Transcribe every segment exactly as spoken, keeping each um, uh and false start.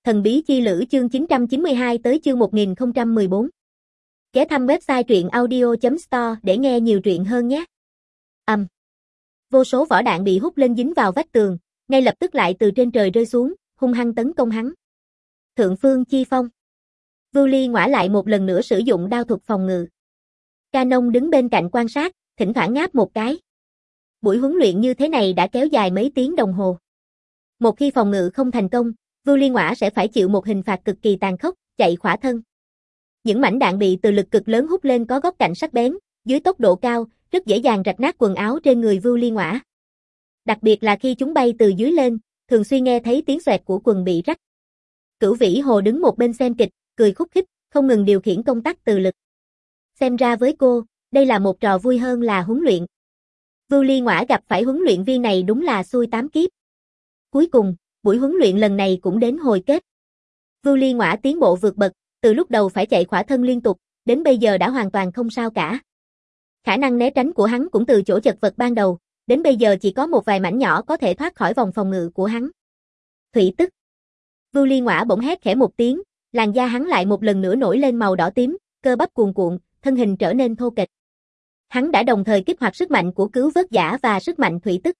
Thần bí chi lữ chương chín trăm chín mươi hai tới chương một nghìn không trăm mười bốn. Ghé thăm website truyện audio chấm store để nghe nhiều truyện hơn nhé. Ầm. Um. Vô số vỏ đạn bị hút lên dính vào vách tường, ngay lập tức lại từ trên trời rơi xuống, hung hăng tấn công hắn. Thượng Phương Chi Phong. Vưu Ly ngã lại một lần nữa sử dụng đao thuật phòng ngự. Canon đứng bên cạnh quan sát, thỉnh thoảng ngáp một cái. Buổi huấn luyện như thế này đã kéo dài mấy tiếng đồng hồ. Một khi phòng ngự không thành công, Vưu Ly ngã sẽ phải chịu một hình phạt cực kỳ tàn khốc, chạy khỏa thân. Những mảnh đạn bị từ lực cực lớn hút lên có góc cạnh sắc bén, dưới tốc độ cao, rất dễ dàng rạch nát quần áo trên người Vưu Ly ngã. Đặc biệt là khi chúng bay từ dưới lên, thường xuyên nghe thấy tiếng xoẹt của quần bị rách. Cửu Vĩ Hồ đứng một bên xem kịch, cười khúc khích, không ngừng điều khiển công tắc từ lực. Xem ra với cô, đây là một trò vui hơn là huấn luyện. Vưu Ly ngã gặp phải huấn luyện viên này đúng là xui tám kiếp. Cuối cùng, buổi huấn luyện lần này cũng đến hồi kết. Vưu Ly ngã tiến bộ vượt bậc, từ lúc đầu phải chạy khỏa thân liên tục, đến bây giờ đã hoàn toàn không sao cả. Khả năng né tránh của hắn cũng từ chỗ chật vật ban đầu, đến bây giờ chỉ có một vài mảnh nhỏ có thể thoát khỏi vòng phòng ngự của hắn. Thủy tức. Vưu Ly ngã bỗng hét khẽ một tiếng, làn da hắn lại một lần nữa nổi lên màu đỏ tím, cơ bắp cuồn cuộn, thân hình trở nên thô kệch. Hắn đã đồng thời kích hoạt sức mạnh của cứu vớt giả và sức mạnh thủy tức.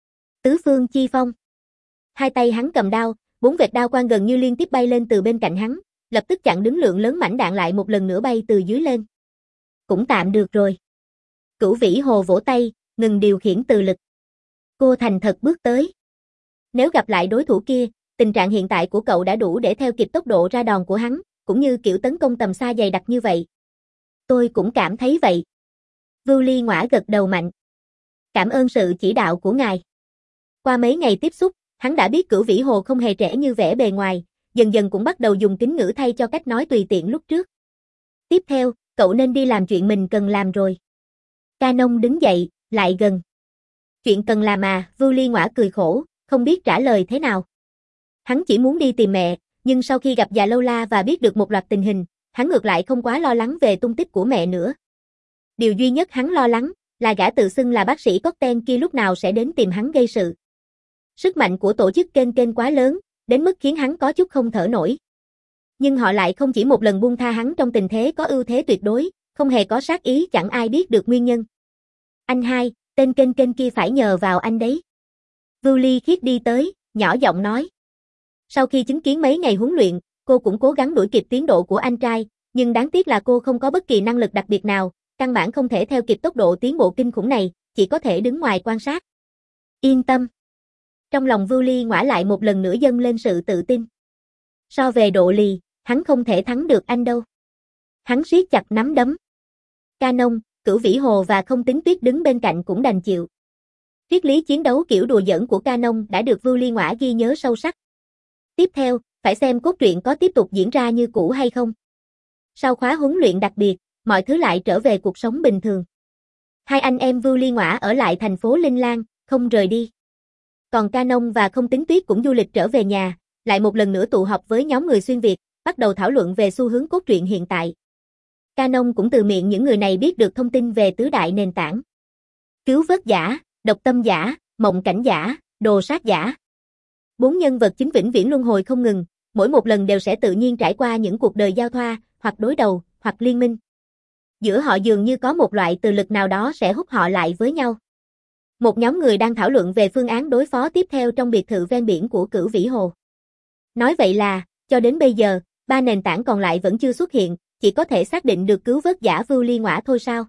Tứ Phương Chi Phong. Hai tay hắn cầm đao, bốn vệt đao quang gần như liên tiếp bay lên từ bên cạnh hắn, lập tức chặn đứng lượng lớn mảnh đạn lại một lần nữa bay từ dưới lên. Cũng tạm được rồi. Cửu Vĩ Hồ vỗ tay, ngừng điều khiển từ lực. Cô thành thật bước tới. Nếu gặp lại đối thủ kia, tình trạng hiện tại của cậu đã đủ để theo kịp tốc độ ra đòn của hắn, cũng như kiểu tấn công tầm xa dày đặc như vậy. Tôi cũng cảm thấy vậy. Vưu Ly ngã gật đầu mạnh. Cảm ơn sự chỉ đạo của ngài. Qua mấy ngày tiếp xúc, hắn đã biết Cửu Vĩ Hồ không hề trẻ như vẻ bề ngoài, dần dần cũng bắt đầu dùng kính ngữ thay cho cách nói tùy tiện lúc trước. Tiếp theo, cậu nên đi làm chuyện mình cần làm rồi. Canon đứng dậy, lại gần. Chuyện cần làm à? Vưu Ly ngã cười khổ, không biết trả lời thế nào. Hắn chỉ muốn đi tìm mẹ, nhưng sau khi gặp già Lâu La và biết được một loạt tình hình, hắn ngược lại không quá lo lắng về tung tích của mẹ nữa. Điều duy nhất hắn lo lắng là gã tự xưng là bác sĩ Cotten kia lúc nào sẽ đến tìm hắn gây sự. Sức mạnh của tổ chức kênh kênh quá lớn, đến mức khiến hắn có chút không thở nổi. Nhưng họ lại không chỉ một lần buông tha hắn trong tình thế có ưu thế tuyệt đối, không hề có sát ý, chẳng ai biết được nguyên nhân. Anh hai, tên kênh kênh kia phải nhờ vào anh đấy. Vưu Ly Khiết đi tới, nhỏ giọng nói. Sau khi chứng kiến mấy ngày huấn luyện, cô cũng cố gắng đuổi kịp tiến độ của anh trai, nhưng đáng tiếc là cô không có bất kỳ năng lực đặc biệt nào, căn bản không thể theo kịp tốc độ tiến bộ kinh khủng này, chỉ có thể đứng ngoài quan sát. Yên tâm. Trong lòng Vưu Ly ngã lại một lần nữa dâng lên sự tự tin. So về độ lì, hắn không thể thắng được anh đâu. Hắn siết chặt nắm đấm. Canon, Cửu Vĩ Hồ và Không Tính Tuyết đứng bên cạnh cũng đành chịu. Triết lý chiến đấu kiểu đùa giỡn của Canon đã được Vưu Ly ngã ghi nhớ sâu sắc. Tiếp theo, phải xem cốt truyện có tiếp tục diễn ra như cũ hay không. Sau khóa huấn luyện đặc biệt, mọi thứ lại trở về cuộc sống bình thường. Hai anh em Vưu Ly ngã ở lại thành phố Linh Lan, không rời đi. Còn Canon và Không Tính Tuyết cũng du lịch trở về nhà, lại một lần nữa tụ họp với nhóm người xuyên Việt, bắt đầu thảo luận về xu hướng cốt truyện hiện tại. Canon cũng từ miệng những người này biết được thông tin về tứ đại nền tảng. Cứu vớt giả, độc tâm giả, mộng cảnh giả, đồ sát giả. Bốn nhân vật chính vĩnh viễn luân hồi không ngừng, mỗi một lần đều sẽ tự nhiên trải qua những cuộc đời giao thoa, hoặc đối đầu, hoặc liên minh. Giữa họ dường như có một loại từ lực nào đó sẽ hút họ lại với nhau. Một nhóm người đang thảo luận về phương án đối phó tiếp theo trong biệt thự ven biển của Cửu Vĩ Hồ. Nói vậy là, cho đến bây giờ, ba nền tảng còn lại vẫn chưa xuất hiện, chỉ có thể xác định được cứu vớt giả Vưu Ly ngã thôi sao?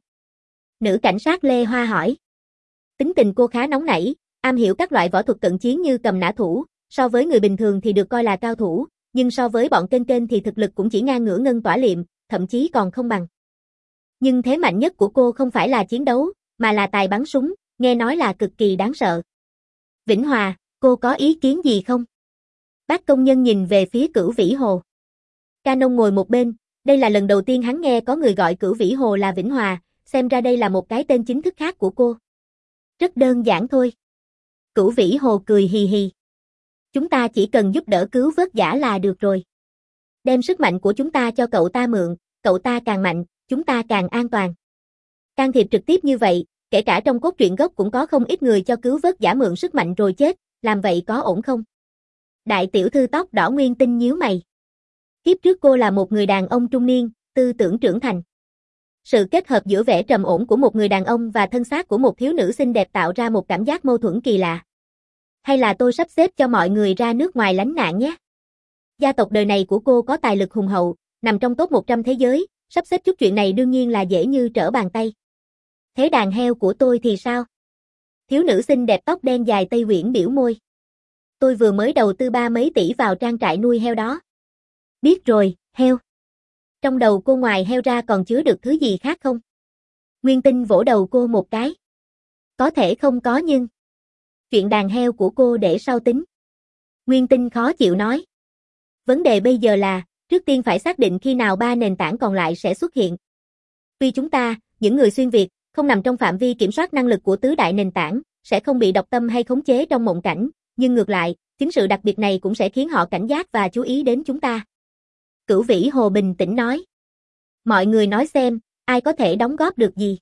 Nữ cảnh sát Lê Hoa hỏi. Tính tình cô khá nóng nảy, am hiểu các loại võ thuật cận chiến như cầm nã thủ, so với người bình thường thì được coi là cao thủ, nhưng so với bọn kênh kênh thì thực lực cũng chỉ ngang ngửa Ngân Tỏa Liệm, thậm chí còn không bằng. Nhưng thế mạnh nhất của cô không phải là chiến đấu, mà là tài bắn súng, nghe nói là cực kỳ đáng sợ. Vĩnh Hòa, cô có ý kiến gì không? Bác công nhân nhìn về phía Cửu Vĩ Hồ. Canon ngồi một bên, đây là lần đầu tiên hắn nghe có người gọi Cửu Vĩ Hồ là Vĩnh Hòa, xem ra đây là một cái tên chính thức khác của cô. Rất đơn giản thôi. Cửu Vĩ Hồ cười hì hì. Chúng ta chỉ cần giúp đỡ cứu vớt giả là được rồi. Đem sức mạnh của chúng ta cho cậu ta mượn, cậu ta càng mạnh, chúng ta càng an toàn. Can thiệp trực tiếp như vậy, kể cả trong cốt truyện gốc cũng có không ít người cho cứu vớt giả mượn sức mạnh rồi chết, làm vậy có ổn không? Đại tiểu thư tóc đỏ Nguyên Tinh nhíu mày. Kiếp trước cô là một người đàn ông trung niên, tư tưởng trưởng thành. Sự kết hợp giữa vẻ trầm ổn của một người đàn ông và thân xác của một thiếu nữ xinh đẹp tạo ra một cảm giác mâu thuẫn kỳ lạ. Hay là tôi sắp xếp cho mọi người ra nước ngoài lánh nạn nhé. Gia tộc đời này của cô có tài lực hùng hậu, nằm trong top một trăm thế giới, sắp xếp chút chuyện này đương nhiên là dễ như trở bàn tay. Thế đàn heo của tôi thì sao? Thiếu nữ xinh đẹp tóc đen dài Tây Uyển biểu môi. Tôi vừa mới đầu tư ba mấy tỷ vào trang trại nuôi heo đó. Biết rồi, heo. Trong đầu cô ngoài heo ra còn chứa được thứ gì khác không? Nguyên Tinh vỗ đầu cô một cái. Có thể không có nhưng... Chuyện đàn heo của cô để sau tính. Nguyên Tinh khó chịu nói. Vấn đề bây giờ là, trước tiên phải xác định khi nào ba nền tảng còn lại sẽ xuất hiện. Tuy chúng ta, những người xuyên Việt, không nằm trong phạm vi kiểm soát năng lực của tứ đại nền tảng, sẽ không bị độc tâm hay khống chế trong mộng cảnh, nhưng ngược lại, chính sự đặc biệt này cũng sẽ khiến họ cảnh giác và chú ý đến chúng ta. Cửu Vĩ Hồ bình tĩnh nói. Mọi người nói xem, ai có thể đóng góp được gì?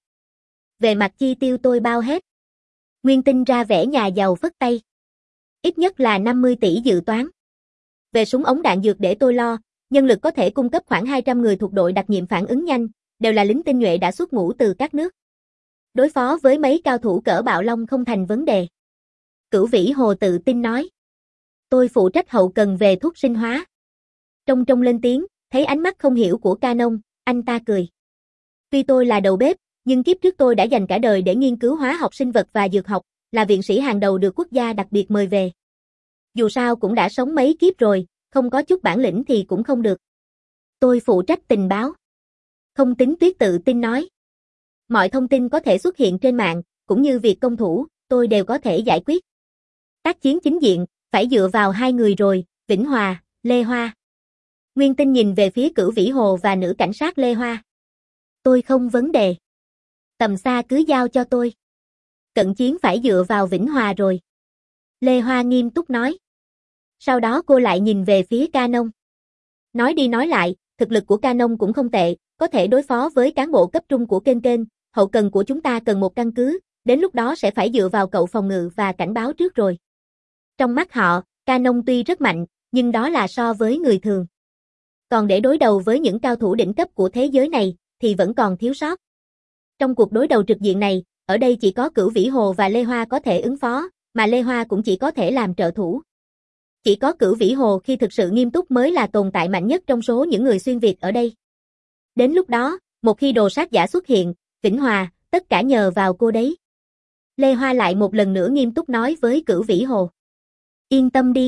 Về mặt chi tiêu tôi bao hết. Nguyên Tinh ra vẻ nhà giàu phất tay. Ít nhất là năm mươi tỷ dự toán. Về súng ống đạn dược để tôi lo, nhân lực có thể cung cấp khoảng hai trăm người thuộc đội đặc nhiệm phản ứng nhanh, đều là lính tinh nhuệ đã xuất ngũ từ các nước. Đối phó với mấy cao thủ cỡ bạo long không thành vấn đề. Cửu Vĩ Hồ tự tin nói. Tôi phụ trách hậu cần về thuốc sinh hóa. Trong trong lên tiếng, thấy ánh mắt không hiểu của Canon, anh ta cười. Tuy tôi là đầu bếp, nhưng kiếp trước tôi đã dành cả đời để nghiên cứu hóa học sinh vật và dược học, là viện sĩ hàng đầu được quốc gia đặc biệt mời về. Dù sao cũng đã sống mấy kiếp rồi, không có chút bản lĩnh thì cũng không được. Tôi phụ trách tình báo. Không Tính Tuyết tự tin nói. Mọi thông tin có thể xuất hiện trên mạng, cũng như việc công thủ, tôi đều có thể giải quyết. Tác chiến chính diện, phải dựa vào hai người rồi, Vĩnh Hòa, Lê Hoa. Nguyên Tinh nhìn về phía Cửu Vĩ Hồ và nữ cảnh sát Lê Hoa. Tôi không vấn đề. Tầm xa cứ giao cho tôi. Cận chiến phải dựa vào Vĩnh Hòa rồi. Lê Hoa nghiêm túc nói. Sau đó cô lại nhìn về phía Canon. Nói đi nói lại, thực lực của Canon cũng không tệ, có thể đối phó với cán bộ cấp trung của kênh kênh, hậu cần của chúng ta cần một căn cứ, đến lúc đó sẽ phải dựa vào cậu phòng ngự và cảnh báo trước rồi. Trong mắt họ, Canon tuy rất mạnh, nhưng đó là so với người thường. Còn để đối đầu với những cao thủ đỉnh cấp của thế giới này, thì vẫn còn thiếu sót. Trong cuộc đối đầu trực diện này, ở đây chỉ có Cửu Vĩ Hồ và Lê Hoa có thể ứng phó, mà Lê Hoa cũng chỉ có thể làm trợ thủ. Chỉ có Cửu Vĩ Hồ khi thực sự nghiêm túc mới là tồn tại mạnh nhất trong số những người xuyên Việt ở đây. Đến lúc đó, một khi đồ sát giả xuất hiện, Vĩnh Hòa, tất cả nhờ vào cô đấy. Lê Hoa lại một lần nữa nghiêm túc nói với Cửu Vĩ Hồ. Yên tâm đi.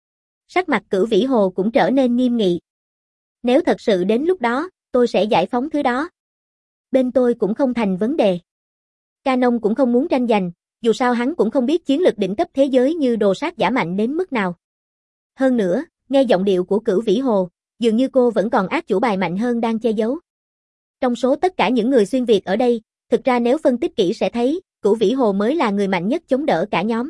Sắc mặt Cửu Vĩ Hồ cũng trở nên nghiêm nghị. Nếu thật sự đến lúc đó, tôi sẽ giải phóng thứ đó. Bên tôi cũng không thành vấn đề. Canon cũng không muốn tranh giành, dù sao hắn cũng không biết chiến lực đỉnh cấp thế giới như đồ sát giả mạnh đến mức nào. Hơn nữa, nghe giọng điệu của Cửu Vĩ Hồ, dường như cô vẫn còn ác chủ bài mạnh hơn đang che giấu. Trong số tất cả những người xuyên Việt ở đây, thực ra nếu phân tích kỹ sẽ thấy, Cửu Vĩ Hồ mới là người mạnh nhất chống đỡ cả nhóm.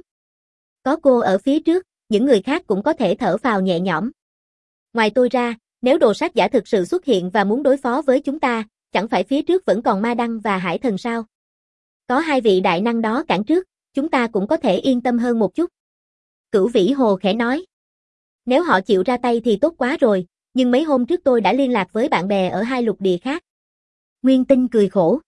Có cô ở phía trước, những người khác cũng có thể thở phào nhẹ nhõm. Ngoài tôi ra, nếu đồ sát giả thực sự xuất hiện và muốn đối phó với chúng ta, chẳng phải phía trước vẫn còn Ma Đăng và Hải Thần sao? Có hai vị đại năng đó cản trước, chúng ta cũng có thể yên tâm hơn một chút. Cửu Vĩ Hồ khẽ nói. Nếu họ chịu ra tay thì tốt quá rồi, nhưng mấy hôm trước tôi đã liên lạc với bạn bè ở hai lục địa khác. Nguyên Tinh cười khổ.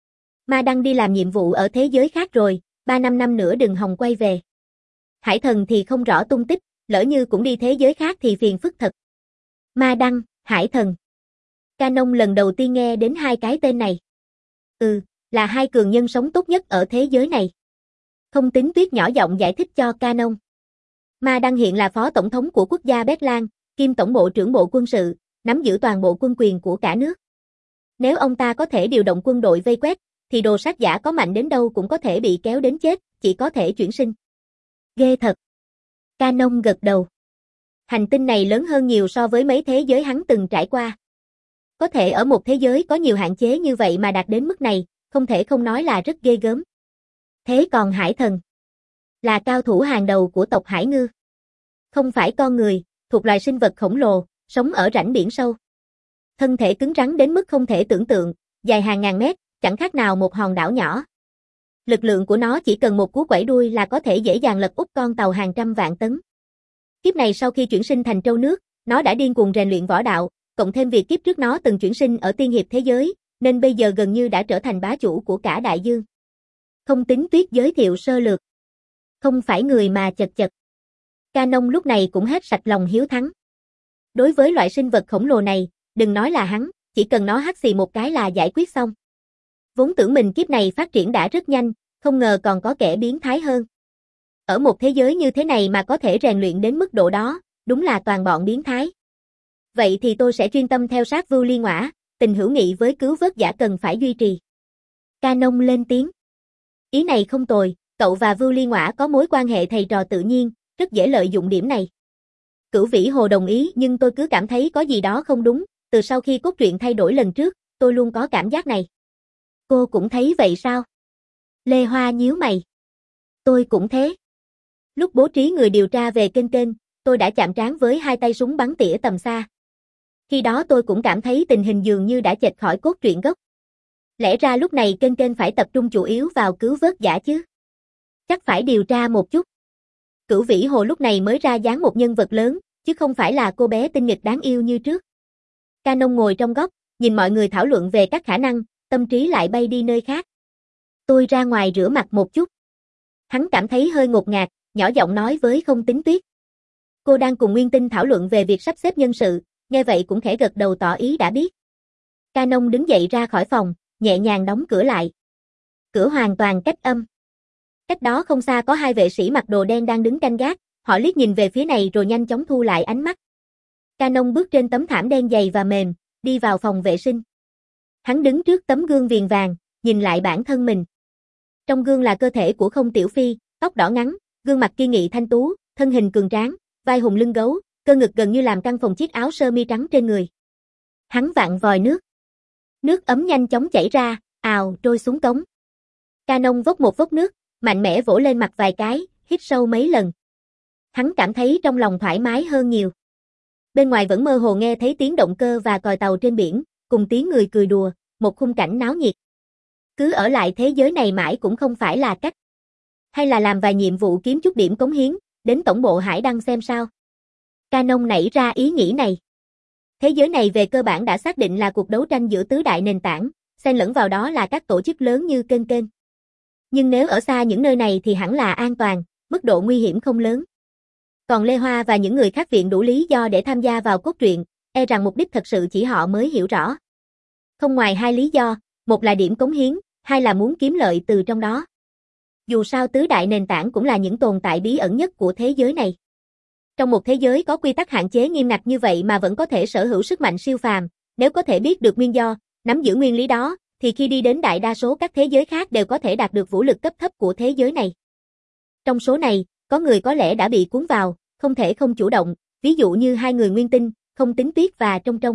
Ma Đăng đi làm nhiệm vụ ở thế giới khác rồi, ba năm năm nữa đừng hòng quay về. Hải Thần thì không rõ tung tích, lỡ như cũng đi thế giới khác thì phiền phức thật. Ma Đăng, Hải Thần. Canon lần đầu tiên nghe đến hai cái tên này. Ừ, là hai cường nhân sống tốt nhất ở thế giới này. Không Tính Tuyết nhỏ giọng giải thích cho Canon. Ma Đăng hiện là phó tổng thống của quốc gia Béc Lan, kiêm tổng bộ trưởng bộ quân sự, nắm giữ toàn bộ quân quyền của cả nước. Nếu ông ta có thể điều động quân đội vây quét, thì đồ sát giả có mạnh đến đâu cũng có thể bị kéo đến chết, chỉ có thể chuyển sinh. Ghê thật. Canon gật đầu. Hành tinh này lớn hơn nhiều so với mấy thế giới hắn từng trải qua. Có thể ở một thế giới có nhiều hạn chế như vậy mà đạt đến mức này, không thể không nói là rất ghê gớm. Thế còn Hải Thần? Là cao thủ hàng đầu của tộc Hải Ngư. Không phải con người, thuộc loài sinh vật khổng lồ, sống ở rãnh biển sâu. Thân thể cứng rắn đến mức không thể tưởng tượng, dài hàng ngàn mét, chẳng khác nào một hòn đảo nhỏ. Lực lượng của nó chỉ cần một cú quẩy đuôi là có thể dễ dàng lật úp con tàu hàng trăm vạn tấn. Kiếp này sau khi chuyển sinh thành trâu nước, nó đã điên cuồng rèn luyện võ đạo, cộng thêm việc kiếp trước nó từng chuyển sinh ở tiên hiệp thế giới, nên bây giờ gần như đã trở thành bá chủ của cả đại dương. Không Tính Tuyết giới thiệu sơ lược. Không phải người mà chật chật. Canon lúc này cũng hết sạch lòng hiếu thắng. Đối với loại sinh vật khổng lồ này, đừng nói là hắn, chỉ cần nó hắt xì một cái là giải quyết xong. Vốn tưởng mình kiếp này phát triển đã rất nhanh, không ngờ còn có kẻ biến thái hơn. Ở một thế giới như thế này mà có thể rèn luyện đến mức độ đó, đúng là toàn bọn biến thái. Vậy thì tôi sẽ chuyên tâm theo sát Vưu Ly Ngõa, tình hữu nghị với cứu vớt giả cần phải duy trì. Canon lên tiếng. Ý này không tồi, cậu và Vưu Ly Ngõa có mối quan hệ thầy trò tự nhiên, rất dễ lợi dụng điểm này. Cửu Vĩ Hồ đồng ý, nhưng tôi cứ cảm thấy có gì đó không đúng, từ sau khi cốt truyện thay đổi lần trước, tôi luôn có cảm giác này. Cô cũng thấy vậy sao? Lê Hoa nhíu mày. Tôi cũng thế. Lúc bố trí người điều tra về kênh kênh, tôi đã chạm trán với hai tay súng bắn tỉa tầm xa. Khi đó tôi cũng cảm thấy tình hình dường như đã chệch khỏi cốt truyện gốc. Lẽ ra lúc này kênh kênh phải tập trung chủ yếu vào cứu vớt giả chứ. Chắc phải điều tra một chút. Cửu Vĩ Hồ lúc này mới ra dáng một nhân vật lớn, chứ không phải là cô bé tinh nghịch đáng yêu như trước. Canon ngồi trong góc, nhìn mọi người thảo luận về các khả năng, tâm trí lại bay đi nơi khác. Tôi ra ngoài rửa mặt một chút. Hắn cảm thấy hơi ngột ngạt, nhỏ giọng nói với Không Tính Tuyết. Cô đang cùng Nguyên Tinh thảo luận về việc sắp xếp nhân sự, nghe vậy cũng khẽ gật đầu tỏ ý đã biết. Canon đứng dậy ra khỏi phòng, nhẹ nhàng đóng cửa lại. Cửa hoàn toàn cách âm. Cách đó không xa có hai vệ sĩ mặc đồ đen đang đứng canh gác, họ liếc nhìn về phía này rồi nhanh chóng thu lại ánh mắt. Canon bước trên tấm thảm đen dày và mềm, đi vào phòng vệ sinh. Hắn đứng trước tấm gương viền vàng, nhìn lại bản thân mình. Trong gương là cơ thể của Không Tiểu Phi, tóc đỏ ngắn, gương mặt kiên nghị thanh tú, thân hình cường tráng, vai hùng lưng gấu, cơ ngực gần như làm căng phòng chiếc áo sơ mi trắng trên người. Hắn vặn vòi nước. Nước ấm nhanh chóng chảy ra, ào trôi xuống cống. Canon vốc một vốc nước, mạnh mẽ vỗ lên mặt vài cái, hít sâu mấy lần. Hắn cảm thấy trong lòng thoải mái hơn nhiều. Bên ngoài vẫn mơ hồ nghe thấy tiếng động cơ và còi tàu trên biển, cùng tiếng người cười đùa, một khung cảnh náo nhiệt. Cứ ở lại thế giới này mãi cũng không phải là cách. Hay là làm vài nhiệm vụ kiếm chút điểm cống hiến, đến tổng bộ Hải Đăng xem sao. Canon nảy ra ý nghĩ này. Thế giới này về cơ bản đã xác định là cuộc đấu tranh giữa tứ đại nền tảng, xen lẫn vào đó là các tổ chức lớn như kênh kênh. Nhưng nếu ở xa những nơi này thì hẳn là an toàn, mức độ nguy hiểm không lớn. Còn Lê Hoa và những người khác viện đủ lý do để tham gia vào cốt truyện, e rằng mục đích thật sự chỉ họ mới hiểu rõ. Không ngoài hai lý do, một là điểm cống hiến, hai là muốn kiếm lợi từ trong đó. Dù sao tứ đại nền tảng cũng là những tồn tại bí ẩn nhất của thế giới này. Trong một thế giới có quy tắc hạn chế nghiêm ngặt như vậy mà vẫn có thể sở hữu sức mạnh siêu phàm, nếu có thể biết được nguyên do, nắm giữ nguyên lý đó, thì khi đi đến đại đa số các thế giới khác đều có thể đạt được vũ lực cấp thấp của thế giới này. Trong số này, có người có lẽ đã bị cuốn vào, không thể không chủ động, ví dụ như hai người Nguyên Tinh, Không Tính Tuyết và Trong Trong.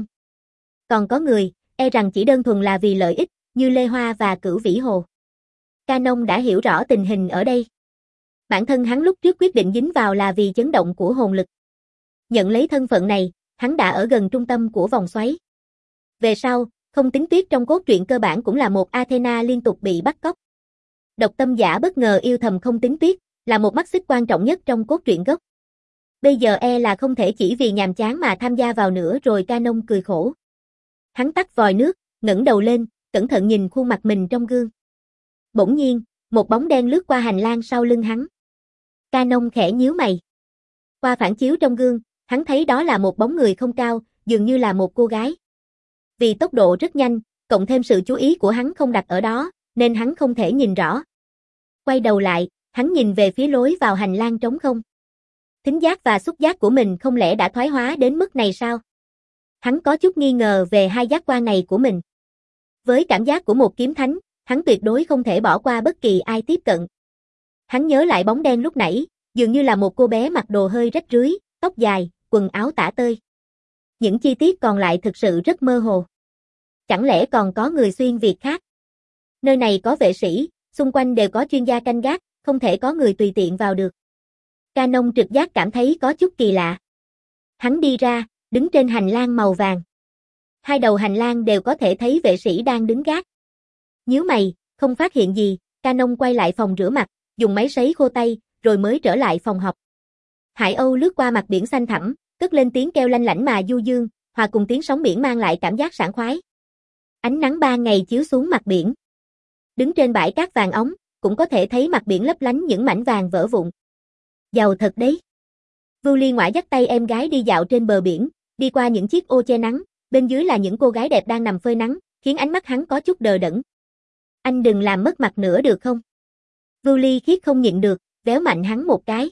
Còn có người, e rằng chỉ đơn thuần là vì lợi ích, như Lê Hoa và Cửu Vĩ Hồ. Canon đã hiểu rõ tình hình ở đây. Bản thân hắn lúc trước quyết định dính vào là vì chấn động của hồn lực. Nhận lấy thân phận này, hắn đã ở gần trung tâm của vòng xoáy. Về sau, Không Tính Tuyết trong cốt truyện cơ bản cũng là một Athena liên tục bị bắt cóc. Độc tâm giả bất ngờ yêu thầm Không Tính Tuyết, là một mắt xích quan trọng nhất trong cốt truyện gốc. Bây giờ e là không thể chỉ vì nhàm chán mà tham gia vào nữa rồi. Canon cười khổ. Hắn tắt vòi nước, ngẩng đầu lên, cẩn thận nhìn khuôn mặt mình trong gương. Bỗng nhiên, một bóng đen lướt qua hành lang sau lưng hắn. Canon khẽ nhíu mày. Qua phản chiếu trong gương, hắn thấy đó là một bóng người không cao, dường như là một cô gái. Vì tốc độ rất nhanh, cộng thêm sự chú ý của hắn không đặt ở đó, nên hắn không thể nhìn rõ. Quay đầu lại, hắn nhìn về phía lối vào hành lang trống không. Thính giác và xúc giác của mình không lẽ đã thoái hóa đến mức này sao? Hắn có chút nghi ngờ về hai giác quan này của mình. Với cảm giác của một kiếm thánh, hắn tuyệt đối không thể bỏ qua bất kỳ ai tiếp cận. Hắn nhớ lại bóng đen lúc nãy, dường như là một cô bé mặc đồ hơi rách rưới, tóc dài, quần áo tả tơi. Những chi tiết còn lại thực sự rất mơ hồ. Chẳng lẽ còn có người xuyên việt khác? Nơi này có vệ sĩ, xung quanh đều có chuyên gia canh gác, không thể có người tùy tiện vào được. Canon trực giác cảm thấy có chút kỳ lạ. Hắn đi ra, đứng trên hành lang màu vàng. Hai đầu hành lang đều có thể thấy vệ sĩ đang đứng gác. Nhíu mày, không phát hiện gì, Canon quay lại phòng rửa mặt, dùng máy sấy khô tay, rồi mới trở lại phòng học. Hải âu lướt qua mặt biển xanh thẳm, cất lên tiếng kêu lanh lảnh mà du dương, hòa cùng tiếng sóng biển mang lại cảm giác sảng khoái. Ánh nắng ban ngày chiếu xuống mặt biển. Đứng trên bãi cát vàng óng, cũng có thể thấy mặt biển lấp lánh những mảnh vàng vỡ vụn. Giàu thật đấy. Vưu Ly Ngoại dắt tay em gái đi dạo trên bờ biển, đi qua những chiếc ô che nắng, bên dưới là những cô gái đẹp đang nằm phơi nắng, khiến ánh mắt hắn có chút đờ đẫn. Anh đừng làm mất mặt nữa được không? Vưu Ly Khiết không nhịn được, véo mạnh hắn một cái.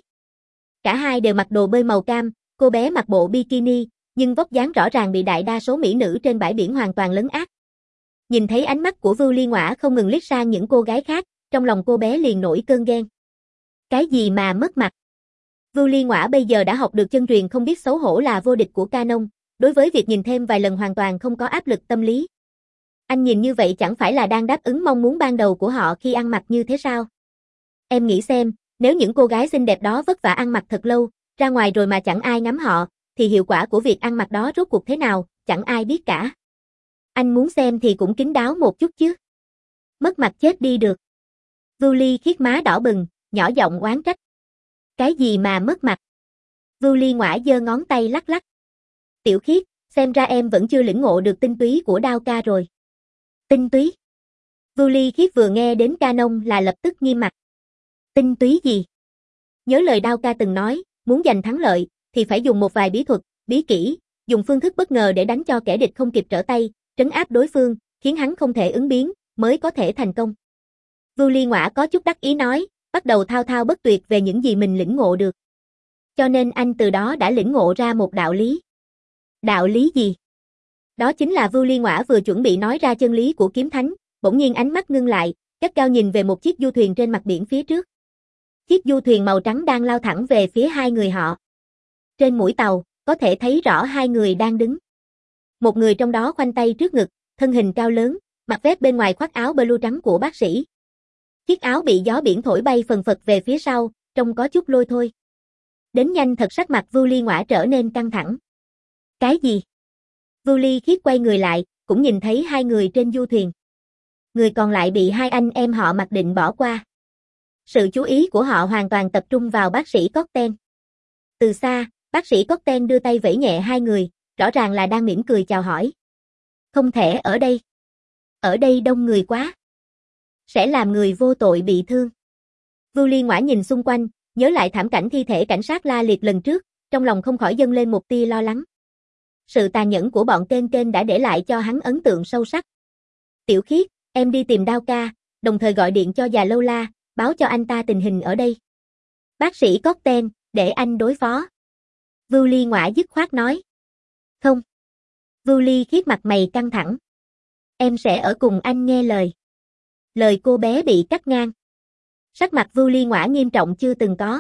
Cả hai đều mặc đồ bơi màu cam, cô bé mặc bộ bikini, nhưng vóc dáng rõ ràng bị đại đa số mỹ nữ trên bãi biển hoàn toàn lấn át. Nhìn thấy ánh mắt của Vưu Ly Ngoại không ngừng liếc sang những cô gái khác, trong lòng cô bé liền nổi cơn ghen. Cái gì mà mất mặt? Vưu Ly Ngoại bây giờ đã học được chân truyền không biết xấu hổ là vô địch của Canon, đối với việc nhìn thêm vài lần hoàn toàn không có áp lực tâm lý. Anh nhìn như vậy chẳng phải là đang đáp ứng mong muốn ban đầu của họ khi ăn mặc như thế sao? Em nghĩ xem, nếu những cô gái xinh đẹp đó vất vả ăn mặc thật lâu, ra ngoài rồi mà chẳng ai ngắm họ, thì hiệu quả của việc ăn mặc đó rốt cuộc thế nào, chẳng ai biết cả. Anh muốn xem thì cũng kín đáo một chút chứ. Mất mặt chết đi được. Vưu Ly Khiết má đỏ bừng, nhỏ giọng oán trách. Cái gì mà mất mặt? Vưu Ly Ngoại giơ ngón tay lắc lắc. Tiểu Khiết, xem ra em vẫn chưa lĩnh ngộ được tinh túy của đao ca rồi. Tinh túy? Vưu Ly Khiết vừa nghe đến Canon là lập tức nghiêm mặt. Tinh túy gì? Nhớ lời đao ca từng nói, muốn giành thắng lợi, thì phải dùng một vài bí thuật, bí kỹ, dùng phương thức bất ngờ để đánh cho kẻ địch không kịp trở tay, trấn áp đối phương, khiến hắn không thể ứng biến, mới có thể thành công. Vưu Ly Ngoại có chút đắc ý nói, bắt đầu thao thao bất tuyệt về những gì mình lĩnh ngộ được. Cho nên anh từ đó đã lĩnh ngộ ra một đạo lý. Đạo lý gì? Đó chính là Vưu Ly Ngoại vừa chuẩn bị nói ra chân lý của kiếm thánh, bỗng nhiên ánh mắt ngưng lại, gắt gao nhìn về một chiếc du thuyền trên mặt biển phía trước. Chiếc du thuyền màu trắng đang lao thẳng về phía hai người họ. Trên mũi tàu, có thể thấy rõ hai người đang đứng. Một người trong đó khoanh tay trước ngực, thân hình cao lớn, mặc vest bên ngoài khoác áo blue trắng của bác sĩ. Chiếc áo bị gió biển thổi bay phần phật về phía sau, trông có chút lôi thôi. Đến nhanh thật sắc mặt Vưu Ly Ngoại trở nên căng thẳng. Cái gì? Vưu Ly Khiết quay người lại, cũng nhìn thấy hai người trên du thuyền. Người còn lại bị hai anh em họ mặc định bỏ qua. Sự chú ý của họ hoàn toàn tập trung vào bác sĩ Cotten. Từ xa, bác sĩ Cotten đưa tay vẫy nhẹ hai người, rõ ràng là đang mỉm cười chào hỏi. Không thể ở đây. Ở đây đông người quá. Sẽ làm người vô tội bị thương. Vưu Ly Ngoại nhìn xung quanh, nhớ lại thảm cảnh thi thể cảnh sát la liệt lần trước, trong lòng không khỏi dâng lên một tia lo lắng. Sự tàn nhẫn của bọn kênh kênh đã để lại cho hắn ấn tượng sâu sắc. Tiểu Khiết, em đi tìm đao ca, đồng thời gọi điện cho già Lâu La, báo cho anh ta tình hình ở đây. Bác sĩ Cotten, để anh đối phó. Vưu Ly Ngoại dứt khoát nói. Không. Vưu Ly Khiết mặt mày căng thẳng. Em sẽ ở cùng anh nghe lời. Lời cô bé bị cắt ngang. Sắc mặt Vưu Ly Ngoại nghiêm trọng chưa từng có.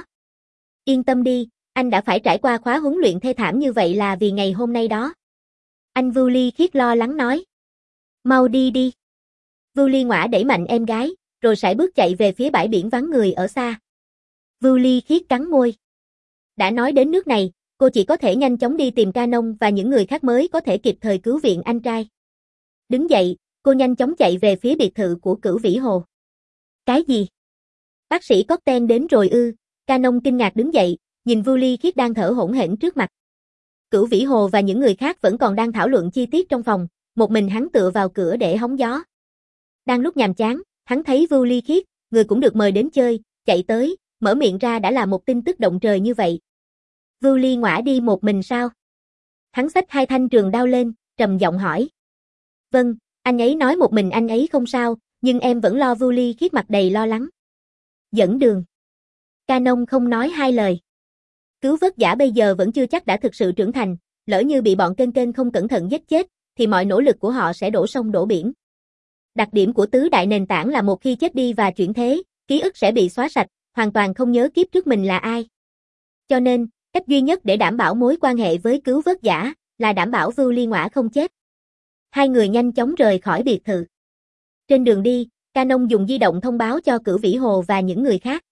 Yên tâm đi, anh đã phải trải qua khóa huấn luyện thê thảm như vậy là vì ngày hôm nay đó. Anh Vưu Ly Khiết lo lắng nói. Mau đi đi. Vưu Ly Ngoại đẩy mạnh em gái, rồi sải bước chạy về phía bãi biển vắng người ở xa. Vưu Ly Khiết cắn môi. Đã nói đến nước này, cô chỉ có thể nhanh chóng đi tìm Canon và những người khác mới có thể kịp thời cứu viện anh trai. Đứng dậy, cô nhanh chóng chạy về phía biệt thự của Cửu Vĩ Hồ. Cái gì? Bác sĩ Cotten đến rồi ư? Canon kinh ngạc đứng dậy, nhìn Vưu Ly Khiết đang thở hổn hển trước mặt. Cửu Vĩ Hồ và những người khác vẫn còn đang thảo luận chi tiết trong phòng, một mình hắn tựa vào cửa để hóng gió. Đang lúc nhàm chán, hắn thấy Vưu Ly Khiết, người cũng được mời đến chơi, chạy tới, mở miệng ra đã là một tin tức động trời như vậy. Vưu Ly Ngoại đi một mình sao? Hắn xách hai thanh trường đao lên, trầm giọng hỏi. Vâng, anh ấy nói một mình anh ấy không sao, nhưng em vẫn lo. Vưu Ly Khiết mặt đầy lo lắng. Dẫn đường. Canon không nói hai lời. Cứu vớt giả bây giờ vẫn chưa chắc đã thực sự trưởng thành, lỡ như bị bọn kênh kênh không cẩn thận giết chết, thì mọi nỗ lực của họ sẽ đổ sông đổ biển. Đặc điểm của tứ đại nền tảng là một khi chết đi và chuyển thế, ký ức sẽ bị xóa sạch, hoàn toàn không nhớ kiếp trước mình là ai. Cho nên, cách duy nhất để đảm bảo mối quan hệ với cứu vớt giả, là đảm bảo Vưu Ly Ngoại không chết. Hai người nhanh chóng rời khỏi biệt thự. Trên đường đi, Canon dùng di động thông báo cho Cửu Vĩ Hồ và những người khác.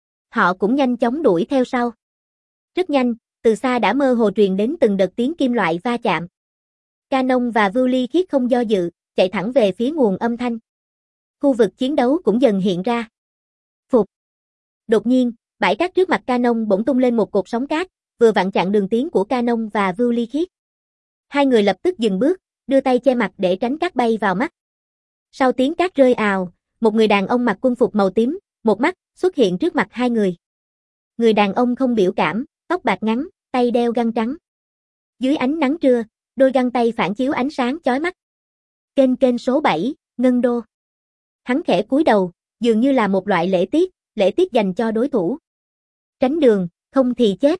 Họ cũng nhanh chóng đuổi theo sau. Rất nhanh, từ xa đã mơ hồ truyền đến từng đợt tiếng kim loại va chạm. Canon và Vưu Ly Khiết không do dự, chạy thẳng về phía nguồn âm thanh. Khu vực chiến đấu cũng dần hiện ra. Phục. Đột nhiên, bãi cát trước mặt Canon bỗng tung lên một cột sóng cát, vừa vặn chặn đường tiến của Canon và Vưu Ly Khiết. Hai người lập tức dừng bước, đưa tay che mặt để tránh cát bay vào mắt. Sau tiếng cát rơi ào, một người đàn ông mặc quân phục màu tím, một mắt, xuất hiện trước mặt hai người. Người đàn ông không biểu cảm, tóc bạc ngắn, tay đeo găng trắng. Dưới ánh nắng trưa, đôi găng tay phản chiếu ánh sáng chói mắt. Kênh kênh số bảy, Ngân Đô. Hắn khẽ cúi đầu, dường như là một loại lễ tiết, lễ tiết dành cho đối thủ. Tránh đường, không thì chết.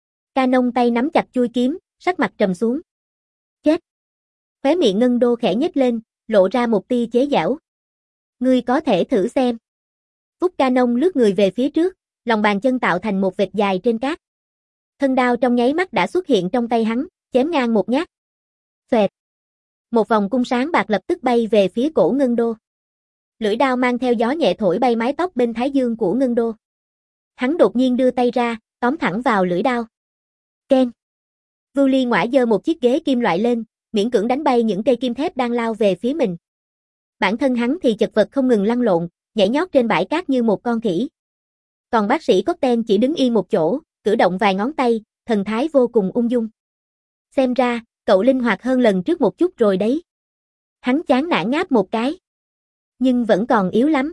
Canon tay nắm chặt chuôi kiếm, sắc mặt trầm xuống. Chết. Khóe miệng Ngân Đô khẽ nhếch lên, lộ ra một tia chế giễu. Ngươi có thể thử xem. Vút Canon lướt người về phía trước, lòng bàn chân tạo thành một vệt dài trên cát. Thân đao trong nháy mắt đã xuất hiện trong tay hắn, chém ngang một nhát. Xoẹt. Một vòng cung sáng bạc lập tức bay về phía cổ Ngân Đô. Lưỡi đao mang theo gió nhẹ thổi bay mái tóc bên thái dương của Ngân Đô. Hắn đột nhiên đưa tay ra, tóm thẳng vào lưỡi đao. Keng. Vưu Ly Ngõa giơ một chiếc ghế kim loại lên, miễn cưỡng đánh bay những cây kim thép đang lao về phía mình. Bản thân hắn thì chật vật không ngừng lăn lộn, nhảy nhót trên bãi cát như một con khỉ. Còn bác sĩ Cotten chỉ đứng yên một chỗ, cử động vài ngón tay, thần thái vô cùng ung dung. Xem ra, cậu linh hoạt hơn lần trước một chút rồi đấy. Hắn chán nản ngáp một cái. Nhưng vẫn còn yếu lắm.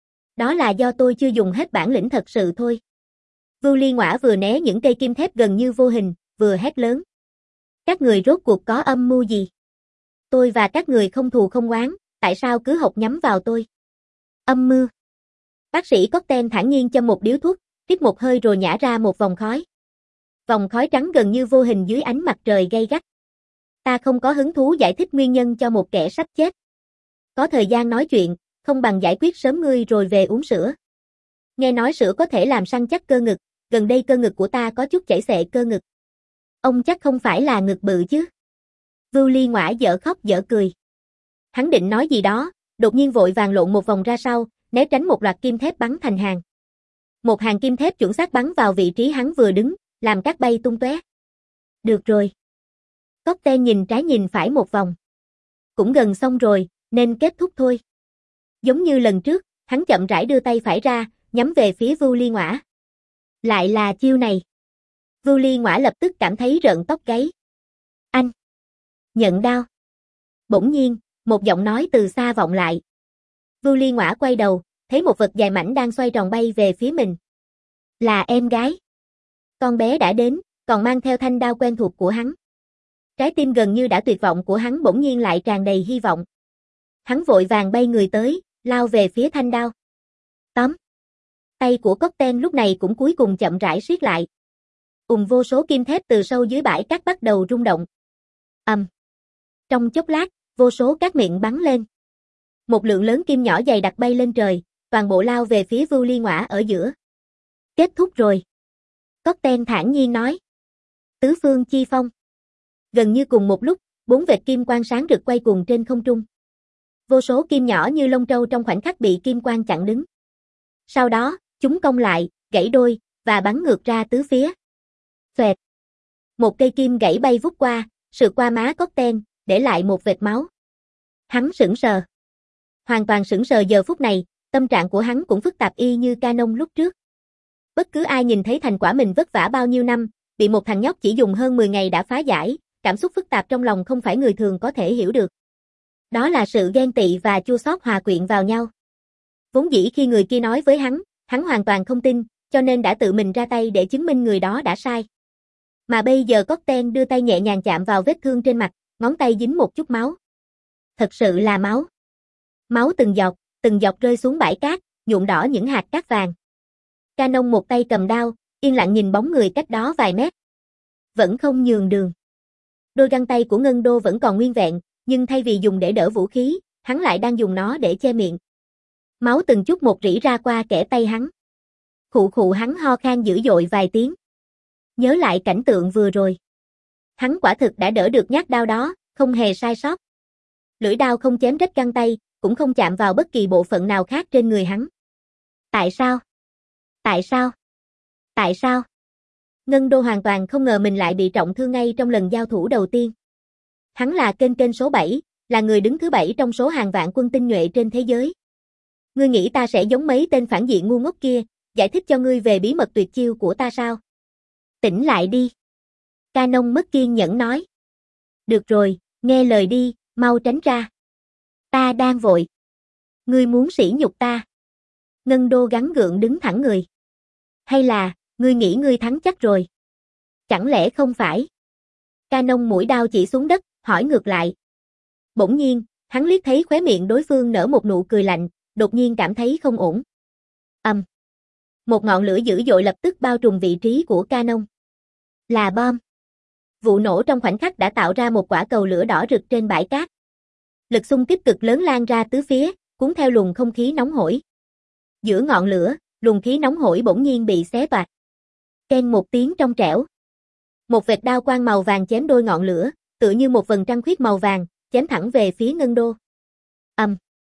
Đó là do tôi chưa dùng hết bản lĩnh thật sự thôi. Vưu Ly Ngõa vừa né những cây kim thép gần như vô hình, vừa hét lớn. Các người rốt cuộc có âm mưu gì? Tôi và các người không thù không oán, tại sao cứ học nhắm vào tôi? Âm mưu. Bác sĩ Cotten thản nhiên châm một điếu thuốc, hít một hơi rồi nhả ra một vòng khói. Vòng khói trắng gần như vô hình dưới ánh mặt trời gay gắt. Ta không có hứng thú giải thích nguyên nhân cho một kẻ sắp chết. Có thời gian nói chuyện, không bằng giải quyết sớm ngươi rồi về uống sữa. Nghe nói sữa có thể làm săn chắc cơ ngực, gần đây cơ ngực của ta có chút chảy xệ cơ ngực. Ông chắc không phải là ngực bự chứ? Vưu Ly Ngõa dở khóc dở cười. Hắn định nói gì đó, đột nhiên vội vàng lộn một vòng ra sau, né tránh một loạt kim thép bắn thành hàng. Một hàng kim thép chuẩn xác bắn vào vị trí hắn vừa đứng, làm cát bay tung tóe. Được rồi. Cotten nhìn trái nhìn phải một vòng. Cũng gần xong rồi, nên kết thúc thôi. Giống như lần trước, hắn chậm rãi đưa tay phải ra, nhắm về phía Vưu Ly Ngõa. Lại là chiêu này. Vưu Ly Ngõa lập tức cảm thấy rợn tóc gáy. Anh! Nhận đao! Bỗng nhiên, một giọng nói từ xa vọng lại. Vưu Ly Ngõa quay đầu, thấy một vật dài mảnh đang xoay tròn bay về phía mình. Là em gái. Con bé đã đến, còn mang theo thanh đao quen thuộc của hắn. Trái tim gần như đã tuyệt vọng của hắn bỗng nhiên lại tràn đầy hy vọng. Hắn vội vàng bay người tới, lao về phía thanh đao. Tóm. Tay của Cotten lúc này cũng cuối cùng chậm rãi siết lại. Ùm vô số kim thép từ sâu dưới bãi cát bắt đầu rung động. Ầm. Trong chốc lát, vô số cát miệng bắn lên. Một lượng lớn kim nhỏ dày đặc bay lên trời, toàn bộ lao về phía Vưu Ly Ngõa ở giữa. Kết thúc rồi. Cotten thản nhiên nói. Tứ phương chi phong. Gần như cùng một lúc, bốn vệt kim quang sáng rực quay cuồng trên không trung. Vô số kim nhỏ như lông trâu trong khoảnh khắc bị kim quang chặn đứng. Sau đó, chúng cong lại, gãy đôi, và bắn ngược ra tứ phía. Xoẹt. Một cây kim gãy bay vút qua, sượt qua má Cotten, để lại một vệt máu. Hắn sững sờ. Hoàn toàn sững sờ giờ phút này, tâm trạng của hắn cũng phức tạp y như Canon lúc trước. Bất cứ ai nhìn thấy thành quả mình vất vả bao nhiêu năm, bị một thằng nhóc chỉ dùng hơn mười ngày đã phá giải, cảm xúc phức tạp trong lòng không phải người thường có thể hiểu được. Đó là sự ghen tị và chua xót hòa quyện vào nhau. Vốn dĩ khi người kia nói với hắn, hắn hoàn toàn không tin, cho nên đã tự mình ra tay để chứng minh người đó đã sai. Mà bây giờ Cotten đưa tay nhẹ nhàng chạm vào vết thương trên mặt, ngón tay dính một chút máu. Thật sự là máu. Máu từng giọt, từng giọt rơi xuống bãi cát, nhuộm đỏ những hạt cát vàng. Canon một tay cầm đao, yên lặng nhìn bóng người cách đó vài mét. Vẫn không nhường đường. Đôi găng tay của Ngân Đô vẫn còn nguyên vẹn, nhưng thay vì dùng để đỡ vũ khí, hắn lại đang dùng nó để che miệng. Máu từng chút một rỉ ra qua kẽ tay hắn. Khụ khụ hắn ho khan dữ dội vài tiếng. Nhớ lại cảnh tượng vừa rồi. Hắn quả thực đã đỡ được nhát đao đó, không hề sai sót. Lưỡi đao không chém rách găng tay, cũng không chạm vào bất kỳ bộ phận nào khác trên người hắn. Tại sao? Tại sao? Tại sao? Ngân Đô hoàn toàn không ngờ mình lại bị trọng thương ngay trong lần giao thủ đầu tiên. Hắn là kênh kênh số bảy, là người đứng thứ bảy trong số hàng vạn quân tinh nhuệ trên thế giới. Ngươi nghĩ ta sẽ giống mấy tên phản diện ngu ngốc kia, giải thích cho ngươi về bí mật tuyệt chiêu của ta sao? Tỉnh lại đi. Canon mất kiên nhẫn nói. Được rồi, nghe lời đi, mau tránh ra. Ta đang vội. Ngươi muốn sỉ nhục ta. Ngân Đô gắng gượng đứng thẳng người. Hay là, ngươi nghĩ ngươi thắng chắc rồi? Chẳng lẽ không phải? Canon mũi đao chỉ xuống đất, hỏi ngược lại. Bỗng nhiên, hắn liếc thấy khóe miệng đối phương nở một nụ cười lạnh, đột nhiên cảm thấy không ổn. Ầm. Một ngọn lửa dữ dội lập tức bao trùm vị trí của Canon. Là bom. Vụ nổ trong khoảnh khắc đã tạo ra một quả cầu lửa đỏ rực trên bãi cát. Lực xung kích cực lớn lan ra tứ phía, cuốn theo luồng không khí nóng hổi. Giữa ngọn lửa, luồng khí nóng hổi bỗng nhiên bị xé toạc. Keng một tiếng trong trẻo. Một vệt đao quang màu vàng chém đôi ngọn lửa, tựa như một vầng trăng khuyết màu vàng, chém thẳng về phía Ngân Đô. Ầm.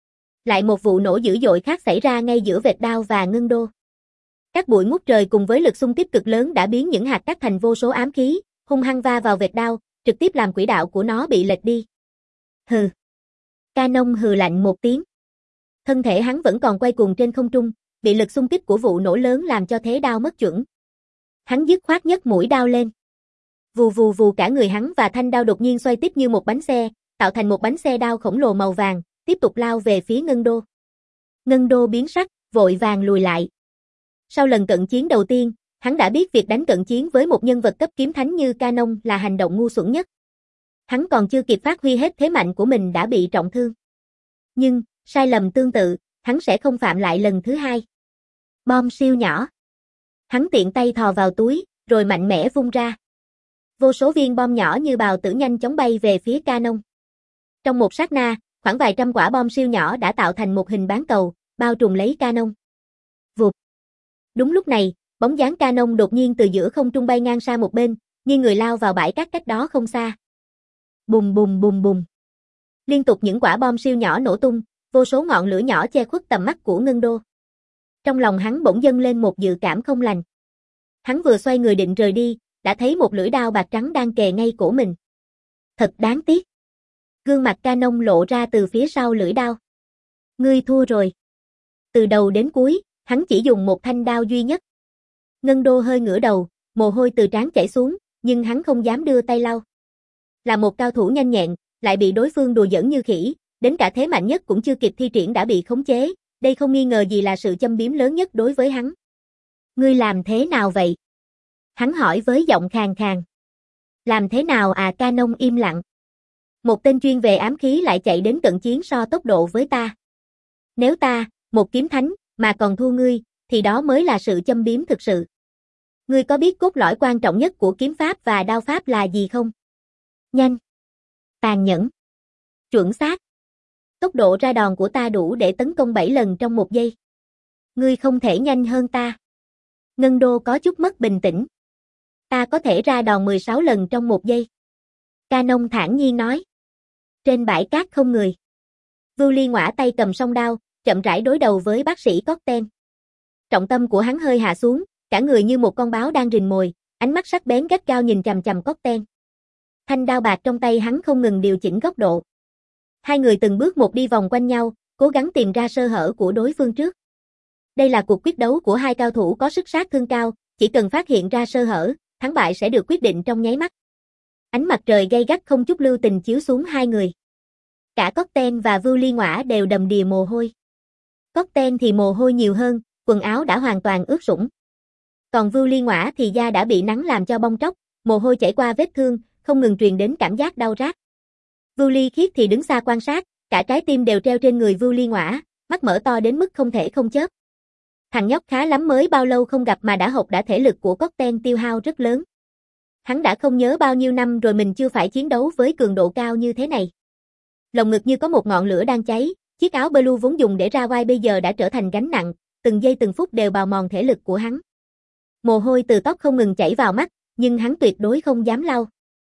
Lại một vụ nổ dữ dội khác xảy ra ngay giữa vệt đao và Ngân Đô. Các bụi ngút trời cùng với lực xung kích cực lớn đã biến những hạt cát thành vô số ám khí, hung hăng va vào vệt đao, trực tiếp làm quỹ đạo của nó bị lệch đi. Hừ. Canon hừ lạnh một tiếng. Thân thể hắn vẫn còn quay cuồng trên không trung, bị lực xung kích của vụ nổ lớn làm cho thế đao mất chuẩn. Hắn dứt khoát nhấc mũi đao lên. Vù vù vù cả người hắn và thanh đao đột nhiên xoay tiếp như một bánh xe, tạo thành một bánh xe đao khổng lồ màu vàng, tiếp tục lao về phía Ngân Đô. Ngân Đô biến sắc, vội vàng lùi lại. Sau lần cận chiến đầu tiên, hắn đã biết việc đánh cận chiến với một nhân vật cấp kiếm thánh như Canon là hành động ngu xuẩn nhất. Hắn còn chưa kịp phát huy hết thế mạnh của mình đã bị trọng thương. Nhưng, sai lầm tương tự, hắn sẽ không phạm lại lần thứ hai. Bom siêu nhỏ. Hắn tiện tay thò vào túi, rồi mạnh mẽ vung ra. Vô số viên bom nhỏ như bào tử nhanh chóng bay về phía Canon. Trong một sát na, khoảng vài trăm quả bom siêu nhỏ đã tạo thành một hình bán cầu, bao trùm lấy Canon. Vụt. Đúng lúc này, bóng dáng Canon đột nhiên từ giữa không trung bay ngang sang một bên, nghiêng người lao vào bãi cát cách đó không xa. Bùm bùm bùm bùm. Liên tục những quả bom siêu nhỏ nổ tung, vô số ngọn lửa nhỏ che khuất tầm mắt của Ngân Đô. Trong lòng hắn bỗng dâng lên một dự cảm không lành. Hắn vừa xoay người định rời đi, đã thấy một lưỡi đao bạc trắng đang kề ngay cổ mình. Thật đáng tiếc. Gương mặt Canon lộ ra từ phía sau lưỡi đao. Ngươi thua rồi. Từ đầu đến cuối, hắn chỉ dùng một thanh đao duy nhất. Ngân Đô hơi ngửa đầu, mồ hôi từ trán chảy xuống, nhưng hắn không dám đưa tay lau. Là một cao thủ nhanh nhẹn, lại bị đối phương đùa giỡn như khỉ, đến cả thế mạnh nhất cũng chưa kịp thi triển đã bị khống chế, đây không nghi ngờ gì là sự châm biếm lớn nhất đối với hắn. Ngươi làm thế nào vậy? Hắn hỏi với giọng khàn khàn. Làm thế nào à? Canon im lặng. Một tên chuyên về ám khí lại chạy đến cận chiến so tốc độ với ta. Nếu ta, một kiếm thánh, mà còn thua ngươi, thì đó mới là sự châm biếm thực sự. Ngươi có biết cốt lõi quan trọng nhất của kiếm pháp và đao pháp là gì không? Nhanh. Tàn nhẫn. Chuẩn xác. Tốc độ ra đòn của ta đủ để tấn công bảy lần trong một giây. Ngươi không thể nhanh hơn ta. Ngân Đô có chút mất bình tĩnh. Ta có thể ra đòn mười sáu lần trong một giây. Canon thản nhiên nói. Trên bãi cát không người. Vưu Ly ngõa tay cầm song đao, chậm rãi đối đầu với bác sĩ Cocktail. Trọng tâm của hắn hơi hạ xuống, cả người như một con báo đang rình mồi, ánh mắt sắc bén gắt gao nhìn chằm chằm Cocktail. Thanh đao bạc trong tay hắn không ngừng điều chỉnh góc độ. Hai người từng bước một đi vòng quanh nhau, cố gắng tìm ra sơ hở của đối phương trước. Đây là cuộc quyết đấu của hai cao thủ có sức sát thương cao, chỉ cần phát hiện ra sơ hở, thắng bại sẽ được quyết định trong nháy mắt. Ánh mặt trời gay gắt không chút lưu tình chiếu xuống hai người. Cả Cocktail và Vưu Ly ngõa đều đầm đìa mồ hôi. Cocktail thì mồ hôi nhiều hơn, quần áo đã hoàn toàn ướt sũng. Còn Vưu Ly ngõa thì da đã bị nắng làm cho bong tróc, mồ hôi chảy qua vết thương, không ngừng truyền đến cảm giác đau rát. Vưu Ly Khiết thì đứng xa quan sát, cả trái tim đều treo trên người Vưu Ly ngõa, mắt mở to đến mức không thể không chớp. Thằng nhóc khá lắm, mới bao lâu không gặp mà đã học đã thể lực của Cocktail tiêu hao rất lớn. Hắn đã không nhớ bao nhiêu năm rồi mình chưa phải chiến đấu với cường độ cao như thế này. Lồng ngực như có một ngọn lửa đang cháy, chiếc áo blue vốn dùng để ra vai bây giờ đã trở thành gánh nặng, từng giây từng phút đều bào mòn thể lực của hắn. Mồ hôi từ tóc không ngừng chảy vào mắt, nhưng hắn tuyệt đối không dám lau.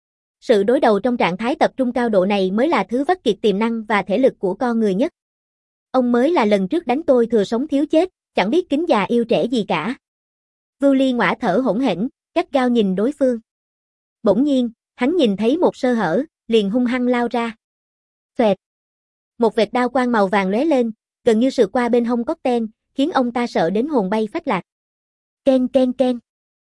Sự đối đầu trong trạng thái tập trung cao độ này mới là thứ vắt kiệt tiềm năng và thể lực của con người nhất. Ông mới là lần trước đánh tôi thừa sống thiếu chết, chẳng biết kính già yêu trẻ gì cả. Vưu Ly ngõa thở hổn hển, gắt gao nhìn đối phương. Bỗng nhiên, hắn nhìn thấy một sơ hở, liền hung hăng lao ra. Xoẹt. Một vệt đao quang màu vàng lóe lên, gần như sượt qua bên hông Cocktail, khiến ông ta sợ đến hồn bay phách lạc. Ken ken ken.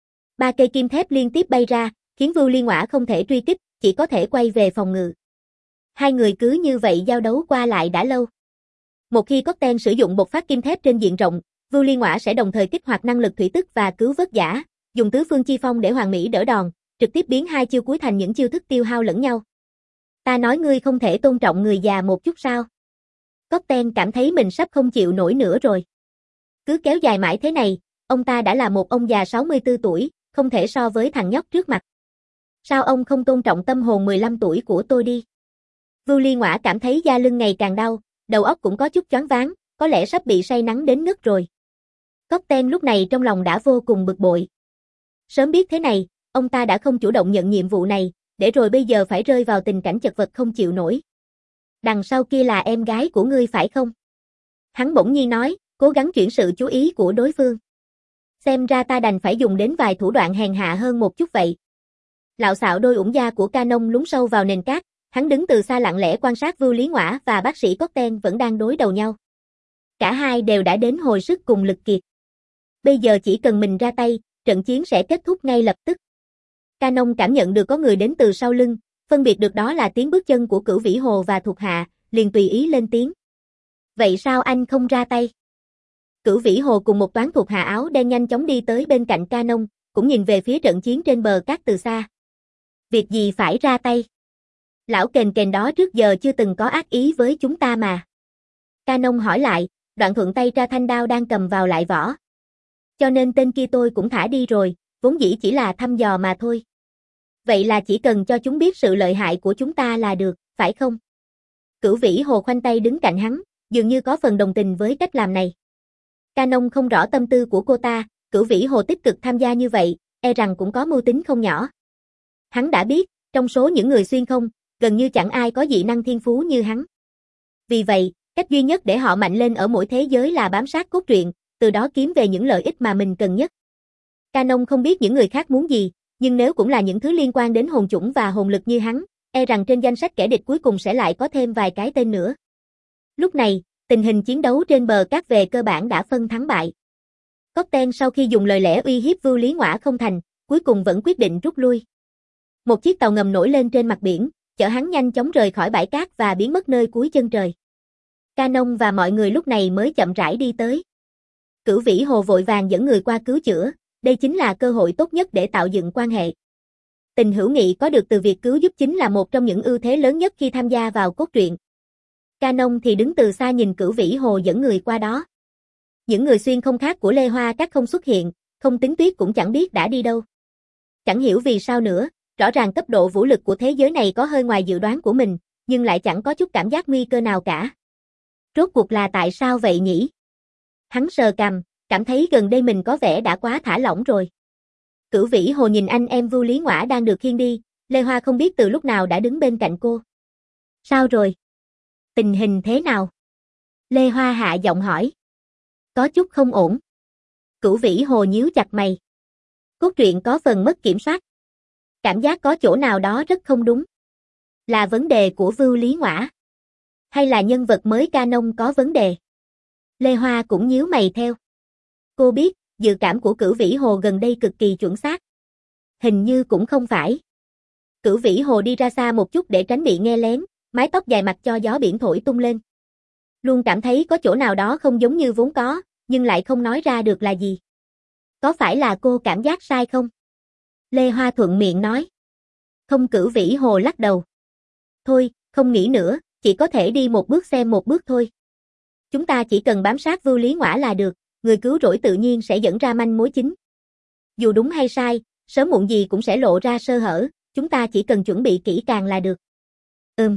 Ba cây kim thép liên tiếp bay ra, khiến Vưu Liên Ngõa không thể truy kích, chỉ có thể quay về phòng ngự. Hai người cứ như vậy giao đấu qua lại đã lâu. Một khi Cocktail sử dụng bộc phát kim thép trên diện rộng, Vưu Liên Ngõa sẽ đồng thời kích hoạt năng lực thủy tức và cứu vớt giả, dùng tứ phương chi phong để hoàn mỹ đỡ đòn, trực tiếp biến hai chiêu cuối thành những chiêu thức tiêu hao lẫn nhau. Ta nói ngươi không thể tôn trọng người già một chút sao? Cocktail cảm thấy mình sắp không chịu nổi nữa rồi. Cứ kéo dài mãi thế này, ông ta đã là một ông già sáu mươi tư tuổi, không thể so với thằng nhóc trước mặt. Sao ông không tôn trọng tâm hồn mười lăm tuổi của tôi đi? Vưu Liên Ngõa cảm thấy da lưng ngày càng đau, đầu óc cũng có chút choáng váng, có lẽ sắp bị say nắng đến ngất rồi. Cocktail lúc này trong lòng đã vô cùng bực bội. Sớm biết thế này, ông ta đã không chủ động nhận nhiệm vụ này, để rồi bây giờ phải rơi vào tình cảnh chật vật không chịu nổi. Đằng sau kia là em gái của ngươi phải không? Hắn bỗng nhiên nói, cố gắng chuyển sự chú ý của đối phương. Xem ra ta đành phải dùng đến vài thủ đoạn hèn hạ hơn một chút vậy. Lạo xạo đôi ủng da của Canon lún sâu vào nền cát, hắn đứng từ xa lặng lẽ quan sát Vưu Lý Ngõa và bác sĩ Cocktail vẫn đang đối đầu nhau. Cả hai đều đã đến hồi sức cùng lực kiệt. Bây giờ chỉ cần mình ra tay, trận chiến sẽ kết thúc ngay lập tức. Canon cảm nhận được có người đến từ sau lưng, phân biệt được đó là tiếng bước chân của Cửu Vĩ Hồ và thuộc hạ, liền tùy ý lên tiếng. Vậy sao anh không ra tay? Cửu Vĩ Hồ cùng một toán thuộc hạ áo đen nhanh chóng đi tới bên cạnh Canon, cũng nhìn về phía trận chiến trên bờ cát từ xa. Việc gì phải ra tay? Lão kền kền đó trước giờ chưa từng có ác ý với chúng ta mà. Canon hỏi lại, đoạn thuận tay ra thanh đao đang cầm vào lại vỏ. Cho nên tên kia tôi cũng thả đi rồi, vốn dĩ chỉ là thăm dò mà thôi. Vậy là chỉ cần cho chúng biết sự lợi hại của chúng ta là được, phải không? Cửu Vĩ Hồ khoanh tay đứng cạnh hắn, dường như có phần đồng tình với cách làm này. Canon không rõ tâm tư của cô ta, Cửu Vĩ Hồ tích cực tham gia như vậy, e rằng cũng có mưu tính không nhỏ. Hắn đã biết, trong số những người xuyên không, gần như chẳng ai có dị năng thiên phú như hắn. Vì vậy, cách duy nhất để họ mạnh lên ở mỗi thế giới là bám sát cốt truyện, từ đó kiếm về những lợi ích mà mình cần nhất. Canon không biết những người khác muốn gì, nhưng nếu cũng là những thứ liên quan đến hồn chủng và hồn lực như hắn, e rằng trên danh sách kẻ địch cuối cùng sẽ lại có thêm vài cái tên nữa. Lúc này, tình hình chiến đấu trên bờ cát về cơ bản đã phân thắng bại. Cocktail sau khi dùng lời lẽ uy hiếp Vưu Lý Ngõa không thành, cuối cùng vẫn quyết định rút lui. Một chiếc tàu ngầm nổi lên trên mặt biển, chở hắn nhanh chóng rời khỏi bãi cát và biến mất nơi cuối chân trời. Canon và mọi người lúc này mới chậm rãi đi tới. Cửu Vĩ Hồ vội vàng dẫn người qua cứu chữa, đây chính là cơ hội tốt nhất để tạo dựng quan hệ. Tình hữu nghị có được từ việc cứu giúp chính là một trong những ưu thế lớn nhất khi tham gia vào cốt truyện. Canon thì đứng từ xa nhìn Cửu Vĩ Hồ dẫn người qua đó. Những người xuyên không khác của Lê Hoa Các không xuất hiện, không tính Tuyết cũng chẳng biết đã đi đâu. Chẳng hiểu vì sao nữa, rõ ràng cấp độ vũ lực của thế giới này có hơi ngoài dự đoán của mình, nhưng lại chẳng có chút cảm giác nguy cơ nào cả. Rốt cuộc là tại sao vậy nhỉ? Hắn sờ cằm, cảm thấy gần đây mình có vẻ đã quá thả lỏng rồi. Cửu Vĩ Hồ nhìn anh em Vưu Lý Ngõa đang được khiêng đi, Lê Hoa không biết từ lúc nào đã đứng bên cạnh cô. Sao rồi? Tình hình thế nào? Lê Hoa hạ giọng hỏi. Có chút không ổn. Cửu Vĩ Hồ nhíu chặt mày. Cốt truyện có phần mất kiểm soát. Cảm giác có chỗ nào đó rất không đúng. Là vấn đề của Vưu Lý Ngõa? Hay là nhân vật mới Canon có vấn đề? Lê Hoa cũng nhíu mày theo. Cô biết, dự cảm của Cửu Vĩ Hồ gần đây cực kỳ chuẩn xác. Hình như cũng không phải. Cửu Vĩ Hồ đi ra xa một chút để tránh bị nghe lén, mái tóc dài mặt cho gió biển thổi tung lên. Luôn cảm thấy có chỗ nào đó không giống như vốn có, nhưng lại không nói ra được là gì. Có phải là cô cảm giác sai không? Lê Hoa thuận miệng nói. Không. Cửu Vĩ Hồ lắc đầu. Thôi, không nghĩ nữa, chỉ có thể đi một bước xem một bước thôi. Chúng ta chỉ cần bám sát Vưu Lý Ngõa là được, người cứu rỗi tự nhiên sẽ dẫn ra manh mối chính. Dù đúng hay sai, sớm muộn gì cũng sẽ lộ ra sơ hở, chúng ta chỉ cần chuẩn bị kỹ càng là được. Ừm.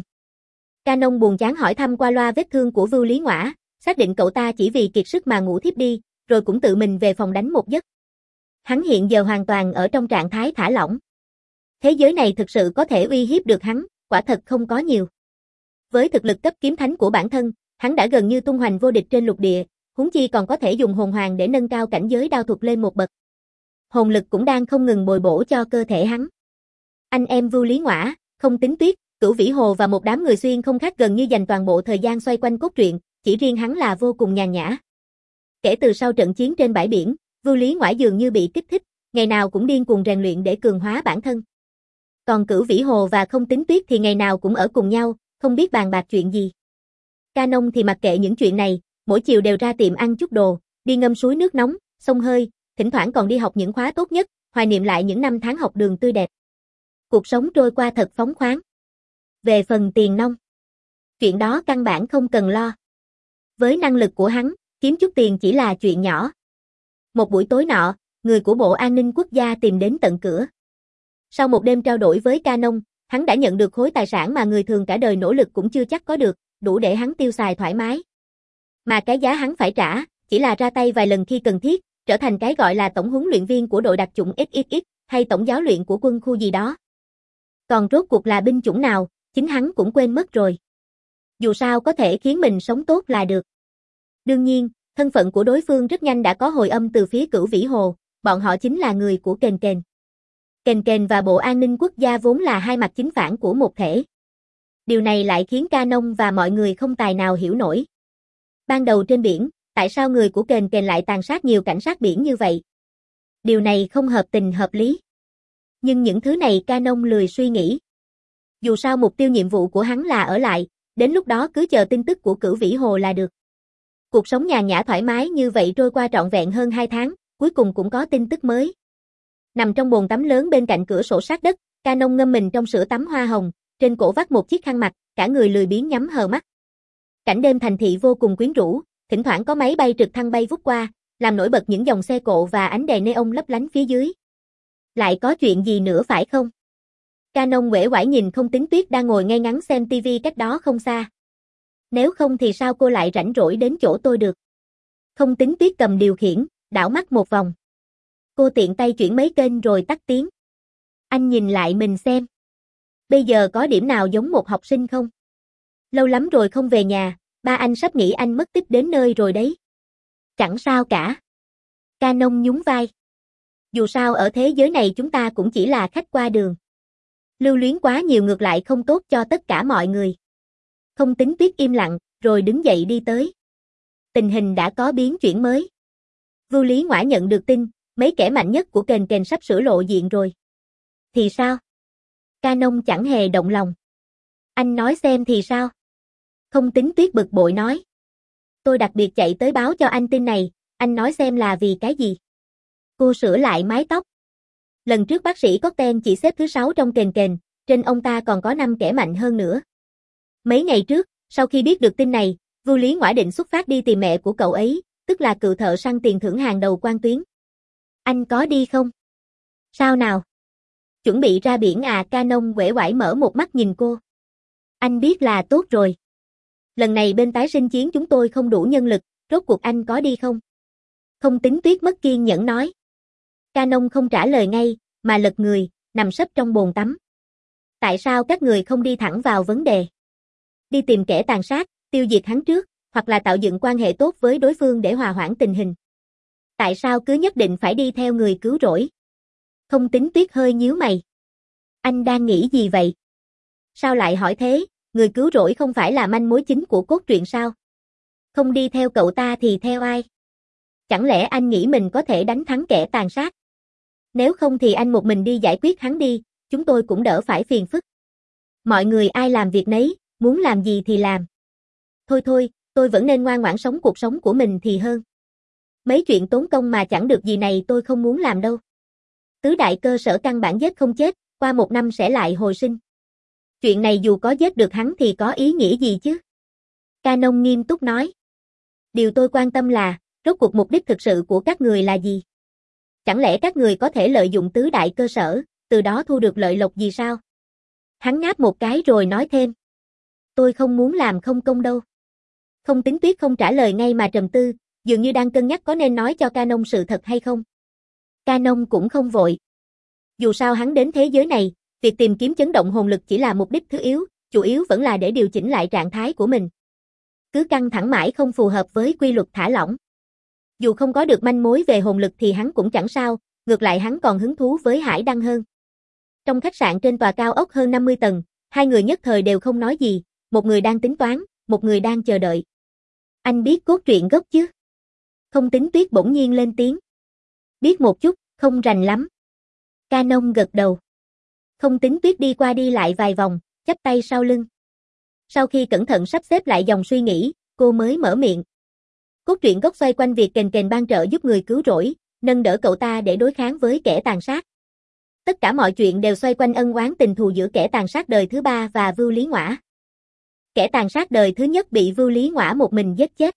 Canon buồn chán hỏi thăm qua loa vết thương của Vưu Lý Ngõa, xác định cậu ta chỉ vì kiệt sức mà ngủ thiếp đi, rồi cũng tự mình về phòng đánh một giấc. Hắn hiện giờ hoàn toàn ở trong trạng thái thả lỏng. Thế giới này thực sự có thể uy hiếp được hắn, quả thật không có nhiều. Với thực lực cấp kiếm thánh của bản thân, hắn đã gần như tung hoành vô địch trên lục địa, huống chi còn có thể dùng hồn hoàng để nâng cao cảnh giới đao thuật lên một bậc. Hồn lực cũng đang không ngừng bồi bổ cho cơ thể hắn. Anh em Vưu Lý Ngõa, không tính Tuyết, Cửu Vĩ Hồ và một đám người xuyên không khác gần như dành toàn bộ thời gian xoay quanh cốt truyện, chỉ riêng hắn là vô cùng nhàn nhã. Kể từ sau trận chiến trên bãi biển, Vưu Lý Ngoại dường như bị kích thích, ngày nào cũng điên cuồng rèn luyện để cường hóa bản thân. Còn Cửu Vĩ Hồ và Không Tính Tuyết thì ngày nào cũng ở cùng nhau, không biết bàn bạc chuyện gì. Ca Nông thì mặc kệ những chuyện này, mỗi chiều đều ra tiệm ăn chút đồ, đi ngâm suối nước nóng, xông hơi, thỉnh thoảng còn đi học những khóa tốt nhất, hoài niệm lại những năm tháng học đường tươi đẹp. Cuộc sống trôi qua thật phóng khoáng. Về phần tiền nong, chuyện đó căn bản không cần lo. Với năng lực của hắn, kiếm chút tiền chỉ là chuyện nhỏ. Một buổi tối nọ, người của Bộ An ninh Quốc gia tìm đến tận cửa. Sau một đêm trao đổi với Ca Nông, hắn đã nhận được khối tài sản mà người thường cả đời nỗ lực cũng chưa chắc có được, đủ để hắn tiêu xài thoải mái. Mà cái giá hắn phải trả, chỉ là ra tay vài lần khi cần thiết, trở thành cái gọi là tổng huấn luyện viên của đội đặc chủng ích ích ích, hay tổng giáo luyện của quân khu gì đó. Còn rốt cuộc là binh chủng nào, chính hắn cũng quên mất rồi. Dù sao có thể khiến mình sống tốt là được. Đương nhiên, thân phận của đối phương rất nhanh đã có hồi âm từ phía Cửu Vĩ Hồ, bọn họ chính là người của Kền Kền. Kền Kền và Bộ An ninh Quốc gia vốn là hai mặt chính phản của một thể. Điều này lại khiến Ca Nông và mọi người không tài nào hiểu nổi. Ban đầu trên biển, tại sao người của Kền Kền lại tàn sát nhiều cảnh sát biển như vậy? Điều này không hợp tình hợp lý. Nhưng những thứ này Ca Nông lười suy nghĩ. Dù sao mục tiêu nhiệm vụ của hắn là ở lại, đến lúc đó cứ chờ tin tức của Cửu Vĩ Hồ là được. Cuộc sống nhàn nhã thoải mái như vậy trôi qua trọn vẹn hơn hai tháng, cuối cùng cũng có tin tức mới. Nằm trong bồn tắm lớn bên cạnh cửa sổ sát đất, Ca Nông ngâm mình trong sữa tắm hoa hồng, trên cổ vắt một chiếc khăn mặt, cả người lười biếng nhắm hờ mắt. Cảnh đêm thành thị vô cùng quyến rũ, thỉnh thoảng có máy bay trực thăng bay vút qua, làm nổi bật những dòng xe cộ và ánh đèn neon lấp lánh phía dưới. Lại có chuyện gì nữa phải không? Ca Nông uể oải nhìn Không Tính Tuyết đang ngồi ngay ngắn xem tivi cách đó không xa. Nếu không thì sao cô lại rảnh rỗi đến chỗ tôi được? Không Tính Tuyết cầm điều khiển, đảo mắt một vòng. Cô tiện tay chuyển mấy kênh rồi tắt tiếng. Anh nhìn lại mình xem. Bây giờ có điểm nào giống một học sinh không? Lâu lắm rồi không về nhà, ba anh sắp nghĩ anh mất tích đến nơi rồi đấy. Chẳng sao cả. Ca Nông nhún vai. Dù sao ở thế giới này chúng ta cũng chỉ là khách qua đường. Lưu luyến quá nhiều ngược lại không tốt cho tất cả mọi người. Không Tính Tuyết im lặng, rồi đứng dậy đi tới. Tình hình đã có biến chuyển mới. Vưu Lý Ngoại nhận được tin, mấy kẻ mạnh nhất của Kền Kền sắp sửa lộ diện rồi. Thì sao? Ca Nông chẳng hề động lòng. Anh nói xem thì sao? Không Tính Tuyết bực bội nói. Tôi đặc biệt chạy tới báo cho anh tin này, anh nói xem là vì cái gì? Cô sửa lại mái tóc. Lần trước bác sĩ Cotten chỉ xếp thứ sáu trong Kền Kền, trên ông ta còn có năm kẻ mạnh hơn nữa. Mấy ngày trước, sau khi biết được tin này, Vưu Lý Ngoại định xuất phát đi tìm mẹ của cậu ấy, tức là cựu thợ săn tiền thưởng hàng đầu Quan Tuyến. Anh có đi không? Sao nào? Chuẩn bị ra biển à? Ca Nông uể oải mở một mắt nhìn cô. Anh biết là tốt rồi. Lần này bên tái sinh chiến chúng tôi không đủ nhân lực, rốt cuộc anh có đi không? Không Tính Tuyết mất kiên nhẫn nói. Ca Nông không trả lời ngay, mà lật người, nằm sấp trong bồn tắm. Tại sao các người không đi thẳng vào vấn đề? Đi tìm kẻ tàn sát, tiêu diệt hắn trước, hoặc là tạo dựng quan hệ tốt với đối phương để hòa hoãn tình hình. Tại sao cứ nhất định phải đi theo người cứu rỗi? Không Tính Tuyết hơi nhíu mày. Anh đang nghĩ gì vậy? Sao lại hỏi thế, người cứu rỗi không phải là manh mối chính của cốt truyện sao? Không đi theo cậu ta thì theo ai? Chẳng lẽ anh nghĩ mình có thể đánh thắng kẻ tàn sát? Nếu không thì anh một mình đi giải quyết hắn đi, chúng tôi cũng đỡ phải phiền phức. Mọi người ai làm việc nấy, muốn làm gì thì làm. Thôi thôi, tôi vẫn nên ngoan ngoãn sống cuộc sống của mình thì hơn. Mấy chuyện tốn công mà chẳng được gì này tôi không muốn làm đâu. Tứ đại cơ sở căn bản giết không chết, qua một năm sẽ lại hồi sinh. Chuyện này dù có giết được hắn thì có ý nghĩa gì chứ? Ca Nông nghiêm túc nói. Điều tôi quan tâm là, rốt cuộc mục đích thực sự của các người là gì? Chẳng lẽ các người có thể lợi dụng tứ đại cơ sở, từ đó thu được lợi lộc gì sao? Hắn ngáp một cái rồi nói thêm. Tôi không muốn làm không công đâu. Không Tính Tuyết không trả lời ngay mà trầm tư, dường như đang cân nhắc có nên nói cho Ca Nông sự thật hay không. Ca Nông cũng không vội. Dù sao hắn đến thế giới này, việc tìm kiếm chấn động hồn lực chỉ là mục đích thứ yếu, chủ yếu vẫn là để điều chỉnh lại trạng thái của mình. Cứ căng thẳng mãi không phù hợp với quy luật thả lỏng. Dù không có được manh mối về hồn lực thì hắn cũng chẳng sao, ngược lại hắn còn hứng thú với Hải Đăng hơn. Trong khách sạn trên tòa cao ốc hơn năm mươi tầng, hai người nhất thời đều không nói gì, một người đang tính toán, một người đang chờ đợi. Anh biết cốt truyện gốc chứ? Không Tính Tuyết bỗng nhiên lên tiếng. Biết một chút, không rành lắm. Canon gật đầu. Không Tính Tuyết đi qua đi lại vài vòng, chắp tay sau lưng. Sau khi cẩn thận sắp xếp lại dòng suy nghĩ, cô mới mở miệng. Cốt truyện gốc xoay quanh việc Kền Kền ban trợ giúp người cứu rỗi, nâng đỡ cậu ta để đối kháng với kẻ tàn sát. Tất cả mọi chuyện đều xoay quanh ân oán tình thù giữa kẻ tàn sát đời thứ ba và Vưu Lý Ngoã. Kẻ tàn sát đời thứ nhất bị Vưu Lý Ngoã một mình giết chết.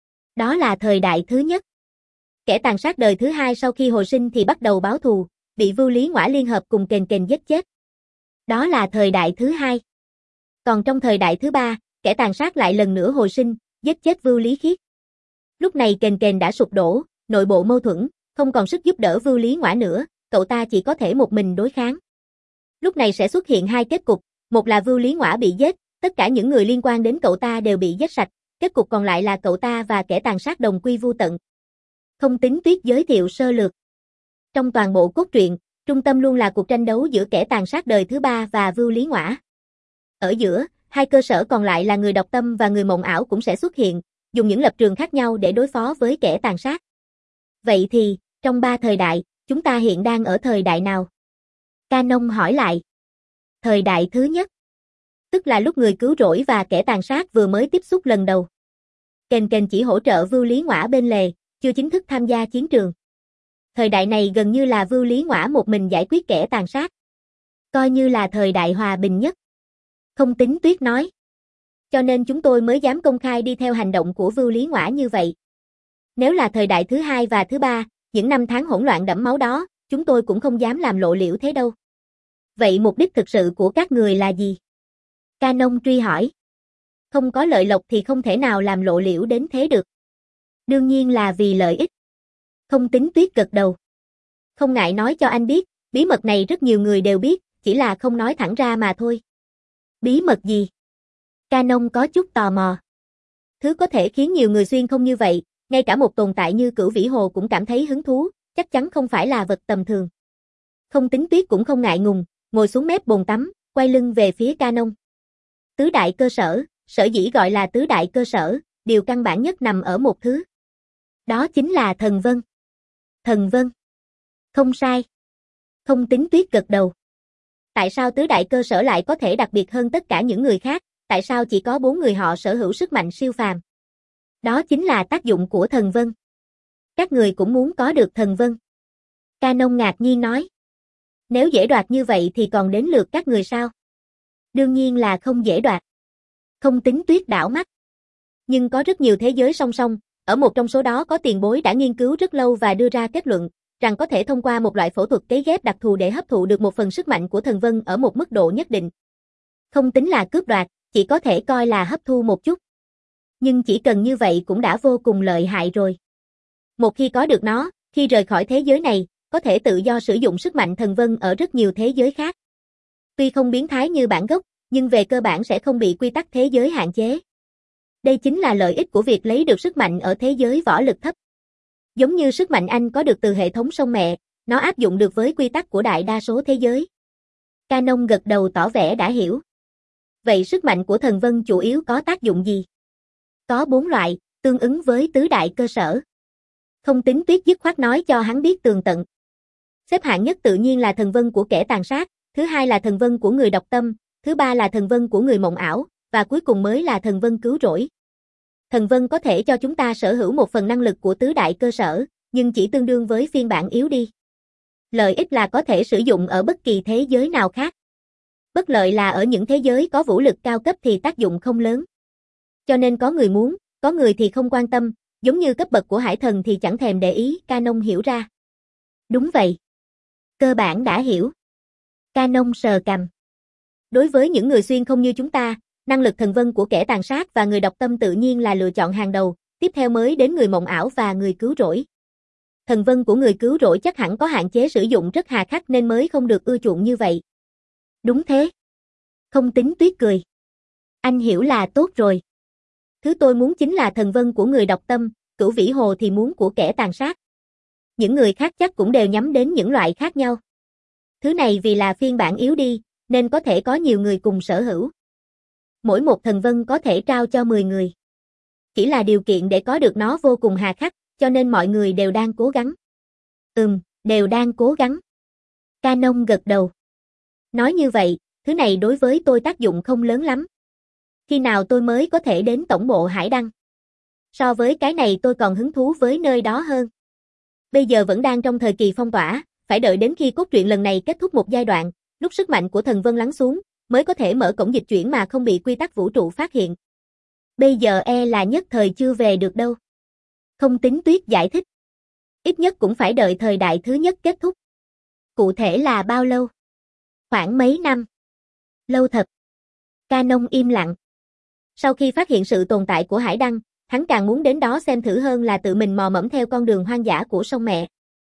Đó là thời đại thứ nhất. Kẻ tàn sát đời thứ hai sau khi hồi sinh thì bắt đầu báo thù, bị Vưu Lý Ngoã liên hợp cùng Kền Kền giết chết. Đó là thời đại thứ hai. Còn trong thời đại thứ ba, kẻ tàn sát lại lần nữa hồi sinh, giết chết Vưu Lý Khiết. Lúc này Kền Kền đã sụp đổ, nội bộ mâu thuẫn, không còn sức giúp đỡ Vưu Lý Ngoã nữa, cậu ta chỉ có thể một mình đối kháng. Lúc này sẽ xuất hiện hai kết cục, một là Vưu Lý Ngoã bị giết, tất cả những người liên quan đến cậu ta đều bị giết sạch, kết cục còn lại là cậu ta và kẻ tàn sát đồng quy vu tận. Không Tính Tuyết giới thiệu sơ lược. Trong toàn bộ cốt truyện, trung tâm luôn là cuộc tranh đấu giữa kẻ tàn sát đời thứ ba và Vưu Lý Ngoã. Ở giữa, hai cơ sở còn lại là người độc tâm và người mộng ảo cũng sẽ xuất hiện, dùng những lập trường khác nhau để đối phó với kẻ tàn sát. Vậy thì, trong ba thời đại, chúng ta hiện đang ở thời đại nào? Canon hỏi lại. Thời đại thứ nhất. Tức là lúc người cứu rỗi và kẻ tàn sát vừa mới tiếp xúc lần đầu. Kền Kền chỉ hỗ trợ Vưu Lý Ngoã bên lề, chưa chính thức tham gia chiến trường. Thời đại này gần như là Vưu Lý Ngoã một mình giải quyết kẻ tàn sát. Coi như là thời đại hòa bình nhất. Không Tính Tuyết nói. Cho nên chúng tôi mới dám công khai đi theo hành động của Vưu Lý Ngoã như vậy. Nếu là thời đại thứ hai và thứ ba, những năm tháng hỗn loạn đẫm máu đó, chúng tôi cũng không dám làm lộ liễu thế đâu. Vậy mục đích thực sự của các người là gì? Canon truy hỏi. Không có lợi lộc thì không thể nào làm lộ liễu đến thế được. Đương nhiên là vì lợi ích. Không Tính Tuyết gật đầu. Không ngại nói cho anh biết, bí mật này rất nhiều người đều biết, chỉ là không nói thẳng ra mà thôi. Bí mật gì? Canon có chút tò mò. Thứ có thể khiến nhiều người xuyên không như vậy, ngay cả một tồn tại như Cửu Vĩ Hồ cũng cảm thấy hứng thú, chắc chắn không phải là vật tầm thường. Không Tính Tuyết cũng không ngại ngùng, ngồi xuống mép bồn tắm, quay lưng về phía Canon. Tứ đại cơ sở, sở dĩ gọi là tứ đại cơ sở, điều căn bản nhất nằm ở một thứ. Đó chính là thần vân. Thần vân. Không sai. Không Tính Tuyết gật đầu. Tại sao tứ đại cơ sở lại có thể đặc biệt hơn tất cả những người khác? Tại sao chỉ có bốn người họ sở hữu sức mạnh siêu phàm? Đó chính là tác dụng của thần vân. Các người cũng muốn có được thần vân. Canon ngạc nhiên nói. Nếu dễ đoạt như vậy thì còn đến lượt các người sao? Đương nhiên là không dễ đoạt. Không Tính Tuyết đảo mắt. Nhưng có rất nhiều thế giới song song, ở một trong số đó có tiền bối đã nghiên cứu rất lâu và đưa ra kết luận, rằng có thể thông qua một loại phẫu thuật cấy ghép đặc thù để hấp thụ được một phần sức mạnh của thần vân ở một mức độ nhất định. Không tính là cướp đoạt, chỉ có thể coi là hấp thu một chút. Nhưng chỉ cần như vậy cũng đã vô cùng lợi hại rồi. Một khi có được nó, khi rời khỏi thế giới này, có thể tự do sử dụng sức mạnh thần vân ở rất nhiều thế giới khác. Tuy không biến thái như bản gốc, nhưng về cơ bản sẽ không bị quy tắc thế giới hạn chế. Đây chính là lợi ích của việc lấy được sức mạnh ở thế giới võ lực thấp. Giống như sức mạnh anh có được từ hệ thống sông mẹ, nó áp dụng được với quy tắc của đại đa số thế giới. Canon gật đầu tỏ vẻ đã hiểu. Vậy sức mạnh của thần vân chủ yếu có tác dụng gì? Có bốn loại, tương ứng với tứ đại cơ sở. Không Tính Tuyết dứt khoát nói cho hắn biết tường tận. Xếp hạng nhất tự nhiên là thần vân của kẻ tàn sát, thứ hai là thần vân của người độc tâm, thứ ba là thần vân của người mộng ảo, và cuối cùng mới là thần vân cứu rỗi. Thần vân có thể cho chúng ta sở hữu một phần năng lực của tứ đại cơ sở, nhưng chỉ tương đương với phiên bản yếu đi. Lợi ích là có thể sử dụng ở bất kỳ thế giới nào khác. Bất lợi là ở những thế giới có vũ lực cao cấp thì tác dụng không lớn. Cho nên có người muốn, có người thì không quan tâm, giống như cấp bậc của hải thần thì chẳng thèm để ý, Canon hiểu ra. Đúng vậy. Cơ bản đã hiểu. Canon sờ cằm. Đối với những người xuyên không như chúng ta, năng lực thần vân của kẻ tàn sát và người độc tâm tự nhiên là lựa chọn hàng đầu, tiếp theo mới đến người mộng ảo và người cứu rỗi. Thần vân của người cứu rỗi chắc hẳn có hạn chế sử dụng rất hà khắc nên mới không được ưa chuộng như vậy. Đúng thế. Không Tính Tuyết cười. Anh hiểu là tốt rồi. Thứ tôi muốn chính là thần vân của người độc tâm, Cửu Vĩ Hồ thì muốn của kẻ tàn sát. Những người khác chắc cũng đều nhắm đến những loại khác nhau. Thứ này vì là phiên bản yếu đi, nên có thể có nhiều người cùng sở hữu. Mỗi một thần vân có thể trao cho mười người. Chỉ là điều kiện để có được nó vô cùng hà khắc, cho nên mọi người đều đang cố gắng. Ừm, đều đang cố gắng. Canon gật đầu. Nói như vậy, thứ này đối với tôi tác dụng không lớn lắm. Khi nào tôi mới có thể đến tổng bộ Hải Đăng? So với cái này tôi còn hứng thú với nơi đó hơn. Bây giờ vẫn đang trong thời kỳ phong tỏa, phải đợi đến khi cốt truyện lần này kết thúc một giai đoạn, lúc sức mạnh của thần vân lắng xuống, mới có thể mở cổng dịch chuyển mà không bị quy tắc vũ trụ phát hiện. Bây giờ e là nhất thời chưa về được đâu. Không Tính Tuyết giải thích. Ít nhất cũng phải đợi thời đại thứ nhất kết thúc. Cụ thể là bao lâu? Khoảng mấy năm. Lâu thật. Canon im lặng. Sau khi phát hiện sự tồn tại của Hải Đăng, hắn càng muốn đến đó xem thử hơn là tự mình mò mẫm theo con đường hoang dã của sông mẹ.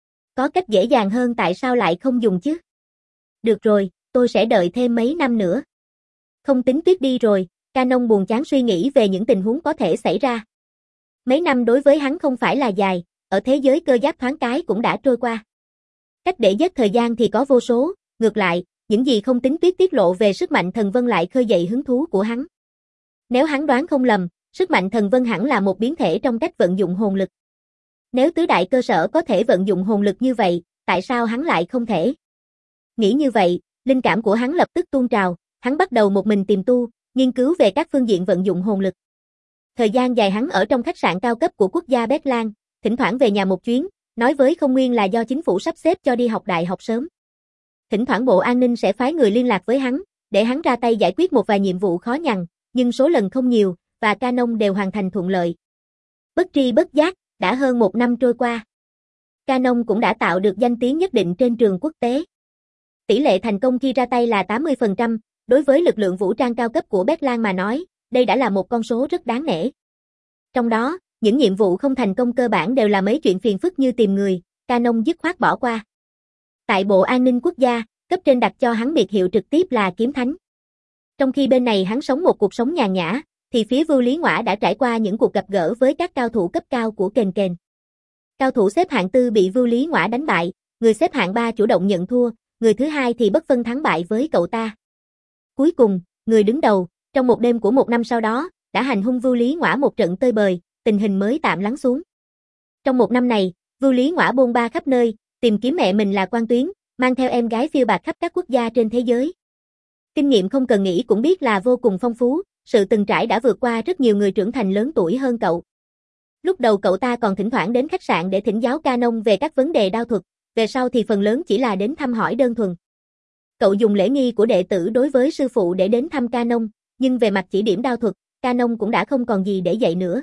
Có cách dễ dàng hơn tại sao lại không dùng chứ? Được rồi, tôi sẽ đợi thêm mấy năm nữa. Không Tính Tuyết đi rồi, Canon buồn chán suy nghĩ về những tình huống có thể xảy ra. Mấy năm đối với hắn không phải là dài, ở thế giới cơ giáp thoáng cái cũng đã trôi qua. Cách để giết thời gian thì có vô số, ngược lại, những gì Không Tính Tuyết tiết lộ về sức mạnh thần vân lại khơi dậy hứng thú của hắn. Nếu hắn đoán không lầm, sức mạnh thần vân hẳn là một biến thể trong cách vận dụng hồn lực. Nếu tứ đại cơ sở có thể vận dụng hồn lực như vậy, tại sao hắn lại không thể? Nghĩ như vậy, linh cảm của hắn lập tức tuôn trào, hắn bắt đầu một mình tìm tu, nghiên cứu về các phương diện vận dụng hồn lực. Thời gian dài hắn ở trong khách sạn cao cấp của quốc gia Bét Lan, thỉnh thoảng về nhà một chuyến, nói với Không Nguyên là do chính phủ sắp xếp cho đi học đại học sớm. Thỉnh thoảng Bộ An ninh sẽ phái người liên lạc với hắn, để hắn ra tay giải quyết một vài nhiệm vụ khó nhằn, nhưng số lần không nhiều, và Canon đều hoàn thành thuận lợi. Bất tri bất giác, đã hơn một năm trôi qua. Canon cũng đã tạo được danh tiếng nhất định trên trường quốc tế. Tỷ lệ thành công khi ra tay là tám mươi phần trăm, đối với lực lượng vũ trang cao cấp của Bét Lan mà nói, đây đã là một con số rất đáng nể. Trong đó, những nhiệm vụ không thành công cơ bản đều là mấy chuyện phiền phức như tìm người, Canon dứt khoát bỏ qua. Tại Bộ An ninh Quốc gia, cấp trên đặt cho hắn biệt hiệu trực tiếp là Kiếm Thánh. Trong khi bên này hắn sống một cuộc sống nhàn nhã, thì phía Vưu Lý Ngoã đã trải qua những cuộc gặp gỡ với các cao thủ cấp cao của kền kền. Cao thủ xếp hạng tư bị Vưu Lý Ngoã đánh bại, người xếp hạng ba chủ động nhận thua, người thứ hai thì bất phân thắng bại với cậu ta. Cuối cùng, người đứng đầu, trong một đêm của một năm sau đó, đã hành hung Vưu Lý Ngoã một trận tơi bời, tình hình mới tạm lắng xuống. Trong một năm này, Vưu Lý Ngoã bôn ba khắp nơi, tìm kiếm mẹ mình là Quan Tuyến, mang theo em gái phiêu bạt khắp các quốc gia trên thế giới. Kinh nghiệm không cần nghĩ cũng biết là vô cùng phong phú, sự từng trải đã vượt qua rất nhiều người trưởng thành lớn tuổi hơn cậu. Lúc đầu cậu ta còn thỉnh thoảng đến khách sạn để thỉnh giáo Canon về các vấn đề đao thuật, về sau thì phần lớn chỉ là đến thăm hỏi đơn thuần. Cậu dùng lễ nghi của đệ tử đối với sư phụ để đến thăm Canon, nhưng về mặt chỉ điểm đao thuật, Canon cũng đã không còn gì để dạy nữa.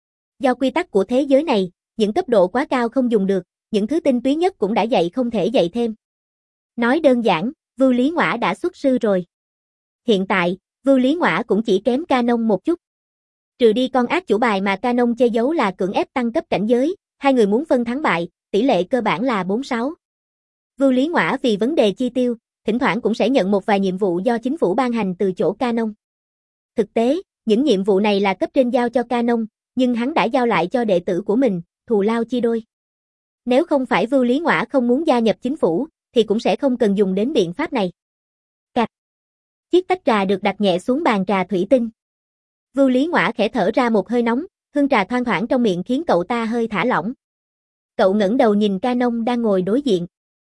Do quy tắc của thế giới này, những cấp độ quá cao không dùng được, những thứ tinh túy nhất cũng đã dạy không thể dạy thêm. Nói đơn giản, Vưu Lý Ngoã đã xuất sư rồi. Hiện tại, Vưu Lý Ngoã cũng chỉ kém Canon một chút. Trừ đi con ác chủ bài mà Canon che giấu là cưỡng ép tăng cấp cảnh giới, hai người muốn phân thắng bại, tỷ lệ cơ bản là bốn sáu. Vưu Lý Ngoã vì vấn đề chi tiêu, thỉnh thoảng cũng sẽ nhận một vài nhiệm vụ do chính phủ ban hành từ chỗ Canon. Thực tế, những nhiệm vụ này là cấp trên giao cho Canon, nhưng hắn đã giao lại cho đệ tử của mình, thù lao chia đôi. Nếu không phải Vưu Lý Ngoã không muốn gia nhập chính phủ, thì cũng sẽ không cần dùng đến biện pháp này. Cạch. Chiếc tách trà được đặt nhẹ xuống bàn trà thủy tinh. Vưu Lý Ngoã khẽ thở ra một hơi nóng, hương trà thoang thoảng trong miệng khiến cậu ta hơi thả lỏng. Cậu ngẩng đầu nhìn Canon đang ngồi đối diện.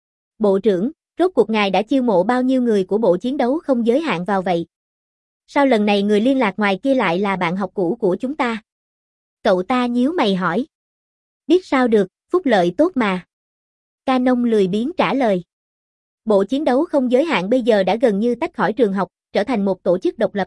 Bộ trưởng, rốt cuộc ngài đã chiêu mộ bao nhiêu người của bộ chiến đấu không giới hạn vào vậy? Sao lần này người liên lạc ngoài kia lại là bạn học cũ của chúng ta? Cậu ta nhíu mày hỏi. Biết sao được, phúc lợi tốt mà. Canon lười biếng trả lời. Bộ chiến đấu không giới hạn bây giờ đã gần như tách khỏi trường học, trở thành một tổ chức độc lập.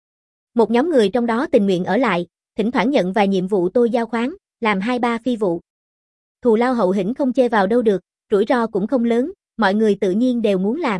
Một nhóm người trong đó tình nguyện ở lại, thỉnh thoảng nhận vài nhiệm vụ tôi giao khoán, làm hai ba phi vụ. Thù lao hậu hĩnh không chê vào đâu được, rủi ro cũng không lớn, mọi người tự nhiên đều muốn làm.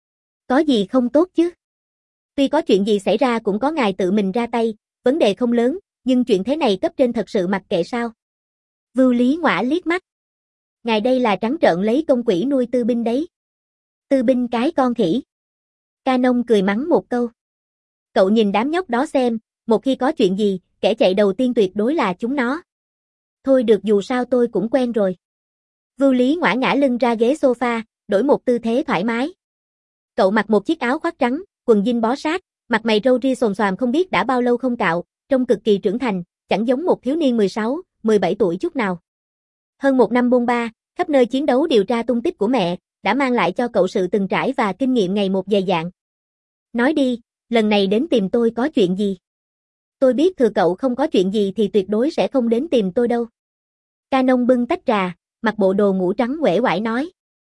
Có gì không tốt chứ? Tuy có chuyện gì xảy ra cũng có ngài tự mình ra tay, vấn đề không lớn, nhưng chuyện thế này cấp trên thật sự mặc kệ sao? Vưu Lý Ngoã liếc mắt. Ngài đây là trắng trợn lấy công quỹ nuôi tư binh đấy. Tư binh cái con khỉ. Canon cười mắng một câu. Cậu nhìn đám nhóc đó xem, một khi có chuyện gì, kẻ chạy đầu tiên tuyệt đối là chúng nó. Thôi được dù sao tôi cũng quen rồi. Vưu Lý Ngoã ngã lưng ra ghế sofa, đổi một tư thế thoải mái. Cậu mặc một chiếc áo khoác trắng, quần jean bó sát, mặt mày râu ria xồm xoàm không biết đã bao lâu không cạo, trông cực kỳ trưởng thành, chẳng giống một thiếu niên mười sáu, mười bảy tuổi chút nào. Hơn một năm bôn ba, khắp nơi chiến đấu điều tra tung tích của mẹ, đã mang lại cho cậu sự từng trải và kinh nghiệm ngày một dày dạn. Nói đi, lần này đến tìm tôi có chuyện gì? Tôi biết thừa cậu không có chuyện gì thì tuyệt đối sẽ không đến tìm tôi đâu. Canon bưng tách trà, mặc bộ đồ ngủ trắng uể oải nói.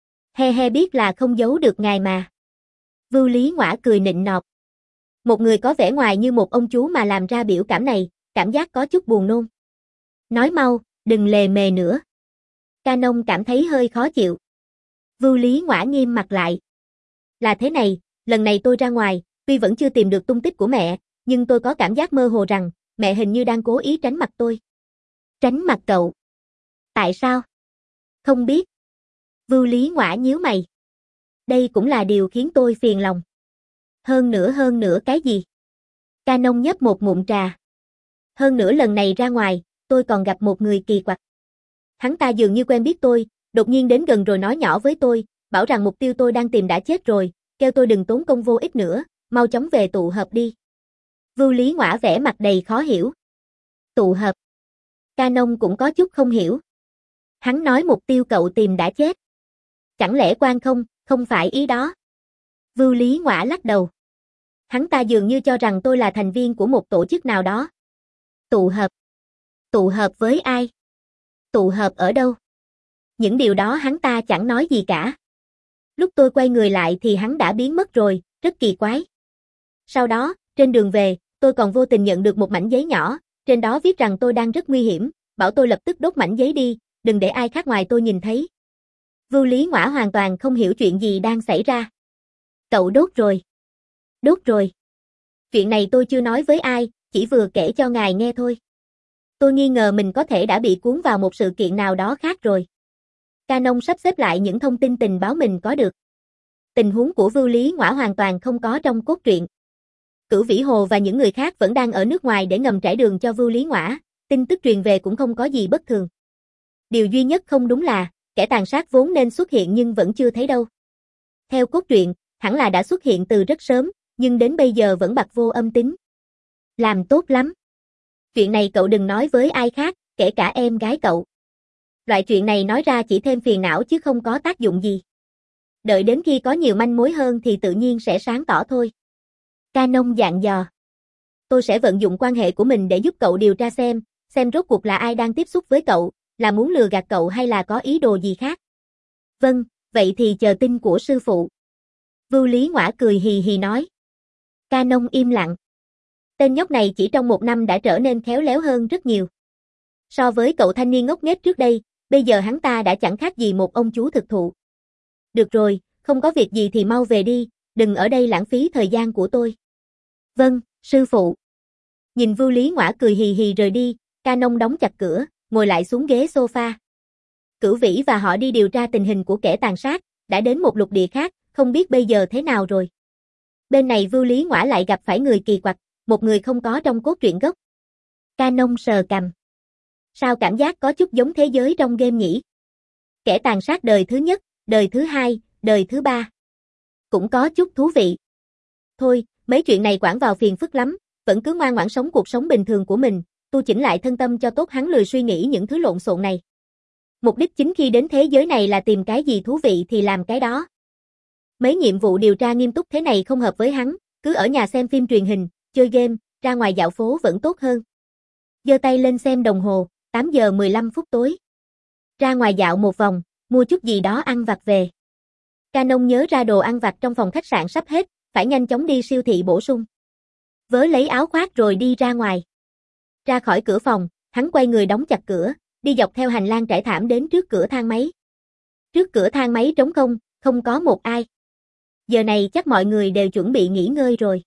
He he biết là không giấu được ngài mà. Vưu Lý Ngoã cười nịnh nọt. Một người có vẻ ngoài như một ông chú mà làm ra biểu cảm này, cảm giác có chút buồn nôn. Nói mau, đừng lề mề nữa. Canon cảm thấy hơi khó chịu. Vưu Lý Ngoã nghiêm mặt lại. Là thế này, lần này tôi ra ngoài, tuy vẫn chưa tìm được tung tích của mẹ, nhưng tôi có cảm giác mơ hồ rằng, mẹ hình như đang cố ý tránh mặt tôi. Tránh mặt cậu? Tại sao? Không biết. Vưu Lý Ngoã nhíu mày. Đây cũng là điều khiến tôi phiền lòng. Hơn nữa hơn nữa cái gì? Canon nhấp một ngụm trà. Hơn nữa lần này ra ngoài, tôi còn gặp một người kỳ quặc. Hắn ta dường như quen biết tôi, đột nhiên đến gần rồi nói nhỏ với tôi, bảo rằng mục tiêu tôi đang tìm đã chết rồi, kêu tôi đừng tốn công vô ích nữa, mau chóng về tụ hợp đi. Vưu Lý Ngoã vẻ mặt đầy khó hiểu. Tụ hợp? Canon cũng có chút không hiểu. Hắn nói mục tiêu cậu tìm đã chết. Chẳng lẽ Quan không, không phải ý đó. Vưu Lý Ngoã lắc đầu. Hắn ta dường như cho rằng tôi là thành viên của một tổ chức nào đó. Tụ hợp? Tụ hợp với ai? Tụ hợp ở đâu? Những điều đó hắn ta chẳng nói gì cả. Lúc tôi quay người lại thì hắn đã biến mất rồi, rất kỳ quái. Sau đó, trên đường về, tôi còn vô tình nhận được một mảnh giấy nhỏ, trên đó viết rằng tôi đang rất nguy hiểm, bảo tôi lập tức đốt mảnh giấy đi, đừng để ai khác ngoài tôi nhìn thấy. Vưu Lý Ngoã hoàn toàn không hiểu chuyện gì đang xảy ra. Cậu đốt rồi. Đốt rồi. Chuyện này tôi chưa nói với ai, chỉ vừa kể cho ngài nghe thôi. Tôi nghi ngờ mình có thể đã bị cuốn vào một sự kiện nào đó khác rồi. Canon sắp xếp lại những thông tin tình báo mình có được. Tình huống của Vưu Lý Ngoã hoàn toàn không có trong cốt truyện. Cửu Vĩ Hồ và những người khác vẫn đang ở nước ngoài để ngầm trải đường cho Vưu Lý Ngoã, tin tức truyền về cũng không có gì bất thường. Điều duy nhất không đúng là, kẻ tàn sát vốn nên xuất hiện nhưng vẫn chưa thấy đâu. Theo cốt truyện, hẳn là đã xuất hiện từ rất sớm, nhưng đến bây giờ vẫn bặt vô âm tín. Làm tốt lắm. Chuyện này cậu đừng nói với ai khác, kể cả em gái cậu. Loại chuyện này nói ra chỉ thêm phiền não chứ không có tác dụng gì. Đợi đến khi có nhiều manh mối hơn thì tự nhiên sẽ sáng tỏ thôi. Canon dặn dò. Tôi sẽ vận dụng quan hệ của mình để giúp cậu điều tra xem, xem rốt cuộc là ai đang tiếp xúc với cậu, là muốn lừa gạt cậu hay là có ý đồ gì khác. Vâng, vậy thì chờ tin của sư phụ. Vưu Lý Ngoã cười hì hì nói. Canon im lặng. Tên nhóc này chỉ trong một năm đã trở nên khéo léo hơn rất nhiều. So với cậu thanh niên ngốc nghếch trước đây, bây giờ hắn ta đã chẳng khác gì một ông chú thực thụ. Được rồi, không có việc gì thì mau về đi, đừng ở đây lãng phí thời gian của tôi. Vâng, sư phụ. Nhìn Vưu Lý Ngoã cười hì hì rời đi, Canon đóng chặt cửa, ngồi lại xuống ghế sofa. Cửu Vĩ và họ đi điều tra tình hình của kẻ tàn sát, đã đến một lục địa khác, không biết bây giờ thế nào rồi. Bên này Vưu Lý Ngoã lại gặp phải người kỳ quặc, một người không có trong cốt truyện gốc. Canon sờ cằm. Sao cảm giác có chút giống thế giới trong game nhỉ? Kẻ tàn sát đời thứ nhất, đời thứ hai, đời thứ ba. Cũng có chút thú vị. Thôi, mấy chuyện này quản vào phiền phức lắm, vẫn cứ ngoan ngoãn sống cuộc sống bình thường của mình, tu chỉnh lại thân tâm cho tốt. Hắn lười suy nghĩ những thứ lộn xộn này. Mục đích chính khi đến thế giới này là tìm cái gì thú vị thì làm cái đó. Mấy nhiệm vụ điều tra nghiêm túc thế này không hợp với hắn, cứ ở nhà xem phim truyền hình, chơi game, ra ngoài dạo phố vẫn tốt hơn. Giơ tay lên xem đồng hồ, tám giờ mười lăm phút tối. Ra ngoài dạo một vòng, mua chút gì đó ăn vặt về. Canon nhớ ra đồ ăn vặt trong phòng khách sạn sắp hết, phải nhanh chóng đi siêu thị bổ sung. Vớ lấy áo khoác rồi đi ra ngoài. Ra khỏi cửa phòng, hắn quay người đóng chặt cửa, đi dọc theo hành lang trải thảm đến trước cửa thang máy. Trước cửa thang máy trống không, không có một ai. Giờ này chắc mọi người đều chuẩn bị nghỉ ngơi rồi.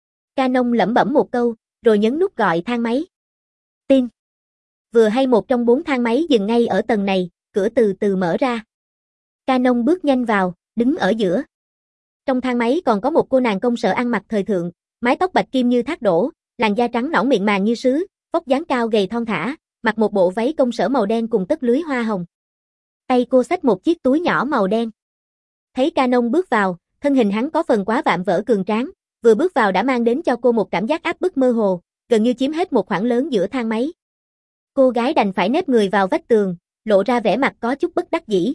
Canon lẩm bẩm một câu, rồi nhấn nút gọi thang máy. Tin. Vừa hay một trong bốn thang máy dừng ngay ở tầng này, cửa từ từ mở ra. Canon bước nhanh vào, đứng ở giữa. Trong thang máy còn có một cô nàng công sở ăn mặc thời thượng, mái tóc bạch kim như thác đổ, làn da trắng nõn miệng màng như sứ, vóc dáng cao gầy thon thả, mặc một bộ váy công sở màu đen cùng tất lưới hoa hồng. Tay cô xách một chiếc túi nhỏ màu đen. Thấy Canon bước vào, thân hình hắn có phần quá vạm vỡ cường tráng, vừa bước vào đã mang đến cho cô một cảm giác áp bức mơ hồ, gần như chiếm hết một khoảng lớn giữa thang máy. Cô gái đành phải nép người vào vách tường, lộ ra vẻ mặt có chút bất đắc dĩ.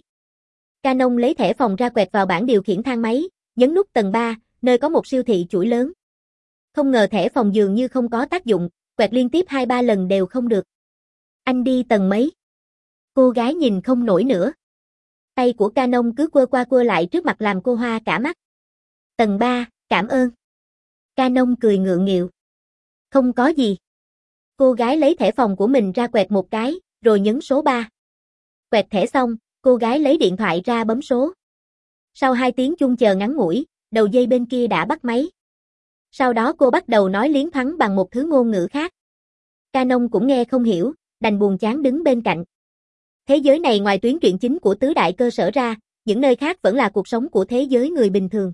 Canon lấy thẻ phòng ra quẹt vào bảng điều khiển thang máy, nhấn nút tầng ba, nơi có một siêu thị chuỗi lớn. Không ngờ thẻ phòng dường như không có tác dụng, quẹt liên tiếp hai ba lần đều không được. Anh đi tầng mấy? Cô gái nhìn không nổi nữa. Tay của Canon cứ quơ qua quơ lại trước mặt làm cô hoa cả mắt. Tầng ba, cảm ơn. Canon cười ngượng nghịu. Không có gì. Cô gái lấy thẻ phòng của mình ra quẹt một cái, rồi nhấn số ba. Quẹt thẻ xong, cô gái lấy điện thoại ra bấm số. Sau hai tiếng chuông chờ ngắn ngủi, đầu dây bên kia đã bắt máy. Sau đó cô bắt đầu nói liến thoáng bằng một thứ ngôn ngữ khác. Canon cũng nghe không hiểu, đành buồn chán đứng bên cạnh. Thế giới này ngoài tuyến truyện chính của tứ đại cơ sở ra, những nơi khác vẫn là cuộc sống của thế giới người bình thường.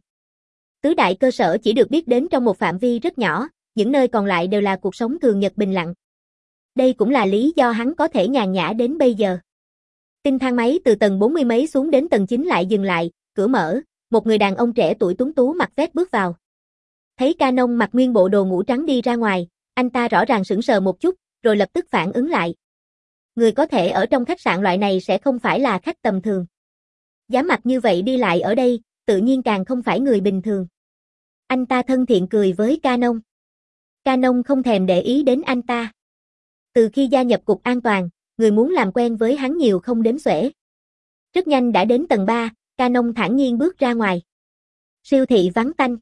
Tứ đại cơ sở chỉ được biết đến trong một phạm vi rất nhỏ, những nơi còn lại đều là cuộc sống thường nhật bình lặng. Đây cũng là lý do hắn có thể nhàn nhã đến bây giờ. Tin thang máy từ tầng bốn mươi mấy xuống đến tầng chín lại dừng lại, cửa mở, một người đàn ông trẻ tuổi tuấn tú mặc vest bước vào. Thấy Canon mặc nguyên bộ đồ ngủ trắng đi ra ngoài, anh ta rõ ràng sững sờ một chút, rồi lập tức phản ứng lại. Người có thể ở trong khách sạn loại này sẽ không phải là khách tầm thường. Dám mặc như vậy đi lại ở đây, tự nhiên càng không phải người bình thường. Anh ta thân thiện cười với Canon. Canon không thèm để ý đến anh ta. Từ khi gia nhập cục an toàn, người muốn làm quen với hắn nhiều không đếm xuể. Rất nhanh đã đến tầng ba, Canon thản nhiên bước ra ngoài. Siêu thị vắng tanh.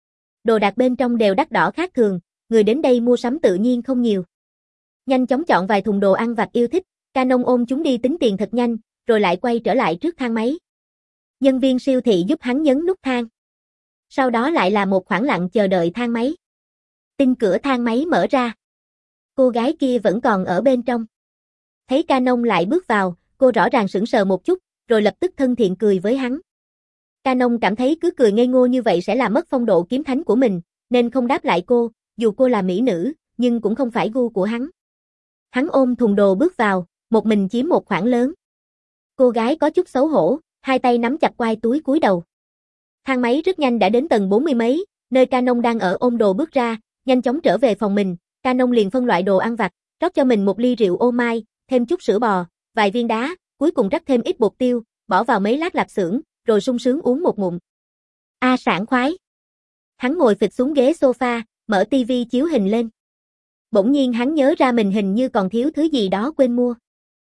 Đồ đạc bên trong đều đắt đỏ khác thường, người đến đây mua sắm tự nhiên không nhiều. Nhanh chóng chọn vài thùng đồ ăn vặt yêu thích, Canon ôm chúng đi tính tiền thật nhanh, rồi lại quay trở lại trước thang máy. Nhân viên siêu thị giúp hắn nhấn nút thang. Sau đó lại là một khoảng lặng chờ đợi thang máy. Tin cửa thang máy mở ra. Cô gái kia vẫn còn ở bên trong. Thấy Canon lại bước vào, cô rõ ràng sững sờ một chút, rồi lập tức thân thiện cười với hắn. Canon cảm thấy cứ cười ngây ngô như vậy sẽ làm mất phong độ kiếm thánh của mình, nên không đáp lại cô, dù cô là mỹ nữ, nhưng cũng không phải gu của hắn. Hắn ôm thùng đồ bước vào, một mình chiếm một khoảng lớn. Cô gái có chút xấu hổ, hai tay nắm chặt quai túi cúi đầu. Thang máy rất nhanh đã đến tầng bốn mươi mấy, nơi Canon đang ở ôm đồ bước ra, nhanh chóng trở về phòng mình, Canon liền phân loại đồ ăn vặt, rót cho mình một ly rượu ô mai, thêm chút sữa bò, vài viên đá, cuối cùng rắc thêm ít bột tiêu, bỏ vào mấy lát lạp xưởng, rồi sung sướng uống một ngụm. A à, sảng khoái. Hắn ngồi phịch xuống ghế sofa, mở tivi chiếu hình lên. Bỗng nhiên hắn nhớ ra mình hình như còn thiếu thứ gì đó quên mua.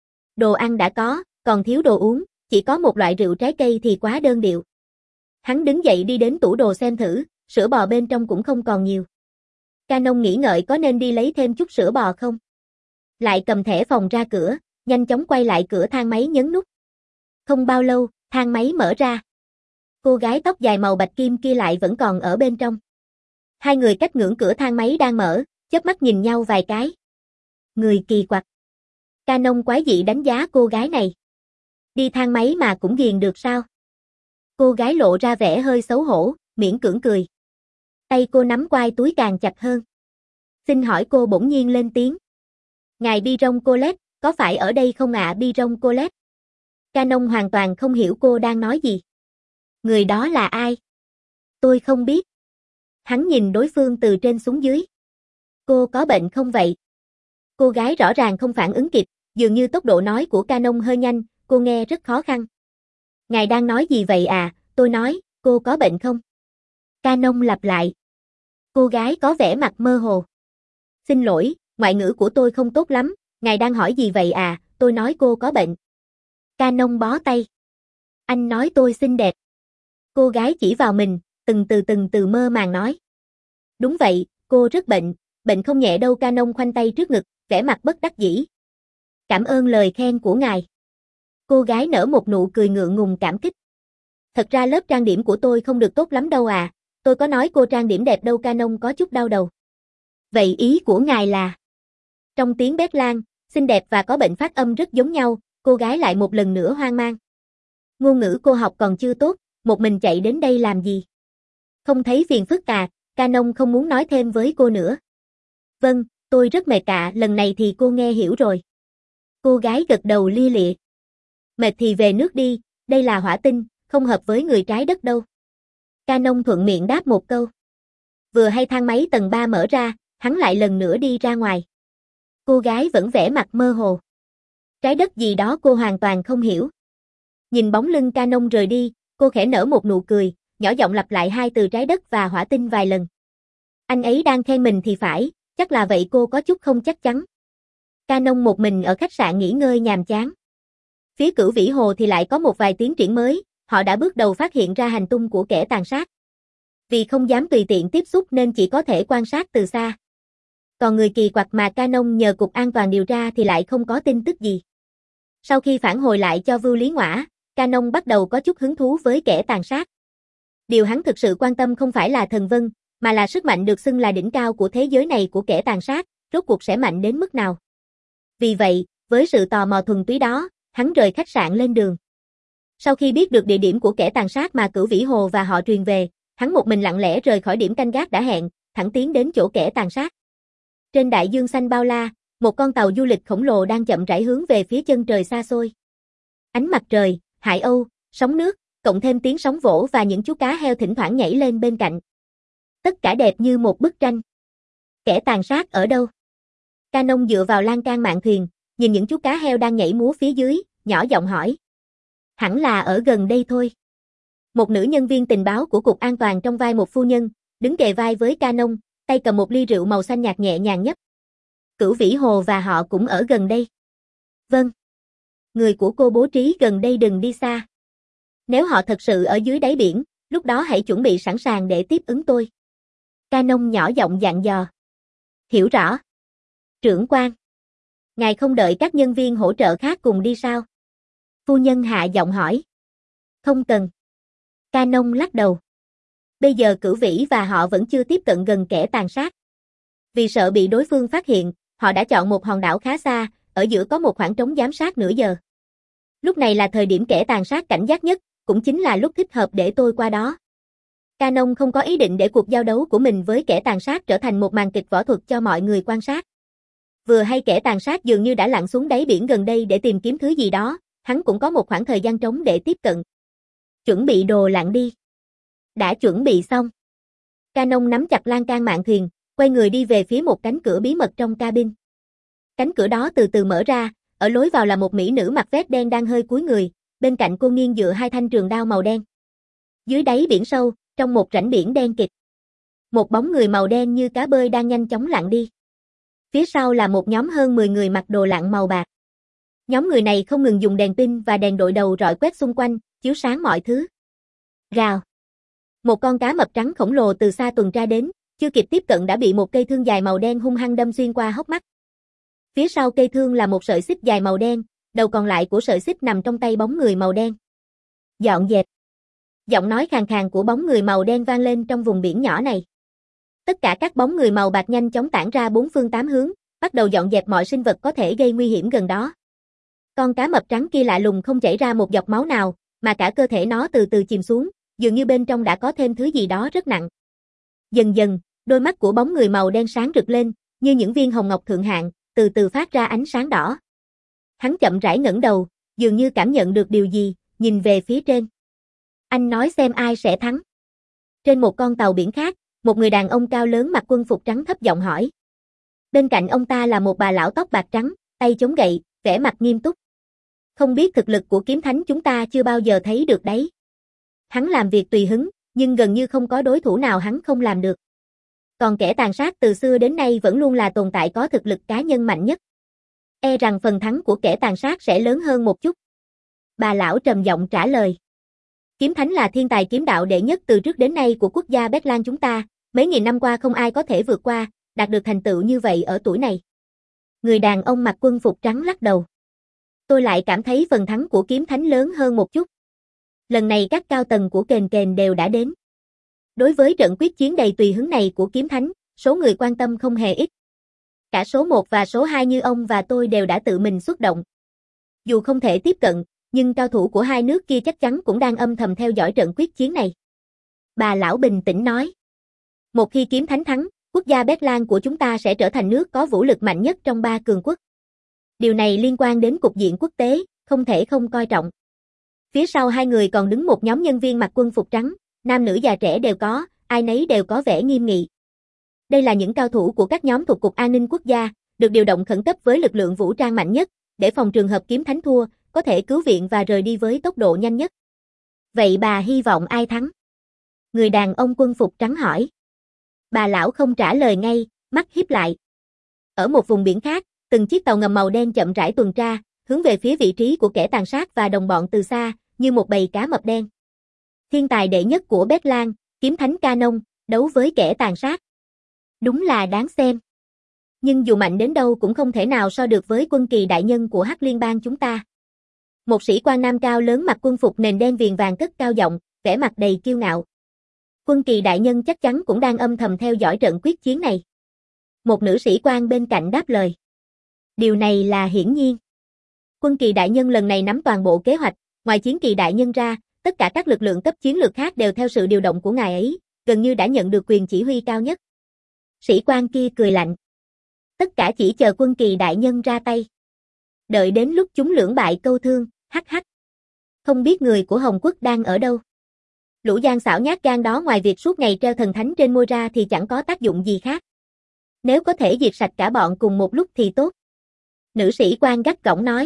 Đồ ăn đã có, còn thiếu đồ uống, chỉ có một loại rượu trái cây thì quá đơn điệu. Hắn đứng dậy đi đến tủ đồ xem thử, sữa bò bên trong cũng không còn nhiều. Canon nghĩ ngợi có nên đi lấy thêm chút sữa bò không? Lại cầm thẻ phòng ra cửa, nhanh chóng quay lại cửa thang máy nhấn nút. Không bao lâu, thang máy mở ra. Cô gái tóc dài màu bạch kim kia lại vẫn còn ở bên trong. Hai người cách ngưỡng cửa thang máy đang mở, chớp mắt nhìn nhau vài cái. Người kỳ quặc. Canon quái dị đánh giá cô gái này. Đi thang máy mà cũng ghiền được sao? Cô gái lộ ra vẻ hơi xấu hổ, miễn cưỡng cười. Tay cô nắm quai túi càng chặt hơn. Xin hỏi cô bỗng nhiên lên tiếng. Ngài Biron Colette, có phải ở đây không ạ à, Biron Colette? Canon hoàn toàn không hiểu cô đang nói gì. Người đó là ai? Tôi không biết. Hắn nhìn đối phương từ trên xuống dưới. Cô có bệnh không vậy? Cô gái rõ ràng không phản ứng kịp, dường như tốc độ nói của Canon hơi nhanh, cô nghe rất khó khăn. Ngài đang nói gì vậy à, tôi nói, cô có bệnh không? Canon lặp lại. Cô gái có vẻ mặt mơ hồ. Xin lỗi, ngoại ngữ của tôi không tốt lắm, ngài đang hỏi gì vậy à, tôi nói cô có bệnh. Canon bó tay. Anh nói tôi xinh đẹp. Cô gái chỉ vào mình, từng từ từng từ mơ màng nói. Đúng vậy, cô rất bệnh, bệnh không nhẹ đâu. Canon khoanh tay trước ngực, vẻ mặt bất đắc dĩ. Cảm ơn lời khen của ngài. Cô gái nở một nụ cười ngượng ngùng cảm kích. Thật ra lớp trang điểm của tôi không được tốt lắm đâu à, tôi có nói cô trang điểm đẹp đâu. Canon có chút đau đầu. Vậy ý của ngài là? Trong tiếng Bét Lan, xinh đẹp và có bệnh phát âm rất giống nhau, cô gái lại một lần nữa hoang mang. Ngôn ngữ cô học còn chưa tốt, một mình chạy đến đây làm gì? Không thấy phiền phức à, Canon không muốn nói thêm với cô nữa. Vâng, tôi rất mệt ạ, lần này thì cô nghe hiểu rồi. Cô gái gật đầu lia lịa. Mệt thì về nước đi, đây là hỏa tinh, không hợp với người trái đất đâu. Canon thuận miệng đáp một câu. Vừa hay thang máy tầng ba mở ra, hắn lại lần nữa đi ra ngoài. Cô gái vẫn vẻ mặt mơ hồ. Trái đất gì đó cô hoàn toàn không hiểu. Nhìn bóng lưng Canon rời đi, cô khẽ nở một nụ cười, nhỏ giọng lặp lại hai từ trái đất và hỏa tinh vài lần. Anh ấy đang khen mình thì phải, chắc là vậy, cô có chút không chắc chắn. Canon một mình ở khách sạn nghỉ ngơi nhàm chán. Phía Cửu Vĩ Hồ thì lại có một vài tiến triển mới, họ đã bước đầu phát hiện ra hành tung của kẻ tàn sát. Vì không dám tùy tiện tiếp xúc nên chỉ có thể quan sát từ xa. Còn người kỳ quặc mà Canon nhờ Cục An toàn điều tra thì lại không có tin tức gì. Sau khi phản hồi lại cho Vưu Lý Ngoã, Canon bắt đầu có chút hứng thú với kẻ tàn sát. Điều hắn thực sự quan tâm không phải là thần vân, mà là sức mạnh được xưng là đỉnh cao của thế giới này của kẻ tàn sát, rốt cuộc sẽ mạnh đến mức nào. Vì vậy, với sự tò mò thuần túy đó, hắn rời khách sạn lên đường. Sau khi biết được địa điểm của kẻ tàn sát mà Cửu Vĩ Hồ và họ truyền về, hắn một mình lặng lẽ rời khỏi điểm canh gác đã hẹn, thẳng tiến đến chỗ kẻ tàn sát. Trên đại dương xanh bao la, một con tàu du lịch khổng lồ đang chậm rãi hướng về phía chân trời xa xôi. Ánh mặt trời, hải âu, sóng nước, cộng thêm tiếng sóng vỗ và những chú cá heo thỉnh thoảng nhảy lên bên cạnh. Tất cả đẹp như một bức tranh. Kẻ tàn sát ở đâu? Canon dựa vào lan can mạn thuyền, nhìn những chú cá heo đang nhảy múa phía dưới, nhỏ giọng hỏi. Hẳn là ở gần đây thôi. Một nữ nhân viên tình báo của Cục An toàn trong vai một phu nhân, đứng kề vai với Canon, tay cầm một ly rượu màu xanh nhạt nhẹ nhàng nhấp. Cửu Vĩ Hồ và họ cũng ở gần đây. Vâng. Người của cô bố trí gần đây, đừng đi xa. Nếu họ thật sự ở dưới đáy biển, lúc đó hãy chuẩn bị sẵn sàng để tiếp ứng tôi. Canon nhỏ giọng dặn dò. Hiểu rõ. Trưởng quan. Ngài không đợi các nhân viên hỗ trợ khác cùng đi sao? Phu nhân hạ giọng hỏi. Không cần. Canon lắc đầu. Bây giờ Cửu Vĩ và họ vẫn chưa tiếp cận gần kẻ tàn sát. Vì sợ bị đối phương phát hiện, họ đã chọn một hòn đảo khá xa, ở giữa có một khoảng trống giám sát nửa giờ. Lúc này là thời điểm kẻ tàn sát cảnh giác nhất, cũng chính là lúc thích hợp để tôi qua đó. Canon không có ý định để cuộc giao đấu của mình với kẻ tàn sát trở thành một màn kịch võ thuật cho mọi người quan sát. Vừa hay kẻ tàn sát dường như đã lặn xuống đáy biển gần đây để tìm kiếm thứ gì đó, hắn cũng có một khoảng thời gian trống để tiếp cận. Chuẩn bị đồ lặn đi. Đã chuẩn bị xong. Canon nắm chặt lan can mạn thuyền, quay người đi về phía một cánh cửa bí mật trong cabin. Cánh cửa đó từ từ mở ra, ở lối vào là một mỹ nữ mặc vest đen đang hơi cúi người, bên cạnh cô nghiêng dựa hai thanh trường đao màu đen. Dưới đáy biển sâu, trong một rãnh biển đen kịt, một bóng người màu đen như cá bơi đang nhanh chóng lặn đi. Phía sau là một nhóm hơn mười người mặc đồ lặn màu bạc. Nhóm người này không ngừng dùng đèn pin và đèn đội đầu rọi quét xung quanh, chiếu sáng mọi thứ. Rào. Một con cá mập trắng khổng lồ từ xa tuần tra đến, chưa kịp tiếp cận đã bị một cây thương dài màu đen hung hăng đâm xuyên qua hốc mắt. Phía sau cây thương là một sợi xích dài màu đen, đầu còn lại của sợi xích nằm trong tay bóng người màu đen. Dọn dẹp. Giọng nói khàn khàn của bóng người màu đen vang lên trong vùng biển nhỏ này. Tất cả các bóng người màu bạc nhanh chóng tản ra bốn phương tám hướng, bắt đầu dọn dẹp mọi sinh vật có thể gây nguy hiểm gần đó. Con cá mập trắng kia lạ lùng không chảy ra một giọt máu nào, mà cả cơ thể nó từ từ chìm xuống, dường như bên trong đã có thêm thứ gì đó rất nặng. Dần dần, đôi mắt của bóng người màu đen sáng rực lên, như những viên hồng ngọc thượng hạng, từ từ phát ra ánh sáng đỏ. Hắn chậm rãi ngẩng đầu, dường như cảm nhận được điều gì, nhìn về phía trên. Anh nói xem ai sẽ thắng. Trên một con tàu biển khác, một người đàn ông cao lớn mặc quân phục trắng thấp giọng hỏi. Bên cạnh ông ta là một bà lão tóc bạc trắng, tay chống gậy, vẻ mặt nghiêm túc. Không biết thực lực của kiếm thánh chúng ta chưa bao giờ thấy được đấy. Hắn làm việc tùy hứng, nhưng gần như không có đối thủ nào hắn không làm được. Còn kẻ tàn sát từ xưa đến nay vẫn luôn là tồn tại có thực lực cá nhân mạnh nhất. E rằng phần thắng của kẻ tàn sát sẽ lớn hơn một chút. Bà lão trầm giọng trả lời. Kiếm thánh là thiên tài kiếm đạo đệ nhất từ trước đến nay của quốc gia Bét Lan chúng ta, mấy nghìn năm qua không ai có thể vượt qua, đạt được thành tựu như vậy ở tuổi này. Người đàn ông mặc quân phục trắng lắc đầu. Tôi lại cảm thấy phần thắng của kiếm thánh lớn hơn một chút. Lần này các cao tầng của kền kền đều đã đến. Đối với trận quyết chiến đầy tùy hứng này của kiếm thánh, số người quan tâm không hề ít. Cả số một và số hai như ông và tôi đều đã tự mình xuất động. Dù không thể tiếp cận, nhưng cao thủ của hai nước kia chắc chắn cũng đang âm thầm theo dõi trận quyết chiến này. Bà lão bình tĩnh nói. Một khi kiếm thánh thắng, quốc gia Bét Lan của chúng ta sẽ trở thành nước có vũ lực mạnh nhất trong ba cường quốc. Điều này liên quan đến cục diện quốc tế, không thể không coi trọng. Phía sau hai người còn đứng một nhóm nhân viên mặc quân phục trắng, nam nữ già trẻ đều có, ai nấy đều có vẻ nghiêm nghị. Đây là những cao thủ của các nhóm thuộc Cục An ninh Quốc gia, được điều động khẩn cấp với lực lượng vũ trang mạnh nhất, để phòng trường hợp kiếm thánh thua, có thể cứu viện và rời đi với tốc độ nhanh nhất. Vậy bà hy vọng ai thắng? Người đàn ông quân phục trắng hỏi. Bà lão không trả lời ngay, mắt híp lại. Ở một vùng biển khác, từng chiếc tàu ngầm màu đen chậm rãi tuần tra, hướng về phía vị trí của kẻ tàn sát và đồng bọn từ xa, như một bầy cá mập đen. Thiên tài đệ nhất của Bét Lan, kiếm thánh Canon, đấu với kẻ tàn sát. Đúng là đáng xem. Nhưng dù mạnh đến đâu cũng không thể nào so được với quân kỳ đại nhân của Hắc Liên bang chúng ta. Một sĩ quan nam cao lớn mặc quân phục nền đen viền vàng cất cao giọng, vẻ mặt đầy kiêu ngạo. Quân kỳ đại nhân chắc chắn cũng đang âm thầm theo dõi trận quyết chiến này. Một nữ sĩ quan bên cạnh đáp lời. Điều này là hiển nhiên. Quân kỳ đại nhân lần này nắm toàn bộ kế hoạch, ngoài chiến kỳ đại nhân ra, tất cả các lực lượng cấp chiến lược khác đều theo sự điều động của ngài ấy, gần như đã nhận được quyền chỉ huy cao nhất. Sĩ quan kia cười lạnh. Tất cả chỉ chờ quân kỳ đại nhân ra tay. Đợi đến lúc chúng lưỡng bại câu thương, hắc hắc. Không biết người của Hồng Quốc đang ở đâu. Lũ gian xảo nhát gan đó ngoài việc suốt ngày treo thần thánh trên môi ra thì chẳng có tác dụng gì khác. Nếu có thể diệt sạch cả bọn cùng một lúc thì tốt. Nữ sĩ quan gắt gỏng nói.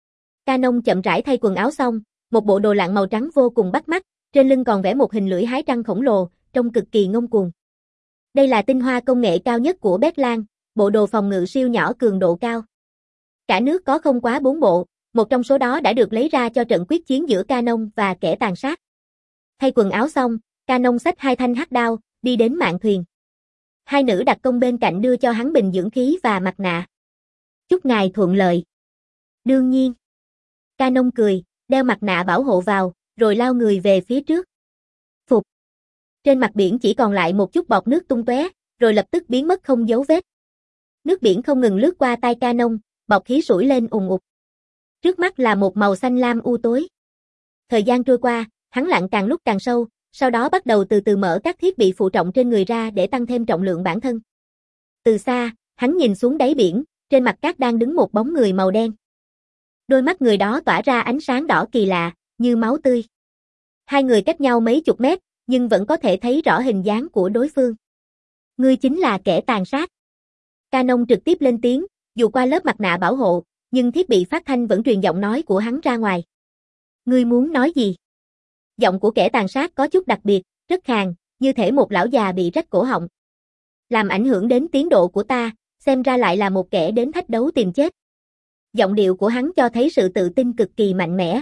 Canon chậm rãi thay quần áo xong, một bộ đồ lặn màu trắng vô cùng bắt mắt, trên lưng còn vẽ một hình lưỡi hái trăng khổng lồ, trông cực kỳ ngông cuồng. Đây là tinh hoa công nghệ cao nhất của Bét Lan, bộ đồ phòng ngự siêu nhỏ cường độ cao. Cả nước có không quá bốn bộ, một trong số đó đã được lấy ra cho trận quyết chiến giữa Canon và kẻ tàn sát. Thay quần áo xong, Canon xách hai thanh hắc đao, đi đến mạn thuyền. Hai nữ đặc công bên cạnh đưa cho hắn bình dưỡng khí và mặt nạ. Chúc ngài thuận lợi. Đương nhiên. Canon cười, đeo mặt nạ bảo hộ vào, rồi lao người về phía trước. Phục. Trên mặt biển chỉ còn lại một chút bọt nước tung tóe, rồi lập tức biến mất không dấu vết. Nước biển không ngừng lướt qua tai Canon, bọt khí sủi lên ùn ụt. Trước mắt là một màu xanh lam u tối. Thời gian trôi qua, hắn lặn càng lúc càng sâu, sau đó bắt đầu từ từ mở các thiết bị phụ trọng trên người ra để tăng thêm trọng lượng bản thân. Từ xa, hắn nhìn xuống đáy biển, trên mặt cát đang đứng một bóng người màu đen. Đôi mắt người đó tỏa ra ánh sáng đỏ kỳ lạ, như máu tươi. Hai người cách nhau mấy chục mét, nhưng vẫn có thể thấy rõ hình dáng của đối phương. Ngươi chính là kẻ tàn sát. Canon trực tiếp lên tiếng, dù qua lớp mặt nạ bảo hộ, nhưng thiết bị phát thanh vẫn truyền giọng nói của hắn ra ngoài. Ngươi muốn nói gì? Giọng của kẻ tàn sát có chút đặc biệt, rất khàn, như thể một lão già bị rách cổ họng. Làm ảnh hưởng đến tiến độ của ta, xem ra lại là một kẻ đến thách đấu tìm chết. Giọng điệu của hắn cho thấy sự tự tin cực kỳ mạnh mẽ.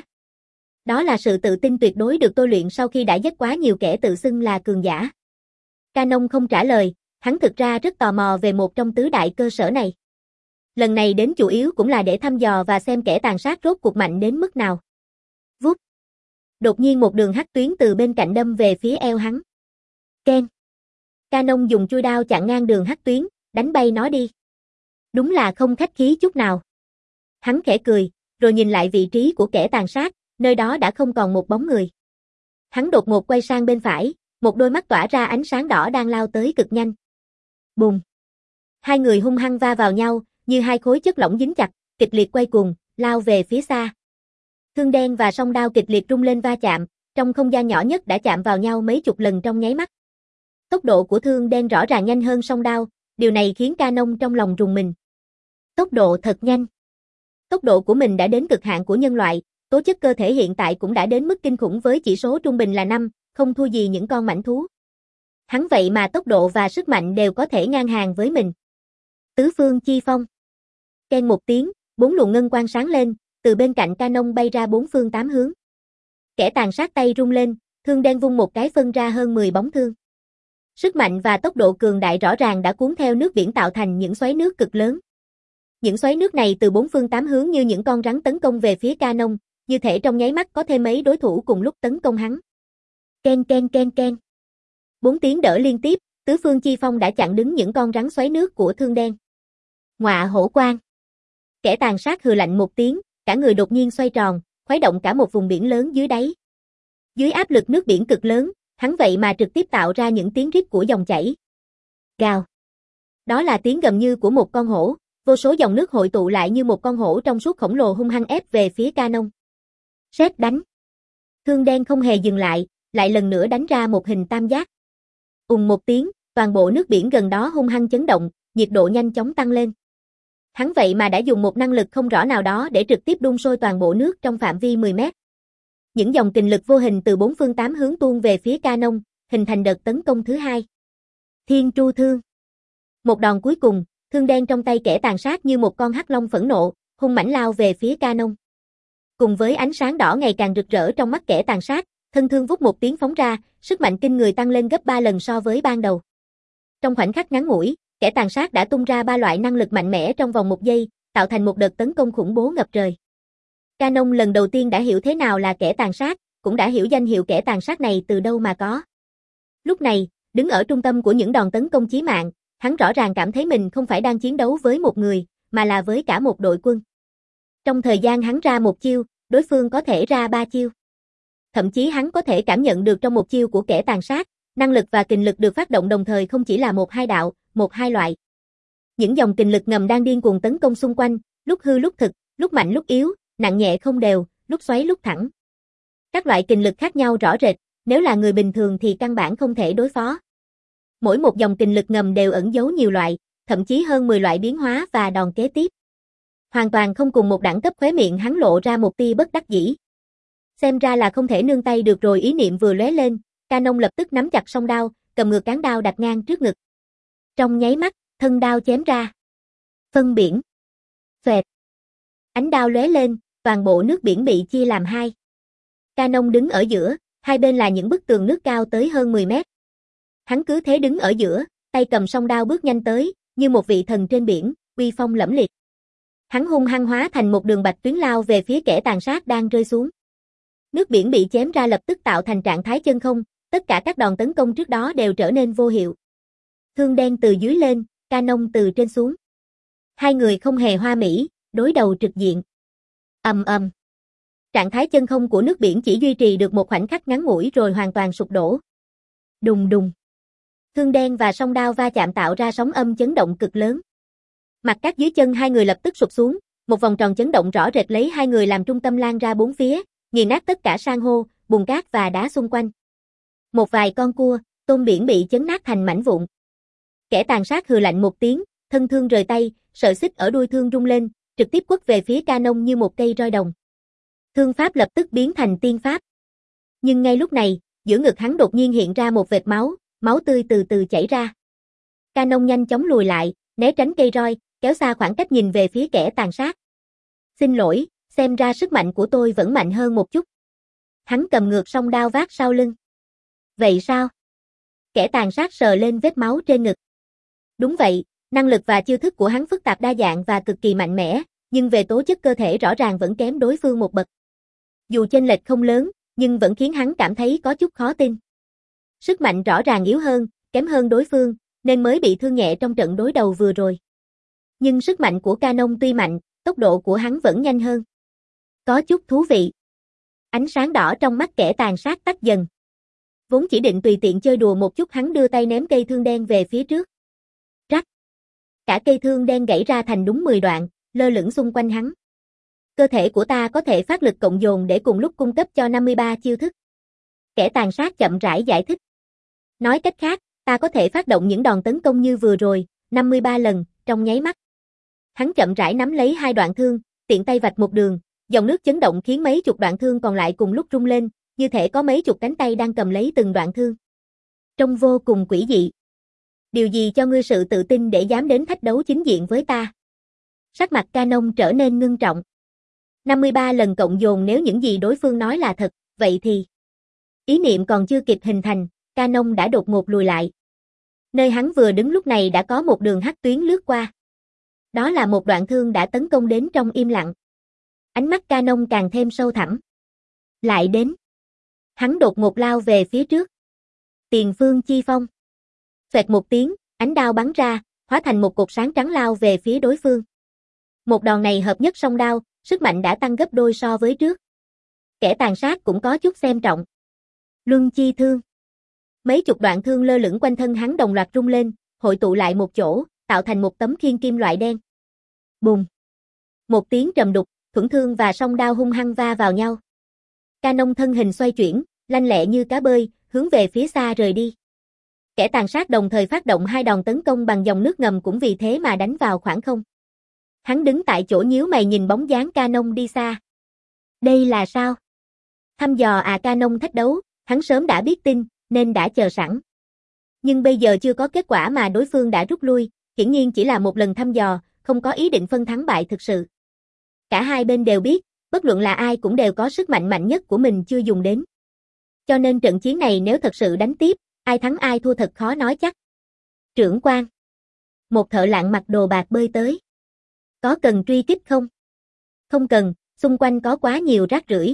Đó là sự tự tin tuyệt đối được tôi luyện sau khi đã giết quá nhiều kẻ tự xưng là cường giả. Canon không trả lời, hắn thực ra rất tò mò về một trong tứ đại cơ sở này. Lần này đến chủ yếu cũng là để thăm dò và xem kẻ tàn sát rốt cuộc mạnh đến mức nào. Vút. Đột nhiên một đường hắc tuyến từ bên cạnh đâm về phía eo hắn. Ken. Canon dùng chuôi đao chặn ngang đường hắc tuyến, đánh bay nó đi. Đúng là không khách khí chút nào. Hắn khẽ cười, rồi nhìn lại vị trí của kẻ tàn sát, nơi đó đã không còn một bóng người. Hắn đột ngột quay sang bên phải, một đôi mắt tỏa ra ánh sáng đỏ đang lao tới cực nhanh. Bùng. Hai người hung hăng va vào nhau, như hai khối chất lỏng dính chặt, kịch liệt quay cuồng, lao về phía xa. Thương đen và song đao kịch liệt rung lên va chạm, trong không gian nhỏ nhất đã chạm vào nhau mấy chục lần trong nháy mắt. Tốc độ của thương đen rõ ràng nhanh hơn song đao, điều này khiến Canon trong lòng rùng mình. Tốc độ thật nhanh. Tốc độ của mình đã đến cực hạn của nhân loại, tố chất cơ thể hiện tại cũng đã đến mức kinh khủng với chỉ số trung bình là năm, không thua gì những con mãnh thú. Hắn vậy mà tốc độ và sức mạnh đều có thể ngang hàng với mình. Tứ phương chi phong. Ken một tiếng, bốn luồng ngân quang sáng lên, từ bên cạnh Canon bay ra bốn phương tám hướng. Kẻ tàn sát tay rung lên, thương đen vung một cái phân ra hơn mười bóng thương. Sức mạnh và tốc độ cường đại rõ ràng đã cuốn theo nước biển tạo thành những xoáy nước cực lớn. Những xoáy nước này từ bốn phương tám hướng như những con rắn tấn công về phía Canon, như thể trong nháy mắt có thêm mấy đối thủ cùng lúc tấn công hắn. Ken ken ken ken. Bốn tiếng đỡ liên tiếp, tứ phương chi phong đã chặn đứng những con rắn xoáy nước của thương đen. Ngọa hổ quang. Kẻ tàn sát hừ lạnh một tiếng, cả người đột nhiên xoay tròn, khuấy động cả một vùng biển lớn dưới đáy. Dưới áp lực nước biển cực lớn, hắn vậy mà trực tiếp tạo ra những tiếng rít của dòng chảy. Gào. Đó là tiếng gầm như của một con hổ, vô số dòng nước hội tụ lại như một con hổ trong suốt khổng lồ hung hăng ép về phía Canon. Sét đánh. Thương đen không hề dừng lại, lại lần nữa đánh ra một hình tam giác. Ùng một tiếng, toàn bộ nước biển gần đó hung hăng chấn động, nhiệt độ nhanh chóng tăng lên. Hắn vậy mà đã dùng một năng lực không rõ nào đó để trực tiếp đun sôi toàn bộ nước trong phạm vi mười mét. Những dòng kình lực vô hình từ bốn phương tám hướng tuôn về phía Canon, hình thành đợt tấn công thứ hai. Thiên Tru Thương. Một đòn cuối cùng, thương đen trong tay kẻ tàn sát như một con hắc long phẫn nộ, hung mãnh lao về phía Canon. Cùng với ánh sáng đỏ ngày càng rực rỡ trong mắt kẻ tàn sát, thân thương vút một tiếng phóng ra, sức mạnh kinh người tăng lên gấp ba lần so với ban đầu. Trong khoảnh khắc ngắn ngủi, kẻ tàn sát đã tung ra ba loại năng lực mạnh mẽ trong vòng một giây, tạo thành một đợt tấn công khủng bố ngập trời. Canon lần đầu tiên đã hiểu thế nào là kẻ tàn sát, cũng đã hiểu danh hiệu kẻ tàn sát này từ đâu mà có. Lúc này, đứng ở trung tâm của những đòn tấn công chí mạng, hắn rõ ràng cảm thấy mình không phải đang chiến đấu với một người, mà là với cả một đội quân. Trong thời gian hắn ra một chiêu, đối phương có thể ra ba chiêu. Thậm chí hắn có thể cảm nhận được trong một chiêu của kẻ tàn sát, năng lực và kình lực được phát động đồng thời không chỉ là một hai đạo, một hai loại. Những dòng kình lực ngầm đang điên cuồng tấn công xung quanh, lúc hư lúc thực, lúc mạnh lúc yếu, nặng nhẹ không đều, lúc xoáy lúc thẳng. Các loại kình lực khác nhau rõ rệt, nếu là người bình thường thì căn bản không thể đối phó. Mỗi một dòng kình lực ngầm đều ẩn giấu nhiều loại, thậm chí hơn mười loại biến hóa và đòn kế tiếp. Hoàn toàn không cùng một đẳng cấp. Khóe miệng hắn lộ ra một tia bất đắc dĩ. Xem ra là không thể nương tay được rồi, ý niệm vừa lóe lên, Canon lập tức nắm chặt song đao, cầm ngược cán đao đặt ngang trước ngực. Trong nháy mắt, thân đao chém ra. Phân biển. Phệt. Ánh đao lóe lên, toàn bộ nước biển bị chia làm hai. Canon đứng ở giữa, hai bên là những bức tường nước cao tới hơn mười mét. Hắn cứ thế đứng ở giữa, tay cầm song đao bước nhanh tới, như một vị thần trên biển, uy phong lẫm liệt. Hắn hung hăng hóa thành một đường bạch tuyến lao về phía kẻ tàn sát đang rơi xuống. Nước biển bị chém ra lập tức tạo thành trạng thái chân không, tất cả các đòn tấn công trước đó đều trở nên vô hiệu. Thương đen từ dưới lên, Canon từ trên xuống. Hai người không hề hoa mỹ, đối đầu trực diện. Ầm ầm. Trạng thái chân không của nước biển chỉ duy trì được một khoảnh khắc ngắn ngủi rồi hoàn toàn sụp đổ. Đùng đùng. Thương đen và song đao va chạm tạo ra sóng âm chấn động cực lớn. Mặt cát dưới chân hai người lập tức sụp xuống, một vòng tròn chấn động rõ rệt lấy hai người làm trung tâm lan ra bốn phía, nghiền nát tất cả san hô, bùn cát và đá xung quanh. Một vài con cua, tôm biển bị chấn nát thành mảnh vụn. Kẻ tàn sát hừ lạnh một tiếng, thân thương rời tay, sợi xích ở đuôi thương rung lên, trực tiếp quất về phía Canon như một cây roi đồng. Thương pháp lập tức biến thành tiên pháp. Nhưng ngay lúc này, giữa ngực hắn đột nhiên hiện ra một vệt máu, máu tươi từ từ chảy ra. Canon nhanh chóng lùi lại, né tránh cây roi, kéo xa khoảng cách nhìn về phía kẻ tàn sát. Xin lỗi, xem ra sức mạnh của tôi vẫn mạnh hơn một chút. Hắn cầm ngược song đao vác sau lưng. Vậy sao? Kẻ tàn sát sờ lên vết máu trên ngực. Đúng vậy, năng lực và chiêu thức của hắn phức tạp đa dạng và cực kỳ mạnh mẽ, nhưng về tố chất cơ thể rõ ràng vẫn kém đối phương một bậc. Dù chênh lệch không lớn, nhưng vẫn khiến hắn cảm thấy có chút khó tin. Sức mạnh rõ ràng yếu hơn, kém hơn đối phương, nên mới bị thương nhẹ trong trận đối đầu vừa rồi. Nhưng sức mạnh của Canon tuy mạnh, tốc độ của hắn vẫn nhanh hơn. Có chút thú vị. Ánh sáng đỏ trong mắt kẻ tàn sát tắt dần. Vốn chỉ định tùy tiện chơi đùa một chút, hắn đưa tay ném cây thương đen về phía trước. Rắc. Cả cây thương đen gãy ra thành đúng mười đoạn, lơ lửng xung quanh hắn. Cơ thể của ta có thể phát lực cộng dồn để cùng lúc cung cấp cho năm mươi ba chiêu thức. Kẻ tàn sát chậm rãi giải thích. Nói cách khác, ta có thể phát động những đòn tấn công như vừa rồi, năm mươi ba lần, trong nháy mắt. Hắn chậm rãi nắm lấy hai đoạn thương, tiện tay vạch một đường, dòng nước chấn động khiến mấy chục đoạn thương còn lại cùng lúc rung lên, như thể có mấy chục cánh tay đang cầm lấy từng đoạn thương. Trông vô cùng quỷ dị. Điều gì cho ngươi sự tự tin để dám đến thách đấu chính diện với ta? Sắc mặt Canon trở nên ngưng trọng. năm mươi ba lần cộng dồn, nếu những gì đối phương nói là thật, vậy thì... Ý niệm còn chưa kịp hình thành, Canon đã đột ngột lùi lại. Nơi hắn vừa đứng lúc này đã có một đường hắc tuyến lướt qua. Đó là một đoạn thương đã tấn công đến trong im lặng. Ánh mắt Canon càng thêm sâu thẳm. Lại đến. Hắn đột ngột lao về phía trước. Tiền phương chi phong. Xoẹt một tiếng, ánh đao bắn ra, hóa thành một cột sáng trắng lao về phía đối phương. Một đòn này hợp nhất song đao, sức mạnh đã tăng gấp đôi so với trước. Kẻ tàn sát cũng có chút xem trọng. Luân chi thương. Mấy chục đoạn thương lơ lửng quanh thân hắn đồng loạt rung lên, hội tụ lại một chỗ, tạo thành một tấm khiên kim loại đen. Bùng. Một tiếng trầm đục, thuẫn thương và song đao hung hăng va vào nhau. Canon thân hình xoay chuyển, lanh lẹ như cá bơi, hướng về phía xa rời đi. Kẻ tàn sát đồng thời phát động hai đòn tấn công bằng dòng nước ngầm cũng vì thế mà đánh vào khoảng không. Hắn đứng tại chỗ nhíu mày nhìn bóng dáng Canon đi xa. Đây là sao? Thăm dò à? Canon thách đấu, hắn sớm đã biết tin, nên đã chờ sẵn. Nhưng bây giờ chưa có kết quả mà đối phương đã rút lui, hiển nhiên chỉ là một lần thăm dò, không có ý định phân thắng bại thực sự. Cả hai bên đều biết, bất luận là ai cũng đều có sức mạnh mạnh nhất của mình chưa dùng đến. Cho nên trận chiến này nếu thật sự đánh tiếp, ai thắng ai thua thật khó nói chắc. Trưởng quan. Một thợ lặn mặc đồ bạc bơi tới. Có cần truy kích không? Không cần, xung quanh có quá nhiều rác rưởi.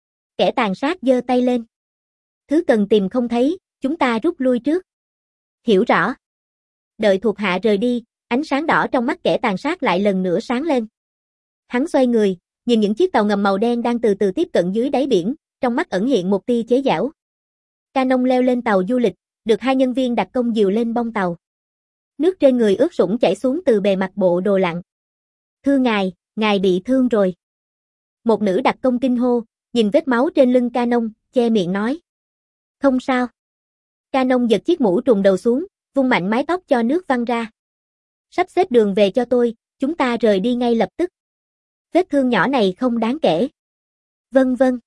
Kẻ tàn sát giơ tay lên. Thứ cần tìm không thấy, chúng ta rút lui trước. Hiểu rõ. Đợi thuộc hạ rời đi, ánh sáng đỏ trong mắt kẻ tàn sát lại lần nữa sáng lên. Hắn xoay người, nhìn những chiếc tàu ngầm màu đen đang từ từ tiếp cận dưới đáy biển, trong mắt ẩn hiện một tia chế giễu. Canon leo lên tàu du lịch, được hai nhân viên đặc công dìu lên bông tàu. Nước trên người ướt sũng chảy xuống từ bề mặt bộ đồ lặn. Thưa ngài, ngài bị thương rồi. Một nữ đặc công kinh hô, nhìn vết máu trên lưng Canon, che miệng nói. Không sao. Canon giật chiếc mũ trùm đầu xuống, vung mạnh mái tóc cho nước văng ra. Sắp xếp đường về cho tôi, chúng ta rời đi ngay lập tức. Vết thương nhỏ này không đáng kể. Vâng vâng.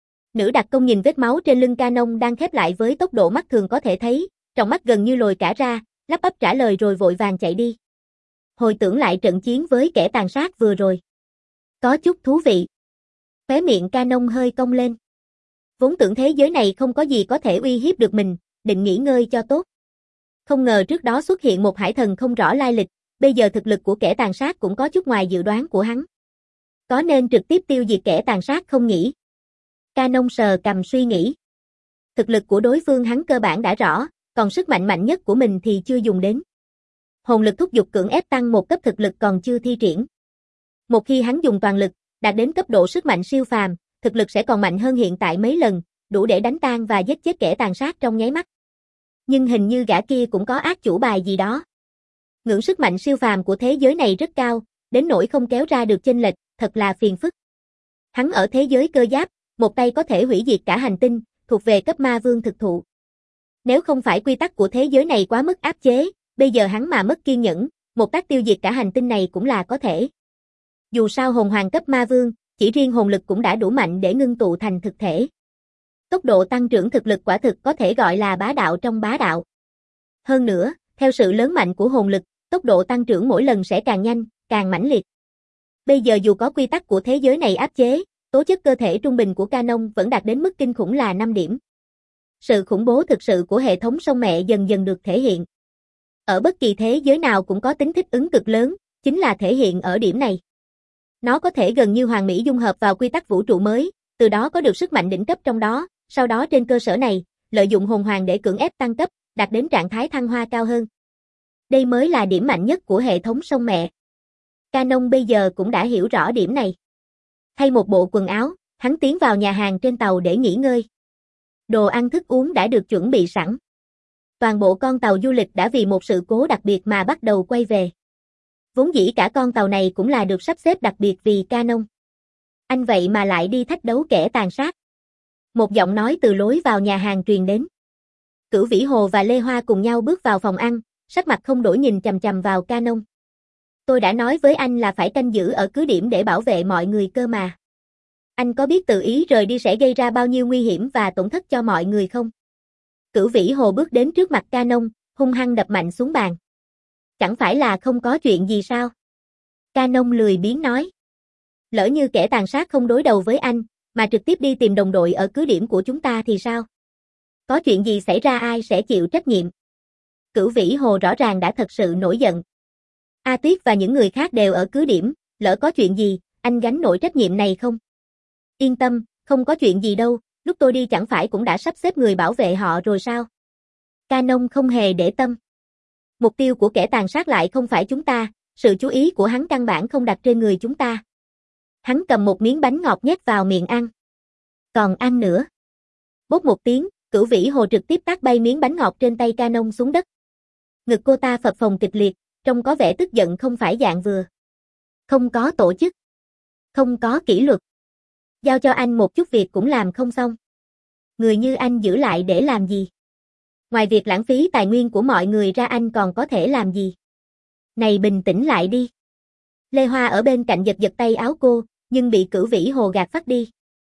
Nữ đặc công nhìn vết máu trên lưng Canon đang khép lại với tốc độ mắt thường có thể thấy, trong mắt gần như lồi cả ra, lắp bắp trả lời rồi vội vàng chạy đi. Hồi tưởng lại trận chiến với kẻ tàn sát vừa rồi. Có chút thú vị. Khóe miệng Canon hơi cong lên. Vốn tưởng thế giới này không có gì có thể uy hiếp được mình, định nghỉ ngơi cho tốt. Không ngờ trước đó xuất hiện một hải thần không rõ lai lịch, bây giờ thực lực của kẻ tàn sát cũng có chút ngoài dự đoán của hắn. Có nên trực tiếp tiêu diệt kẻ tàn sát không nhỉ? Canon sờ cằm suy nghĩ. Thực lực của đối phương hắn cơ bản đã rõ, còn sức mạnh mạnh nhất của mình thì chưa dùng đến. Hồn lực thúc giục cưỡng ép tăng một cấp thực lực còn chưa thi triển. Một khi hắn dùng toàn lực, đạt đến cấp độ sức mạnh siêu phàm, thực lực sẽ còn mạnh hơn hiện tại mấy lần, đủ để đánh tan và giết chết kẻ tàn sát trong nháy mắt. Nhưng hình như gã kia cũng có ác chủ bài gì đó. Ngưỡng sức mạnh siêu phàm của thế giới này rất cao, đến nỗi không kéo ra được chênh lệch, thật là phiền phức. Hắn ở thế giới cơ giáp, một tay có thể hủy diệt cả hành tinh, thuộc về cấp ma vương thực thụ. Nếu không phải quy tắc của thế giới này quá mức áp chế, bây giờ hắn mà mất kiên nhẫn, một tác tiêu diệt cả hành tinh này cũng là có thể. Dù sao hồn hoàng cấp ma vương, chỉ riêng hồn lực cũng đã đủ mạnh để ngưng tụ thành thực thể. Tốc độ tăng trưởng thực lực quả thực có thể gọi là bá đạo trong bá đạo. Hơn nữa, theo sự lớn mạnh của hồn lực, tốc độ tăng trưởng mỗi lần sẽ càng nhanh, càng mãnh liệt. Bây giờ dù có quy tắc của thế giới này áp chế, tố chất cơ thể trung bình của Canon vẫn đạt đến mức kinh khủng là năm điểm. Sự khủng bố thực sự của hệ thống sông mẹ dần dần được thể hiện. Ở bất kỳ thế giới nào cũng có tính thích ứng cực lớn, chính là thể hiện ở điểm này. Nó có thể gần như hoàn mỹ dung hợp vào quy tắc vũ trụ mới, từ đó có được sức mạnh đỉnh cấp trong đó, sau đó trên cơ sở này, lợi dụng hồn hoàng để cưỡng ép tăng cấp, đạt đến trạng thái thăng hoa cao hơn. Đây mới là điểm mạnh nhất của hệ thống sông mẹ. Canon bây giờ cũng đã hiểu rõ điểm này. Thay một bộ quần áo, hắn tiến vào nhà hàng trên tàu để nghỉ ngơi. Đồ ăn thức uống đã được chuẩn bị sẵn. Toàn bộ con tàu du lịch đã vì một sự cố đặc biệt mà bắt đầu quay về. Vốn dĩ cả con tàu này cũng là được sắp xếp đặc biệt vì Canon. Anh vậy mà lại đi thách đấu kẻ tàn sát. Một giọng nói từ lối vào nhà hàng truyền đến. Cửu Vĩ Hồ và Lê Hoa cùng nhau bước vào phòng ăn, sắc mặt không đổi nhìn chằm chằm vào Canon. Tôi đã nói với anh là phải canh giữ ở cứ điểm để bảo vệ mọi người cơ mà. Anh có biết tự ý rời đi sẽ gây ra bao nhiêu nguy hiểm và tổn thất cho mọi người không? Cửu Vĩ Hồ bước đến trước mặt Canon, hung hăng đập mạnh xuống bàn. Chẳng phải là không có chuyện gì sao? Canon lười biếng nói. Lỡ như kẻ tàn sát không đối đầu với anh, mà trực tiếp đi tìm đồng đội ở cứ điểm của chúng ta thì sao? Có chuyện gì xảy ra ai sẽ chịu trách nhiệm? Cửu Vĩ Hồ rõ ràng đã thật sự nổi giận. A Tuyết và những người khác đều ở cứ điểm, lỡ có chuyện gì, anh gánh nổi trách nhiệm này không? Yên tâm, không có chuyện gì đâu, lúc tôi đi chẳng phải cũng đã sắp xếp người bảo vệ họ rồi sao? Canon không hề để tâm. Mục tiêu của kẻ tàn sát lại không phải chúng ta, sự chú ý của hắn căn bản không đặt trên người chúng ta. Hắn cầm một miếng bánh ngọt nhét vào miệng ăn. Còn ăn nữa. Bốp một tiếng, Cửu Vĩ Hồ trực tiếp tát bay miếng bánh ngọt trên tay Canon xuống đất. Ngực cô ta phập phồng kịch liệt, trông có vẻ tức giận không phải dạng vừa. Không có tổ chức. Không có kỷ luật. Giao cho anh một chút việc cũng làm không xong. Người như anh giữ lại để làm gì? Ngoài việc lãng phí tài nguyên của mọi người ra anh còn có thể làm gì? Này bình tĩnh lại đi. Lê Hoa ở bên cạnh giật giật tay áo cô, nhưng bị Cửu Vĩ Hồ gạt phát đi.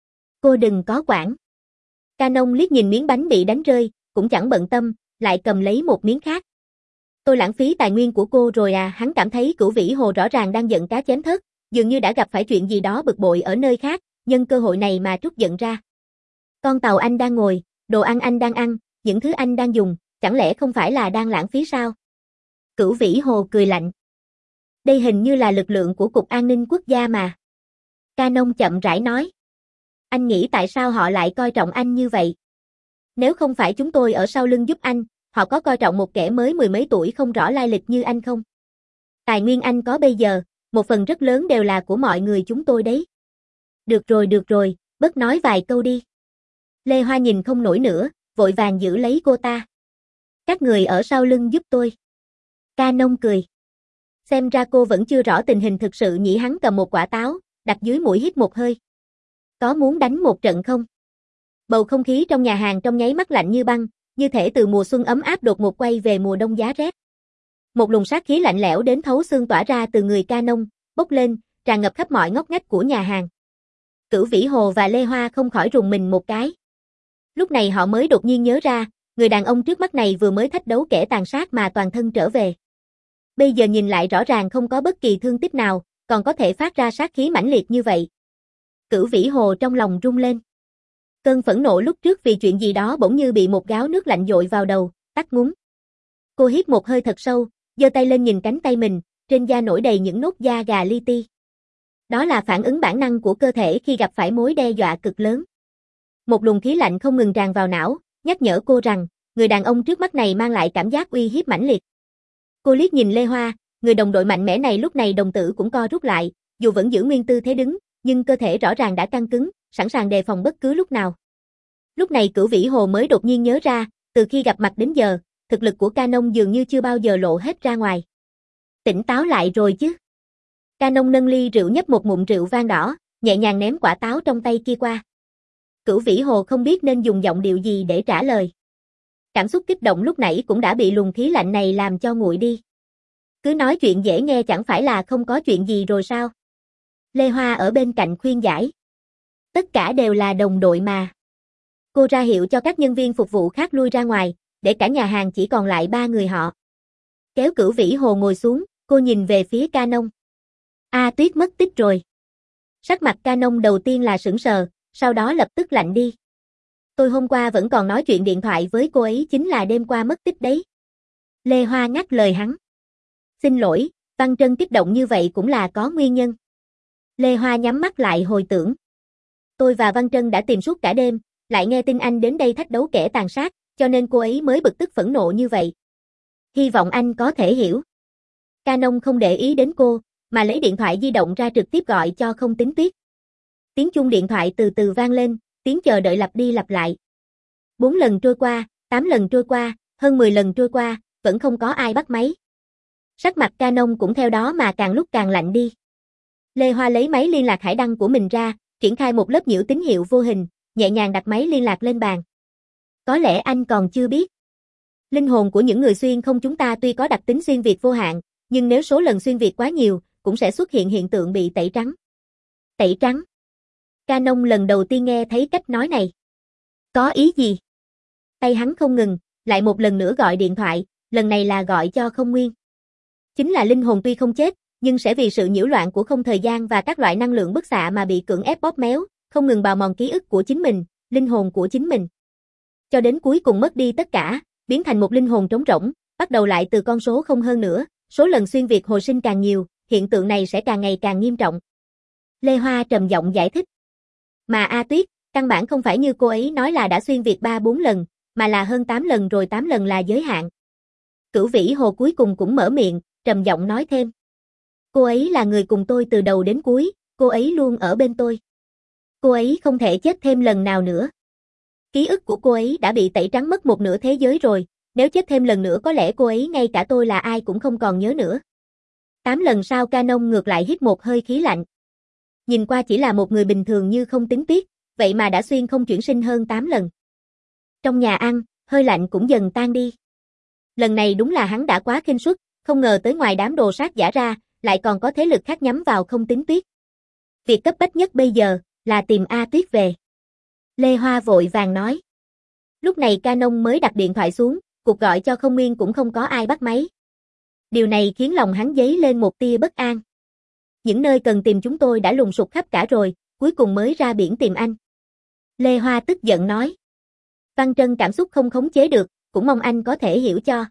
Cô đừng có quản. Canon liếc nhìn miếng bánh bị đánh rơi, cũng chẳng bận tâm, lại cầm lấy một miếng khác. Tôi lãng phí tài nguyên của cô rồi à, hắn cảm thấy Cửu Vĩ Hồ rõ ràng đang giận cá chém thớt, dường như đã gặp phải chuyện gì đó bực bội ở nơi khác, nhân cơ hội này mà trút giận ra. Con tàu anh đang ngồi, đồ ăn anh đang ăn, những thứ anh đang dùng, chẳng lẽ không phải là đang lãng phí sao? Cửu Vĩ Hồ cười lạnh. Đây hình như là lực lượng của Cục An ninh Quốc gia mà. Canon chậm rãi nói. Anh nghĩ tại sao họ lại coi trọng anh như vậy? Nếu không phải chúng tôi ở sau lưng giúp anh, họ có coi trọng một kẻ mới mười mấy tuổi không rõ lai lịch như anh không? Tài nguyên anh có bây giờ, một phần rất lớn đều là của mọi người chúng tôi đấy. Được rồi được rồi, bớt nói vài câu đi. Lê Hoa nhìn không nổi nữa, vội vàng giữ lấy cô ta. Các người ở sau lưng giúp tôi. Canon cười. Xem ra cô vẫn chưa rõ tình hình thực sự nhỉ, hắn cầm một quả táo, đặt dưới mũi hít một hơi. Có muốn đánh một trận không? Bầu không khí trong nhà hàng trong nháy mắt lạnh như băng, như thể từ mùa xuân ấm áp đột ngột quay về mùa đông giá rét. Một luồng sát khí lạnh lẽo đến thấu xương tỏa ra từ người Canon, bốc lên, tràn ngập khắp mọi ngóc ngách của nhà hàng. Cửu Vĩ Hồ và Lê Hoa không khỏi rùng mình một cái. Lúc này họ mới đột nhiên nhớ ra, người đàn ông trước mắt này vừa mới thách đấu kẻ tàn sát mà toàn thân trở về. Bây giờ nhìn lại rõ ràng không có bất kỳ thương tích nào, còn có thể phát ra sát khí mãnh liệt như vậy. Cửu Vĩ Hồ trong lòng rung lên. Cơn phẫn nộ lúc trước vì chuyện gì đó bỗng như bị một gáo nước lạnh dội vào đầu, tắt ngúm. Cô hít một hơi thật sâu, giơ tay lên nhìn cánh tay mình, trên da nổi đầy những nốt da gà li ti. Đó là phản ứng bản năng của cơ thể khi gặp phải mối đe dọa cực lớn. Một luồng khí lạnh không ngừng tràn vào não, nhắc nhở cô rằng, người đàn ông trước mắt này mang lại cảm giác uy hiếp mãnh liệt. Cô liếc nhìn Lê Hoa, người đồng đội mạnh mẽ này lúc này đồng tử cũng co rút lại, dù vẫn giữ nguyên tư thế đứng, nhưng cơ thể rõ ràng đã căng cứng, sẵn sàng đề phòng bất cứ lúc nào. Lúc này Cửu Vĩ Hồ mới đột nhiên nhớ ra, từ khi gặp mặt đến giờ, thực lực của Canon dường như chưa bao giờ lộ hết ra ngoài. Tỉnh táo lại rồi chứ. Canon nâng ly rượu nhấp một ngụm rượu vang đỏ, nhẹ nhàng ném quả táo trong tay kia qua. Cửu Vĩ Hồ không biết nên dùng giọng điệu gì để trả lời. Cảm xúc kích động lúc nãy cũng đã bị luồng khí lạnh này làm cho nguội đi. Cứ nói chuyện dễ nghe chẳng phải là không có chuyện gì rồi sao? Lê Hoa ở bên cạnh khuyên giải. Tất cả đều là đồng đội mà. Cô ra hiệu cho các nhân viên phục vụ khác lui ra ngoài, để cả nhà hàng chỉ còn lại ba người họ. Kéo Cửu Vĩ Hồ ngồi xuống, cô nhìn về phía Canon. A Tuyết mất tích rồi. Sắc mặt Canon đầu tiên là sững sờ, sau đó lập tức lạnh đi. Tôi hôm qua vẫn còn nói chuyện điện thoại với cô ấy, chính là đêm qua mất tích đấy. Lê Hoa ngắt lời hắn. Xin lỗi, Văn Trân kích động như vậy cũng là có nguyên nhân. Lê Hoa nhắm mắt lại hồi tưởng. Tôi và Văn Trân đã tìm suốt cả đêm, lại nghe tin anh đến đây thách đấu kẻ tàn sát, cho nên cô ấy mới bực tức phẫn nộ như vậy. Hy vọng anh có thể hiểu. Canon không để ý đến cô, mà lấy điện thoại di động ra trực tiếp gọi cho Không Tính Tuyết. Tiếng chuông điện thoại từ từ vang lên, tiếng chờ đợi lặp đi lặp lại. Bốn lần trôi qua, tám lần trôi qua, hơn mười lần trôi qua, vẫn không có ai bắt máy. Sắc mặt Canon cũng theo đó mà càng lúc càng lạnh đi. Lê Hoa lấy máy liên lạc hải đăng của mình ra, triển khai một lớp nhiễu tín hiệu vô hình, nhẹ nhàng đặt máy liên lạc lên bàn. Có lẽ anh còn chưa biết. Linh hồn của những người xuyên không chúng ta tuy có đặc tính xuyên việt vô hạn, nhưng nếu số lần xuyên việt quá nhiều, cũng sẽ xuất hiện hiện tượng bị tẩy trắng. Tẩy trắng. Canon lần đầu tiên nghe thấy cách nói này. Có ý gì? Tay hắn không ngừng, lại một lần nữa gọi điện thoại, lần này là gọi cho Không Nguyên. Chính là linh hồn tuy không chết, nhưng sẽ vì sự nhiễu loạn của không thời gian và các loại năng lượng bức xạ mà bị cưỡng ép bóp méo, không ngừng bào mòn ký ức của chính mình, linh hồn của chính mình. Cho đến cuối cùng mất đi tất cả, biến thành một linh hồn trống rỗng, bắt đầu lại từ con số không hơn nữa, số lần xuyên việt hồi sinh càng nhiều, hiện tượng này sẽ càng ngày càng nghiêm trọng. Lê Hoa trầm giọng giải thích. Mà A Tuyết, căn bản không phải như cô ấy nói là đã xuyên việt ba bốn lần, mà là hơn tám lần rồi, tám lần là giới hạn. Cửu Vĩ Hồ cuối cùng cũng mở miệng, trầm giọng nói thêm. Cô ấy là người cùng tôi từ đầu đến cuối, cô ấy luôn ở bên tôi. Cô ấy không thể chết thêm lần nào nữa. Ký ức của cô ấy đã bị tẩy trắng mất một nửa thế giới rồi, nếu chết thêm lần nữa có lẽ cô ấy ngay cả tôi là ai cũng không còn nhớ nữa. Tám lần sau Canon ngược lại hít một hơi khí lạnh. Nhìn qua chỉ là một người bình thường như Không Tính Tuyết, vậy mà đã xuyên không chuyển sinh hơn tám lần. Trong nhà ăn, hơi lạnh cũng dần tan đi. Lần này đúng là hắn đã quá khinh suất, không ngờ tới ngoài đám đồ sát giả ra, lại còn có thế lực khác nhắm vào không tính Tuyết. Việc cấp bách nhất bây giờ là tìm A Tuyết về. Lê Hoa vội vàng nói. Lúc này Canon mới đặt điện thoại xuống, cuộc gọi cho Không Nguyên cũng không có ai bắt máy. Điều này khiến lòng hắn dấy lên một tia bất an. Những nơi cần tìm chúng tôi đã lùng sục khắp cả rồi, cuối cùng mới ra biển tìm anh. Lê Hoa tức giận nói. Văn Trân cảm xúc không khống chế được, cũng mong anh có thể hiểu cho.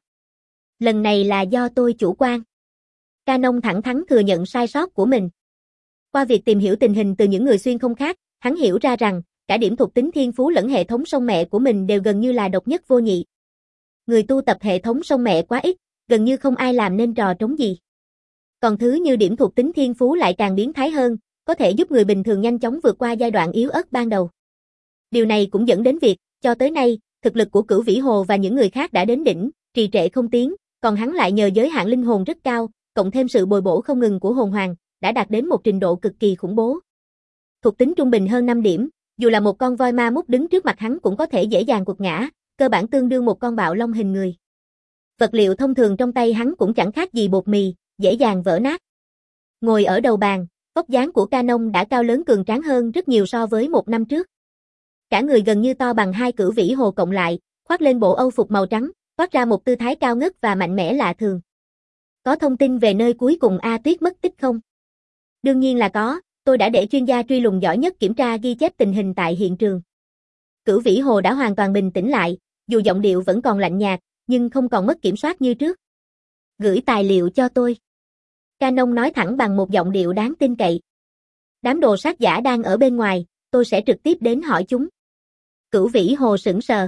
Lần này là do tôi chủ quan. Canon thẳng thắn thừa nhận sai sót của mình. Qua việc tìm hiểu tình hình từ những người xuyên không khác, hắn hiểu ra rằng, cả điểm thuộc tính thiên phú lẫn hệ thống sông mẹ của mình đều gần như là độc nhất vô nhị. Người tu tập hệ thống sông mẹ quá ít, gần như không ai làm nên trò trống gì. Còn thứ như điểm thuộc tính thiên phú lại càng biến thái hơn, có thể giúp người bình thường nhanh chóng vượt qua giai đoạn yếu ớt ban đầu. Điều này cũng dẫn đến việc, cho tới nay, thực lực của Cửu Vĩ Hồ và những người khác đã đến đỉnh, trì trệ không tiến, còn hắn lại nhờ giới hạn linh hồn rất cao, cộng thêm sự bồi bổ không ngừng của hồn hoàng, đã đạt đến một trình độ cực kỳ khủng bố. Thuộc tính trung bình hơn năm điểm, dù là một con voi ma mút đứng trước mặt hắn cũng có thể dễ dàng quật ngã, cơ bản tương đương một con bạo long hình người. Vật liệu thông thường trong tay hắn cũng chẳng khác gì bột mì, dễ dàng vỡ nát. Ngồi ở đầu bàn, vóc dáng của Canon đã cao lớn cường tráng hơn rất nhiều so với một năm trước. Cả người gần như to bằng hai Cửu Vĩ Hồ cộng lại, khoác lên bộ âu phục màu trắng, toát ra một tư thái cao ngất và mạnh mẽ lạ thường. Có thông tin về nơi cuối cùng A Tuyết mất tích không? Đương nhiên là có, tôi đã để chuyên gia truy lùng giỏi nhất kiểm tra ghi chép tình hình tại hiện trường. Cửu Vĩ Hồ đã hoàn toàn bình tĩnh lại, dù giọng điệu vẫn còn lạnh nhạt, nhưng không còn mất kiểm soát như trước. Gửi tài liệu cho tôi. Canon nói thẳng bằng một giọng điệu đáng tin cậy. Đám đồ sát giả đang ở bên ngoài, tôi sẽ trực tiếp đến hỏi chúng. Cửu Vĩ Hồ sững sờ.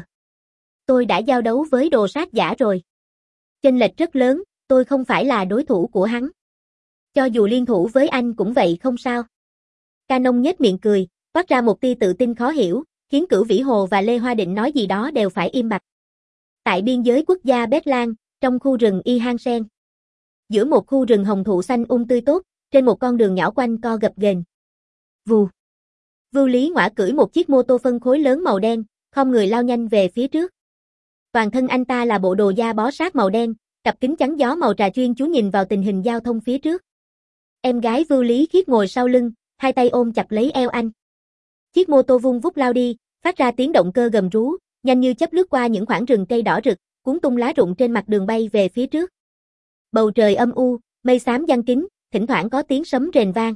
Tôi đã giao đấu với đồ sát giả rồi. Chênh lệch rất lớn, tôi không phải là đối thủ của hắn. Cho dù liên thủ với anh cũng vậy không sao. Canon nhếch miệng cười, toát ra một tia tự tin khó hiểu, khiến Cửu Vĩ Hồ và Lê Hoa định nói gì đó đều phải im bặt. Tại biên giới quốc gia Bét Lan, trong khu rừng Y Hang Sen. Giữa một khu rừng hồng thụ xanh um tươi tốt, trên một con đường nhỏ quanh co gập ghềnh. Vù. Vưu Lý Ngoã cưỡi một chiếc mô tô phân khối lớn màu đen, khom người lao nhanh về phía trước. Toàn thân anh ta là bộ đồ da bó sát màu đen, cặp kính chắn gió màu trà chuyên chú nhìn vào tình hình giao thông phía trước. Em gái Vưu Lý Khiết ngồi sau lưng, hai tay ôm chặt lấy eo anh. Chiếc mô tô vung vút lao đi, phát ra tiếng động cơ gầm rú, nhanh như chớp lướt qua những khoảng rừng cây đỏ rực, cuốn tung lá rụng trên mặt đường bay về phía trước. Bầu trời âm u, mây xám giăng kín, thỉnh thoảng có tiếng sấm rền vang.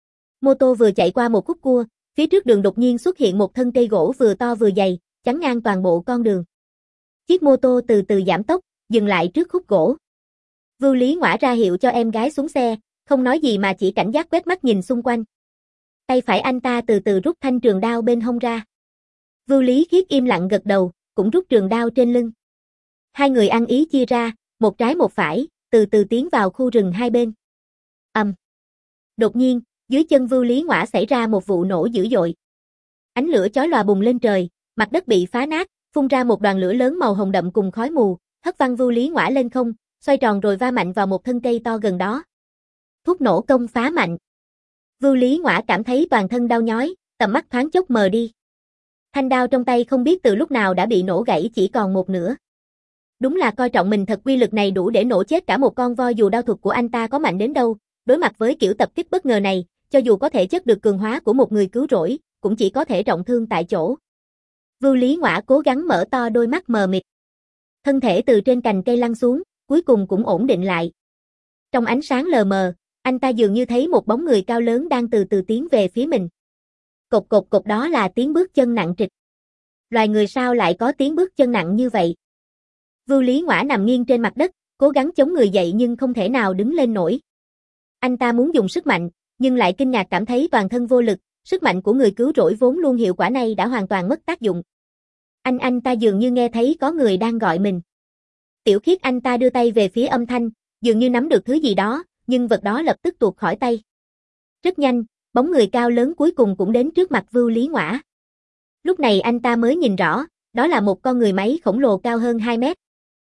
Mô tô vừa chạy qua một khúc cua, phía trước đường đột nhiên xuất hiện một thân cây gỗ vừa to vừa dày, chắn ngang toàn bộ con đường. Chiếc mô tô từ từ giảm tốc, dừng lại trước khúc gỗ. Vưu Lý Ngoã ra hiệu cho em gái xuống xe, không nói gì mà chỉ cảnh giác quét mắt nhìn xung quanh. Tay phải anh ta từ từ rút thanh trường đao bên hông ra. Vưu Lý Khiết im lặng gật đầu, cũng rút trường đao trên lưng. Hai người ăn ý chia ra, một trái một phải, từ từ tiến vào khu rừng hai bên. Ầm. Um. Đột nhiên, dưới chân Vưu Lý Ngoã xảy ra một vụ nổ dữ dội. Ánh lửa chói lòa bùng lên trời, mặt đất bị phá nát, phun ra một đoàn lửa lớn màu hồng đậm cùng khói mù, hất văng Vưu Lý Ngoã lên không, xoay tròn rồi va mạnh vào một thân cây to gần đó. Thuốc nổ công phá mạnh. Vưu Lý Ngoã cảm thấy toàn thân đau nhói, tầm mắt thoáng chốc mờ đi. Thanh đao trong tay không biết từ lúc nào đã bị nổ gãy chỉ còn một nửa. Đúng là coi trọng mình thật, quy lực này đủ để nổ chết cả một con voi dù đao thuật của anh ta có mạnh đến đâu. Đối mặt với kiểu tập kích bất ngờ này, cho dù có thể chất được cường hóa của một người cứu rỗi, cũng chỉ có thể trọng thương tại chỗ. Vưu Lý Ngoã cố gắng mở to đôi mắt mờ mịt. Thân thể từ trên cành cây lăn xuống, cuối cùng cũng ổn định lại. Trong ánh sáng lờ mờ, anh ta dường như thấy một bóng người cao lớn đang từ từ tiến về phía mình. Cộc cộc cộc, đó là tiếng bước chân nặng trịch. Loài người sao lại có tiếng bước chân nặng như vậy? Vưu Lý Ngoã nằm nghiêng trên mặt đất, cố gắng chống người dậy nhưng không thể nào đứng lên nổi. Anh ta muốn dùng sức mạnh, nhưng lại kinh ngạc cảm thấy toàn thân vô lực, sức mạnh của người cứu rỗi vốn luôn hiệu quả này đã hoàn toàn mất tác dụng. Anh anh ta dường như nghe thấy có người đang gọi mình. Tiểu Khiết, anh ta đưa tay về phía âm thanh, dường như nắm được thứ gì đó, nhưng vật đó lập tức tuột khỏi tay. Rất nhanh, bóng người cao lớn cuối cùng cũng đến trước mặt Vưu Lý Ngoã. Lúc này anh ta mới nhìn rõ, đó là một con người máy khổng lồ cao hơn hai mét.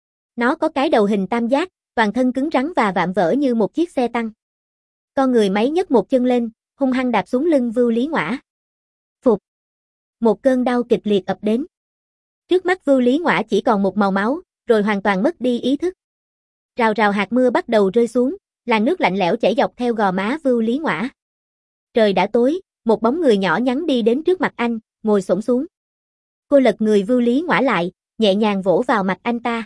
Nó có cái đầu hình tam giác, toàn thân cứng rắn và vạm vỡ như một chiếc xe tăng. Con người máy nhấc một chân lên, hung hăng đạp xuống lưng Vưu Lý Ngoã. Phục. Một cơn đau kịch liệt ập đến. Trước mắt Vưu Lý Ngoã chỉ còn một màu máu, rồi hoàn toàn mất đi ý thức. Rào rào hạt mưa bắt đầu rơi xuống, Làn nước lạnh lẽo chảy dọc theo gò má Vưu Lý Ngoã. Trời đã tối, một bóng người nhỏ nhắn đi đến trước mặt anh, ngồi xổm xuống. Cô lật người Vưu Lý Ngoã lại, nhẹ nhàng vỗ vào mặt anh ta.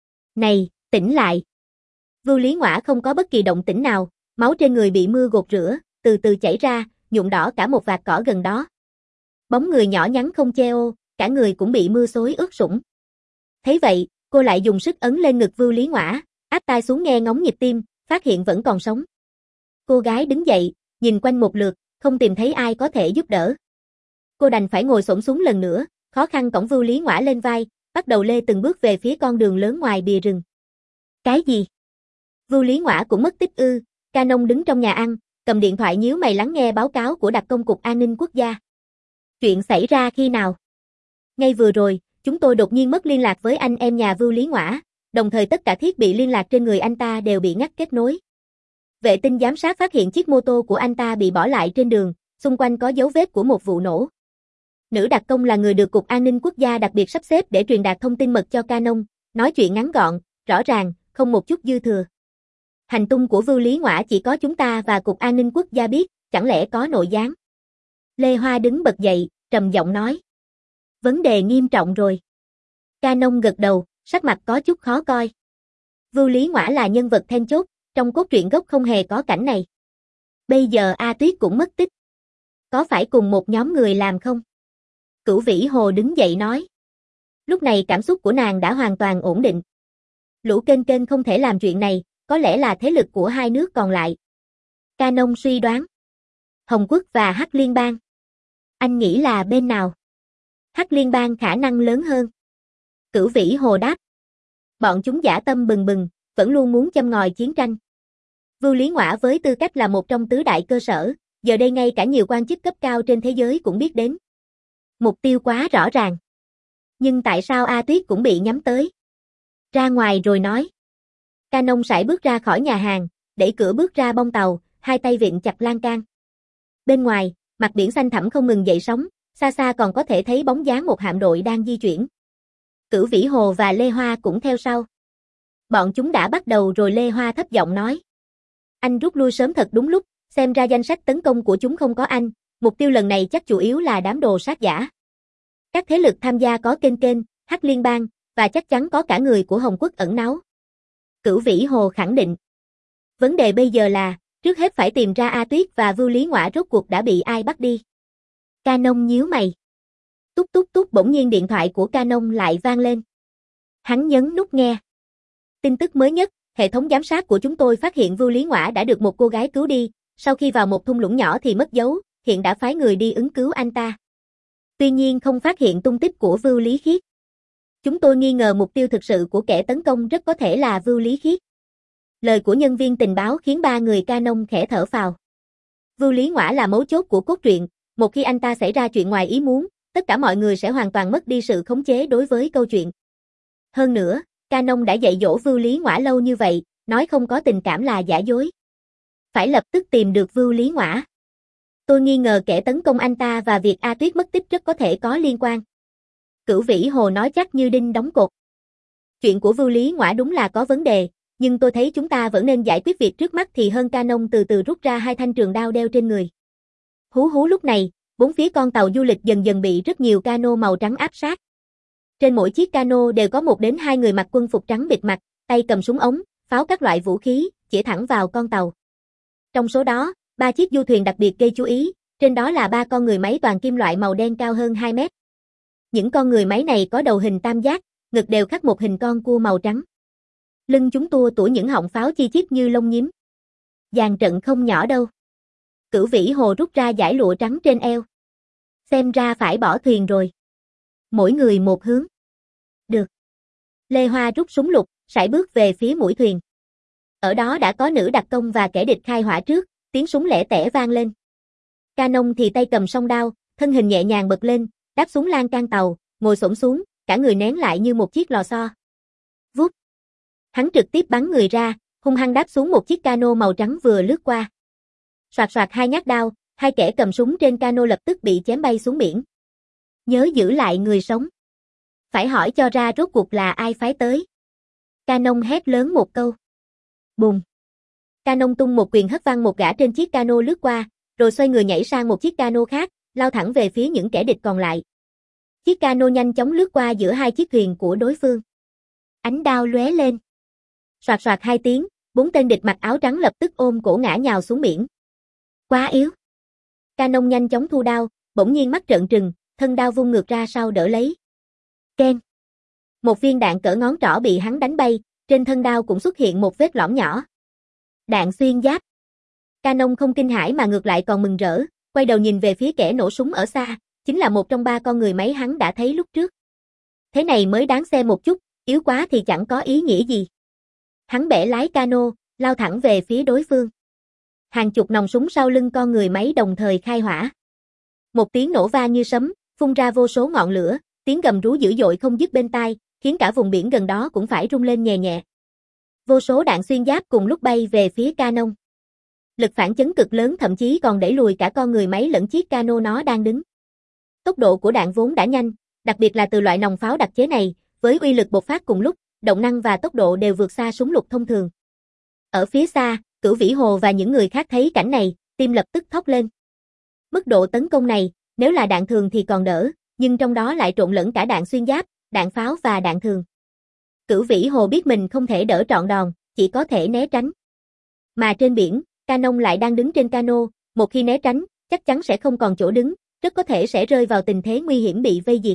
Này, tỉnh lại. Vưu Lý Ngoã không có bất kỳ động tĩnh nào, máu trên người bị mưa gột rửa, từ từ chảy ra, nhuộm đỏ cả một vạt cỏ gần đó. Bóng người nhỏ nhắn không che ô, cả người cũng bị mưa xối ướt sũng. Thấy vậy, cô lại dùng sức ấn lên ngực Vưu Lý Ngoã, áp tai xuống nghe ngóng nhịp tim, phát hiện vẫn còn sống. Cô gái đứng dậy, nhìn quanh một lượt, không tìm thấy ai có thể giúp đỡ. Cô đành phải ngồi xổm xuống lần nữa, khó khăn cõng Vưu Lý Ngoã lên vai, bắt đầu lê từng bước về phía con đường lớn ngoài bìa rừng. Cái gì? Vưu Lý Ngoã cũng mất tích ư? Canon đứng trong nhà ăn, cầm điện thoại nhíu mày lắng nghe báo cáo của đặc công cục an ninh quốc gia. Chuyện xảy ra khi nào? Ngay vừa rồi, chúng tôi đột nhiên mất liên lạc với anh em nhà Vưu Lý Ngoã, đồng thời tất cả thiết bị liên lạc trên người anh ta đều bị ngắt kết nối. Vệ tinh giám sát phát hiện chiếc mô tô của anh ta bị bỏ lại trên đường, xung quanh có dấu vết của một vụ nổ. Nữ đặc công là người được Cục An ninh Quốc gia đặc biệt sắp xếp để truyền đạt thông tin mật cho Canon, nói chuyện ngắn gọn, rõ ràng, không một chút dư thừa. Hành tung của Vưu Lý Ngoã chỉ có chúng ta và Cục An ninh Quốc gia biết, chẳng lẽ có nội gián? Lê Hoa đứng bật dậy, trầm giọng nói. Vấn đề nghiêm trọng rồi. Canon gật đầu, sắc mặt có chút khó coi. Vưu Lý Ngoã là nhân vật then chốt, trong cốt truyện gốc không hề có cảnh này. Bây giờ A Tuyết cũng mất tích. Có phải cùng một nhóm người làm không? Cửu Vĩ Hồ đứng dậy nói. Lúc này cảm xúc của nàng đã hoàn toàn ổn định. Lũ kênh kênh không thể làm chuyện này, có lẽ là thế lực của hai nước còn lại. Canon suy đoán. Hồng Quốc và Hắc Liên bang. Anh nghĩ là bên nào? Hắc Liên bang khả năng lớn hơn. Cửu Vĩ Hồ đáp. Bọn chúng dã tâm bừng bừng, vẫn luôn muốn châm ngòi chiến tranh. Vưu Lý Ngoã với tư cách là một trong tứ đại cơ sở, giờ đây ngay cả nhiều quan chức cấp cao trên thế giới cũng biết đến. Mục tiêu quá rõ ràng. Nhưng tại sao A Tuyết cũng bị nhắm tới? Ra ngoài rồi nói. Canon sải bước ra khỏi nhà hàng, đẩy cửa bước ra bong tàu, hai tay vịn chặt lan can. Bên ngoài, mặt biển xanh thẳm không ngừng dậy sóng, xa xa còn có thể thấy bóng dáng một hạm đội đang di chuyển. Cửu Vĩ Hồ và Lê Hoa cũng theo sau. Bọn chúng đã bắt đầu rồi. Lê Hoa thấp giọng nói. Anh rút lui sớm thật đúng lúc, xem ra danh sách tấn công của chúng không có anh, mục tiêu lần này chắc chủ yếu là đám đồ sát giả. Các thế lực tham gia có kênh kênh, Hắc Liên bang, và chắc chắn có cả người của Hồng Quốc ẩn náu. Cửu Vĩ Hồ khẳng định. Vấn đề bây giờ là, trước hết phải tìm ra A Tuyết và Vưu Lý Ngoã rốt cuộc đã bị ai bắt đi. Canon nhíu mày. Tút tút tút bỗng nhiên điện thoại của Canon lại vang lên. Hắn nhấn nút nghe. Tin tức mới nhất, hệ thống giám sát của chúng tôi phát hiện Vưu Lý Ngoã đã được một cô gái cứu đi, sau khi vào một thung lũng nhỏ thì mất dấu, hiện đã phái người đi ứng cứu anh ta. Tuy nhiên không phát hiện tung tích của Vưu Lý Khiết. Chúng tôi nghi ngờ mục tiêu thực sự của kẻ tấn công rất có thể là Vưu Lý Khiết. Lời của nhân viên tình báo khiến ba người Canon khẽ thở phào. Vưu Lý Ngoã là mấu chốt của cốt truyện, một khi anh ta xảy ra chuyện ngoài ý muốn, tất cả mọi người sẽ hoàn toàn mất đi sự khống chế đối với câu chuyện. Hơn nữa, Canon đã dạy dỗ Vưu Lý Ngoã lâu như vậy, nói không có tình cảm là giả dối. Phải lập tức tìm được Vưu Lý Ngoã. Tôi nghi ngờ kẻ tấn công anh ta và việc A Tuyết mất tích rất có thể có liên quan. Cửu Vĩ Hồ nói chắc như đinh đóng cột. Chuyện của Vưu Lý Ngoã đúng là có vấn đề, nhưng tôi thấy chúng ta vẫn nên giải quyết việc trước mắt thì hơn. Canon từ từ rút ra hai thanh trường đao đeo trên người. Hú hú lúc này, bốn phía con tàu du lịch dần dần bị rất nhiều cano màu trắng áp sát. Trên mỗi chiếc cano đều có một đến hai người mặc quân phục trắng bịt mặt, tay cầm súng ống, pháo các loại vũ khí, chĩa thẳng vào con tàu. Trong số đó, ba chiếc du thuyền đặc biệt gây chú ý, trên đó là ba con người máy toàn kim loại màu đen cao hơn hai mét. Những con người máy này có đầu hình tam giác, ngực đều khắc một hình con cua màu trắng. Lưng chúng tua tủa những họng pháo chi chít như lông nhím. Dàn trận không nhỏ đâu. Cửu Vĩ Hồ rút ra dải lụa trắng trên eo. Xem ra phải bỏ thuyền rồi. Mỗi người một hướng. Được. Lê Hoa rút súng lục, sải bước về phía mũi thuyền. Ở đó đã có nữ đặc công và kẻ địch khai hỏa trước, tiếng súng lẻ tẻ vang lên. Canon thì tay cầm song đao, thân hình nhẹ nhàng bật lên, đáp xuống lan can tàu, ngồi xổm xuống, cả người nén lại như một chiếc lò xo. Vút. Hắn trực tiếp bắn người ra, hung hăng đáp xuống một chiếc cano màu trắng vừa lướt qua. Soạt soạt hai nhát đao, hai kẻ cầm súng trên cano lập tức bị chém bay xuống biển. Nhớ giữ lại người sống. Phải hỏi cho ra rốt cuộc là ai phái tới. Canon hét lớn một câu. Bùm. Canon tung một quyền hất văng một gã trên chiếc cano lướt qua, rồi xoay người nhảy sang một chiếc cano khác, lao thẳng về phía những kẻ địch còn lại. Chiếc cano nhanh chóng lướt qua giữa hai chiếc thuyền của đối phương. Ánh đao lóe lên. Soạt soạt hai tiếng, bốn tên địch mặc áo trắng lập tức ôm cổ ngã nhào xuống biển. Quá yếu. Canon nhanh chóng thu đao, bỗng nhiên mắt trợn trừng, thân đao vung ngược ra sau đỡ lấy. Keng. Một viên đạn cỡ ngón trỏ bị hắn đánh bay, trên thân đao cũng xuất hiện một vết lõm nhỏ. Đạn xuyên giáp. Canon không kinh hãi mà ngược lại còn mừng rỡ, quay đầu nhìn về phía kẻ nổ súng ở xa, chính là một trong ba con người máy hắn đã thấy lúc trước. Thế này mới đáng xem một chút, yếu quá thì chẳng có ý nghĩa gì. Hắn bẻ lái cano, lao thẳng về phía đối phương. Hàng chục nòng súng sau lưng con người máy đồng thời khai hỏa. Một tiếng nổ vang như sấm, phun ra vô số ngọn lửa, tiếng gầm rú dữ dội không dứt bên tai, khiến cả vùng biển gần đó cũng phải rung lên nhẹ nhẹ. Vô số đạn xuyên giáp cùng lúc bay về phía Canon. Lực phản chấn cực lớn thậm chí còn đẩy lùi cả con người máy lẫn chiếc cano nó đang đứng. Tốc độ của đạn vốn đã nhanh, đặc biệt là từ loại nòng pháo đặc chế này, với uy lực bộc phát cùng lúc, động năng và tốc độ đều vượt xa súng lục thông thường. Ở phía xa, Cửu Vĩ Hồ và những người khác thấy cảnh này, tim lập tức thốc lên. Mức độ tấn công này, nếu là đạn thường thì còn đỡ, nhưng trong đó lại trộn lẫn cả đạn xuyên giáp, đạn pháo và đạn thường. Cửu Vĩ Hồ biết mình không thể đỡ trọn đòn, chỉ có thể né tránh. Mà trên biển, Canon lại đang đứng trên cano, một khi né tránh, chắc chắn sẽ không còn chỗ đứng, rất có thể sẽ rơi vào tình thế nguy hiểm bị vây diệt.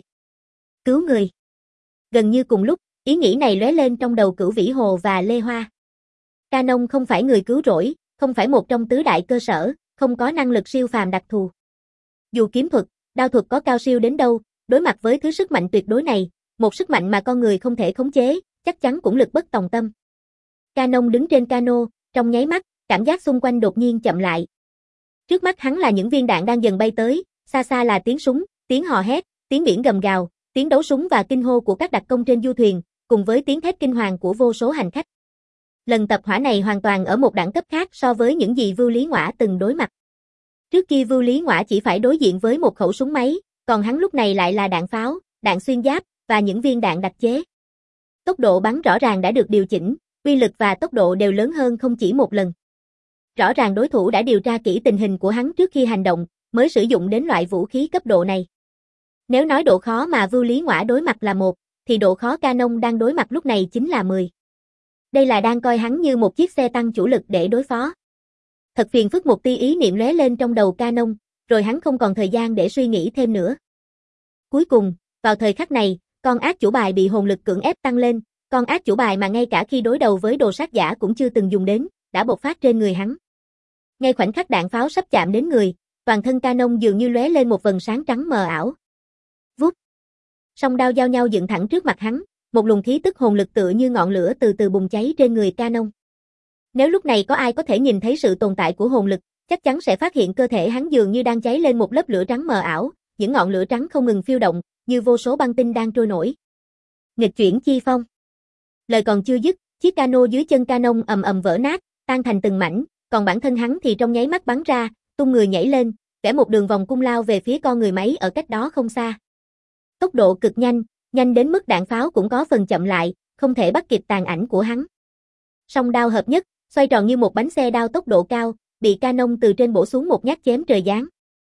Cứu người. Gần như cùng lúc, ý nghĩ này lóe lên trong đầu Cửu Vĩ Hồ và Lê Hoa. Canon không phải người cứu rỗi, không phải một trong tứ đại cơ sở, không có năng lực siêu phàm đặc thù. Dù kiếm thuật, đao thuật có cao siêu đến đâu, đối mặt với thứ sức mạnh tuyệt đối này, một sức mạnh mà con người không thể khống chế, chắc chắn cũng lực bất tòng tâm. Canon đứng trên cano, trong nháy mắt, cảm giác xung quanh đột nhiên chậm lại. Trước mắt hắn là những viên đạn đang dần bay tới, xa xa là tiếng súng, tiếng hò hét, tiếng biển gầm gào, tiếng đấu súng và kinh hô của các đặc công trên du thuyền, cùng với tiếng thét kinh hoàng của vô số hành khách. Lần tập hỏa này hoàn toàn ở một đẳng cấp khác so với những gì Vưu Lý Ngoã từng đối mặt. Trước kia Vưu Lý Ngoã chỉ phải đối diện với một khẩu súng máy, còn hắn lúc này lại là đạn pháo, đạn xuyên giáp và những viên đạn đặc chế. Tốc độ bắn rõ ràng đã được điều chỉnh, uy lực và tốc độ đều lớn hơn không chỉ một lần. Rõ ràng đối thủ đã điều tra kỹ tình hình của hắn trước khi hành động, mới sử dụng đến loại vũ khí cấp độ này. Nếu nói độ khó mà Vưu Lý Ngoã đối mặt là một, thì độ khó Canon đang đối mặt lúc này chính là mười. Đây là đang coi hắn như một chiếc xe tăng chủ lực để đối phó. Thật phiền phức, một tia ý niệm lóe lên trong đầu Canon, rồi hắn không còn thời gian để suy nghĩ thêm nữa. Cuối cùng, vào thời khắc này, con ác chủ bài bị hồn lực cưỡng ép tăng lên, con ác chủ bài mà ngay cả khi đối đầu với đồ sát giả cũng chưa từng dùng đến, đã bộc phát trên người hắn. Ngay khoảnh khắc đạn pháo sắp chạm đến người, toàn thân Canon dường như lóe lên một vầng sáng trắng mờ ảo. Vút. Song đao giao nhau dựng thẳng trước mặt hắn, một luồng khí tức hồn lực tựa như ngọn lửa từ từ bùng cháy trên người Canon. Nếu lúc này có ai có thể nhìn thấy sự tồn tại của hồn lực, chắc chắn sẽ phát hiện cơ thể hắn dường như đang cháy lên một lớp lửa trắng mờ ảo, những ngọn lửa trắng không ngừng phiêu động, như vô số băng tinh đang trôi nổi. Nghịch chuyển chi phong. Lời còn chưa dứt, chiếc cano dưới chân Canon ầm ầm vỡ nát, tan thành từng mảnh, còn bản thân hắn thì trong nháy mắt bắn ra, tung người nhảy lên, vẽ một đường vòng cung lao về phía con người máy ở cách đó không xa. Tốc độ cực nhanh, nhanh đến mức đạn pháo cũng có phần chậm lại, không thể bắt kịp tàn ảnh của hắn. Song đao hợp nhất, xoay tròn như một bánh xe đao tốc độ cao, bị Canon từ trên bổ xuống một nhát chém trời giáng.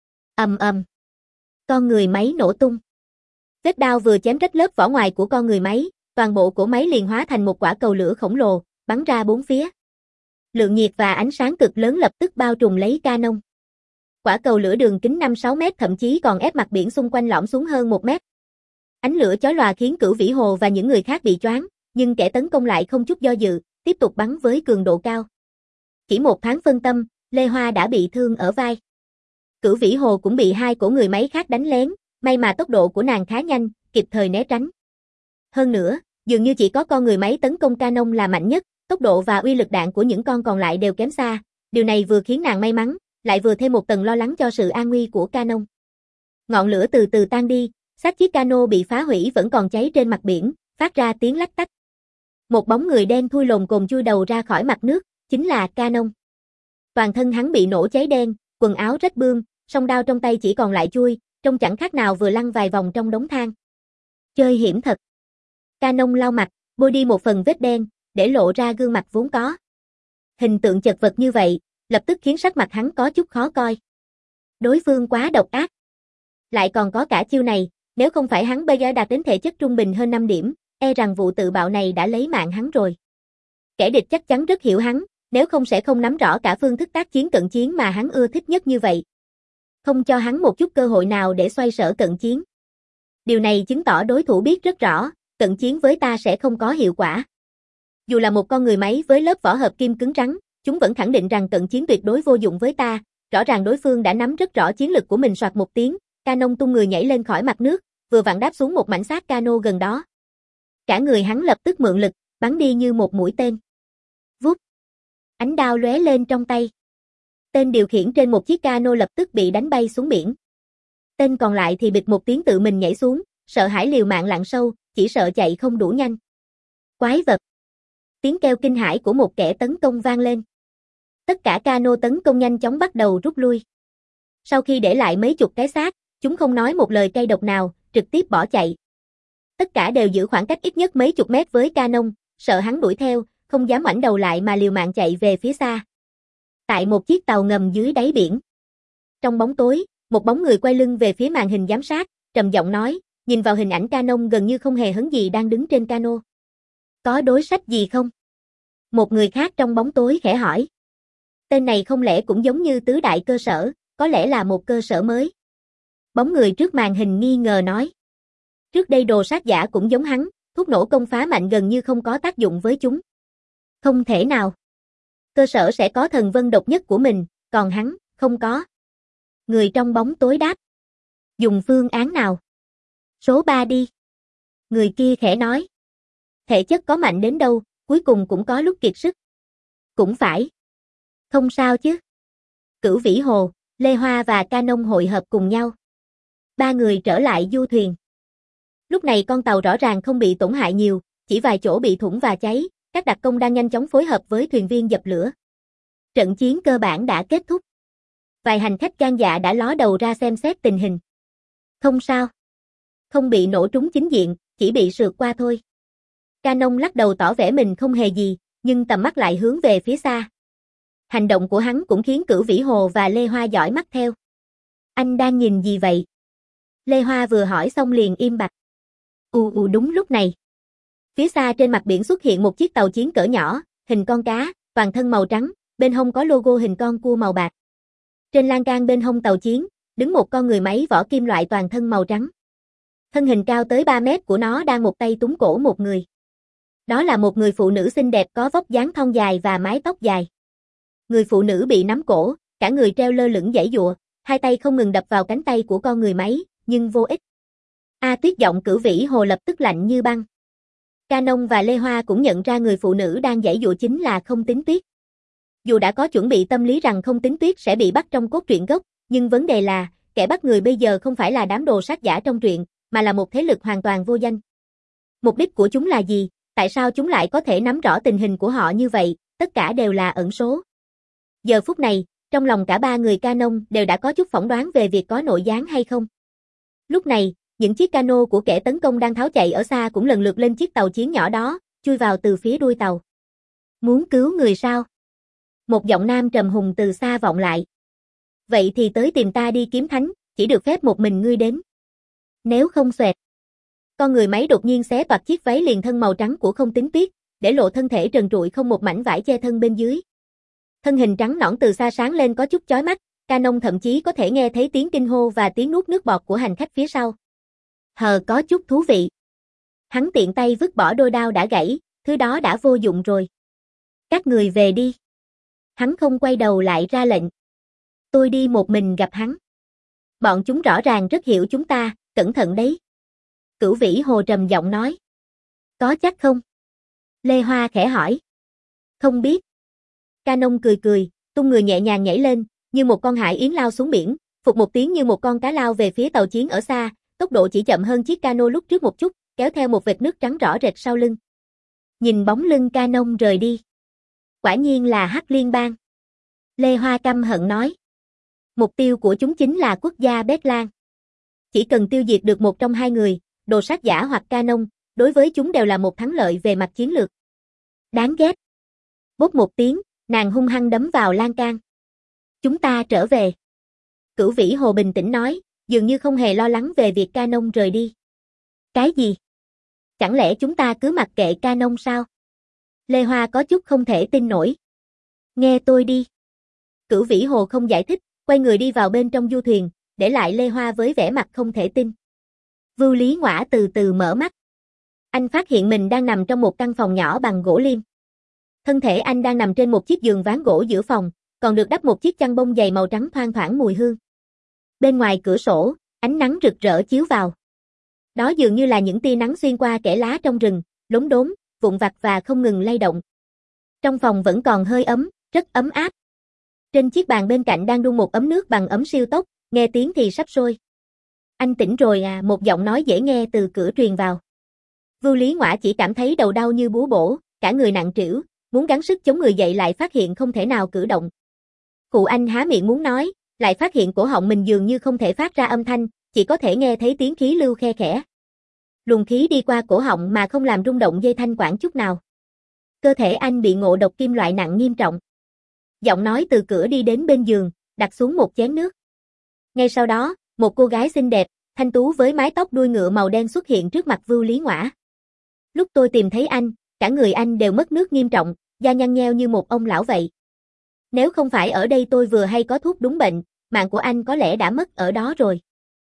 Ầm ầm. Con người máy nổ tung. Vết đao vừa chém rách lớp vỏ ngoài của con người máy, toàn bộ cỗ máy liền hóa thành một quả cầu lửa khổng lồ, bắn ra bốn phía. Lượng nhiệt và ánh sáng cực lớn lập tức bao trùm lấy Canon. Quả cầu lửa đường kính năm sáu mét thậm chí còn ép mặt biển xung quanh lõm xuống hơn một mét. Ánh lửa chói lòa khiến Cửu Vĩ Hồ và những người khác bị choáng, nhưng kẻ tấn công lại không chút do dự, tiếp tục bắn với cường độ cao. Chỉ một thoáng phân tâm, Lê Hoa đã bị thương ở vai. Cửu Vĩ Hồ cũng bị hai cổ người máy khác đánh lén, may mà tốc độ của nàng khá nhanh, kịp thời né tránh. Hơn nữa, dường như chỉ có con người máy tấn công Canon là mạnh nhất, tốc độ và uy lực đạn của những con còn lại đều kém xa, điều này vừa khiến nàng may mắn, lại vừa thêm một tầng lo lắng cho sự an nguy của Canon. Ngọn lửa từ từ tan đi, xác chiếc cano bị phá hủy vẫn còn cháy trên mặt biển, phát ra tiếng lách tách. Một bóng người đen thui lồm cồm chui đầu ra khỏi mặt nước, chính là Canon. Toàn thân hắn bị nổ cháy đen, quần áo rách bươm, song đao trong tay chỉ còn lại chui, trông chẳng khác nào vừa lăn vài vòng trong đống than. Chơi hiểm thật. Canon lau mặt, bôi đi một phần vết đen, để lộ ra gương mặt vốn có. Hình tượng chật vật như vậy, lập tức khiến sắc mặt hắn có chút khó coi. Đối phương quá độc ác. Lại còn có cả chiêu này, nếu không phải hắn bây giờ đạt đến thể chất trung bình hơn năm điểm, e rằng vụ tự bạo này đã lấy mạng hắn rồi. Kẻ địch chắc chắn rất hiểu hắn, nếu không sẽ không nắm rõ cả phương thức tác chiến cận chiến mà hắn ưa thích nhất như vậy. Không cho hắn một chút cơ hội nào để xoay sở cận chiến. Điều này chứng tỏ đối thủ biết rất rõ, cận chiến với ta sẽ không có hiệu quả. Dù là một con người máy với lớp vỏ hợp kim cứng rắn, chúng vẫn khẳng định rằng cận chiến tuyệt đối vô dụng với ta, rõ ràng đối phương đã nắm rất rõ chiến lực của mình. Soạt một tiếng, Canon tung người nhảy lên khỏi mặt nước, vừa vặn đáp xuống một mảnh xác cano gần đó. Cả người hắn lập tức mượn lực, bắn đi như một mũi tên. Vút. Ánh đao lóe lên trong tay. Tên điều khiển trên một chiếc cano lập tức bị đánh bay xuống biển. Tên còn lại thì bịch một tiếng tự mình nhảy xuống, sợ hãi liều mạng lặn sâu, chỉ sợ chạy không đủ nhanh. Quái vật. Tiếng kêu kinh hãi của một kẻ tấn công vang lên. Tất cả cano tấn công nhanh chóng bắt đầu rút lui. Sau khi để lại mấy chục cái xác, chúng không nói một lời cay độc nào, trực tiếp bỏ chạy. Tất cả đều giữ khoảng cách ít nhất mấy chục mét với Canon, sợ hắn đuổi theo, không dám ngoảnh đầu lại mà liều mạng chạy về phía xa. Tại một chiếc tàu ngầm dưới đáy biển. Trong bóng tối, một bóng người quay lưng về phía màn hình giám sát, trầm giọng nói, nhìn vào hình ảnh Canon gần như không hề hấn gì đang đứng trên cano. Có đối sách gì không? Một người khác trong bóng tối khẽ hỏi. Tên này không lẽ cũng giống như tứ đại cơ sở, có lẽ là một cơ sở mới. Bóng người trước màn hình nghi ngờ nói. Trước đây đồ sát giả cũng giống hắn, thuốc nổ công phá mạnh gần như không có tác dụng với chúng. Không thể nào. Cơ sở sẽ có thần vân độc nhất của mình, còn hắn, không có. Người trong bóng tối đáp. Dùng phương án nào? Số ba đi. Người kia khẽ nói. Thể chất có mạnh đến đâu, cuối cùng cũng có lúc kiệt sức. Cũng phải. Không sao chứ. Cửu Vĩ Hồ, Lê Hoa và Canon hội hợp cùng nhau. Ba người trở lại du thuyền. Lúc này con tàu rõ ràng không bị tổn hại nhiều, chỉ vài chỗ bị thủng và cháy, các đặc công đang nhanh chóng phối hợp với thuyền viên dập lửa. Trận chiến cơ bản đã kết thúc. Vài hành khách gan dạ đã ló đầu ra xem xét tình hình. Không sao. Không bị nổ trúng chính diện, chỉ bị sượt qua thôi. Canon lắc đầu tỏ vẻ mình không hề gì, nhưng tầm mắt lại hướng về phía xa. Hành động của hắn cũng khiến Cửu Vĩ Hồ và Lê Hoa dõi mắt theo. Anh đang nhìn gì vậy? Lê Hoa vừa hỏi xong liền im bặt. Ù ù đúng lúc này. Phía xa trên mặt biển xuất hiện một chiếc tàu chiến cỡ nhỏ, hình con cá, toàn thân màu trắng, bên hông có logo hình con cua màu bạc. Trên lan can bên hông tàu chiến, đứng một con người máy vỏ kim loại toàn thân màu trắng. Thân hình cao tới ba mét của nó đang một tay túm cổ một người. Đó là một người phụ nữ xinh đẹp có vóc dáng thon dài và mái tóc dài. Người phụ nữ bị nắm cổ, cả người treo lơ lửng giãy giụa, hai tay không ngừng đập vào cánh tay của con người máy, nhưng vô ích. A Tuyết giọng Cửu Vĩ Hồ lập tức lạnh như băng. Canon và Lê Hoa cũng nhận ra người phụ nữ đang giãy giụa chính là Không Tính Tuyết. Dù đã có chuẩn bị tâm lý rằng Không Tính Tuyết sẽ bị bắt trong cốt truyện gốc, nhưng vấn đề là, kẻ bắt người bây giờ không phải là đám đồ sát giả trong truyện, mà là một thế lực hoàn toàn vô danh. Mục đích của chúng là gì? Tại sao chúng lại có thể nắm rõ tình hình của họ như vậy? Tất cả đều là ẩn số. Giờ phút này, trong lòng cả ba người Canon đều đã có chút phỏng đoán về việc có nội gián hay không. Lúc này, những chiếc cano của kẻ tấn công đang tháo chạy ở xa cũng lần lượt lên chiếc tàu chiến nhỏ đó, chui vào từ phía đuôi tàu. Muốn cứu người sao? Một giọng nam trầm hùng từ xa vọng lại. Vậy thì tới tìm ta đi Kiếm Thánh, chỉ được phép một mình ngươi đến. Nếu không xoẹt. Con người máy đột nhiên xé toạc chiếc váy liền thân màu trắng của Không Tính Tuyết, để lộ thân thể trần trụi không một mảnh vải che thân bên dưới. Thân hình trắng nõn từ xa sáng lên có chút chói mắt, Canon thậm chí có thể nghe thấy tiếng kinh hô và tiếng nuốt nước bọt của hành khách phía sau. Hờ có chút thú vị. Hắn tiện tay vứt bỏ đôi đao đã gãy, thứ đó đã vô dụng rồi. Các người về đi. Hắn không quay đầu lại ra lệnh. Tôi đi một mình gặp hắn. Bọn chúng rõ ràng rất hiểu chúng ta, cẩn thận đấy. Cửu Vĩ Hồ trầm giọng nói. Có chắc không? Lê Hoa khẽ hỏi. Không biết. Canon cười cười, tung người nhẹ nhàng nhảy lên, như một con hải yến lao xuống biển, phụt một tiếng như một con cá lao về phía tàu chiến ở xa, tốc độ chỉ chậm hơn chiếc cano lúc trước một chút, kéo theo một vệt nước trắng rõ rệt sau lưng. Nhìn bóng lưng Canon rời đi. Quả nhiên là Hắc Liên bang. Lê Hoa căm hận nói. Mục tiêu của chúng chính là quốc gia Bét Lan. Chỉ cần tiêu diệt được một trong hai người, đồ sát giả hoặc Canon, đối với chúng đều là một thắng lợi về mặt chiến lược. Đáng ghét. Bốp một tiếng, Nàng hung hăng đấm vào lan can. Chúng ta trở về. Cửu Vĩ Hồ bình tĩnh nói, dường như không hề lo lắng về việc Ca Nông rời đi. Cái gì? Chẳng lẽ chúng ta cứ mặc kệ Ca Nông sao? Lê Hoa có chút không thể tin nổi. Nghe tôi đi. Cửu Vĩ Hồ không giải thích, quay người đi vào bên trong du thuyền, để lại Lê Hoa với vẻ mặt không thể tin. Vưu Lý Ngõa từ từ mở mắt. Anh phát hiện mình đang nằm trong một căn phòng nhỏ bằng gỗ liêm. Thân thể anh đang nằm trên một chiếc giường ván gỗ giữa phòng, còn được đắp một chiếc chăn bông dày màu trắng thoang thoảng mùi hương. Bên ngoài cửa sổ, ánh nắng rực rỡ chiếu vào. Đó dường như là những tia nắng xuyên qua kẽ lá trong rừng, lốm đốm, vụn vặt và không ngừng lay động. Trong phòng vẫn còn hơi ấm, rất ấm áp. Trên chiếc bàn bên cạnh đang đun một ấm nước bằng ấm siêu tốc, nghe tiếng thì sắp sôi. Anh tỉnh rồi à, một giọng nói dễ nghe từ cửa truyền vào. Vưu Lý Ngõa chỉ cảm thấy đầu đau như búa bổ, cả người nặng trĩu, muốn gắng sức chống người dậy lại phát hiện không thể nào cử động. Cụ anh há miệng muốn nói, lại phát hiện cổ họng mình dường như không thể phát ra âm thanh, chỉ có thể nghe thấy tiếng khí lưu khe khẽ. Luồng khí đi qua cổ họng mà không làm rung động dây thanh quản chút nào. Cơ thể anh bị ngộ độc kim loại nặng nghiêm trọng. Giọng nói từ cửa đi đến bên giường, đặt xuống một chén nước. Ngay sau đó, một cô gái xinh đẹp, thanh tú với mái tóc đuôi ngựa màu đen xuất hiện trước mặt Vưu Lý Ngõa. Lúc tôi tìm thấy anh, cả người anh đều mất nước nghiêm trọng, da nhăn nheo như một ông lão vậy. Nếu không phải ở đây tôi vừa hay có thuốc đúng bệnh, mạng của anh có lẽ đã mất ở đó rồi.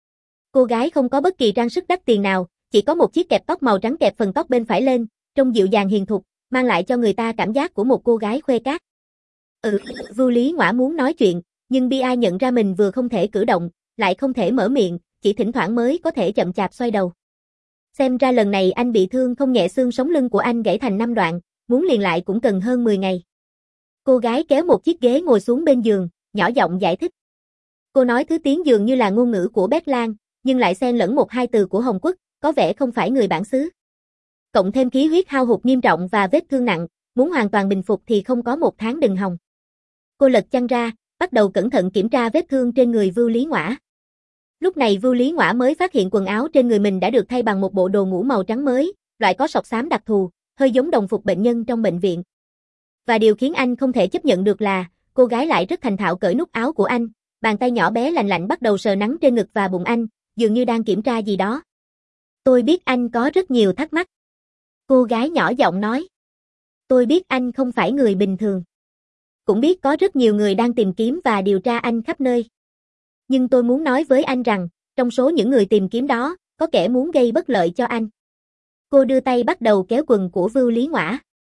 Cô gái không có bất kỳ trang sức đắt tiền nào, chỉ có một chiếc kẹp tóc màu trắng kẹp phần tóc bên phải lên, trông dịu dàng hiền thục, mang lại cho người ta cảm giác của một cô gái khuê cát. Ừ, Vưu Lý Ngõa muốn nói chuyện, nhưng bi ai nhận ra mình vừa không thể cử động, lại không thể mở miệng, chỉ thỉnh thoảng mới có thể chậm chạp xoay đầu. Xem ra lần này anh bị thương không nhẹ, xương sống lưng của anh gãy thành năm đoạn, muốn liền lại cũng cần hơn mười ngày. Cô gái kéo một chiếc ghế ngồi xuống bên giường, nhỏ giọng giải thích. Cô nói thứ tiếng dường như là ngôn ngữ của Béc Lan, nhưng lại xen lẫn một hai từ của Hồng Quốc, có vẻ không phải người bản xứ. Cộng thêm khí huyết hao hụt nghiêm trọng và vết thương nặng, muốn hoàn toàn bình phục thì không có một tháng đừng hòng. Cô lật chăn ra, bắt đầu cẩn thận kiểm tra vết thương trên người Vưu Lý Ngõa. Lúc này Vưu Lý Ngõa mới phát hiện quần áo trên người mình đã được thay bằng một bộ đồ ngủ màu trắng mới, loại có sọc xám đặc thù, hơi giống đồng phục bệnh nhân trong bệnh viện. Và điều khiến anh không thể chấp nhận được là, cô gái lại rất thành thạo cởi nút áo của anh, bàn tay nhỏ bé lành lạnh bắt đầu sờ nắn trên ngực và bụng anh, dường như đang kiểm tra gì đó. Tôi biết anh có rất nhiều thắc mắc. Cô gái nhỏ giọng nói. Tôi biết anh không phải người bình thường. Cũng biết có rất nhiều người đang tìm kiếm và điều tra anh khắp nơi. Nhưng tôi muốn nói với anh rằng, trong số những người tìm kiếm đó, có kẻ muốn gây bất lợi cho anh. Cô đưa tay bắt đầu kéo quần của Vưu Lý Ngõa.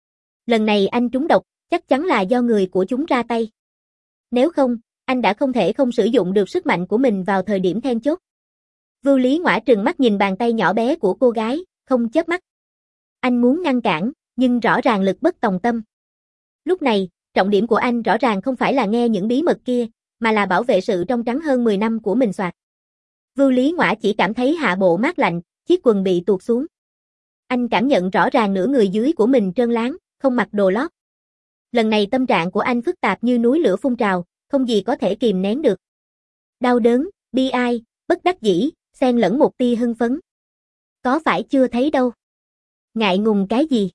Lần này anh trúng độc, chắc chắn là do người của chúng ra tay. Nếu không, anh đã không thể không sử dụng được sức mạnh của mình vào thời điểm then chốt. Vưu Lý Ngõa trừng mắt nhìn bàn tay nhỏ bé của cô gái, không chớp mắt. Anh muốn ngăn cản, nhưng rõ ràng lực bất tòng tâm. Lúc này, trọng điểm của anh rõ ràng không phải là nghe những bí mật kia, mà là bảo vệ sự trong trắng hơn mười năm của mình soạt. Vưu Lý Ngõa chỉ cảm thấy hạ bộ mát lạnh, chiếc quần bị tuột xuống. Anh cảm nhận rõ ràng nửa người dưới của mình trơn láng, không mặc đồ lót. Lần này tâm trạng của anh phức tạp như núi lửa phun trào, không gì có thể kìm nén được. Đau đớn, bi ai, bất đắc dĩ, xen lẫn một tia hưng phấn. Có phải chưa thấy đâu? Ngại ngùng cái gì?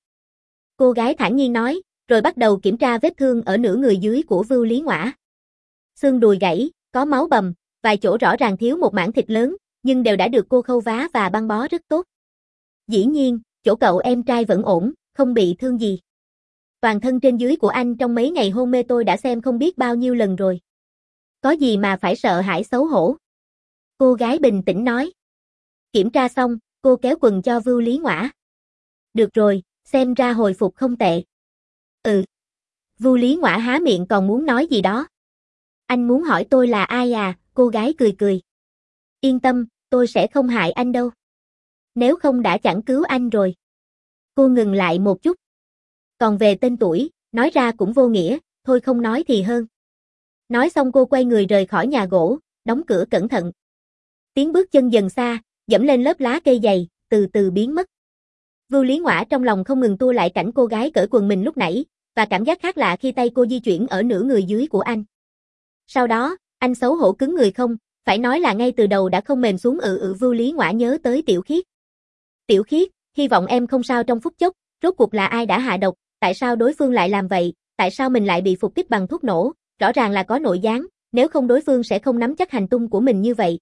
Cô gái thản nhiên nói, rồi bắt đầu kiểm tra vết thương ở nửa người dưới của Vưu Lý Ngõa. Xương đùi gãy, có máu bầm, vài chỗ rõ ràng thiếu một mảng thịt lớn, nhưng đều đã được cô khâu vá và băng bó rất tốt. Dĩ nhiên, chỗ cậu em trai vẫn ổn, không bị thương gì. Toàn thân trên dưới của anh trong mấy ngày hôn mê tôi đã xem không biết bao nhiêu lần rồi. Có gì mà phải sợ hãi xấu hổ? Cô gái bình tĩnh nói. Kiểm tra xong, cô kéo quần cho Vưu Lý Ngõa. Được rồi, xem ra hồi phục không tệ. Ừ. Vưu Lý Ngõa há miệng còn muốn nói gì đó. Anh muốn hỏi tôi là ai à, cô gái cười cười. Yên tâm, tôi sẽ không hại anh đâu. Nếu không đã chẳng cứu anh rồi. Cô ngừng lại một chút. Còn về tên tuổi, nói ra cũng vô nghĩa, thôi không nói thì hơn. Nói xong cô quay người rời khỏi nhà gỗ, đóng cửa cẩn thận. Tiếng bước chân dần xa, dẫm lên lớp lá cây dày, từ từ biến mất. Vưu Lý Ngõa trong lòng không ngừng tua lại cảnh cô gái cởi quần mình lúc nãy, và cảm giác khác lạ khi tay cô di chuyển ở nửa người dưới của anh. Sau đó, anh xấu hổ cứng người không, phải nói là ngay từ đầu đã không mềm xuống. ừ ừ Vưu Lý Ngõa nhớ tới Tiểu Khiết. Tiểu Khiết, hy vọng em không sao trong phút chốc, rốt cuộc là ai đã hạ độc, tại sao đối phương lại làm vậy, tại sao mình lại bị phục kích bằng thuốc nổ, rõ ràng là có nội gián, nếu không đối phương sẽ không nắm chắc hành tung của mình như vậy.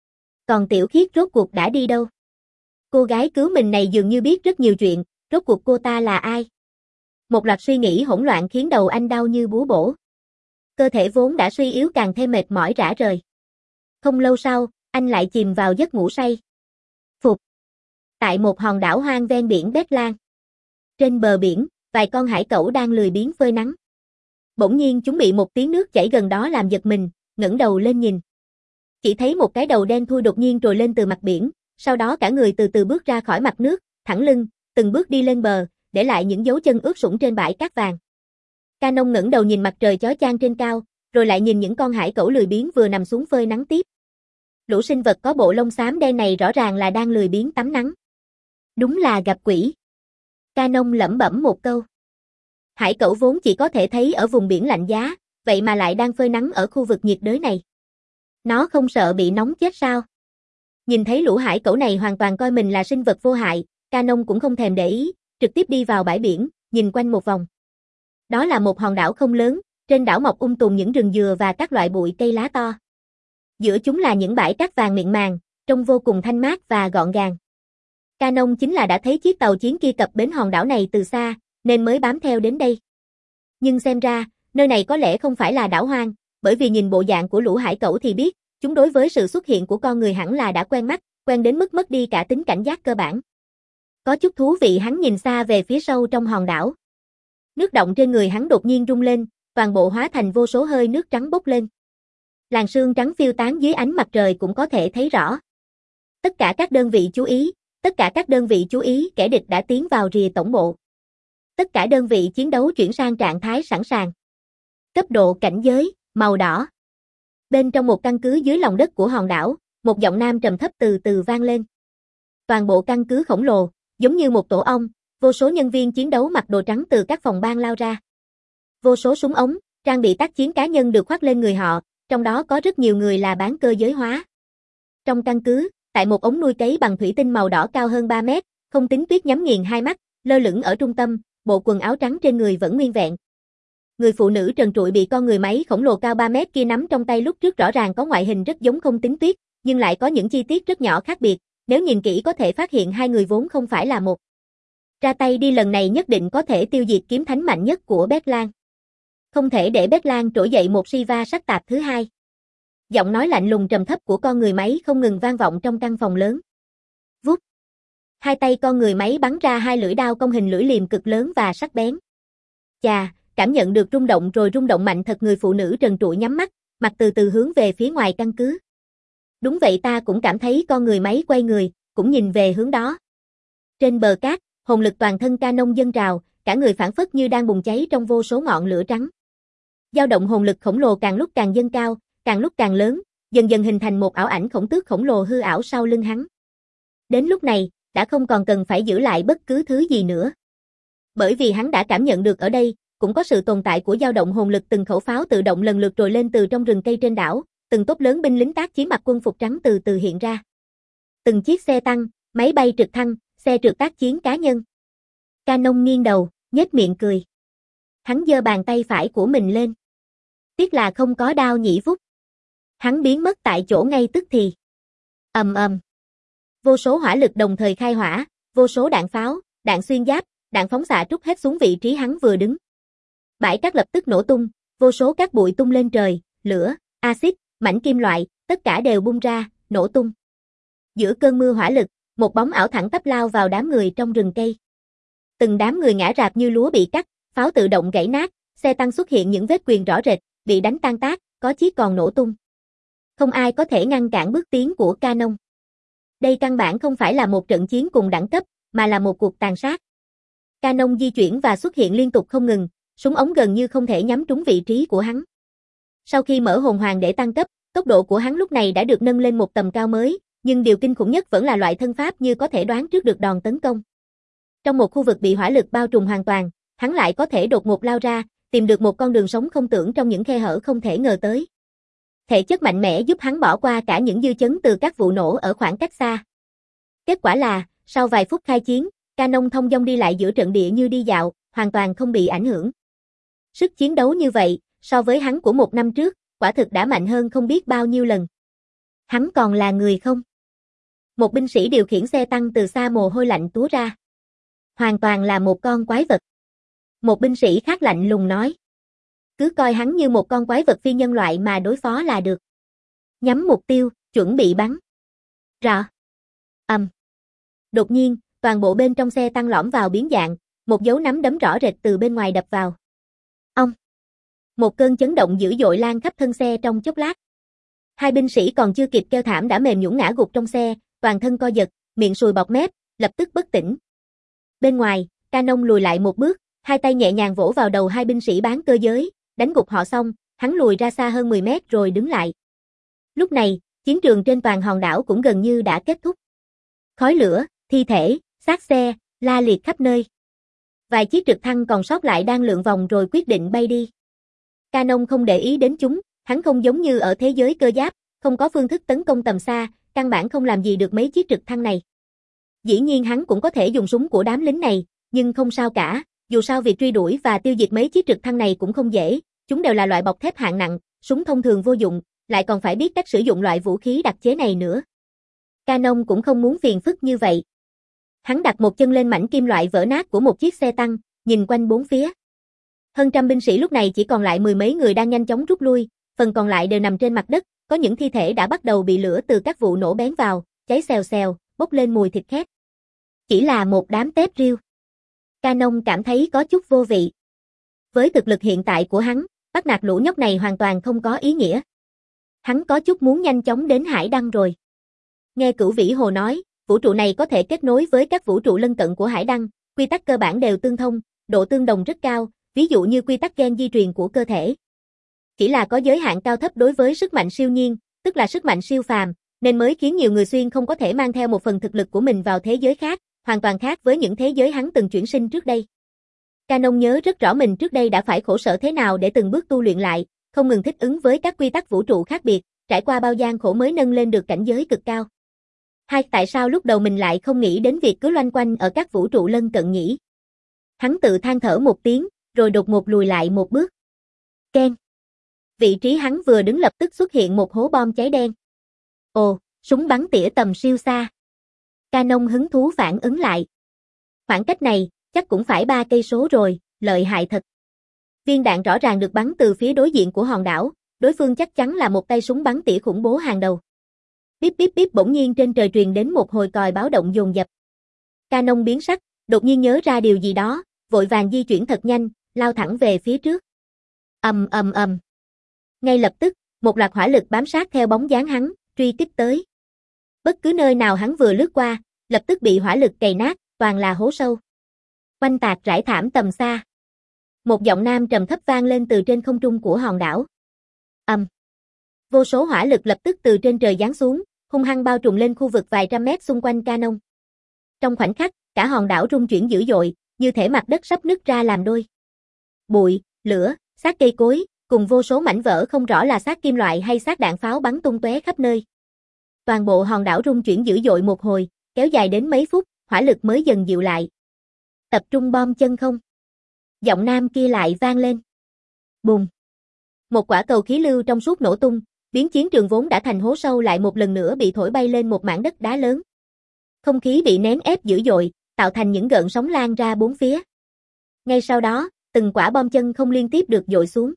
Còn Tiểu Khiết rốt cuộc đã đi đâu? Cô gái cứu mình này dường như biết rất nhiều chuyện, rốt cuộc cô ta là ai? Một loạt suy nghĩ hỗn loạn khiến đầu anh đau như búa bổ. Cơ thể vốn đã suy yếu càng thêm mệt mỏi rã rời. Không lâu sau, anh lại chìm vào giấc ngủ say. Phục. Tại một hòn đảo hoang ven biển Bét Lan. Trên bờ biển, vài con hải cẩu đang lười biếng phơi nắng. Bỗng nhiên chúng bị một tiếng nước chảy gần đó làm giật mình, ngẩng đầu lên nhìn. Chỉ thấy một cái đầu đen thui đột nhiên trồi lên từ mặt biển, sau đó cả người từ từ bước ra khỏi mặt nước, thẳng lưng, từng bước đi lên bờ, để lại những dấu chân ướt sũng trên bãi cát vàng. Canon ngẩng đầu nhìn mặt trời chói chang trên cao, rồi lại nhìn những con hải cẩu lười biếng vừa nằm xuống phơi nắng tiếp. Lũ sinh vật có bộ lông xám đen này rõ ràng là đang lười biếng tắm nắng. Đúng là gặp quỷ. Canon lẩm bẩm một câu. Hải cẩu vốn chỉ có thể thấy ở vùng biển lạnh giá, vậy mà lại đang phơi nắng ở khu vực nhiệt đới này. Nó không sợ bị nóng chết sao? Nhìn thấy lũ hải cẩu này hoàn toàn coi mình là sinh vật vô hại, Canon cũng không thèm để ý, trực tiếp đi vào bãi biển, nhìn quanh một vòng. Đó là một hòn đảo không lớn, trên đảo mọc um tùm những rừng dừa và các loại bụi cây lá to. Giữa chúng là những bãi cát vàng mịn màng, trông vô cùng thanh mát và gọn gàng. Canon chính là đã thấy chiếc tàu chiến kia cập bến hòn đảo này từ xa, nên mới bám theo đến đây. Nhưng xem ra, nơi này có lẽ không phải là đảo hoang, bởi vì nhìn bộ dạng của lũ hải cẩu thì biết, chúng đối với sự xuất hiện của con người hẳn là đã quen mắt, quen đến mức mất đi cả tính cảnh giác cơ bản. Có chút thú vị, hắn nhìn xa về phía sâu trong hòn đảo. Nước động trên người hắn đột nhiên rung lên, toàn bộ hóa thành vô số hơi nước trắng bốc lên. Làn sương trắng phiêu tán dưới ánh mặt trời cũng có thể thấy rõ. Tất cả các đơn vị chú ý, tất cả các đơn vị chú ý, kẻ địch đã tiến vào rìa tổng bộ. Tất cả đơn vị chiến đấu chuyển sang trạng thái sẵn sàng. Cấp độ cảnh giới, màu đỏ. Bên trong một căn cứ dưới lòng đất của hòn đảo, một giọng nam trầm thấp từ từ vang lên. Toàn bộ căn cứ khổng lồ, giống như một tổ ong, vô số nhân viên chiến đấu mặc đồ trắng từ các phòng ban lao ra. Vô số súng ống, trang bị tác chiến cá nhân được khoác lên người họ, trong đó có rất nhiều người là bán cơ giới hóa. Trong căn cứ, tại một ống nuôi cấy bằng thủy tinh màu đỏ cao hơn ba mét, không tính tuyết nhắm nghiền hai mắt, lơ lửng ở trung tâm, bộ quần áo trắng trên người vẫn nguyên vẹn. Người phụ nữ trần trụi bị con người máy khổng lồ cao ba mét kia nắm trong tay lúc trước rõ ràng có ngoại hình rất giống không tính tuyết, nhưng lại có những chi tiết rất nhỏ khác biệt, nếu nhìn kỹ có thể phát hiện hai người vốn không phải là một. Ra tay đi lần này nhất định có thể tiêu diệt kiếm thánh mạnh nhất của Bét Lan. Không thể để Bét Lan trỗi dậy một Shiva sắc tạp thứ hai. Giọng nói lạnh lùng trầm thấp của con người máy không ngừng vang vọng trong căn phòng lớn. Vút. Hai tay con người máy bắn ra hai lưỡi đao cong hình lưỡi liềm cực lớn và sắc bén. Chà, cảm nhận được rung động rồi rung động mạnh thật, người phụ nữ trần trụi nhắm mắt, mặt từ từ hướng về phía ngoài căn cứ. Đúng vậy, ta cũng cảm thấy con người máy quay người, cũng nhìn về hướng đó. Trên bờ cát, hồn lực toàn thân Canon dâng trào, cả người phảng phất như đang bùng cháy trong vô số ngọn lửa trắng. Dao động hồn lực khổng lồ càng lúc càng dâng cao, càng lúc càng lớn, dần dần hình thành một ảo ảnh khổng tước khổng lồ hư ảo sau lưng hắn. Đến lúc này, đã không còn cần phải giữ lại bất cứ thứ gì nữa. Bởi vì hắn đã cảm nhận được ở đây, cũng có sự tồn tại của dao động hồn lực, từng khẩu pháo tự động lần lượt trồi lên từ trong rừng cây trên đảo, từng tốp lớn binh lính tác chiến mặc quân phục trắng từ từ hiện ra. Từng chiếc xe tăng, máy bay trực thăng, xe trượt tác chiến cá nhân. Canon nghiêng đầu, nhếch miệng cười. Hắn giơ bàn tay phải của mình lên. Tiếc là không có đao nhĩ vút. Hắn biến mất tại chỗ ngay tức thì. Ầm ầm. Vô số hỏa lực đồng thời khai hỏa, vô số đạn pháo, đạn xuyên giáp, đạn phóng xạ trút hết xuống vị trí hắn vừa đứng. Bãi cát lập tức nổ tung, vô số cát bụi tung lên trời, lửa, axit, mảnh kim loại, tất cả đều bung ra, nổ tung. Giữa cơn mưa hỏa lực, một bóng ảo thẳng tắp lao vào đám người trong rừng cây. Từng đám người ngã rạp như lúa bị cắt, pháo tự động gãy nát, xe tăng xuất hiện những vết quyền rõ rệt, bị đánh tan tác, có chiếc còn nổ tung. Không ai có thể ngăn cản bước tiến của Canon. Đây căn bản không phải là một trận chiến cùng đẳng cấp, mà là một cuộc tàn sát. Canon di chuyển và xuất hiện liên tục không ngừng, súng ống gần như không thể nhắm trúng vị trí của hắn. Sau khi mở hồn hoàng để tăng cấp, tốc độ của hắn lúc này đã được nâng lên một tầm cao mới, nhưng điều kinh khủng nhất vẫn là loại thân pháp như có thể đoán trước được đòn tấn công. Trong một khu vực bị hỏa lực bao trùm hoàn toàn, hắn lại có thể đột ngột lao ra, tìm được một con đường sống không tưởng trong những khe hở không thể ngờ tới. Thể chất mạnh mẽ giúp hắn bỏ qua cả những dư chấn từ các vụ nổ ở khoảng cách xa. Kết quả là, sau vài phút khai chiến, Canon thông dong đi lại giữa trận địa như đi dạo, hoàn toàn không bị ảnh hưởng. Sức chiến đấu như vậy, so với hắn của một năm trước, quả thực đã mạnh hơn không biết bao nhiêu lần. Hắn còn là người không? Một binh sĩ điều khiển xe tăng từ xa mồ hôi lạnh túa ra. Hoàn toàn là một con quái vật. Một binh sĩ khác lạnh lùng nói. Cứ coi hắn như một con quái vật phi nhân loại mà đối phó là được. Nhắm mục tiêu, chuẩn bị bắn. Rõ. Ầm. Um. Đột nhiên, toàn bộ bên trong xe tăng lõm vào biến dạng, một dấu nắm đấm rõ rệt từ bên ngoài đập vào. Ông. Một cơn chấn động dữ dội lan khắp thân xe trong chốc lát. Hai binh sĩ còn chưa kịp kêu thảm đã mềm nhũn ngã gục trong xe, toàn thân co giật, miệng sùi bọt mép, lập tức bất tỉnh. Bên ngoài, Canon lùi lại một bước, hai tay nhẹ nhàng vỗ vào đầu hai binh sĩ bán cơ giới, đánh gục họ xong, hắn lùi ra xa hơn mười mét rồi đứng lại. Lúc này, chiến trường trên toàn hòn đảo cũng gần như đã kết thúc. Khói lửa, thi thể, xác xe, la liệt khắp nơi. Vài chiếc trực thăng còn sót lại đang lượn vòng rồi quyết định bay đi. Canon không để ý đến chúng, hắn không giống như ở thế giới cơ giáp, không có phương thức tấn công tầm xa, căn bản không làm gì được mấy chiếc trực thăng này. Dĩ nhiên hắn cũng có thể dùng súng của đám lính này, nhưng không sao cả, dù sao việc truy đuổi và tiêu diệt mấy chiếc trực thăng này cũng không dễ, chúng đều là loại bọc thép hạng nặng, súng thông thường vô dụng, lại còn phải biết cách sử dụng loại vũ khí đặc chế này nữa. Canon cũng không muốn phiền phức như vậy. Hắn đặt một chân lên mảnh kim loại vỡ nát của một chiếc xe tăng, nhìn quanh bốn phía. Hơn trăm binh sĩ lúc này chỉ còn lại mười mấy người đang nhanh chóng rút lui, phần còn lại đều nằm trên mặt đất, có những thi thể đã bắt đầu bị lửa từ các vụ nổ bén vào, cháy xèo xèo, bốc lên mùi thịt khét. Chỉ là một đám tép riêu. Canon cảm thấy có chút vô vị. Với thực lực hiện tại của hắn, bắt nạt lũ nhóc này hoàn toàn không có ý nghĩa. Hắn có chút muốn nhanh chóng đến Hải Đăng rồi. Nghe Cửu Vĩ Hồ nói, vũ trụ này có thể kết nối với các vũ trụ lân cận của Hải Đăng, quy tắc cơ bản đều tương thông, độ tương đồng rất cao, ví dụ như quy tắc gen di truyền của cơ thể. Chỉ là có giới hạn cao thấp đối với sức mạnh siêu nhiên, tức là sức mạnh siêu phàm, nên mới khiến nhiều người xuyên không có thể mang theo một phần thực lực của mình vào thế giới khác, hoàn toàn khác với những thế giới hắn từng chuyển sinh trước đây. Canon nhớ rất rõ mình trước đây đã phải khổ sở thế nào để từng bước tu luyện lại, không ngừng thích ứng với các quy tắc vũ trụ khác biệt, trải qua bao gian khổ mới nâng lên được cảnh giới cực cao. Hai, tại sao lúc đầu mình lại không nghĩ đến việc cứ loanh quanh ở các vũ trụ lân cận nhỉ? Hắn tự than thở một tiếng, rồi đột ngột lùi lại một bước. Keng. Vị trí hắn vừa đứng lập tức xuất hiện một hố bom cháy đen. Ồ, súng bắn tỉa tầm siêu xa. Canon hứng thú phản ứng lại. Khoảng cách này, chắc cũng phải ba cây số rồi, lợi hại thật. Viên đạn rõ ràng được bắn từ phía đối diện của hòn đảo, đối phương chắc chắn là một tay súng bắn tỉa khủng bố hàng đầu. Bíp bíp bíp bỗng nhiên trên trời truyền đến một hồi còi báo động dồn dập. Canon biến sắc, đột nhiên nhớ ra điều gì đó, vội vàng di chuyển thật nhanh, lao thẳng về phía trước. Ầm ầm ầm. Ngay lập tức, một loạt hỏa lực bám sát theo bóng dáng hắn, truy kích tới. Bất cứ nơi nào hắn vừa lướt qua, lập tức bị hỏa lực cày nát, toàn là hố sâu. Oanh tạc rải thảm tầm xa. Một giọng nam trầm thấp vang lên từ trên không trung của hòn đảo. Ầm. Vô số hỏa lực lập tức từ trên trời giáng xuống, hung hăng bao trùm lên khu vực vài trăm mét xung quanh Canon. Trong khoảnh khắc, cả hòn đảo rung chuyển dữ dội, như thể mặt đất sắp nứt ra làm đôi. Bụi, lửa, xác cây cối, cùng vô số mảnh vỡ không rõ là xác kim loại hay xác đạn pháo bắn tung tóe khắp nơi. Toàn bộ hòn đảo rung chuyển dữ dội một hồi, kéo dài đến mấy phút, hỏa lực mới dần dịu lại. Tập trung bom chân không? Giọng nam kia lại vang lên. Bùng. Một quả cầu khí lưu trong suốt nổ tung, biến chiến trường vốn đã thành hố sâu lại một lần nữa bị thổi bay lên một mảng đất đá lớn. Không khí bị nén ép dữ dội, tạo thành những gợn sóng lan ra bốn phía. Ngay sau đó, từng quả bom chân không liên tiếp được dội xuống.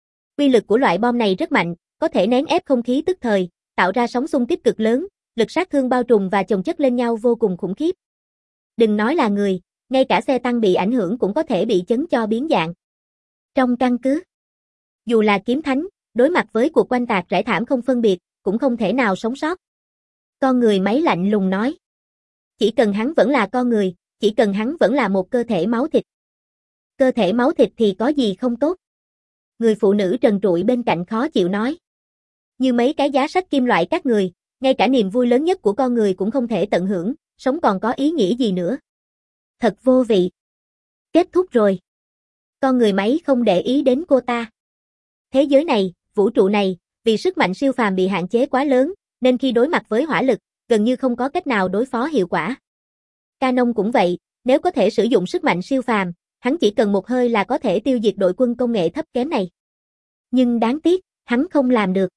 Uy lực của loại bom này rất mạnh, có thể nén ép không khí tức thời, tạo ra sóng xung kích cực lớn, lực sát thương bao trùm và chồng chất lên nhau vô cùng khủng khiếp. Đừng nói là người, ngay cả xe tăng bị ảnh hưởng cũng có thể bị chấn cho biến dạng. Trong căn cứ, dù là kiếm thánh, đối mặt với cuộc oanh tạc rải thảm không phân biệt, cũng không thể nào sống sót. Con người máy lạnh lùng nói. Chỉ cần hắn vẫn là con người, chỉ cần hắn vẫn là một cơ thể máu thịt. Cơ thể máu thịt thì có gì không tốt? Người phụ nữ trần trụi bên cạnh khó chịu nói. Như mấy cái giá sách kim loại các người, ngay cả niềm vui lớn nhất của con người cũng không thể tận hưởng, sống còn có ý nghĩa gì nữa. Thật vô vị. Kết thúc rồi. Con người máy không để ý đến cô ta. Thế giới này, vũ trụ này, vì sức mạnh siêu phàm bị hạn chế quá lớn, nên khi đối mặt với hỏa lực, gần như không có cách nào đối phó hiệu quả. Canon cũng vậy, nếu có thể sử dụng sức mạnh siêu phàm, Hắn chỉ cần một hơi là có thể tiêu diệt đội quân công nghệ thấp kém này. Nhưng đáng tiếc, hắn không làm được.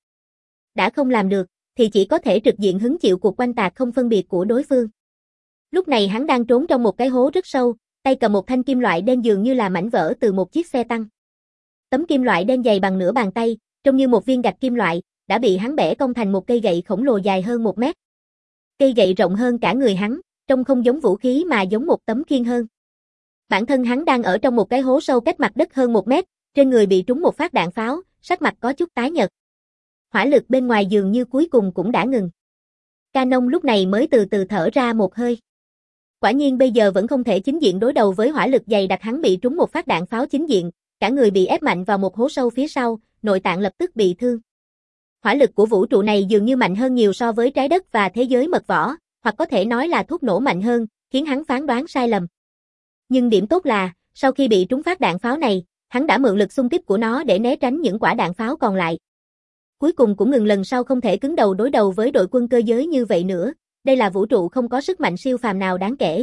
Đã không làm được, thì chỉ có thể trực diện hứng chịu cuộc oanh tạc không phân biệt của đối phương. Lúc này hắn đang trốn trong một cái hố rất sâu, tay cầm một thanh kim loại đen dường như là mảnh vỡ từ một chiếc xe tăng. Tấm kim loại đen dày bằng nửa bàn tay, trông như một viên gạch kim loại, đã bị hắn bẻ cong thành một cây gậy khổng lồ dài hơn một mét. Cây gậy rộng hơn cả người hắn, trông không giống vũ khí mà giống một tấm khiên hơn. Bản thân hắn đang ở trong một cái hố sâu cách mặt đất hơn một mét, trên người bị trúng một phát đạn pháo, sắc mặt có chút tái nhợt. Hỏa lực bên ngoài dường như cuối cùng cũng đã ngừng. Canon lúc này mới từ từ thở ra một hơi. Quả nhiên bây giờ vẫn không thể chính diện đối đầu với hỏa lực dày đặc, hắn bị trúng một phát đạn pháo chính diện, cả người bị ép mạnh vào một hố sâu phía sau, nội tạng lập tức bị thương. Hỏa lực của vũ trụ này dường như mạnh hơn nhiều so với trái đất và thế giới mật võ, hoặc có thể nói là thuốc nổ mạnh hơn, khiến hắn phán đoán sai lầm. Nhưng điểm tốt là, sau khi bị trúng phát đạn pháo này, hắn đã mượn lực xung kích của nó để né tránh những quả đạn pháo còn lại. Cuối cùng cũng ngừng, lần sau không thể cứng đầu đối đầu với đội quân cơ giới như vậy nữa, đây là vũ trụ không có sức mạnh siêu phàm nào đáng kể.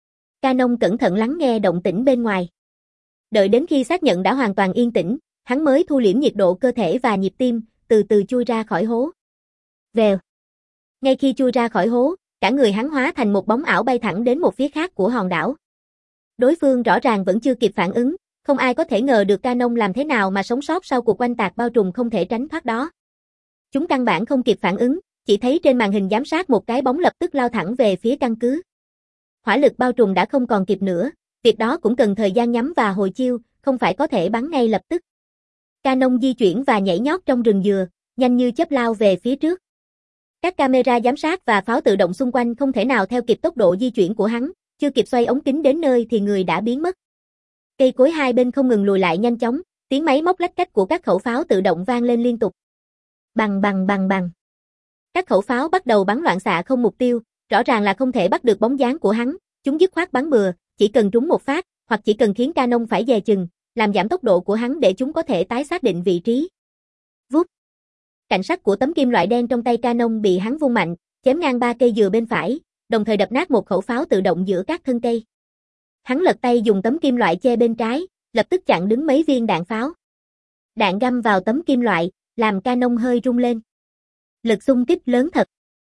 Canon cẩn thận lắng nghe động tĩnh bên ngoài. Đợi đến khi xác nhận đã hoàn toàn yên tĩnh, hắn mới thu liễm nhiệt độ cơ thể và nhịp tim, từ từ chui ra khỏi hố. Vèo. Ngay khi chui ra khỏi hố, cả người hắn hóa thành một bóng ảo bay thẳng đến một phía khác của hòn đảo. Đối phương rõ ràng vẫn chưa kịp phản ứng, không ai có thể ngờ được Canon làm thế nào mà sống sót sau cuộc oanh tạc bao trùm không thể tránh thoát đó. Chúng căn bản không kịp phản ứng, chỉ thấy trên màn hình giám sát một cái bóng lập tức lao thẳng về phía căn cứ. Hỏa lực bao trùm đã không còn kịp nữa, việc đó cũng cần thời gian nhắm và hồi chiêu, không phải có thể bắn ngay lập tức. Canon di chuyển và nhảy nhót trong rừng dừa, nhanh như chớp lao về phía trước. Các camera giám sát và pháo tự động xung quanh không thể nào theo kịp tốc độ di chuyển của hắn, chưa kịp xoay ống kính đến nơi thì người đã biến mất. Cây cối hai bên không ngừng lùi lại nhanh chóng, tiếng máy móc lách cách của các khẩu pháo tự động vang lên liên tục. Bằng bằng bằng bằng. Các khẩu pháo bắt đầu bắn loạn xạ không mục tiêu, rõ ràng là không thể bắt được bóng dáng của hắn, chúng dứt khoát bắn bừa, chỉ cần trúng một phát, hoặc chỉ cần khiến Canon phải dè chừng, làm giảm tốc độ của hắn để chúng có thể tái xác định vị trí. Vút. Cạnh sắc của tấm kim loại đen trong tay Canon bị hắn vung mạnh, chém ngang ba cây dừa bên phải, đồng thời đập nát một khẩu pháo tự động giữa các thân cây. Hắn lật tay dùng tấm kim loại che bên trái, lập tức chặn đứng mấy viên đạn pháo. Đạn găm vào tấm kim loại, làm Canon hơi rung lên. Lực xung kích lớn thật.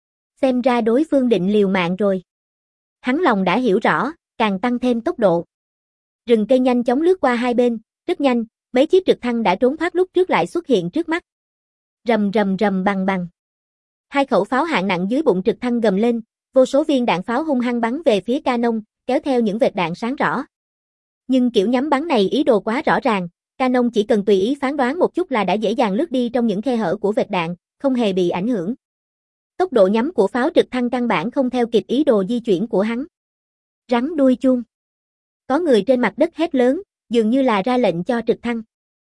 Xem ra đối phương định liều mạng rồi. Hắn lòng đã hiểu rõ, càng tăng thêm tốc độ. Rừng cây nhanh chóng lướt qua hai bên, rất nhanh, mấy chiếc trực thăng đã trốn thoát lúc trước lại xuất hiện trước mắt. Rầm rầm rầm bằng bằng. Hai khẩu pháo hạng nặng dưới bụng trực thăng gầm lên, vô số viên đạn pháo hung hăng bắn về phía Canon, kéo theo những vệt đạn sáng rõ. Nhưng kiểu nhắm bắn này ý đồ quá rõ ràng, Canon chỉ cần tùy ý phán đoán một chút là đã dễ dàng lướt đi trong những khe hở của vệt đạn, không hề bị ảnh hưởng. Tốc độ nhắm của pháo trực thăng căn bản không theo kịp ý đồ di chuyển của hắn. Rắn đuôi chuông. Có người trên mặt đất hét lớn, dường như là ra lệnh cho trực thăng.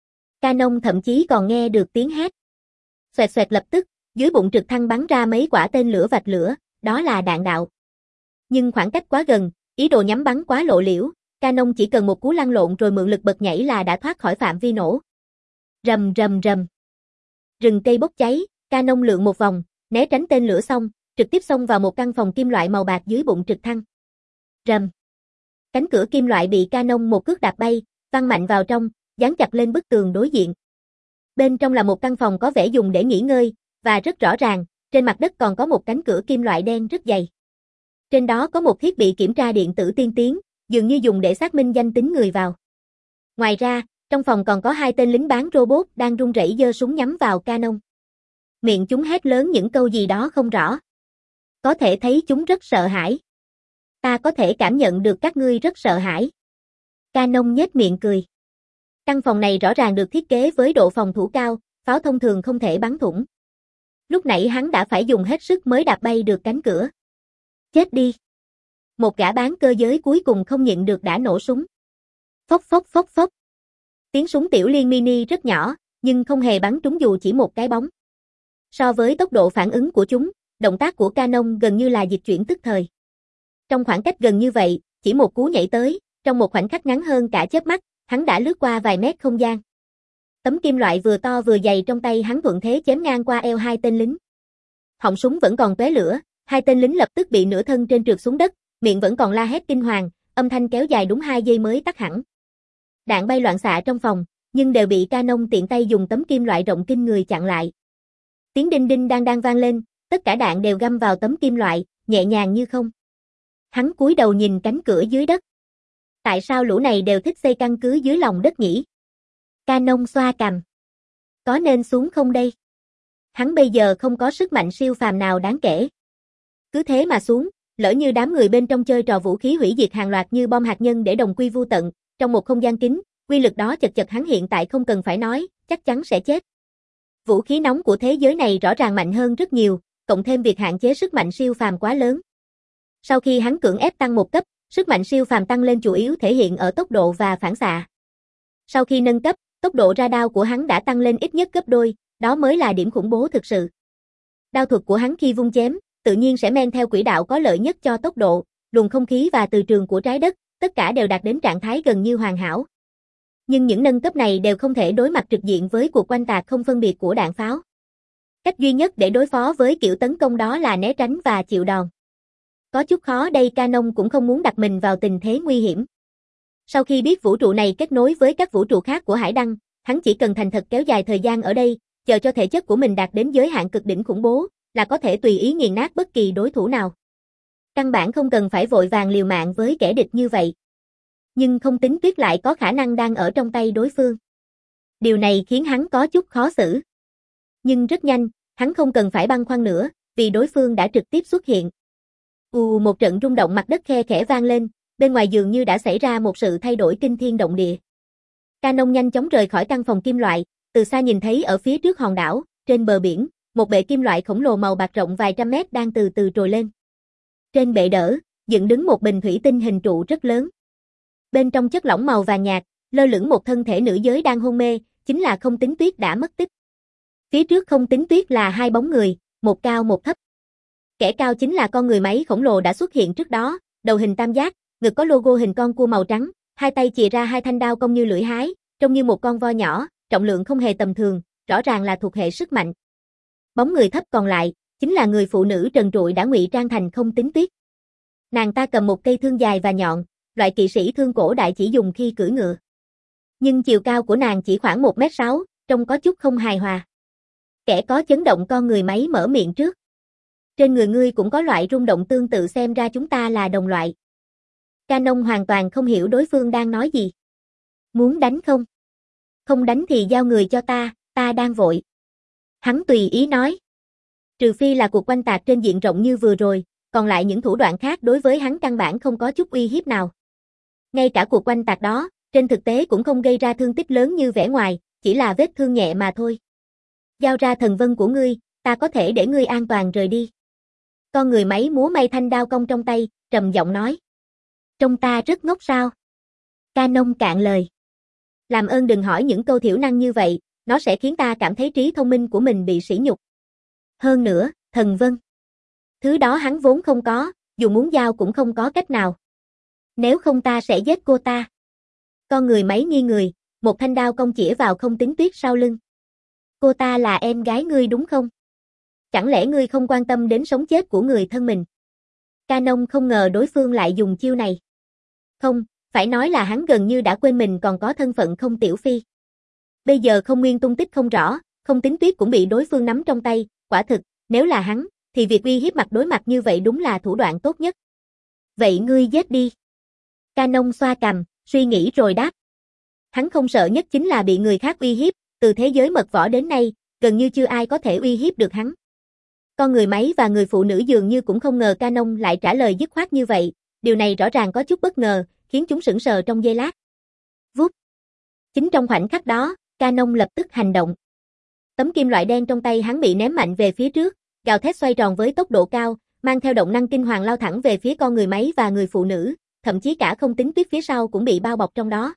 Canon thậm chí còn nghe được tiếng hét. Xoẹt xoẹt, lập tức, dưới bụng trực thăng bắn ra mấy quả tên lửa vạch lửa, đó là đạn đạo. Nhưng khoảng cách quá gần, ý đồ nhắm bắn quá lộ liễu, Canon chỉ cần một cú lăn lộn rồi mượn lực bật nhảy là đã thoát khỏi phạm vi nổ. Rầm rầm rầm. Rừng cây bốc cháy, Canon lượn một vòng, né tránh tên lửa xong, trực tiếp xông vào một căn phòng kim loại màu bạc dưới bụng trực thăng. Rầm. Cánh cửa kim loại bị Canon một cước đạp bay, văng mạnh vào trong, dán chặt lên bức tường đối diện. Bên trong là một căn phòng có vẻ dùng để nghỉ ngơi, và rất rõ ràng, trên mặt đất còn có một cánh cửa kim loại đen rất dày. Trên đó có một thiết bị kiểm tra điện tử tiên tiến, dường như dùng để xác minh danh tính người vào. Ngoài ra, trong phòng còn có hai tên lính bán robot đang run rẩy giơ súng nhắm vào Canon. Miệng chúng hét lớn những câu gì đó không rõ. Có thể thấy chúng rất sợ hãi. Ta có thể cảm nhận được các ngươi rất sợ hãi. Canon nhếch miệng cười. Căn phòng này rõ ràng được thiết kế với độ phòng thủ cao, pháo thông thường không thể bắn thủng. Lúc nãy hắn đã phải dùng hết sức mới đạp bay được cánh cửa. Chết đi. Một gã bán cơ giới cuối cùng không nhịn được đã nổ súng. Phốc phốc phốc phốc. Tiếng súng tiểu liên mini rất nhỏ, nhưng không hề bắn trúng dù chỉ một cái bóng. So với tốc độ phản ứng của chúng, động tác của Canon gần như là dịch chuyển tức thời. Trong khoảng cách gần như vậy, chỉ một cú nhảy tới, trong một khoảnh khắc ngắn hơn cả chớp mắt, hắn đã lướt qua vài mét không gian. Tấm kim loại vừa to vừa dày trong tay hắn thuận thế chém ngang qua eo hai tên lính. Họng súng vẫn còn tóe lửa, hai tên lính lập tức bị nửa thân trên trượt xuống đất, miệng vẫn còn la hét kinh hoàng, âm thanh kéo dài đúng hai giây mới tắt hẳn. Đạn bay loạn xạ trong phòng, nhưng đều bị Canon tiện tay dùng tấm kim loại rộng kinh người chặn lại. Tiếng đinh đinh đang đang vang lên, tất cả đạn đều găm vào tấm kim loại, nhẹ nhàng như không. Hắn cúi đầu nhìn cánh cửa dưới đất. Tại sao lũ này đều thích xây căn cứ dưới lòng đất nhỉ? Canon xoa cằm. Có nên xuống không đây? Hắn bây giờ không có sức mạnh siêu phàm nào đáng kể. Cứ thế mà xuống, lỡ như đám người bên trong chơi trò vũ khí hủy diệt hàng loạt như bom hạt nhân để đồng quy vu tận, trong một không gian kín, quy lực đó chật chật hắn hiện tại không cần phải nói, chắc chắn sẽ chết. Vũ khí nóng của thế giới này rõ ràng mạnh hơn rất nhiều, cộng thêm việc hạn chế sức mạnh siêu phàm quá lớn. Sau khi hắn cưỡng ép tăng một cấp, sức mạnh siêu phàm tăng lên chủ yếu thể hiện ở tốc độ và phản xạ. Sau khi nâng cấp, tốc độ ra đao của hắn đã tăng lên ít nhất gấp đôi, đó mới là điểm khủng bố thực sự. Đao thuật của hắn khi vung chém, tự nhiên sẽ men theo quỹ đạo có lợi nhất cho tốc độ, luồng không khí và từ trường của trái đất, tất cả đều đạt đến trạng thái gần như hoàn hảo. Nhưng những nâng cấp này đều không thể đối mặt trực diện với cuộc oanh tạc không phân biệt của đạn pháo. Cách duy nhất để đối phó với kiểu tấn công đó là né tránh và chịu đòn. Có chút khó đây, Canon cũng không muốn đặt mình vào tình thế nguy hiểm. Sau khi biết vũ trụ này kết nối với các vũ trụ khác của Hải Đăng, hắn chỉ cần thành thật kéo dài thời gian ở đây, chờ cho thể chất của mình đạt đến giới hạn cực đỉnh khủng bố, là có thể tùy ý nghiền nát bất kỳ đối thủ nào. Căn bản không cần phải vội vàng liều mạng với kẻ địch như vậy. Nhưng không tính Tuyết lại có khả năng đang ở trong tay đối phương. Điều này khiến hắn có chút khó xử. Nhưng rất nhanh, hắn không cần phải băn khoăn nữa, vì đối phương đã trực tiếp xuất hiện. Ù, một trận rung động mặt đất khe khẽ vang lên, bên ngoài dường như đã xảy ra một sự thay đổi kinh thiên động địa. Canon nhanh chóng rời khỏi căn phòng kim loại, từ xa nhìn thấy ở phía trước hòn đảo, trên bờ biển, một bệ kim loại khổng lồ màu bạc rộng vài trăm mét đang từ từ trồi lên. Trên bệ đỡ, dựng đứng một bình thủy tinh hình trụ rất lớn. Bên trong chất lỏng màu vàng nhạt, lơ lửng một thân thể nữ giới đang hôn mê, chính là Không Tính Tuyết đã mất tích. Phía trước Không Tính Tuyết là hai bóng người, một cao một thấp. Kẻ cao chính là con người máy khổng lồ đã xuất hiện trước đó, đầu hình tam giác, ngực có logo hình con cua màu trắng, hai tay chìa ra hai thanh đao cong như lưỡi hái, trông như một con voi nhỏ, trọng lượng không hề tầm thường, rõ ràng là thuộc hệ sức mạnh. Bóng người thấp còn lại, chính là người phụ nữ trần trụi đã ngụy trang thành Không Tính Tuyết. Nàng ta cầm một cây thương dài và nhọn, loại kỵ sĩ thương cổ đại chỉ dùng khi cưỡi ngựa. Nhưng chiều cao của nàng chỉ khoảng một mét sáu, trông có chút không hài hòa. Kẻ có chấn động con người máy mở miệng trước. Trên người ngươi cũng có loại rung động tương tự, xem ra chúng ta là đồng loại. Canon hoàn toàn không hiểu đối phương đang nói gì. Muốn đánh không? Không đánh thì giao người cho ta, ta đang vội. Hắn tùy ý nói. Trừ phi là cuộc oanh tạc trên diện rộng như vừa rồi, còn lại những thủ đoạn khác đối với hắn căn bản không có chút uy hiếp nào. Ngay cả cuộc oanh tạc đó, trên thực tế cũng không gây ra thương tích lớn như vẻ ngoài, chỉ là vết thương nhẹ mà thôi. Giao ra thần vân của ngươi, ta có thể để ngươi an toàn rời đi. Con người máy múa may thanh đao cong trong tay, trầm giọng nói. Trông ta rất ngốc sao? Canon cạn lời. Làm ơn đừng hỏi những câu thiểu năng như vậy, nó sẽ khiến ta cảm thấy trí thông minh của mình bị sỉ nhục. Hơn nữa, thần vân. Thứ đó hắn vốn không có, dù muốn giao cũng không có cách nào. Nếu không ta sẽ giết cô ta. Con người máy nghi người, một thanh đao cong chĩa vào Không Tính Tuyết sau lưng. Cô ta là em gái ngươi đúng không? Chẳng lẽ ngươi không quan tâm đến sống chết của người thân mình? Canon không ngờ đối phương lại dùng chiêu này. Không, phải nói là hắn gần như đã quên mình còn có thân phận Không Tiểu Phi. Bây giờ Không Nguyên tung tích không rõ, Không Tính Tuyết cũng bị đối phương nắm trong tay, quả thực, nếu là hắn, thì việc uy hiếp mặt đối mặt như vậy đúng là thủ đoạn tốt nhất. Vậy ngươi giết đi. Canon xoa cằm, suy nghĩ rồi đáp. Hắn không sợ nhất chính là bị người khác uy hiếp, từ thế giới mật võ đến nay, gần như chưa ai có thể uy hiếp được hắn. Con người máy và người phụ nữ dường như cũng không ngờ Canon lại trả lời dứt khoát như vậy, điều này rõ ràng có chút bất ngờ, khiến chúng sững sờ trong giây lát. Vút. Chính trong khoảnh khắc đó, Canon lập tức hành động. Tấm kim loại đen trong tay hắn bị ném mạnh về phía trước, gào thét xoay tròn với tốc độ cao, mang theo động năng kinh hoàng lao thẳng về phía con người máy và người phụ nữ, thậm chí cả Không Tính Tuyết phía sau cũng bị bao bọc trong đó.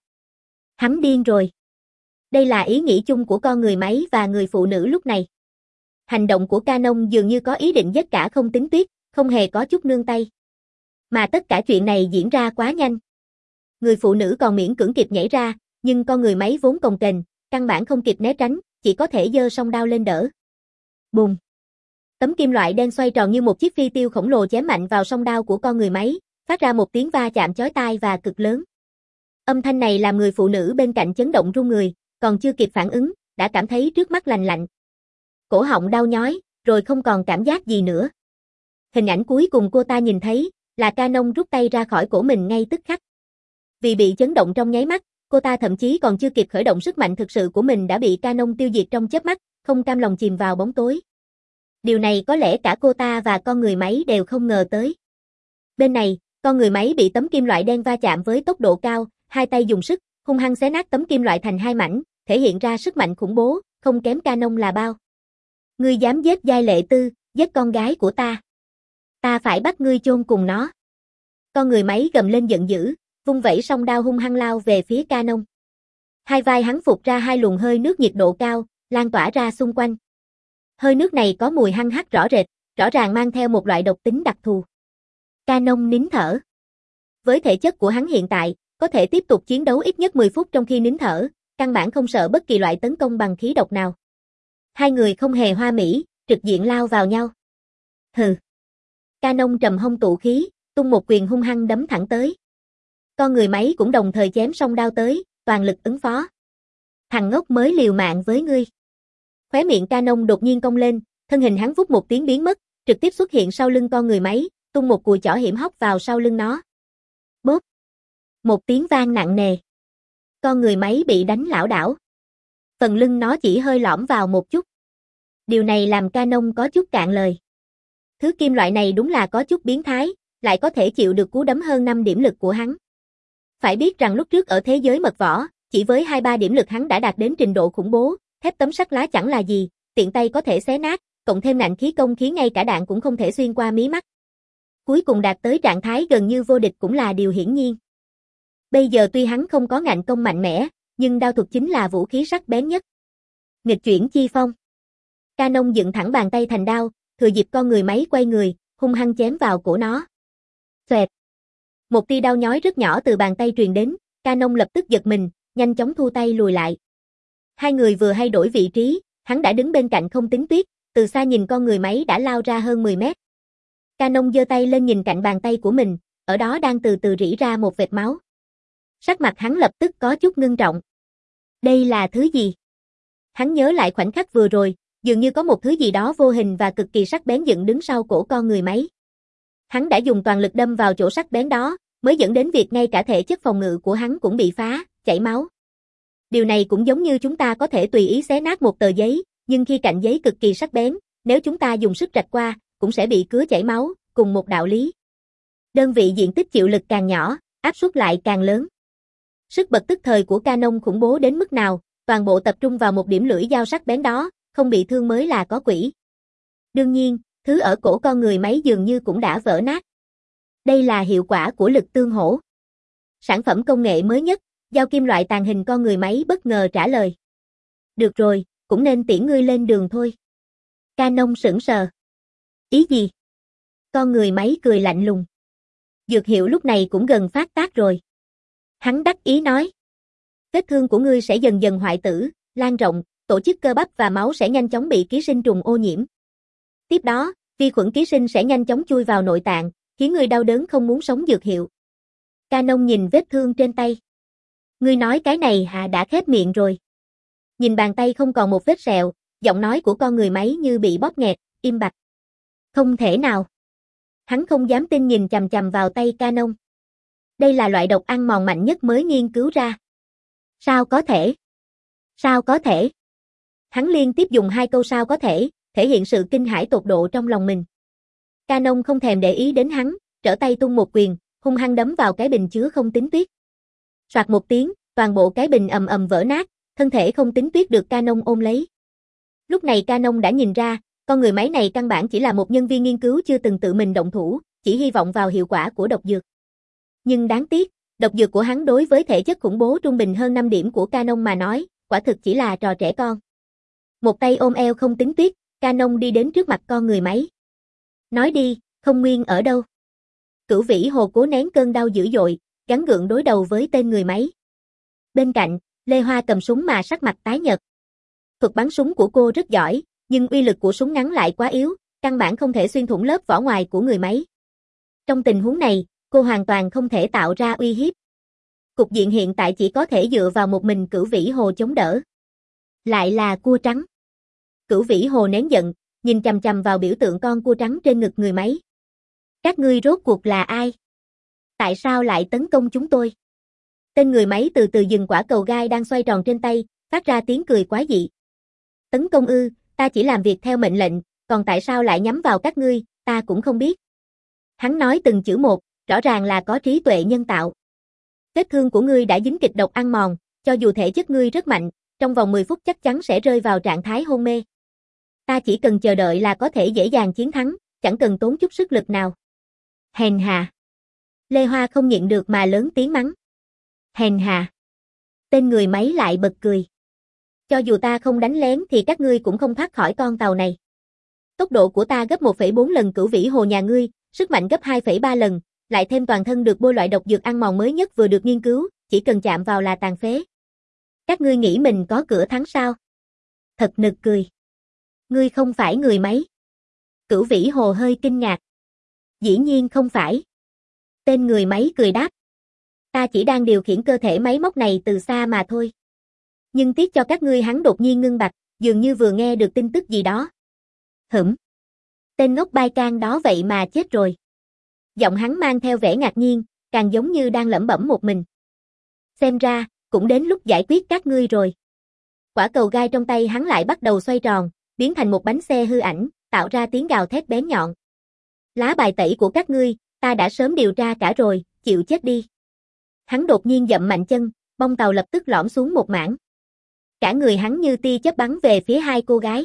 Hắn điên rồi. Đây là ý nghĩ chung của con người máy và người phụ nữ lúc này. Hành động của Canon dường như có ý định giết cả Không Tính Tuyết, không hề có chút nương tay. Mà tất cả chuyện này diễn ra quá nhanh. Người phụ nữ còn miễn cưỡng kịp nhảy ra, nhưng con người máy vốn cồng kềnh, căn bản không kịp né tránh, chỉ có thể giơ song đao lên đỡ. Bùm! Tấm kim loại đen xoay tròn như một chiếc phi tiêu khổng lồ chém mạnh vào song đao của con người máy, phát ra một tiếng va chạm chói tai và cực lớn. Âm thanh này làm người phụ nữ bên cạnh chấn động run người, còn chưa kịp phản ứng, đã cảm thấy trước mắt lành lạnh. Cổ họng đau nhói, rồi không còn cảm giác gì nữa. Hình ảnh cuối cùng cô ta nhìn thấy, là Canon rút tay ra khỏi cổ mình ngay tức khắc. Vì bị chấn động trong nháy mắt, cô ta thậm chí còn chưa kịp khởi động sức mạnh thực sự của mình đã bị Canon tiêu diệt trong chớp mắt, không cam lòng chìm vào bóng tối. Điều này có lẽ cả cô ta và con người máy đều không ngờ tới. Bên này, con người máy bị tấm kim loại đen va chạm với tốc độ cao, hai tay dùng sức, hung hăng xé nát tấm kim loại thành hai mảnh, thể hiện ra sức mạnh khủng bố, không kém Canon là bao. Ngươi dám giết Giai Lệ Tư, giết con gái của ta. Ta phải bắt ngươi chôn cùng nó. Con người máy gầm lên giận dữ, vung vẩy song đao hung hăng lao về phía Canon. Hai vai hắn phụt ra hai luồng hơi nước nhiệt độ cao, lan tỏa ra xung quanh. Hơi nước này có mùi hăng hắc rõ rệt, rõ ràng mang theo một loại độc tính đặc thù. Canon nín thở. Với thể chất của hắn hiện tại, có thể tiếp tục chiến đấu ít nhất mười phút trong khi nín thở, căn bản không sợ bất kỳ loại tấn công bằng khí độc nào. Hai người không hề hoa mỹ, trực diện lao vào nhau. Hừ. Canon trầm hông tụ khí, tung một quyền hung hăng đấm thẳng tới. Con người máy cũng đồng thời chém song đao tới, toàn lực ứng phó. Thằng ngốc mới liều mạng với ngươi. Khóe miệng Canon đột nhiên cong lên, thân hình hắn vút một tiếng biến mất, trực tiếp xuất hiện sau lưng con người máy, tung một cùi chỏ hiểm hóc vào sau lưng nó. Bốp. Một tiếng vang nặng nề. Con người máy bị đánh lảo đảo. Phần lưng nó chỉ hơi lõm vào một chút. Điều này làm Canon có chút cạn lời. Thứ kim loại này đúng là có chút biến thái, lại có thể chịu được cú đấm hơn năm điểm lực của hắn. Phải biết rằng lúc trước ở thế giới mật võ, chỉ với hai ba điểm lực hắn đã đạt đến trình độ khủng bố, thép tấm sắt lá chẳng là gì, tiện tay có thể xé nát, cộng thêm ngạnh khí công khiến ngay cả đạn cũng không thể xuyên qua mí mắt. Cuối cùng đạt tới trạng thái gần như vô địch cũng là điều hiển nhiên. Bây giờ tuy hắn không có ngạnh công mạnh mẽ, nhưng đao thuật chính là vũ khí sắc bén nhất. Nghịch chuyển chi phong. Canon dựng thẳng bàn tay thành đao, thừa dịp con người máy quay người, hung hăng chém vào cổ nó. Xoẹt. Một tia đau nhói rất nhỏ từ bàn tay truyền đến, Canon lập tức giật mình, nhanh chóng thu tay lùi lại. Hai người vừa hay đổi vị trí, hắn đã đứng bên cạnh Không Tính Tuyết, từ xa nhìn con người máy đã lao ra hơn mười mét. Canon giơ tay lên nhìn cạnh bàn tay của mình, ở đó đang từ từ rỉ ra một vệt máu. Sắc mặt hắn lập tức có chút ngưng trọng. Đây là thứ gì? Hắn nhớ lại khoảnh khắc vừa rồi, dường như có một thứ gì đó vô hình và cực kỳ sắc bén dựng đứng sau cổ con người máy. Hắn đã dùng toàn lực đâm vào chỗ sắc bén đó, mới dẫn đến việc ngay cả thể chất phòng ngự của hắn cũng bị phá, chảy máu. Điều này cũng giống như chúng ta có thể tùy ý xé nát một tờ giấy, nhưng khi cạnh giấy cực kỳ sắc bén, nếu chúng ta dùng sức rạch qua, cũng sẽ bị cứa chảy máu, cùng một đạo lý. Đơn vị diện tích chịu lực càng nhỏ, áp suất lại càng lớn. Sức bật tức thời của Canon khủng bố đến mức nào, toàn bộ tập trung vào một điểm lưỡi dao sắc bén đó, không bị thương mới là có quỷ. Đương nhiên, thứ ở cổ con người máy dường như cũng đã vỡ nát. Đây là hiệu quả của lực tương hỗ. Sản phẩm công nghệ mới nhất, dao kim loại tàng hình con người máy bất ngờ trả lời. Được rồi, cũng nên tiễn ngươi lên đường thôi. Canon sững sờ. Ý gì? Con người máy cười lạnh lùng. Dược hiệu lúc này cũng gần phát tác rồi. Hắn đắc ý nói. Vết thương của ngươi sẽ dần dần hoại tử, lan rộng, tổ chức cơ bắp và máu sẽ nhanh chóng bị ký sinh trùng ô nhiễm. Tiếp đó, vi khuẩn ký sinh sẽ nhanh chóng chui vào nội tạng, khiến ngươi đau đớn không muốn sống dược hiệu. Canon nhìn vết thương trên tay. Ngươi nói cái này hả đã khép miệng rồi. Nhìn bàn tay không còn một vết sẹo, giọng nói của con người máy như bị bóp nghẹt, im bặt. Không thể nào. Hắn không dám tin nhìn chằm chằm vào tay Canon. Đây là loại độc ăn mòn mạnh nhất mới nghiên cứu ra. Sao có thể? Sao có thể? Hắn liên tiếp dùng hai câu sao có thể, thể hiện sự kinh hãi tột độ trong lòng mình. Canon không thèm để ý đến hắn, trở tay tung một quyền, hung hăng đấm vào cái bình chứa Không Tính Tuyết. Soạt một tiếng, toàn bộ cái bình ầm ầm vỡ nát, thân thể Không Tính Tuyết được Canon ôm lấy. Lúc này Canon đã nhìn ra, con người máy này căn bản chỉ là một nhân viên nghiên cứu chưa từng tự mình động thủ, chỉ hy vọng vào hiệu quả của độc dược. Nhưng đáng tiếc, độc dược của hắn đối với thể chất khủng bố trung bình hơn năm điểm của Canon mà nói, quả thực chỉ là trò trẻ con. Một tay ôm eo Không Tính Tuyết, Canon đi đến trước mặt con người máy. Nói đi, Không Nguyên ở đâu? Cửu Vĩ Hồ cố nén cơn đau dữ dội, gắng gượng đối đầu với tên người máy. Bên cạnh, Lê Hoa cầm súng mà sắc mặt tái nhợt. Thuật bắn súng của cô rất giỏi, nhưng uy lực của súng ngắn lại quá yếu, căn bản không thể xuyên thủng lớp vỏ ngoài của người máy. Trong tình huống này, cô hoàn toàn không thể tạo ra uy hiếp. Cục diện hiện tại chỉ có thể dựa vào một mình Cửu Vĩ Hồ chống đỡ. Lại là cua trắng. Cửu Vĩ Hồ nén giận, nhìn chằm chằm vào biểu tượng con cua trắng trên ngực người máy. Các ngươi rốt cuộc là ai? Tại sao lại tấn công chúng tôi? Tên người máy từ từ dừng quả cầu gai đang xoay tròn trên tay, phát ra tiếng cười quái dị. Tấn công ư, ta chỉ làm việc theo mệnh lệnh, còn tại sao lại nhắm vào các ngươi, ta cũng không biết. Hắn nói từng chữ một, rõ ràng là có trí tuệ nhân tạo. Vết thương của ngươi đã dính kịch độc ăn mòn, cho dù thể chất ngươi rất mạnh, trong vòng mười phút chắc chắn sẽ rơi vào trạng thái hôn mê. Ta chỉ cần chờ đợi là có thể dễ dàng chiến thắng, chẳng cần tốn chút sức lực nào. Hèn hạ. Lê Hoa không nhịn được mà lớn tiếng mắng. Hèn hạ. Tên người máy lại bật cười. Cho dù ta không đánh lén thì các ngươi cũng không thoát khỏi con tàu này. Tốc độ của ta gấp một phẩy bốn lần Cửu Vĩ Hồ nhà ngươi, sức mạnh gấp hai phẩy ba lần, lại thêm toàn thân được bôi loại độc dược ăn mòn mới nhất vừa được nghiên cứu, chỉ cần chạm vào là tàn phế. Các ngươi nghĩ mình có cửa thắng sao? Thật nực cười. Ngươi không phải người máy. Cửu Vĩ Hồ hơi kinh ngạc. Dĩ nhiên không phải. Tên người máy cười đáp. Ta chỉ đang điều khiển cơ thể máy móc này từ xa mà thôi. Nhưng tiếc cho các ngươi, hắn đột nhiên ngưng bặt, dường như vừa nghe được tin tức gì đó. Hửm. Tên ngốc bai can đó vậy mà chết rồi. Giọng hắn mang theo vẻ ngạc nhiên, càng giống như đang lẩm bẩm một mình. Xem ra, cũng đến lúc giải quyết các ngươi rồi. Quả cầu gai trong tay hắn lại bắt đầu xoay tròn, biến thành một bánh xe hư ảnh, tạo ra tiếng gào thét bén nhọn. Lá bài tẩy của các ngươi, ta đã sớm điều tra cả rồi, chịu chết đi. Hắn đột nhiên dậm mạnh chân, bông tàu lập tức lõm xuống một mảng. Cả người hắn như tia chớp bắn về phía hai cô gái.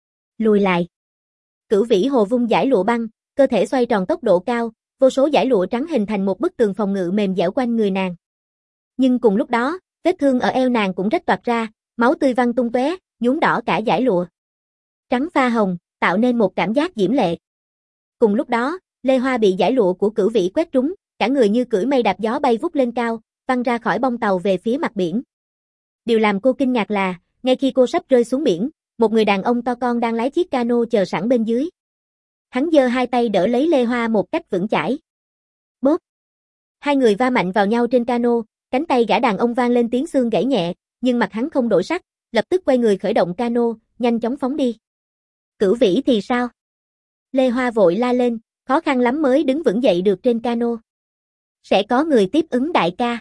Lùi lại. Cửu Vĩ Hồ vung dải lụa băng, cơ thể xoay tròn tốc độ cao, vô số dải lụa trắng hình thành một bức tường phòng ngự mềm dẻo quanh người nàng. Nhưng cùng lúc đó, vết thương ở eo nàng cũng rách toạc ra, máu tươi văng tung tóe, nhuốm đỏ cả dải lụa. Trắng pha hồng, tạo nên một cảm giác diễm lệ. Cùng lúc đó, Lê Hoa bị dải lụa của Cửu Vĩ quét trúng, cả người như cưỡi mây đạp gió bay vút lên cao, văng ra khỏi bông tàu về phía mặt biển. Điều làm cô kinh ngạc là, ngay khi cô sắp rơi xuống biển, một người đàn ông to con đang lái chiếc cano chờ sẵn bên dưới. Hắn giơ hai tay đỡ lấy Lê Hoa một cách vững chãi. Bốp! Hai người va mạnh vào nhau trên cano, cánh tay gã đàn ông vang lên tiếng xương gãy nhẹ, nhưng mặt hắn không đổi sắc, lập tức quay người khởi động cano, nhanh chóng phóng đi. Cửu Vĩ thì sao? Lê Hoa vội la lên, khó khăn lắm mới đứng vững dậy được trên cano. Sẽ có người tiếp ứng đại ca.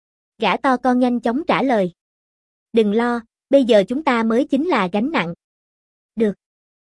Gã to con nhanh chóng trả lời. Đừng lo, bây giờ chúng ta mới chính là gánh nặng. Được.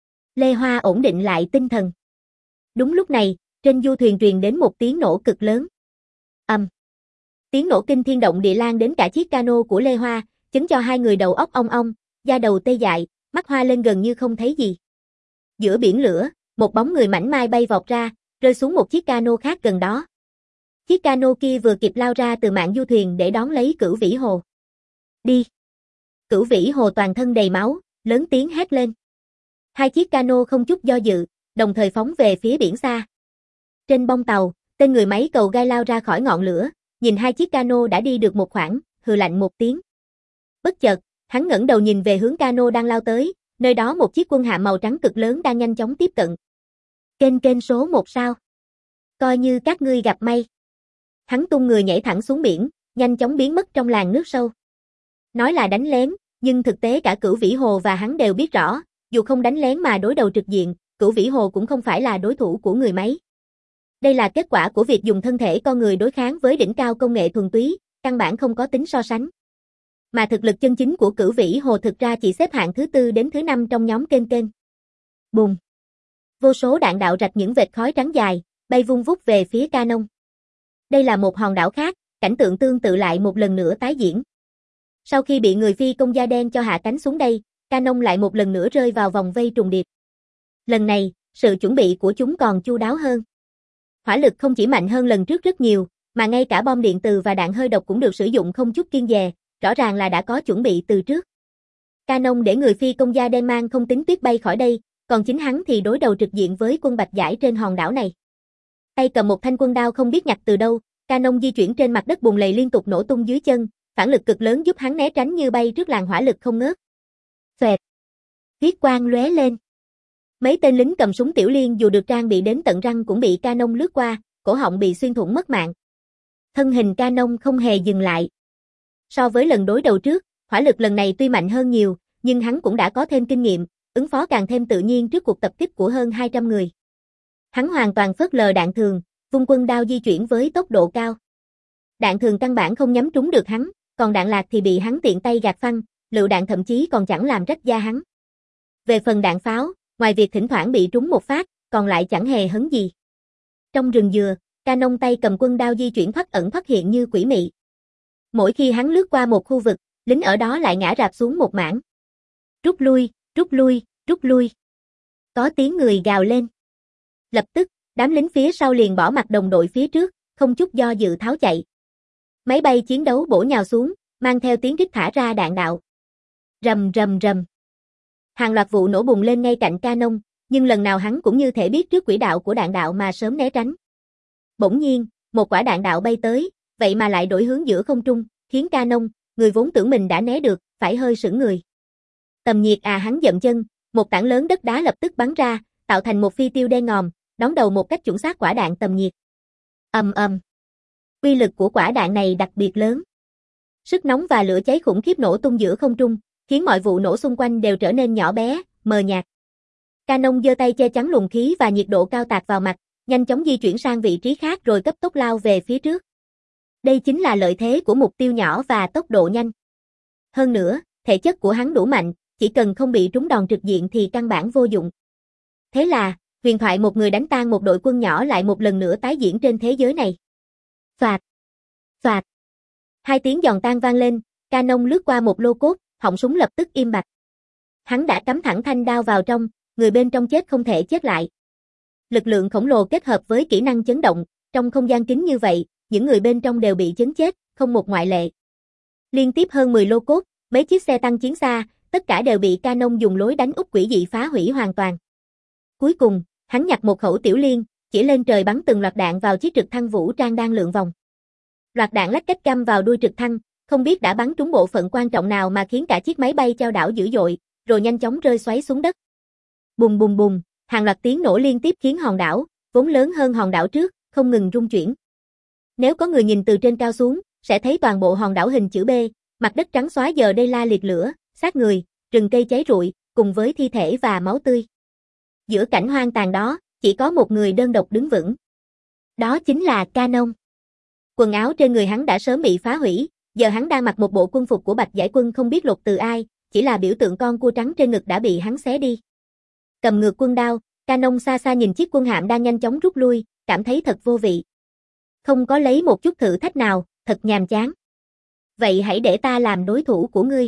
Lê Hoa ổn định lại tinh thần. Đúng lúc này, trên du thuyền truyền đến một tiếng nổ cực lớn. Ầm. Tiếng nổ kinh thiên động địa lan đến cả chiếc cano của Lê Hoa, chấn cho hai người đầu óc ong ong, da đầu tê dại, mắt hoa lên gần như không thấy gì. Giữa biển lửa, một bóng người mảnh mai bay vọt ra, rơi xuống một chiếc cano khác gần đó. Chiếc cano kia vừa kịp lao ra từ mạn du thuyền để đón lấy Cửu Vĩ Hồ. Đi! Cửu Vĩ Hồ toàn thân đầy máu, lớn tiếng hét lên. Hai chiếc cano không chút do dự, đồng thời phóng về phía biển xa. Trên bông tàu, tên người máy cầu gai lao ra khỏi ngọn lửa, nhìn hai chiếc cano đã đi được một khoảng, hừ lạnh một tiếng. Bất chợt, hắn ngẩng đầu nhìn về hướng cano đang lao tới, nơi đó một chiếc quân hạm màu trắng cực lớn đang nhanh chóng tiếp cận. Kênh kênh số một sao? Coi như các ngươi gặp may. Hắn tung người nhảy thẳng xuống biển, nhanh chóng biến mất trong làn nước sâu. Nói là đánh lén, nhưng thực tế cả Cửu Vĩ Hồ và hắn đều biết rõ, dù không đánh lén mà đối đầu trực diện, Cửu Vĩ Hồ cũng không phải là đối thủ của người máy. Đây là kết quả của việc dùng thân thể con người đối kháng với đỉnh cao công nghệ thuần túy, căn bản không có tính so sánh. Mà thực lực chân chính của Cửu Vĩ Hồ thực ra chỉ xếp hạng thứ tư đến thứ năm trong nhóm kênh kênh. Bùm! Vô số đạn đạo rạch những vệt khói trắng dài, bay vung vút về phía Canon. Đây là một hòn đảo khác, cảnh tượng tương tự lại một lần nữa tái diễn. Sau khi bị người phi công da đen cho hạ cánh xuống đây, Canon lại một lần nữa rơi vào vòng vây trùng điệp. Lần này, sự chuẩn bị của chúng còn chu đáo hơn. Hỏa lực không chỉ mạnh hơn lần trước rất nhiều, mà ngay cả bom điện từ và đạn hơi độc cũng được sử dụng không chút kiêng dè, rõ ràng là đã có chuẩn bị từ trước. Canon để người phi công da đen mang không tính tuyết bay khỏi đây, còn chính hắn thì đối đầu trực diện với quân bạch dải trên hòn đảo này. Tay cầm một thanh quân đao không biết nhặt từ đâu, Canon di chuyển trên mặt đất bùn lầy liên tục nổ tung dưới chân, phản lực cực lớn giúp hắn né tránh như bay trước làn hỏa lực không ngớt. Xoẹt. Huyết quang lóe lên. Mấy tên lính cầm súng tiểu liên dù được trang bị đến tận răng cũng bị Canon lướt qua, cổ họng bị xuyên thủng mất mạng. Thân hình Canon không hề dừng lại. So với lần đối đầu trước, hỏa lực lần này tuy mạnh hơn nhiều, nhưng hắn cũng đã có thêm kinh nghiệm, ứng phó càng thêm tự nhiên trước cuộc tập kích của hơn hai trăm người. Hắn hoàn toàn phớt lờ đạn thường, vung quân đao di chuyển với tốc độ cao. Đạn thường căn bản không nhắm trúng được hắn, còn đạn lạc thì bị hắn tiện tay gạt phăng, lựu đạn thậm chí còn chẳng làm rách da hắn. Về phần đạn pháo, ngoài việc thỉnh thoảng bị trúng một phát, còn lại chẳng hề hấn gì. Trong rừng dừa, Canon tay cầm quân đao di chuyển thoắt ẩn thoắt hiện như quỷ mị. Mỗi khi hắn lướt qua một khu vực, lính ở đó lại ngã rạp xuống một mảng. Rút lui, rút lui, rút lui. Có tiếng người gào lên. Lập tức, đám lính phía sau liền bỏ mặc đồng đội phía trước, không chút do dự tháo chạy. Máy bay chiến đấu bổ nhào xuống, mang theo tiếng rít thả ra đạn đạo. Rầm rầm rầm. Hàng loạt vụ nổ bùng lên ngay cạnh Canon, nhưng lần nào hắn cũng như thể biết trước quỹ đạo của đạn đạo mà sớm né tránh. Bỗng nhiên, một quả đạn đạo bay tới, vậy mà lại đổi hướng giữa không trung, khiến Canon, người vốn tưởng mình đã né được, phải hơi sững người. Tầm nhiệt à hắn dậm chân, một tảng lớn đất đá lập tức bắn ra, tạo thành một phi tiêu đen ngòm, đón đầu một cách chuẩn xác quả đạn tầm nhiệt. Ầm ầm. Uy lực của quả đạn này đặc biệt lớn. Sức nóng và lửa cháy khủng khiếp nổ tung giữa không trung, khiến mọi vụ nổ xung quanh đều trở nên nhỏ bé, mờ nhạt. Canon giơ tay che chắn luồng khí và nhiệt độ cao tạt vào mặt, nhanh chóng di chuyển sang vị trí khác rồi cấp tốc lao về phía trước. Đây chính là lợi thế của mục tiêu nhỏ và tốc độ nhanh. Hơn nữa, thể chất của hắn đủ mạnh, chỉ cần không bị trúng đòn trực diện thì căn bản vô dụng. Thế là, huyền thoại một người đánh tan một đội quân nhỏ lại một lần nữa tái diễn trên thế giới này. Phạt! Phạt! Hai tiếng giòn tan vang lên, Canon lướt qua một lô cốt, họng súng lập tức im bặt. Hắn đã cắm thẳng thanh đao vào trong, người bên trong chết không thể chết lại. Lực lượng khổng lồ kết hợp với kỹ năng chấn động, trong không gian kín như vậy, những người bên trong đều bị chấn chết, không một ngoại lệ. Liên tiếp hơn mười lô cốt, mấy chiếc xe tăng chiến xa, tất cả đều bị Canon dùng lối đánh úp quỷ dị phá hủy hoàn toàn. Cuối cùng, hắn nhặt một khẩu tiểu liên, chỉ lên trời bắn từng loạt đạn vào chiếc trực thăng vũ trang đang lượn vòng. Loạt đạn lách cách căm vào đuôi trực thăng, không biết đã bắn trúng bộ phận quan trọng nào mà khiến cả chiếc máy bay chao đảo dữ dội, rồi nhanh chóng rơi xoáy xuống đất. Bùng bùng bùng, hàng loạt tiếng nổ liên tiếp khiến hòn đảo, vốn lớn hơn hòn đảo trước, không ngừng rung chuyển. Nếu có người nhìn từ trên cao xuống, sẽ thấy toàn bộ hòn đảo hình chữ B, mặt đất trắng xóa giờ đây la liệt lửa, xác người, rừng cây cháy rụi, cùng với thi thể và máu tươi. Giữa cảnh hoang tàn đó, chỉ có một người đơn độc đứng vững. Đó chính là Canon. Quần áo trên người hắn đã sớm bị phá hủy, giờ hắn đang mặc một bộ quân phục của Bạch Giải Quân không biết lột từ ai, chỉ là biểu tượng con cua trắng trên ngực đã bị hắn xé đi. Cầm ngược quân đao, Canon xa xa nhìn chiếc quân hạm đang nhanh chóng rút lui, cảm thấy thật vô vị. Không có lấy một chút thử thách nào, thật nhàm chán. Vậy hãy để ta làm đối thủ của ngươi.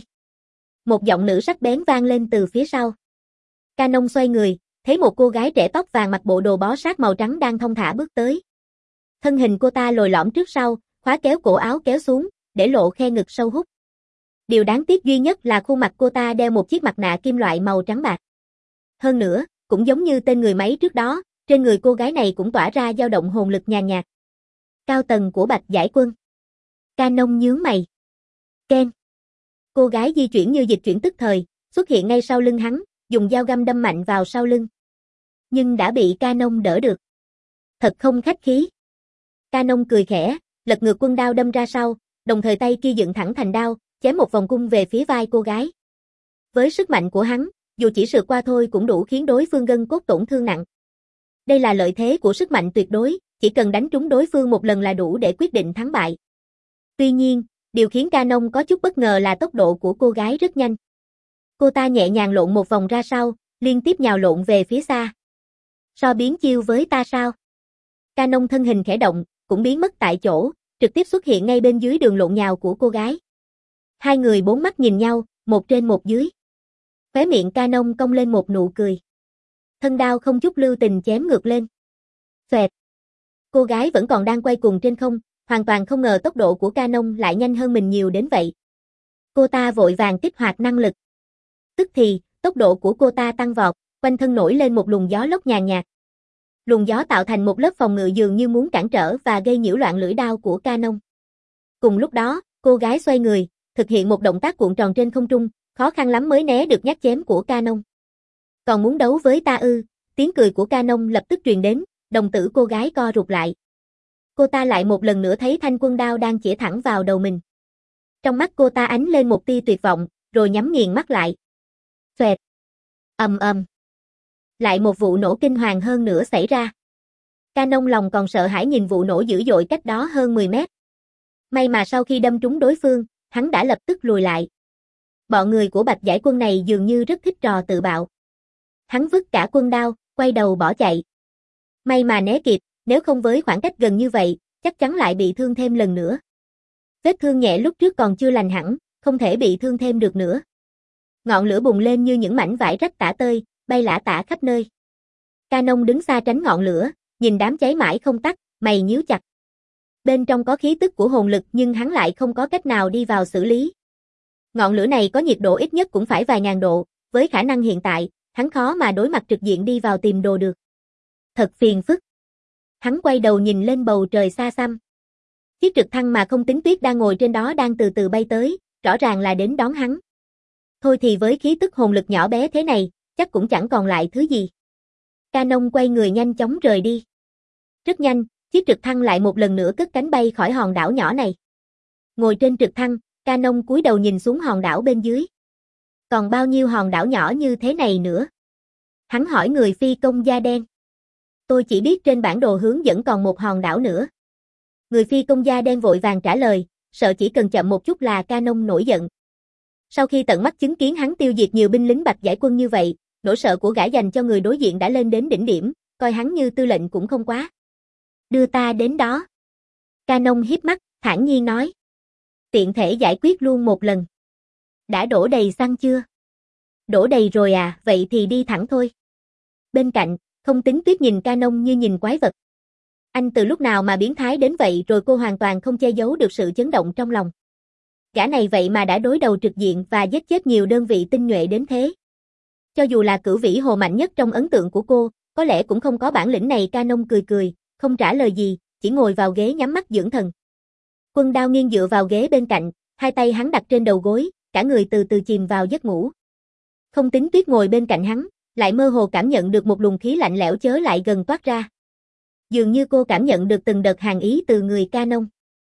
Một giọng nữ sắc bén vang lên từ phía sau. Canon xoay người, thấy một cô gái trẻ tóc vàng mặc bộ đồ bó sát màu trắng đang thong thả bước tới. Thân hình cô ta lồi lõm trước sau, khóa kéo cổ áo kéo xuống, để lộ khe ngực sâu hút. Điều đáng tiếc duy nhất là khuôn mặt cô ta đeo một chiếc mặt nạ kim loại màu trắng bạc. Hơn nữa, cũng giống như tên người máy trước đó, trên người cô gái này cũng tỏa ra dao động hồn lực nhàn nhạt. Cao tầng của Bạch Giải Quân. Canon nhướng mày. Ken. Cô gái di chuyển như dịch chuyển tức thời, xuất hiện ngay sau lưng hắn, dùng dao găm đâm mạnh vào sau lưng. Nhưng đã bị Canon đỡ được. Thật không khách khí. Canon cười khẽ, lật ngược quân đao đâm ra sau, đồng thời tay kia dựng thẳng thành đao, chém một vòng cung về phía vai cô gái. Với sức mạnh của hắn, dù chỉ sượt qua thôi cũng đủ khiến đối phương gân cốt tổn thương nặng. Đây là lợi thế của sức mạnh tuyệt đối, chỉ cần đánh trúng đối phương một lần là đủ để quyết định thắng bại. Tuy nhiên, điều khiến Canon có chút bất ngờ là tốc độ của cô gái rất nhanh. Cô ta nhẹ nhàng lộn một vòng ra sau, liên tiếp nhào lộn về phía xa. So biến chiêu với ta sao? Canon thân hình khẽ động, cũng biến mất tại chỗ, trực tiếp xuất hiện ngay bên dưới đường lộn nhào của cô gái. Hai người bốn mắt nhìn nhau, một trên một dưới. Khóe miệng Canon cong lên một nụ cười. Thân đao không chút lưu tình chém ngược lên. Xoẹt. Cô gái vẫn còn đang quay cuồng trên không, hoàn toàn không ngờ tốc độ của Canon lại nhanh hơn mình nhiều đến vậy. Cô ta vội vàng kích hoạt năng lực. Tức thì, tốc độ của cô ta tăng vọt, quanh thân nổi lên một luồng gió lốc nhàn nhạt. Luồng gió tạo thành một lớp phòng ngự dường như muốn cản trở và gây nhiễu loạn lưỡi đao của Canon. Cùng lúc đó, cô gái xoay người, thực hiện một động tác cuộn tròn trên không trung, khó khăn lắm mới né được nhát chém của Canon. Còn muốn đấu với ta ư? Tiếng cười của Canon lập tức truyền đến, đồng tử cô gái co rụt lại. Cô ta lại một lần nữa thấy thanh quân đao đang chĩa thẳng vào đầu mình. Trong mắt cô ta ánh lên một tia tuyệt vọng, rồi nhắm nghiền mắt lại. Xoẹt. Ầm ầm. Lại một vụ nổ kinh hoàng hơn nữa xảy ra. Canon lòng còn sợ hãi nhìn vụ nổ dữ dội cách đó hơn mười mét. May mà sau khi đâm trúng đối phương, hắn đã lập tức lùi lại. Bọn người của Bạch Giải Quân này dường như rất thích trò tự bạo. Hắn vứt cả quân đao, quay đầu bỏ chạy. May mà né kịp, nếu không với khoảng cách gần như vậy, chắc chắn lại bị thương thêm lần nữa. Vết thương nhẹ lúc trước còn chưa lành hẳn, không thể bị thương thêm được nữa. Ngọn lửa bùng lên như những mảnh vải rách tả tơi, bay lả tả khắp nơi. Canon đứng xa tránh ngọn lửa, nhìn đám cháy mãi không tắt, mày nhíu chặt. Bên trong có khí tức của hồn lực nhưng hắn lại không có cách nào đi vào xử lý. Ngọn lửa này có nhiệt độ ít nhất cũng phải vài ngàn độ, với khả năng hiện tại, hắn khó mà đối mặt trực diện đi vào tìm đồ được. Thật phiền phức. Hắn quay đầu nhìn lên bầu trời xa xăm. Chiếc trực thăng mà không tính Tuyết đang ngồi trên đó đang từ từ bay tới, rõ ràng là đến đón hắn. Thôi thì với khí tức hồn lực nhỏ bé thế này, chắc cũng chẳng còn lại thứ gì. Canon quay người nhanh chóng rời đi. Rất nhanh, chiếc trực thăng lại một lần nữa cất cánh bay khỏi hòn đảo nhỏ này. Ngồi trên trực thăng, Canon cúi đầu nhìn xuống hòn đảo bên dưới. Còn bao nhiêu hòn đảo nhỏ như thế này nữa? Hắn hỏi người phi công da đen. Tôi chỉ biết trên bản đồ hướng dẫn còn một hòn đảo nữa. Người phi công da đen vội vàng trả lời, sợ chỉ cần chậm một chút là Canon nổi giận. Sau khi tận mắt chứng kiến hắn tiêu diệt nhiều binh lính Bạch Giải Quân như vậy, nỗi sợ của gã dành cho người đối diện đã lên đến đỉnh điểm, coi hắn như tư lệnh cũng không quá. Đưa ta đến đó. Canon híp mắt, thản nhiên nói. Tiện thể giải quyết luôn một lần. Đã đổ đầy xăng chưa? Đổ đầy rồi à, vậy thì đi thẳng thôi. Bên cạnh, Không Tính Tuyết nhìn Canon như nhìn quái vật. Anh từ lúc nào mà biến thái đến vậy rồi cô hoàn toàn không che giấu được sự chấn động trong lòng. Gã này vậy mà đã đối đầu trực diện và giết chết nhiều đơn vị tinh nhuệ đến thế. Cho dù là Cửu Vĩ Hồ mạnh nhất trong ấn tượng của cô, có lẽ cũng không có bản lĩnh này. Canon cười cười, không trả lời gì, chỉ ngồi vào ghế nhắm mắt dưỡng thần. Quân Đao nghiêng dựa vào ghế bên cạnh, hai tay hắn đặt trên đầu gối, cả người từ từ chìm vào giấc ngủ. Không Tính Tuyết ngồi bên cạnh hắn, lại mơ hồ cảm nhận được một luồng khí lạnh lẽo chớ lại gần toát ra. Dường như cô cảm nhận được từng đợt hàn ý từ người Canon.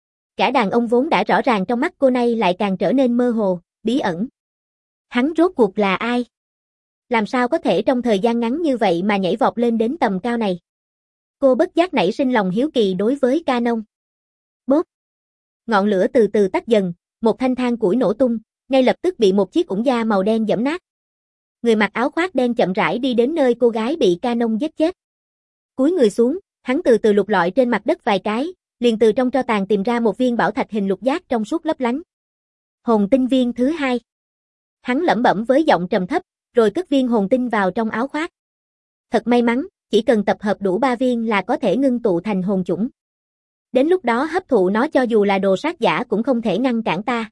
Cả đàn ông vốn đã rõ ràng trong mắt cô nay lại càng trở nên mơ hồ, bí ẩn. Hắn rốt cuộc là ai? Làm sao có thể trong thời gian ngắn như vậy mà nhảy vọt lên đến tầm cao này? Cô bất giác nảy sinh lòng hiếu kỳ đối với Canon. Bốp! Ngọn lửa từ từ tắt dần, một thanh than củi nổ tung, ngay lập tức bị một chiếc ủng da màu đen giẫm nát. Người mặc áo khoác đen chậm rãi đi đến nơi cô gái bị Canon giết chết. Cúi người xuống, hắn từ từ lục lọi trên mặt đất vài cái, liền từ trong tro tàn tìm ra một viên bảo thạch hình lục giác trong suốt lấp lánh. Hồn tinh viên thứ hai. Hắn lẩm bẩm với giọng trầm thấp, rồi cất viên hồn tinh vào trong áo khoác. Thật may mắn, chỉ cần tập hợp đủ ba viên là có thể ngưng tụ thành hồn chủng. Đến lúc đó hấp thụ nó cho dù là đồ sát giả cũng không thể ngăn cản ta.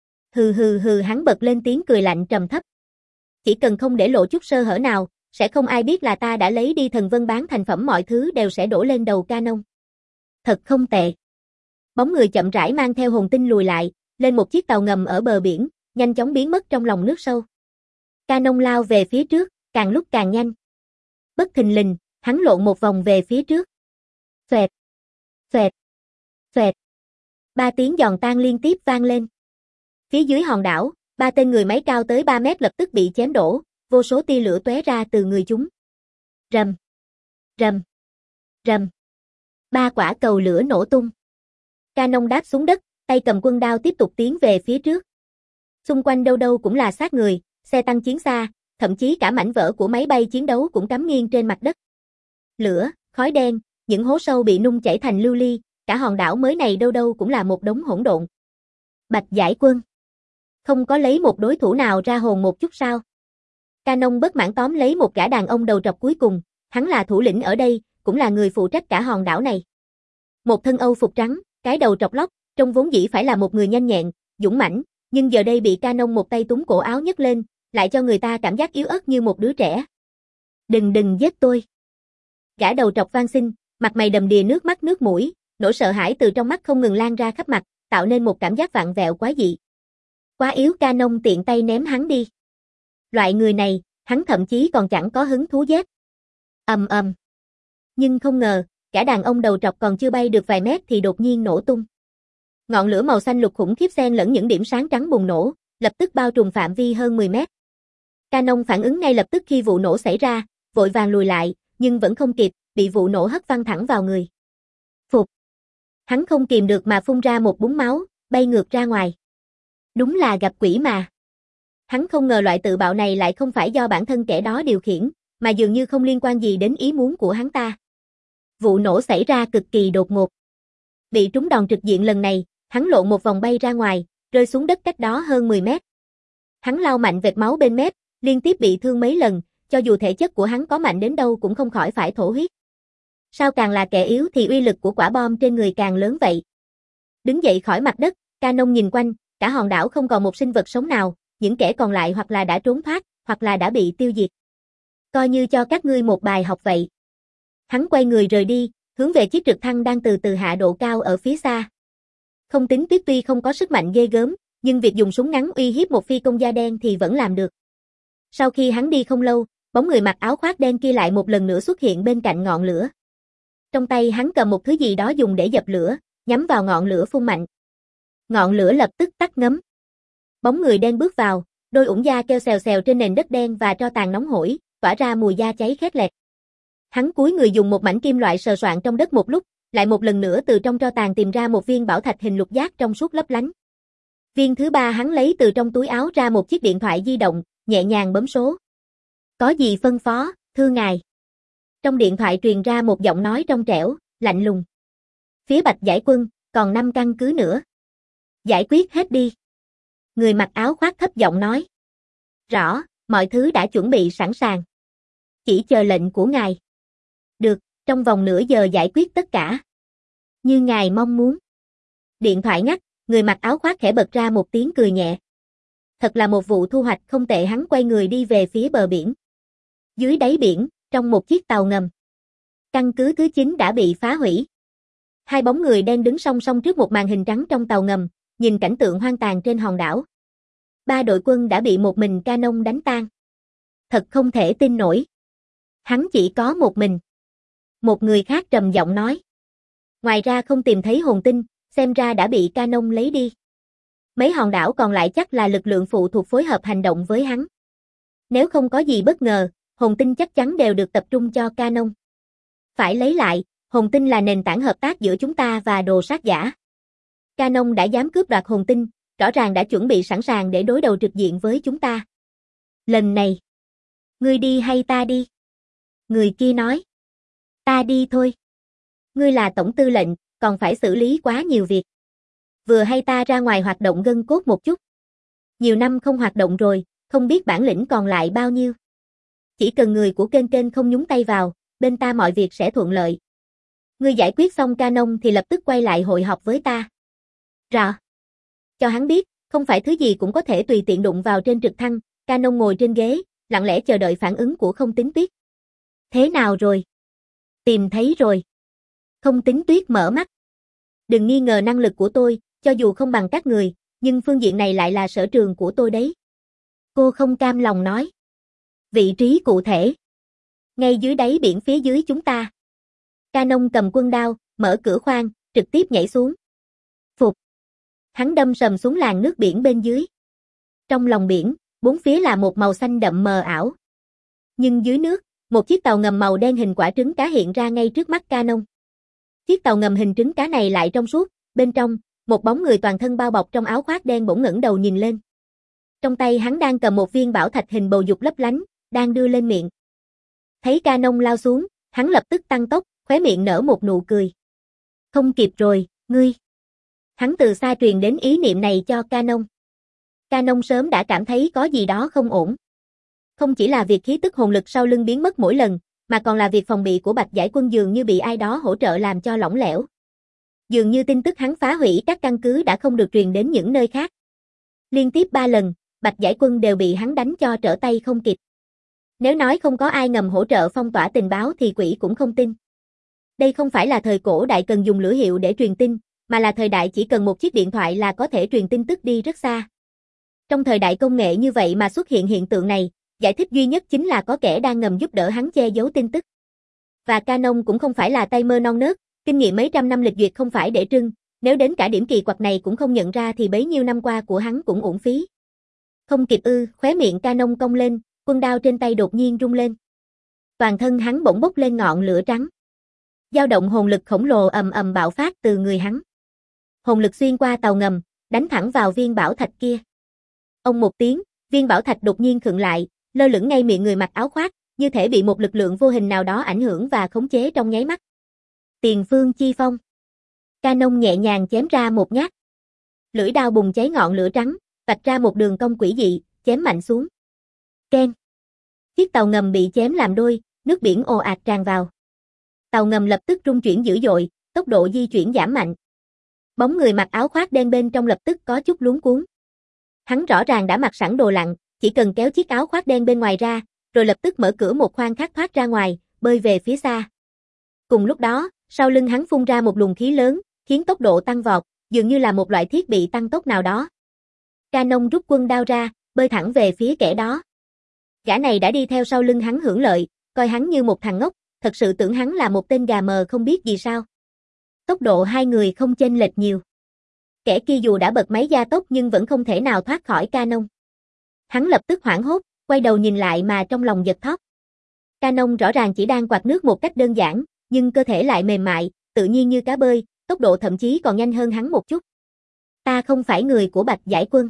Hừ hừ hừ, hắn bật lên tiếng cười lạnh trầm thấp. Chỉ cần không để lộ chút sơ hở nào, sẽ không ai biết là ta đã lấy đi thần vân bán thành phẩm, mọi thứ đều sẽ đổ lên đầu Canon. Thật không tệ. Bóng người chậm rãi mang theo hồn tinh lùi lại, lên một chiếc tàu ngầm ở bờ biển, nhanh chóng biến mất trong lòng nước sâu. Canon lao về phía trước, càng lúc càng nhanh. Bất thình lình, hắn lộn một vòng về phía trước. Xoẹt, xoẹt, xoẹt. Ba tiếng giòn tan liên tiếp vang lên. Phía dưới hòn đảo, ba tên người máy cao tới ba mét lập tức bị chém đổ, vô số tia lửa tóe ra từ người chúng. Rầm, rầm, rầm. Ba quả cầu lửa nổ tung. Canon đáp xuống đất, tay cầm quân đao tiếp tục tiến về phía trước. Xung quanh đâu đâu cũng là xác người, xe tăng chiến xa, thậm chí cả mảnh vỡ của máy bay chiến đấu cũng cắm nghiêng trên mặt đất. Lửa, khói đen, những hố sâu bị nung chảy thành lưu ly, cả hòn đảo mới này đâu đâu cũng là một đống hỗn độn. Bạch Giải Quân. Không có lấy một đối thủ nào ra hồn một chút sao? Canon bất mãn tóm lấy một gã đàn ông đầu trọc cuối cùng, hắn là thủ lĩnh ở đây, cũng là người phụ trách cả hòn đảo này. Một thân Âu phục trắng, cái đầu trọc lóc, trông vốn dĩ phải là một người nhanh nhẹn, dũng mãnh, nhưng giờ đây bị Canon một tay túm cổ áo nhấc lên, lại cho người ta cảm giác yếu ớt như một đứa trẻ. Đừng đừng giết tôi. Gã đầu trọc van xin, mặt mày đầm đìa nước mắt nước mũi, nỗi sợ hãi từ trong mắt không ngừng lan ra khắp mặt, tạo nên một cảm giác vặn vẹo quái dị. Quá yếu, Canon tiện tay ném hắn đi. Loại người này, hắn thậm chí còn chẳng có hứng thú giết. Ầm ầm. Nhưng không ngờ, gã đàn ông đầu trọc còn chưa bay được vài mét thì đột nhiên nổ tung. Ngọn lửa màu xanh lục khủng khiếp xen lẫn những điểm sáng trắng bùng nổ, lập tức bao trùm phạm vi hơn mười mét. Canon phản ứng ngay lập tức khi vụ nổ xảy ra, vội vàng lùi lại, nhưng vẫn không kịp, bị vụ nổ hất văng thẳng vào người. Phục. Hắn không kìm được mà phun ra một búng máu, bay ngược ra ngoài. Đúng là gặp quỷ mà. Hắn không ngờ loại tự bạo này lại không phải do bản thân kẻ đó điều khiển, mà dường như không liên quan gì đến ý muốn của hắn ta. Vụ nổ xảy ra cực kỳ đột ngột. Bị trúng đòn trực diện lần này, hắn lộn một vòng bay ra ngoài, rơi xuống đất cách đó hơn mười mét. Hắn lau mạnh vệt máu bên mép, liên tiếp bị thương mấy lần, cho dù thể chất của hắn có mạnh đến đâu cũng không khỏi phải thổ huyết. Sao càng là kẻ yếu thì uy lực của quả bom trên người càng lớn vậy? Đứng dậy khỏi mặt đất, Canon nhìn quanh, cả hòn đảo không còn một sinh vật sống nào, những kẻ còn lại hoặc là đã trốn thoát, hoặc là đã bị tiêu diệt. Coi như cho các ngươi một bài học vậy. Hắn quay người rời đi, hướng về chiếc trực thăng đang từ từ hạ độ cao ở phía xa. Không Tính Tuyết tuy không có sức mạnh ghê gớm, nhưng việc dùng súng ngắn uy hiếp một phi công da đen thì vẫn làm được. Sau khi hắn đi không lâu, bóng người mặc áo khoác đen kia lại một lần nữa xuất hiện bên cạnh ngọn lửa. Trong tay hắn cầm một thứ gì đó dùng để dập lửa, nhắm vào ngọn lửa phun mạnh. Ngọn lửa lập tức tắt ngấm. Bóng người đen bước vào, đôi ủng da kêu xèo xèo trên nền đất đen và tro tàn nóng hổi, tỏa ra mùi da cháy khét lẹt. Hắn cúi người dùng một mảnh kim loại sờ soạn trong đất một lúc, lại một lần nữa từ trong tro tàn tìm ra một viên bảo thạch hình lục giác trong suốt lấp lánh. Viên thứ ba hắn lấy từ trong túi áo ra một chiếc điện thoại di động, nhẹ nhàng bấm số. Có gì phân phó, thưa ngài? Trong điện thoại truyền ra một giọng nói trong trẻo, lạnh lùng. Phía Bạch Giải Quân, còn năm căn cứ nữa. Giải quyết hết đi. Người mặc áo khoác thấp giọng nói. Rõ, mọi thứ đã chuẩn bị sẵn sàng. Chỉ chờ lệnh của ngài. Được, trong vòng nửa giờ giải quyết tất cả. Như ngài mong muốn. Điện thoại ngắt, người mặc áo khoác khẽ bật ra một tiếng cười nhẹ. Thật là một vụ thu hoạch không tệ. Hắn quay người đi về phía bờ biển. Dưới đáy biển, trong một chiếc tàu ngầm. Căn cứ thứ chín đã bị phá hủy. Hai bóng người đen đứng song song trước một màn hình trắng trong tàu ngầm, nhìn cảnh tượng hoang tàn trên hòn đảo. Ba đội quân đã bị một mình Canon đánh tan. Thật không thể tin nổi. Hắn chỉ có một mình. Một người khác trầm giọng nói. Ngoài ra không tìm thấy hồn tinh, xem ra đã bị Canon lấy đi. Mấy hòn đảo còn lại chắc là lực lượng phụ thuộc phối hợp hành động với hắn. Nếu không có gì bất ngờ, hồn tinh chắc chắn đều được tập trung cho Canon. Phải lấy lại, hồn tinh là nền tảng hợp tác giữa chúng ta và đồ sát giả. Canon đã dám cướp đoạt hồn tinh, rõ ràng đã chuẩn bị sẵn sàng để đối đầu trực diện với chúng ta. Lần này, ngươi đi hay ta đi? Người kia nói. Ta đi thôi. Ngươi là tổng tư lệnh, còn phải xử lý quá nhiều việc. Vừa hay ta ra ngoài hoạt động gân cốt một chút. Nhiều năm không hoạt động rồi, không biết bản lĩnh còn lại bao nhiêu. Chỉ cần người của kênh kênh không nhúng tay vào, bên ta mọi việc sẽ thuận lợi. Ngươi giải quyết xong Canon thì lập tức quay lại hội họp với ta. Rõ. Cho hắn biết, không phải thứ gì cũng có thể tùy tiện đụng vào trên trực thăng. Canon ngồi trên ghế, lặng lẽ chờ đợi phản ứng của Không Tính Tuyết. Thế nào rồi? Tìm thấy rồi. Không Tính Tuyết mở mắt. Đừng nghi ngờ năng lực của tôi, cho dù không bằng các người, nhưng phương diện này lại là sở trường của tôi đấy. Cô không cam lòng nói. Vị trí cụ thể. Ngay dưới đáy biển phía dưới chúng ta. Canon cầm quân đao, mở cửa khoang, trực tiếp nhảy xuống. Phục. Hắn đâm sầm xuống làn nước biển bên dưới. Trong lòng biển, bốn phía là một màu xanh đậm mờ ảo. Nhưng dưới nước, một chiếc tàu ngầm màu đen hình quả trứng cá hiện ra ngay trước mắt Canon. Chiếc tàu ngầm hình trứng cá này lại trong suốt, bên trong, một bóng người toàn thân bao bọc trong áo khoác đen bỗng ngẩng đầu nhìn lên. Trong tay hắn đang cầm một viên bảo thạch hình bầu dục lấp lánh, đang đưa lên miệng. Thấy Canon lao xuống, hắn lập tức tăng tốc, khóe miệng nở một nụ cười. Không kịp rồi, ngươi. Hắn từ xa truyền đến ý niệm này cho Canon. Canon sớm đã cảm thấy có gì đó không ổn. Không chỉ là việc khí tức hồn lực sau lưng biến mất mỗi lần, mà còn là việc phòng bị của Bạch Giải Quân dường như bị ai đó hỗ trợ làm cho lỏng lẻo. Dường như tin tức hắn phá hủy các căn cứ đã không được truyền đến những nơi khác. Liên tiếp ba lần, Bạch Giải Quân đều bị hắn đánh cho trở tay không kịp. Nếu nói không có ai ngầm hỗ trợ phong tỏa tình báo thì quỷ cũng không tin. Đây không phải là thời cổ đại cần dùng lửa hiệu để truyền tin, mà là thời đại chỉ cần một chiếc điện thoại là có thể truyền tin tức đi rất xa. Trong thời đại công nghệ như vậy mà xuất hiện hiện tượng này, giải thích duy nhất chính là có kẻ đang ngầm giúp đỡ hắn che giấu tin tức. Và Canon cũng không phải là tay mơ non nớt, kinh nghiệm mấy trăm năm lịch duyệt không phải để trưng, nếu đến cả điểm kỳ quặc này cũng không nhận ra thì bấy nhiêu năm qua của hắn cũng uổng phí. Không kịp ư, khóe miệng Canon cong lên, quân đao trên tay đột nhiên rung lên. Toàn thân hắn bỗng bốc lên ngọn lửa trắng. Dao động hồn lực khổng lồ ầm ầm bạo phát từ người hắn. Hồn lực xuyên qua tàu ngầm, đánh thẳng vào viên bảo thạch kia. Ông một tiếng, viên bảo thạch đột nhiên khựng lại, lơ lửng ngay miệng người mặc áo khoác, như thể bị một lực lượng vô hình nào đó ảnh hưởng và khống chế trong nháy mắt. Tiền Phương Chi Phong. Canon nhẹ nhàng chém ra một nhát. Lưỡi đao bùng cháy ngọn lửa trắng, vạch ra một đường cong quỷ dị, chém mạnh xuống. Keng. Chiếc tàu ngầm bị chém làm đôi, nước biển ồ ạt tràn vào. Tàu ngầm lập tức rung chuyển dữ dội, tốc độ di chuyển giảm mạnh. Bóng người mặc áo khoác đen bên trong lập tức có chút luống cuống. Hắn rõ ràng đã mặc sẵn đồ lặn, chỉ cần kéo chiếc áo khoác đen bên ngoài ra, rồi lập tức mở cửa một khoang khác thoát ra ngoài, bơi về phía xa. Cùng lúc đó, sau lưng hắn phun ra một luồng khí lớn, khiến tốc độ tăng vọt, dường như là một loại thiết bị tăng tốc nào đó. Canon rút quân đao ra, bơi thẳng về phía kẻ đó. Gã này đã đi theo sau lưng hắn hưởng lợi, coi hắn như một thằng ngốc, thật sự tưởng hắn là một tên gà mờ không biết gì sao. Tốc độ hai người không chênh lệch nhiều. Kẻ kia dù đã bật máy gia tốc nhưng vẫn không thể nào thoát khỏi Canon. Hắn lập tức hoảng hốt, quay đầu nhìn lại mà trong lòng giật thót. Canon rõ ràng chỉ đang quạt nước một cách đơn giản, nhưng cơ thể lại mềm mại, tự nhiên như cá bơi, tốc độ thậm chí còn nhanh hơn hắn một chút. Ta không phải người của Bạch Giải Quân.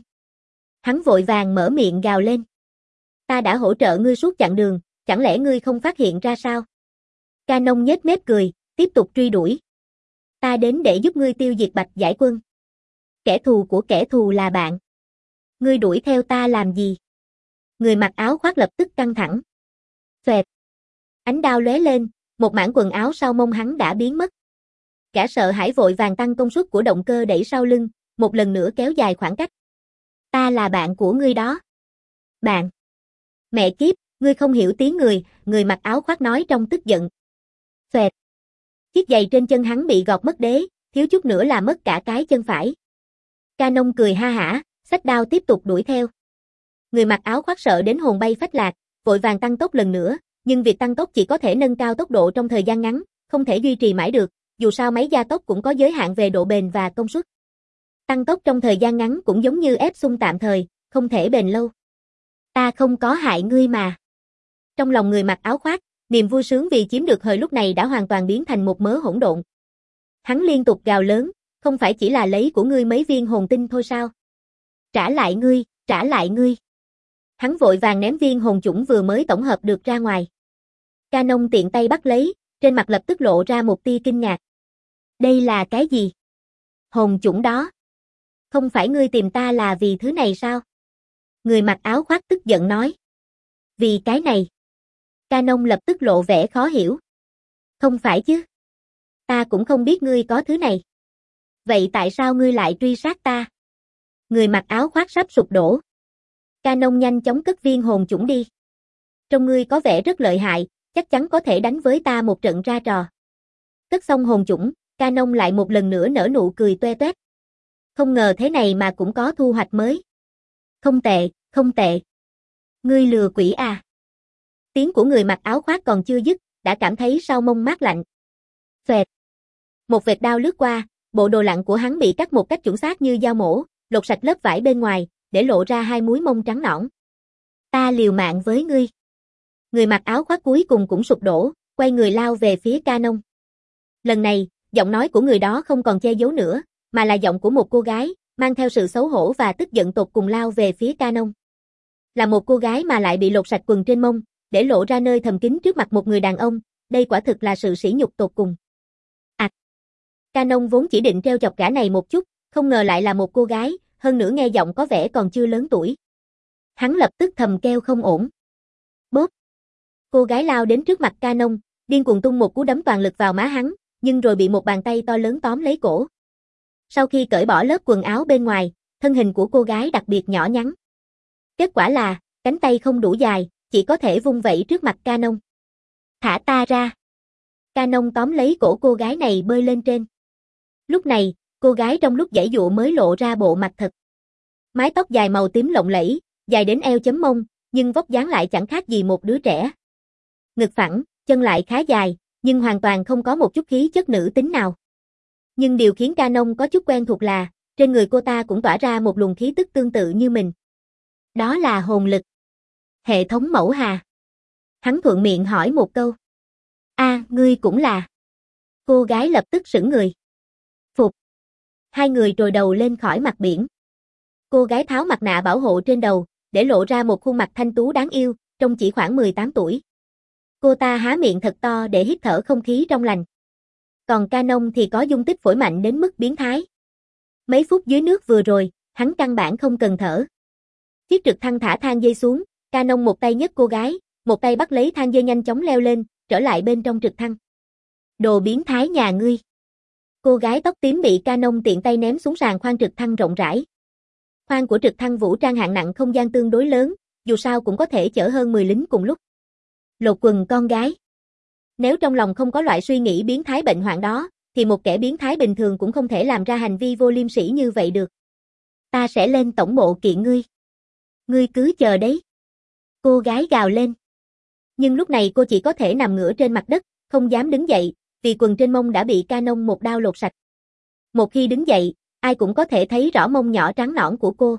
Hắn vội vàng mở miệng gào lên. Ta đã hỗ trợ ngươi suốt chặng đường, chẳng lẽ ngươi không phát hiện ra sao? Canon nhếch mép cười, tiếp tục truy đuổi. Ta đến để giúp ngươi tiêu diệt Bạch Giải Quân. Kẻ thù của kẻ thù là bạn. Ngươi đuổi theo ta làm gì? Người mặc áo khoác lập tức căng thẳng. Xoẹt. Ánh đao lóe lên, một mảng quần áo sau mông hắn đã biến mất. Gã sợ hãi vội vàng tăng công suất của động cơ đẩy sau lưng, một lần nữa kéo dài khoảng cách. Ta là bạn của ngươi đó. Bạn. Mẹ kiếp, ngươi không hiểu tiếng người, người mặc áo khoác nói trong tức giận. Xoẹt. Chiếc giày trên chân hắn bị gọt mất đế, thiếu chút nữa là mất cả cái chân phải. Canon cười ha hả, xách đao tiếp tục đuổi theo. Người mặc áo khoác sợ đến hồn bay phách lạc, vội vàng tăng tốc lần nữa, nhưng việc tăng tốc chỉ có thể nâng cao tốc độ trong thời gian ngắn, không thể duy trì mãi được, dù sao máy gia tốc cũng có giới hạn về độ bền và công suất. Tăng tốc trong thời gian ngắn cũng giống như ép xung tạm thời, không thể bền lâu. Ta không có hại ngươi mà. Trong lòng người mặc áo khoác, niềm vui sướng vì chiếm được hời lúc này đã hoàn toàn biến thành một mớ hỗn độn. Hắn liên tục gào lớn, không phải chỉ là lấy của ngươi mấy viên hồn tinh thôi sao? Trả lại ngươi, trả lại ngươi. Hắn vội vàng ném viên hồn chủng vừa mới tổng hợp được ra ngoài. Canon tiện tay bắt lấy, trên mặt lập tức lộ ra một tia kinh ngạc. Đây là cái gì? Hồn chủng đó. Không phải ngươi tìm ta là vì thứ này sao? Người mặc áo khoác tức giận nói. Vì cái này. Canon lập tức lộ vẻ khó hiểu. Không phải chứ. Ta cũng không biết ngươi có thứ này. Vậy tại sao ngươi lại truy sát ta? Người mặc áo khoác sắp sụp đổ. Canon nhanh chóng cất viên hồn chủng đi. Trông ngươi có vẻ rất lợi hại, chắc chắn có thể đánh với ta một trận ra trò. Cất xong hồn chủng, Canon lại một lần nữa nở nụ cười toe toét. Không ngờ thế này mà cũng có thu hoạch mới. Không tệ, không tệ. Ngươi lừa quỷ à? Tiếng của người mặc áo khoác còn chưa dứt, đã cảm thấy sau mông mát lạnh. Xoẹt. Một vệt đao lướt qua, bộ đồ lặn của hắn bị cắt một cách chuẩn xác như dao mổ, lột sạch lớp vải bên ngoài, để lộ ra hai múi mông trắng nõn. Ta liều mạng với ngươi. Người mặc áo khoác cuối cùng cũng sụp đổ, quay người lao về phía Canon. Lần này, giọng nói của người đó không còn che giấu nữa, mà là giọng của một cô gái, mang theo sự xấu hổ và tức giận tột cùng lao về phía Canon. Là một cô gái mà lại bị lột sạch quần trên mông, để lộ ra nơi thầm kín trước mặt một người đàn ông, đây quả thực là sự sỉ nhục tột cùng. À, Canon vốn chỉ định treo chọc gã này một chút, không ngờ lại là một cô gái, hơn nữa nghe giọng có vẻ còn chưa lớn tuổi. Hắn lập tức thầm kêu không ổn. Bốp. Cô gái lao đến trước mặt Canon, điên cuồng tung một cú đấm toàn lực vào má hắn, nhưng rồi bị một bàn tay to lớn tóm lấy cổ. Sau khi cởi bỏ lớp quần áo bên ngoài, thân hình của cô gái đặc biệt nhỏ nhắn. Kết quả là, cánh tay không đủ dài, chỉ có thể vung vẩy trước mặt Canon. Thả ta ra. Canon tóm lấy cổ cô gái này bơi lên trên. Lúc này, cô gái trong lúc giãy dụa mới lộ ra bộ mặt thật. Mái tóc dài màu tím lộng lẫy, dài đến eo chấm mông, nhưng vóc dáng lại chẳng khác gì một đứa trẻ. Ngực phẳng, chân lại khá dài, nhưng hoàn toàn không có một chút khí chất nữ tính nào. Nhưng điều khiến Canon có chút quen thuộc là, trên người cô ta cũng tỏa ra một luồng khí tức tương tự như mình. Đó là hồn lực. Hệ thống mẫu hà. Hắn thuận miệng hỏi một câu. A, ngươi cũng là. Cô gái lập tức sững người. Phục. Hai người trồi đầu lên khỏi mặt biển. Cô gái tháo mặt nạ bảo hộ trên đầu, để lộ ra một khuôn mặt thanh tú đáng yêu, trông chỉ khoảng mười tám tuổi. Cô ta há miệng thật to để hít thở không khí trong lành. Còn Canon thì có dung tích phổi mạnh đến mức biến thái. Mấy phút dưới nước vừa rồi, hắn căn bản không cần thở. Chiếc trực thăng thả thang dây xuống, Canon một tay nhấc cô gái, một tay bắt lấy thang dây nhanh chóng leo lên, trở lại bên trong trực thăng. Đồ biến thái nhà ngươi. Cô gái tóc tím bị Canon tiện tay ném xuống sàn khoang trực thăng rộng rãi. Khoang của trực thăng vũ trang hạng nặng không gian tương đối lớn, dù sao cũng có thể chở hơn mười lính cùng lúc. Lột quần con gái. Nếu trong lòng không có loại suy nghĩ biến thái bệnh hoạn đó, thì một kẻ biến thái bình thường cũng không thể làm ra hành vi vô liêm sỉ như vậy được. Ta sẽ lên tổng bộ kiện ngươi. Ngươi cứ chờ đấy. Cô gái gào lên. Nhưng lúc này cô chỉ có thể nằm ngửa trên mặt đất, không dám đứng dậy, vì quần trên mông đã bị Canon một đao lột sạch. Một khi đứng dậy, ai cũng có thể thấy rõ mông nhỏ trắng nõn của cô.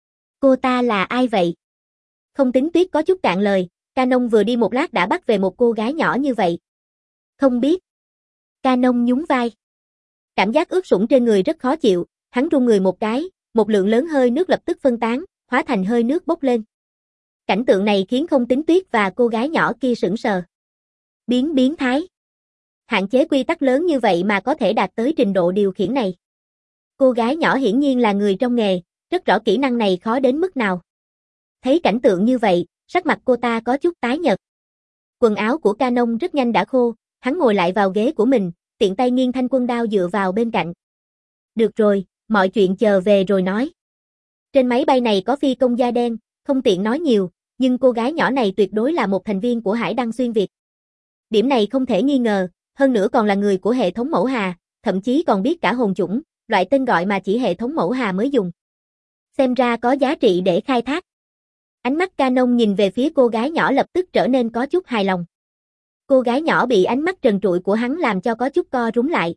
Cô ta là ai vậy? Không tính Tuyết có chút cạn lời, Canon vừa đi một lát đã bắt về một cô gái nhỏ như vậy. Không biết. Canon nhún vai. Cảm giác ướt sũng trên người rất khó chịu, hắn run người một cái, một lượng lớn hơi nước lập tức phân tán, hóa thành hơi nước bốc lên. Cảnh tượng này khiến Không Tính Tuyết và cô gái nhỏ kia sững sờ. Biến biến thái. Hạn chế quy tắc lớn như vậy mà có thể đạt tới trình độ điều khiển này. Cô gái nhỏ hiển nhiên là người trong nghề, rất rõ kỹ năng này khó đến mức nào. Thấy cảnh tượng như vậy, sắc mặt cô ta có chút tái nhợt. Quần áo của Canon rất nhanh đã khô, hắn ngồi lại vào ghế của mình, tiện tay nghiêng thanh quân đao dựa vào bên cạnh. Được rồi, mọi chuyện chờ về rồi nói. Trên máy bay này có phi công da đen, không tiện nói nhiều, nhưng cô gái nhỏ này tuyệt đối là một thành viên của Hải Đăng Xuyên Việt. Điểm này không thể nghi ngờ, hơn nữa còn là người của hệ thống mẫu hà, thậm chí còn biết cả hồn chủng, loại tên gọi mà chỉ hệ thống mẫu hà mới dùng. Xem ra có giá trị để khai thác. Ánh mắt Canon nhìn về phía cô gái nhỏ lập tức trở nên có chút hài lòng. Cô gái nhỏ bị ánh mắt trần trụi của hắn làm cho có chút co rúm lại.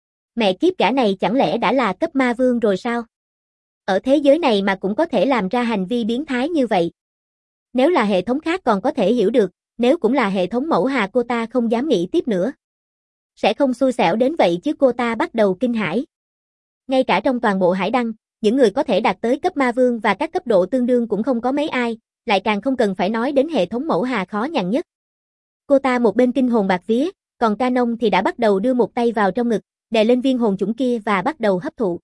Mẹ kiếp, gã này chẳng lẽ đã là cấp ma vương rồi sao? Ở thế giới này mà cũng có thể làm ra hành vi biến thái như vậy. Nếu là hệ thống khác còn có thể hiểu được, nếu cũng là hệ thống mẫu hà cô ta không dám nghĩ tiếp nữa. Sẽ không xui xẻo đến vậy chứ, cô ta bắt đầu kinh hãi. Ngay cả trong toàn bộ Hải Đăng, những người có thể đạt tới cấp ma vương và các cấp độ tương đương cũng không có mấy ai, lại càng không cần phải nói đến hệ thống mẫu hà khó nhằn nhất. Cô ta một bên kinh hồn bạt vía, còn Canon thì đã bắt đầu đưa một tay vào trong ngực, đè lên viên hồn chủng kia và bắt đầu hấp thụ.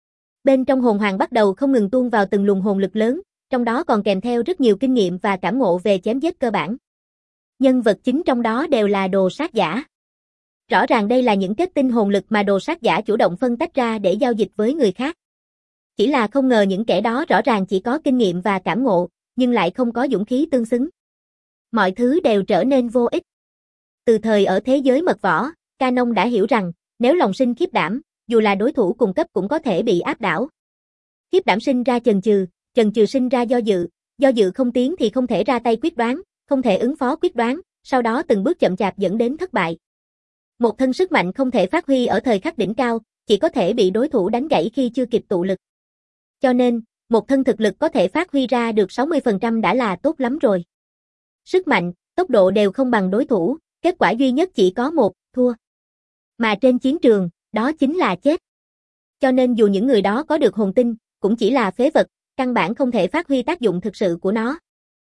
Bên trong hồn hoàng bắt đầu không ngừng tuôn vào từng luồng hồn lực lớn, trong đó còn kèm theo rất nhiều kinh nghiệm và cảm ngộ về chém giết cơ bản. Nhân vật chính trong đó đều là đồ sát giả. Rõ ràng đây là những kết tinh hồn lực mà đồ sát giả chủ động phân tách ra để giao dịch với người khác. Chỉ là không ngờ những kẻ đó rõ ràng chỉ có kinh nghiệm và cảm ngộ, nhưng lại không có dũng khí tương xứng. Mọi thứ đều trở nên vô ích. Từ thời ở thế giới mật võ, Canon đã hiểu rằng, nếu lòng sinh khiếp đảm, dù là đối thủ cùng cấp cũng có thể bị áp đảo. Khiếp đảm sinh ra chần chừ, chần chừ sinh ra do dự, do dự không tiến thì không thể ra tay quyết đoán, không thể ứng phó quyết đoán, sau đó từng bước chậm chạp dẫn đến thất bại. Một thân sức mạnh không thể phát huy ở thời khắc đỉnh cao, chỉ có thể bị đối thủ đánh gãy khi chưa kịp tụ lực. Cho nên, một thân thực lực có thể phát huy ra được sáu mươi phần trăm đã là tốt lắm rồi. Sức mạnh, tốc độ đều không bằng đối thủ, kết quả duy nhất chỉ có một, thua. Mà trên chiến trường, đó chính là chết. Cho nên dù những người đó có được hồn tinh, cũng chỉ là phế vật, căn bản không thể phát huy tác dụng thực sự của nó.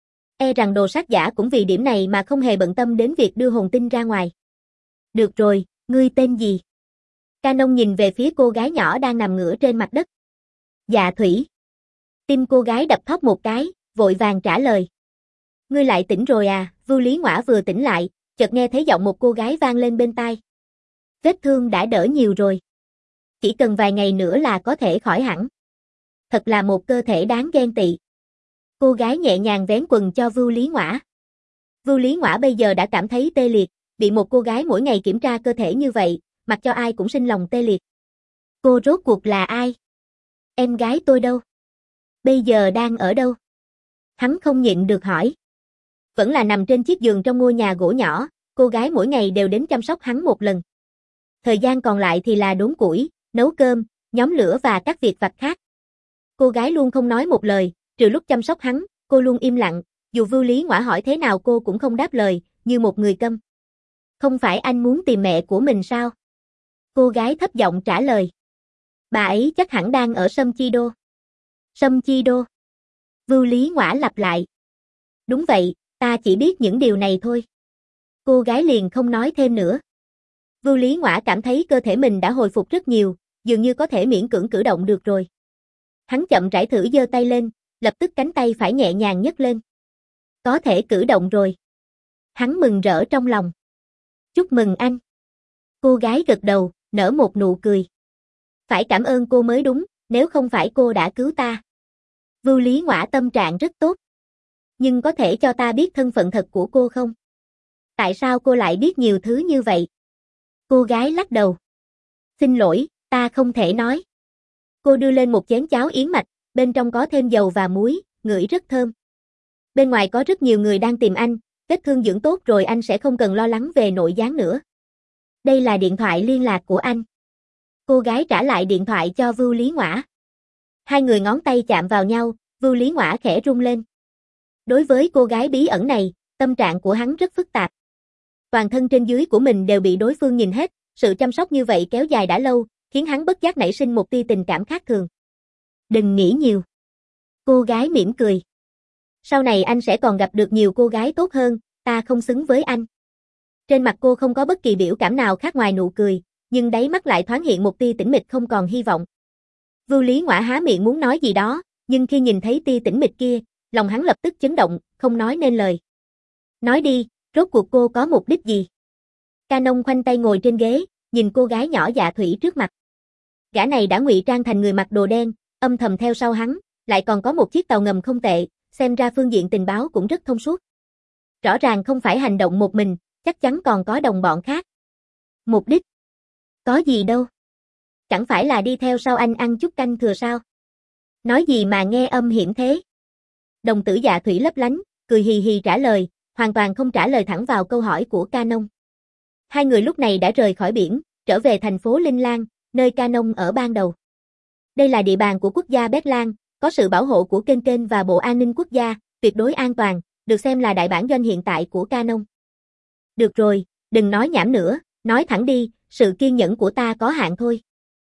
E rằng đồ sát giả cũng vì điểm này mà không hề bận tâm đến việc đưa hồn tinh ra ngoài. Được rồi, ngươi tên gì? Canon nhìn về phía cô gái nhỏ đang nằm ngửa trên mặt đất. Dạ Thủy. Tim cô gái đập thóp một cái, vội vàng trả lời. Ngươi lại tỉnh rồi à? Vưu Lý Ngõa vừa tỉnh lại, chợt nghe thấy giọng một cô gái vang lên bên tai. Vết thương đã đỡ nhiều rồi. Chỉ cần vài ngày nữa là có thể khỏi hẳn. Thật là một cơ thể đáng ghen tị. Cô gái nhẹ nhàng vén quần cho Vưu Lý Ngõa. Vưu Lý Ngõa bây giờ đã cảm thấy tê liệt, bị một cô gái mỗi ngày kiểm tra cơ thể như vậy, mặc cho ai cũng sinh lòng tê liệt. Cô rốt cuộc là ai? Em gái tôi đâu? Bây giờ đang ở đâu? Hắn không nhịn được hỏi. Vẫn là nằm trên chiếc giường trong ngôi nhà gỗ nhỏ, cô gái mỗi ngày đều đến chăm sóc hắn một lần. Thời gian còn lại thì là đốn củi, nấu cơm, nhóm lửa và các việc vặt khác. Cô gái luôn không nói một lời, trừ lúc chăm sóc hắn, cô luôn im lặng, dù Vưu Lý Ngoã hỏi thế nào cô cũng không đáp lời, như một người câm. Không phải anh muốn tìm mẹ của mình sao? Cô gái thấp giọng trả lời. Bà ấy chắc hẳn đang ở Sâm Chi Đô. Sâm Chi Đô. Vưu Lý Ngoã lặp lại. Đúng vậy, ta chỉ biết những điều này thôi. Cô gái liền không nói thêm nữa. Vưu Lý Ngoã cảm thấy cơ thể mình đã hồi phục rất nhiều, dường như có thể miễn cưỡng cử động được rồi. Hắn chậm rãi thử giơ tay lên, lập tức cánh tay phải nhẹ nhàng nhấc lên. Có thể cử động rồi. Hắn mừng rỡ trong lòng. Chúc mừng anh. Cô gái gật đầu, nở một nụ cười. Phải cảm ơn cô mới đúng, nếu không phải cô đã cứu ta. Vưu Lý Ngoã tâm trạng rất tốt. Nhưng có thể cho ta biết thân phận thật của cô không? Tại sao cô lại biết nhiều thứ như vậy? Cô gái lắc đầu. Xin lỗi, ta không thể nói. Cô đưa lên một chén cháo yến mạch, bên trong có thêm dầu và muối, ngửi rất thơm. Bên ngoài có rất nhiều người đang tìm anh, vết thương dưỡng tốt rồi anh sẽ không cần lo lắng về nội gián nữa. Đây là điện thoại liên lạc của anh. Cô gái trả lại điện thoại cho Vưu Lý Ngoã. Hai người ngón tay chạm vào nhau, Vưu Lý Ngoã khẽ rung lên. Đối với cô gái bí ẩn này, tâm trạng của hắn rất phức tạp. Toàn thân trên dưới của mình đều bị đối phương nhìn hết, sự chăm sóc như vậy kéo dài đã lâu, khiến hắn bất giác nảy sinh một tia tình cảm khác thường. Đừng nghĩ nhiều. Cô gái mỉm cười. Sau này anh sẽ còn gặp được nhiều cô gái tốt hơn, ta không xứng với anh. Trên mặt cô không có bất kỳ biểu cảm nào khác ngoài nụ cười, nhưng đáy mắt lại thoáng hiện một tia tĩnh mịch không còn hy vọng. Vưu Lý Ngoã há miệng muốn nói gì đó, nhưng khi nhìn thấy tia tĩnh mịch kia, lòng hắn lập tức chấn động, không nói nên lời. Nói đi, rốt cuộc cô có mục đích gì? Canon khoanh tay ngồi trên ghế, nhìn cô gái nhỏ Dạ Thủy trước mặt. Gã này đã ngụy trang thành người mặc đồ đen, âm thầm theo sau hắn, lại còn có một chiếc tàu ngầm không tệ, xem ra phương diện tình báo cũng rất thông suốt. Rõ ràng không phải hành động một mình, chắc chắn còn có đồng bọn khác. Mục đích? Có gì đâu. Chẳng phải là đi theo sau anh ăn chút canh thừa sao? Nói gì mà nghe âm hiểm thế? Đồng tử Dạ Thủy lấp lánh, cười hì hì trả lời, hoàn toàn không trả lời thẳng vào câu hỏi của Canon. Hai người lúc này đã rời khỏi biển, trở về thành phố Linh Lan, nơi Canon ở ban đầu. Đây là địa bàn của quốc gia Béc Lan, có sự bảo hộ của kênh kênh và Bộ An ninh Quốc gia, tuyệt đối an toàn, được xem là đại bản doanh hiện tại của Canon. Được rồi, đừng nói nhảm nữa, nói thẳng đi, sự kiên nhẫn của ta có hạn thôi.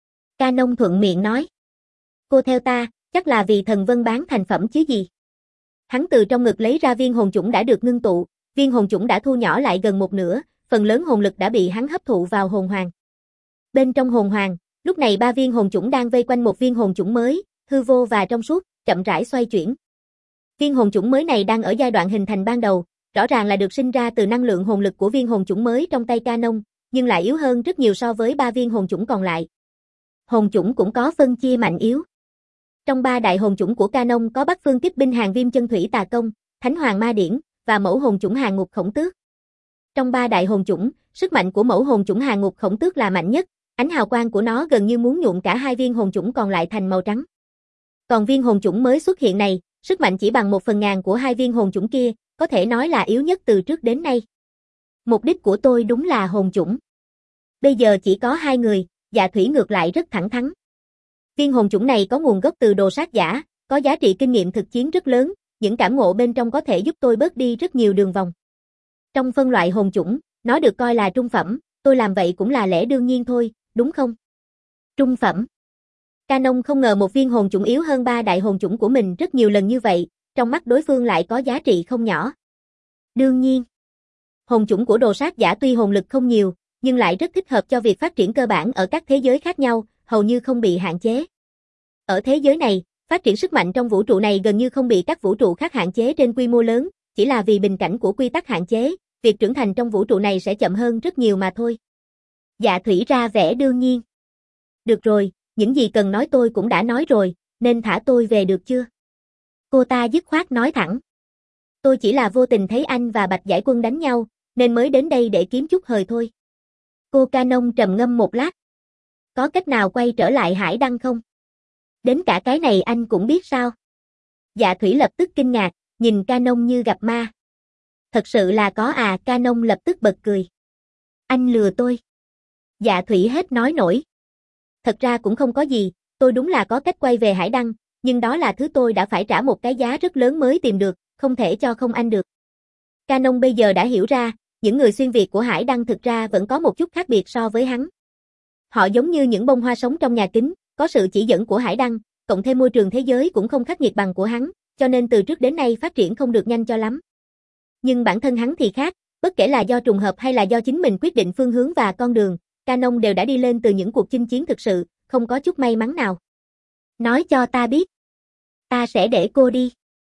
Canon thuận miệng nói. Cô theo ta, chắc là vì thần vân bán thành phẩm chứ gì. Hắn từ trong ngực lấy ra viên hồn chủng đã được ngưng tụ, viên hồn chủng đã thu nhỏ lại gần một nửa, phần lớn hồn lực đã bị hắn hấp thụ vào hồn hoàng. Bên trong hồn hoàng, lúc này ba viên hồn chủng đang vây quanh một viên hồn chủng mới, hư vô và trong suốt, chậm rãi xoay chuyển. Viên hồn chủng mới này đang ở giai đoạn hình thành ban đầu, rõ ràng là được sinh ra từ năng lượng hồn lực của viên hồn chủng mới trong tay Canon, nhưng lại yếu hơn rất nhiều so với ba viên hồn chủng còn lại. Hồn chủng cũng có phân chia mạnh yếu. Trong ba đại hồn chủng của Canon có Bắc Phương Kích Binh Hàng Viêm Chân Thủy Tà Công, Thánh Hoàng Ma Điển và mẫu hồn chủng Hàng Ngục Khổng Tước. Trong ba đại hồn chủng, sức mạnh của mẫu hồn chủng Hàng Ngục Khổng Tước là mạnh nhất, ánh hào quang của nó gần như muốn nhuộm cả hai viên hồn chủng còn lại thành màu trắng. Còn viên hồn chủng mới xuất hiện này, sức mạnh chỉ bằng một phần ngàn của hai viên hồn chủng kia, có thể nói là yếu nhất từ trước đến nay. Mục đích của tôi đúng là hồn chủng. Bây giờ chỉ có hai người, Dạ Thủy ngược lại rất thẳng thắn. Viên hồn chủng này có nguồn gốc từ đồ sát giả, có giá trị kinh nghiệm thực chiến rất lớn, những cảm ngộ bên trong có thể giúp tôi bớt đi rất nhiều đường vòng. Trong phân loại hồn chủng, nó được coi là trung phẩm, tôi làm vậy cũng là lẽ đương nhiên thôi, đúng không? Trung phẩm. Canon không ngờ một viên hồn chủng yếu hơn ba đại hồn chủng của mình rất nhiều lần như vậy, trong mắt đối phương lại có giá trị không nhỏ. Đương nhiên, hồn chủng của đồ sát giả tuy hồn lực không nhiều, nhưng lại rất thích hợp cho việc phát triển cơ bản ở các thế giới khác nhau, hầu như không bị hạn chế. Ở thế giới này, phát triển sức mạnh trong vũ trụ này gần như không bị các vũ trụ khác hạn chế trên quy mô lớn, chỉ là vì bình cảnh của quy tắc hạn chế, việc trưởng thành trong vũ trụ này sẽ chậm hơn rất nhiều mà thôi. Dạ Thủy ra vẻ đương nhiên. Được rồi, những gì cần nói tôi cũng đã nói rồi, nên thả tôi về được chưa? Cô ta dứt khoát nói thẳng. Tôi chỉ là vô tình thấy anh và Bạch Giải Quân đánh nhau, nên mới đến đây để kiếm chút hời thôi. Cô Canon trầm ngâm một lát. Có cách nào quay trở lại Hải Đăng không? Đến cả cái này anh cũng biết sao? Dạ Thủy lập tức kinh ngạc, nhìn Canon như gặp ma. Thật sự là có à, Canon lập tức bật cười. Anh lừa tôi. Dạ Thủy hết nói nổi. Thật ra cũng không có gì, tôi đúng là có cách quay về Hải Đăng, nhưng đó là thứ tôi đã phải trả một cái giá rất lớn mới tìm được, không thể cho không anh được. Canon bây giờ đã hiểu ra, những người xuyên Việt của Hải Đăng thực ra vẫn có một chút khác biệt so với hắn. Họ giống như những bông hoa sống trong nhà kính, có sự chỉ dẫn của Hải Đăng, cộng thêm môi trường thế giới cũng không khắc nghiệt bằng của hắn, cho nên từ trước đến nay phát triển không được nhanh cho lắm. Nhưng bản thân hắn thì khác, bất kể là do trùng hợp hay là do chính mình quyết định phương hướng và con đường, Canon đều đã đi lên từ những cuộc chinh chiến thực sự, không có chút may mắn nào. Nói cho ta biết. Ta sẽ để cô đi.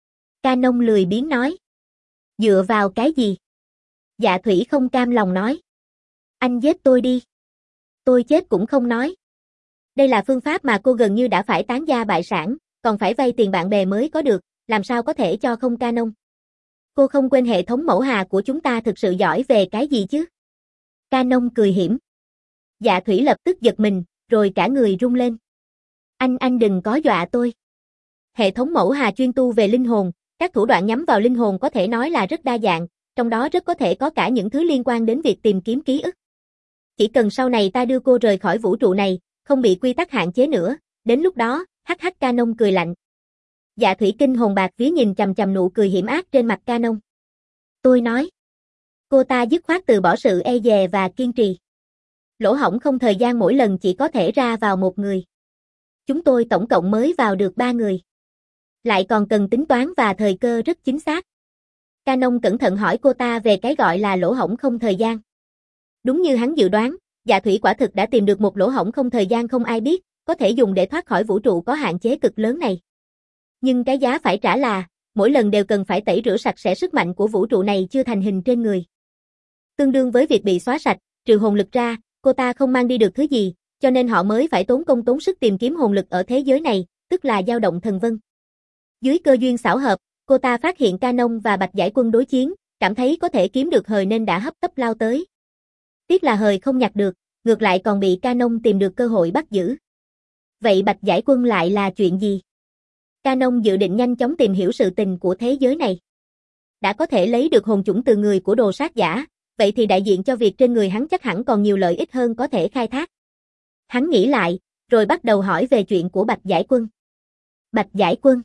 Canon lười biếng nói. Dựa vào cái gì? Dạ Thủy không cam lòng nói. Anh giết tôi đi. Tôi chết cũng không nói. Đây là phương pháp mà cô gần như đã phải tán gia bại sản, còn phải vay tiền bạn bè mới có được, làm sao có thể cho không Canon. Cô không quên hệ thống mẫu hà của chúng ta thực sự giỏi về cái gì chứ? Canon cười hiểm. Dạ Thủy lập tức giật mình, rồi cả người rung lên. Anh anh đừng có dọa tôi. Hệ thống mẫu hà chuyên tu về linh hồn, các thủ đoạn nhắm vào linh hồn có thể nói là rất đa dạng, trong đó rất có thể có cả những thứ liên quan đến việc tìm kiếm ký ức. Chỉ cần sau này ta đưa cô rời khỏi vũ trụ này, không bị quy tắc hạn chế nữa, đến lúc đó, hắc hắc Canon cười lạnh. Dạ Thủy kinh hồn bạc vía nhìn chằm chằm nụ cười hiểm ác trên mặt Canon. Tôi nói. Cô ta dứt khoát từ bỏ sự e dè và kiên trì. Lỗ hổng không thời gian mỗi lần chỉ có thể ra vào một người. Chúng tôi tổng cộng mới vào được ba người. Lại còn cần tính toán và thời cơ rất chính xác. Canon cẩn thận hỏi cô ta về cái gọi là lỗ hổng không thời gian. Đúng như hắn dự đoán, Dạ Thủy quả thực đã tìm được một lỗ hổng không thời gian không ai biết, có thể dùng để thoát khỏi vũ trụ có hạn chế cực lớn này. Nhưng cái giá phải trả là, mỗi lần đều cần phải tẩy rửa sạch sẽ sức mạnh của vũ trụ này chưa thành hình trên người. Tương đương với việc bị xóa sạch, trừ hồn lực ra, cô ta không mang đi được thứ gì, cho nên họ mới phải tốn công tốn sức tìm kiếm hồn lực ở thế giới này, tức là dao động thần vân. Dưới cơ duyên xảo hợp, cô ta phát hiện Canon và Bạch Giải Quân đối chiến, cảm thấy có thể kiếm được hời nên đã hấp tấp lao tới. Tiếc là hời không nhặt được, ngược lại còn bị Canon tìm được cơ hội bắt giữ. Vậy Bạch Giải Quân lại là chuyện gì? Canon dự định nhanh chóng tìm hiểu sự tình của thế giới này. Đã có thể lấy được hồn chủng từ người của đồ sát giả, vậy thì đại diện cho việc trên người hắn chắc hẳn còn nhiều lợi ích hơn có thể khai thác. Hắn nghĩ lại, rồi bắt đầu hỏi về chuyện của Bạch Giải Quân. Bạch Giải Quân?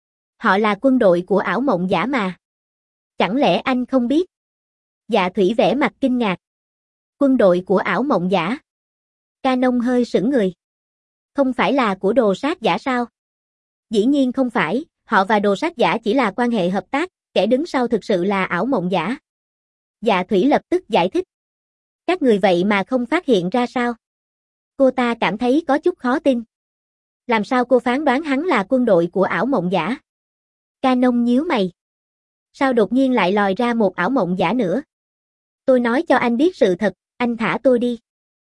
Họ là quân đội của ảo mộng giả mà. Chẳng lẽ anh không biết? Dạ Thủy vẻ mặt kinh ngạc. Quân đội của ảo mộng giả? Canon hơi sững người. Không phải là của đồ sát giả sao? Dĩ nhiên không phải, họ và đồ sát giả chỉ là quan hệ hợp tác, kẻ đứng sau thực sự là ảo mộng giả. Dạ Thủy lập tức giải thích. Các người vậy mà không phát hiện ra sao? Cô ta cảm thấy có chút khó tin. Làm sao cô phán đoán hắn là quân đội của ảo mộng giả? Canon nhíu mày. Sao đột nhiên lại lòi ra một ảo mộng giả nữa? Tôi nói cho anh biết sự thật, anh thả tôi đi.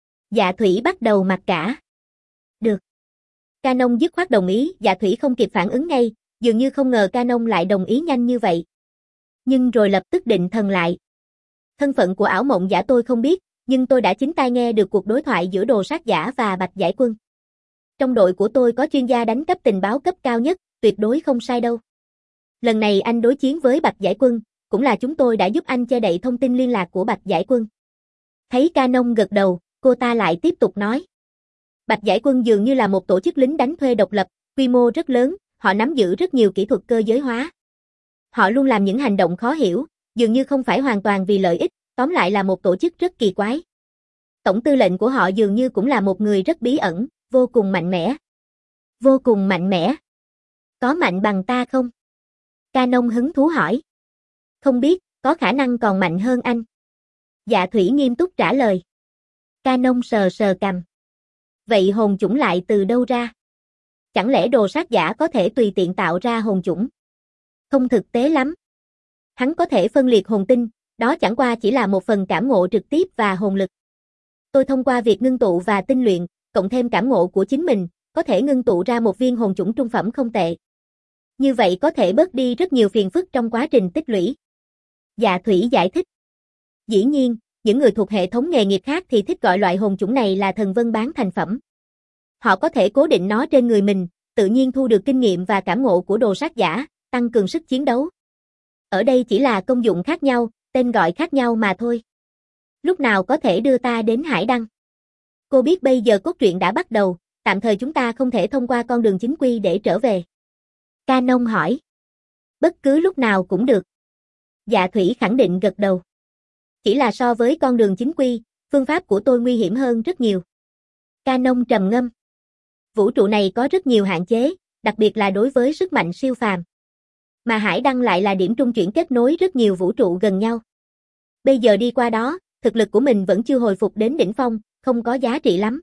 Dạ Thủy bắt đầu mặc cả. Được. Canon dứt khoát đồng ý, Dạ Thủy không kịp phản ứng ngay, dường như không ngờ Canon lại đồng ý nhanh như vậy. Nhưng rồi lập tức định thần lại. Thân phận của ảo mộng giả tôi không biết, nhưng tôi đã chính tai nghe được cuộc đối thoại giữa đồ sát giả và Bạch Giải Quân. Trong đội của tôi có chuyên gia đánh cắp tình báo cấp cao nhất, tuyệt đối không sai đâu. Lần này anh đối chiến với Bạch Giải Quân, cũng là chúng tôi đã giúp anh che đậy thông tin liên lạc của Bạch Giải Quân. Thấy Canon gật đầu, cô ta lại tiếp tục nói. Bạch Giải Quân dường như là một tổ chức lính đánh thuê độc lập, quy mô rất lớn, họ nắm giữ rất nhiều kỹ thuật cơ giới hóa. Họ luôn làm những hành động khó hiểu, dường như không phải hoàn toàn vì lợi ích, tóm lại là một tổ chức rất kỳ quái. Tổng tư lệnh của họ dường như cũng là một người rất bí ẩn, vô cùng mạnh mẽ. Vô cùng mạnh mẽ. Có mạnh bằng ta không? Canon hứng thú hỏi. Không biết, có khả năng còn mạnh hơn anh. Dạ Thủy nghiêm túc trả lời. Canon sờ sờ cằm. Vậy hồn chủng lại từ đâu ra? Chẳng lẽ đồ sát giả có thể tùy tiện tạo ra hồn chủng? Không thực tế lắm. Hắn có thể phân liệt hồn tinh, đó chẳng qua chỉ là một phần cảm ngộ trực tiếp và hồn lực. Tôi thông qua việc ngưng tụ và tinh luyện, cộng thêm cảm ngộ của chính mình, có thể ngưng tụ ra một viên hồn chủng trung phẩm không tệ. Như vậy có thể bớt đi rất nhiều phiền phức trong quá trình tích lũy. Dạ Thủy giải thích. Dĩ nhiên, những người thuộc hệ thống nghề nghiệp khác thì thích gọi loại hồn chủng này là thần vân bán thành phẩm. Họ có thể cố định nó trên người mình, tự nhiên thu được kinh nghiệm và cảm ngộ của đồ sát giả, tăng cường sức chiến đấu. Ở đây chỉ là công dụng khác nhau, tên gọi khác nhau mà thôi. Lúc nào có thể đưa ta đến Hải Đăng? Cô biết bây giờ cốt truyện đã bắt đầu, tạm thời chúng ta không thể thông qua con đường chính quy để trở về. Canon hỏi. Bất cứ lúc nào cũng được. Dạ Thủy khẳng định gật đầu. Chỉ là so với con đường chính quy, phương pháp của tôi nguy hiểm hơn rất nhiều. Canon trầm ngâm. Vũ trụ này có rất nhiều hạn chế, đặc biệt là đối với sức mạnh siêu phàm. Mà Hải Đăng lại là điểm trung chuyển kết nối rất nhiều vũ trụ gần nhau. Bây giờ đi qua đó, thực lực của mình vẫn chưa hồi phục đến đỉnh phong, không có giá trị lắm.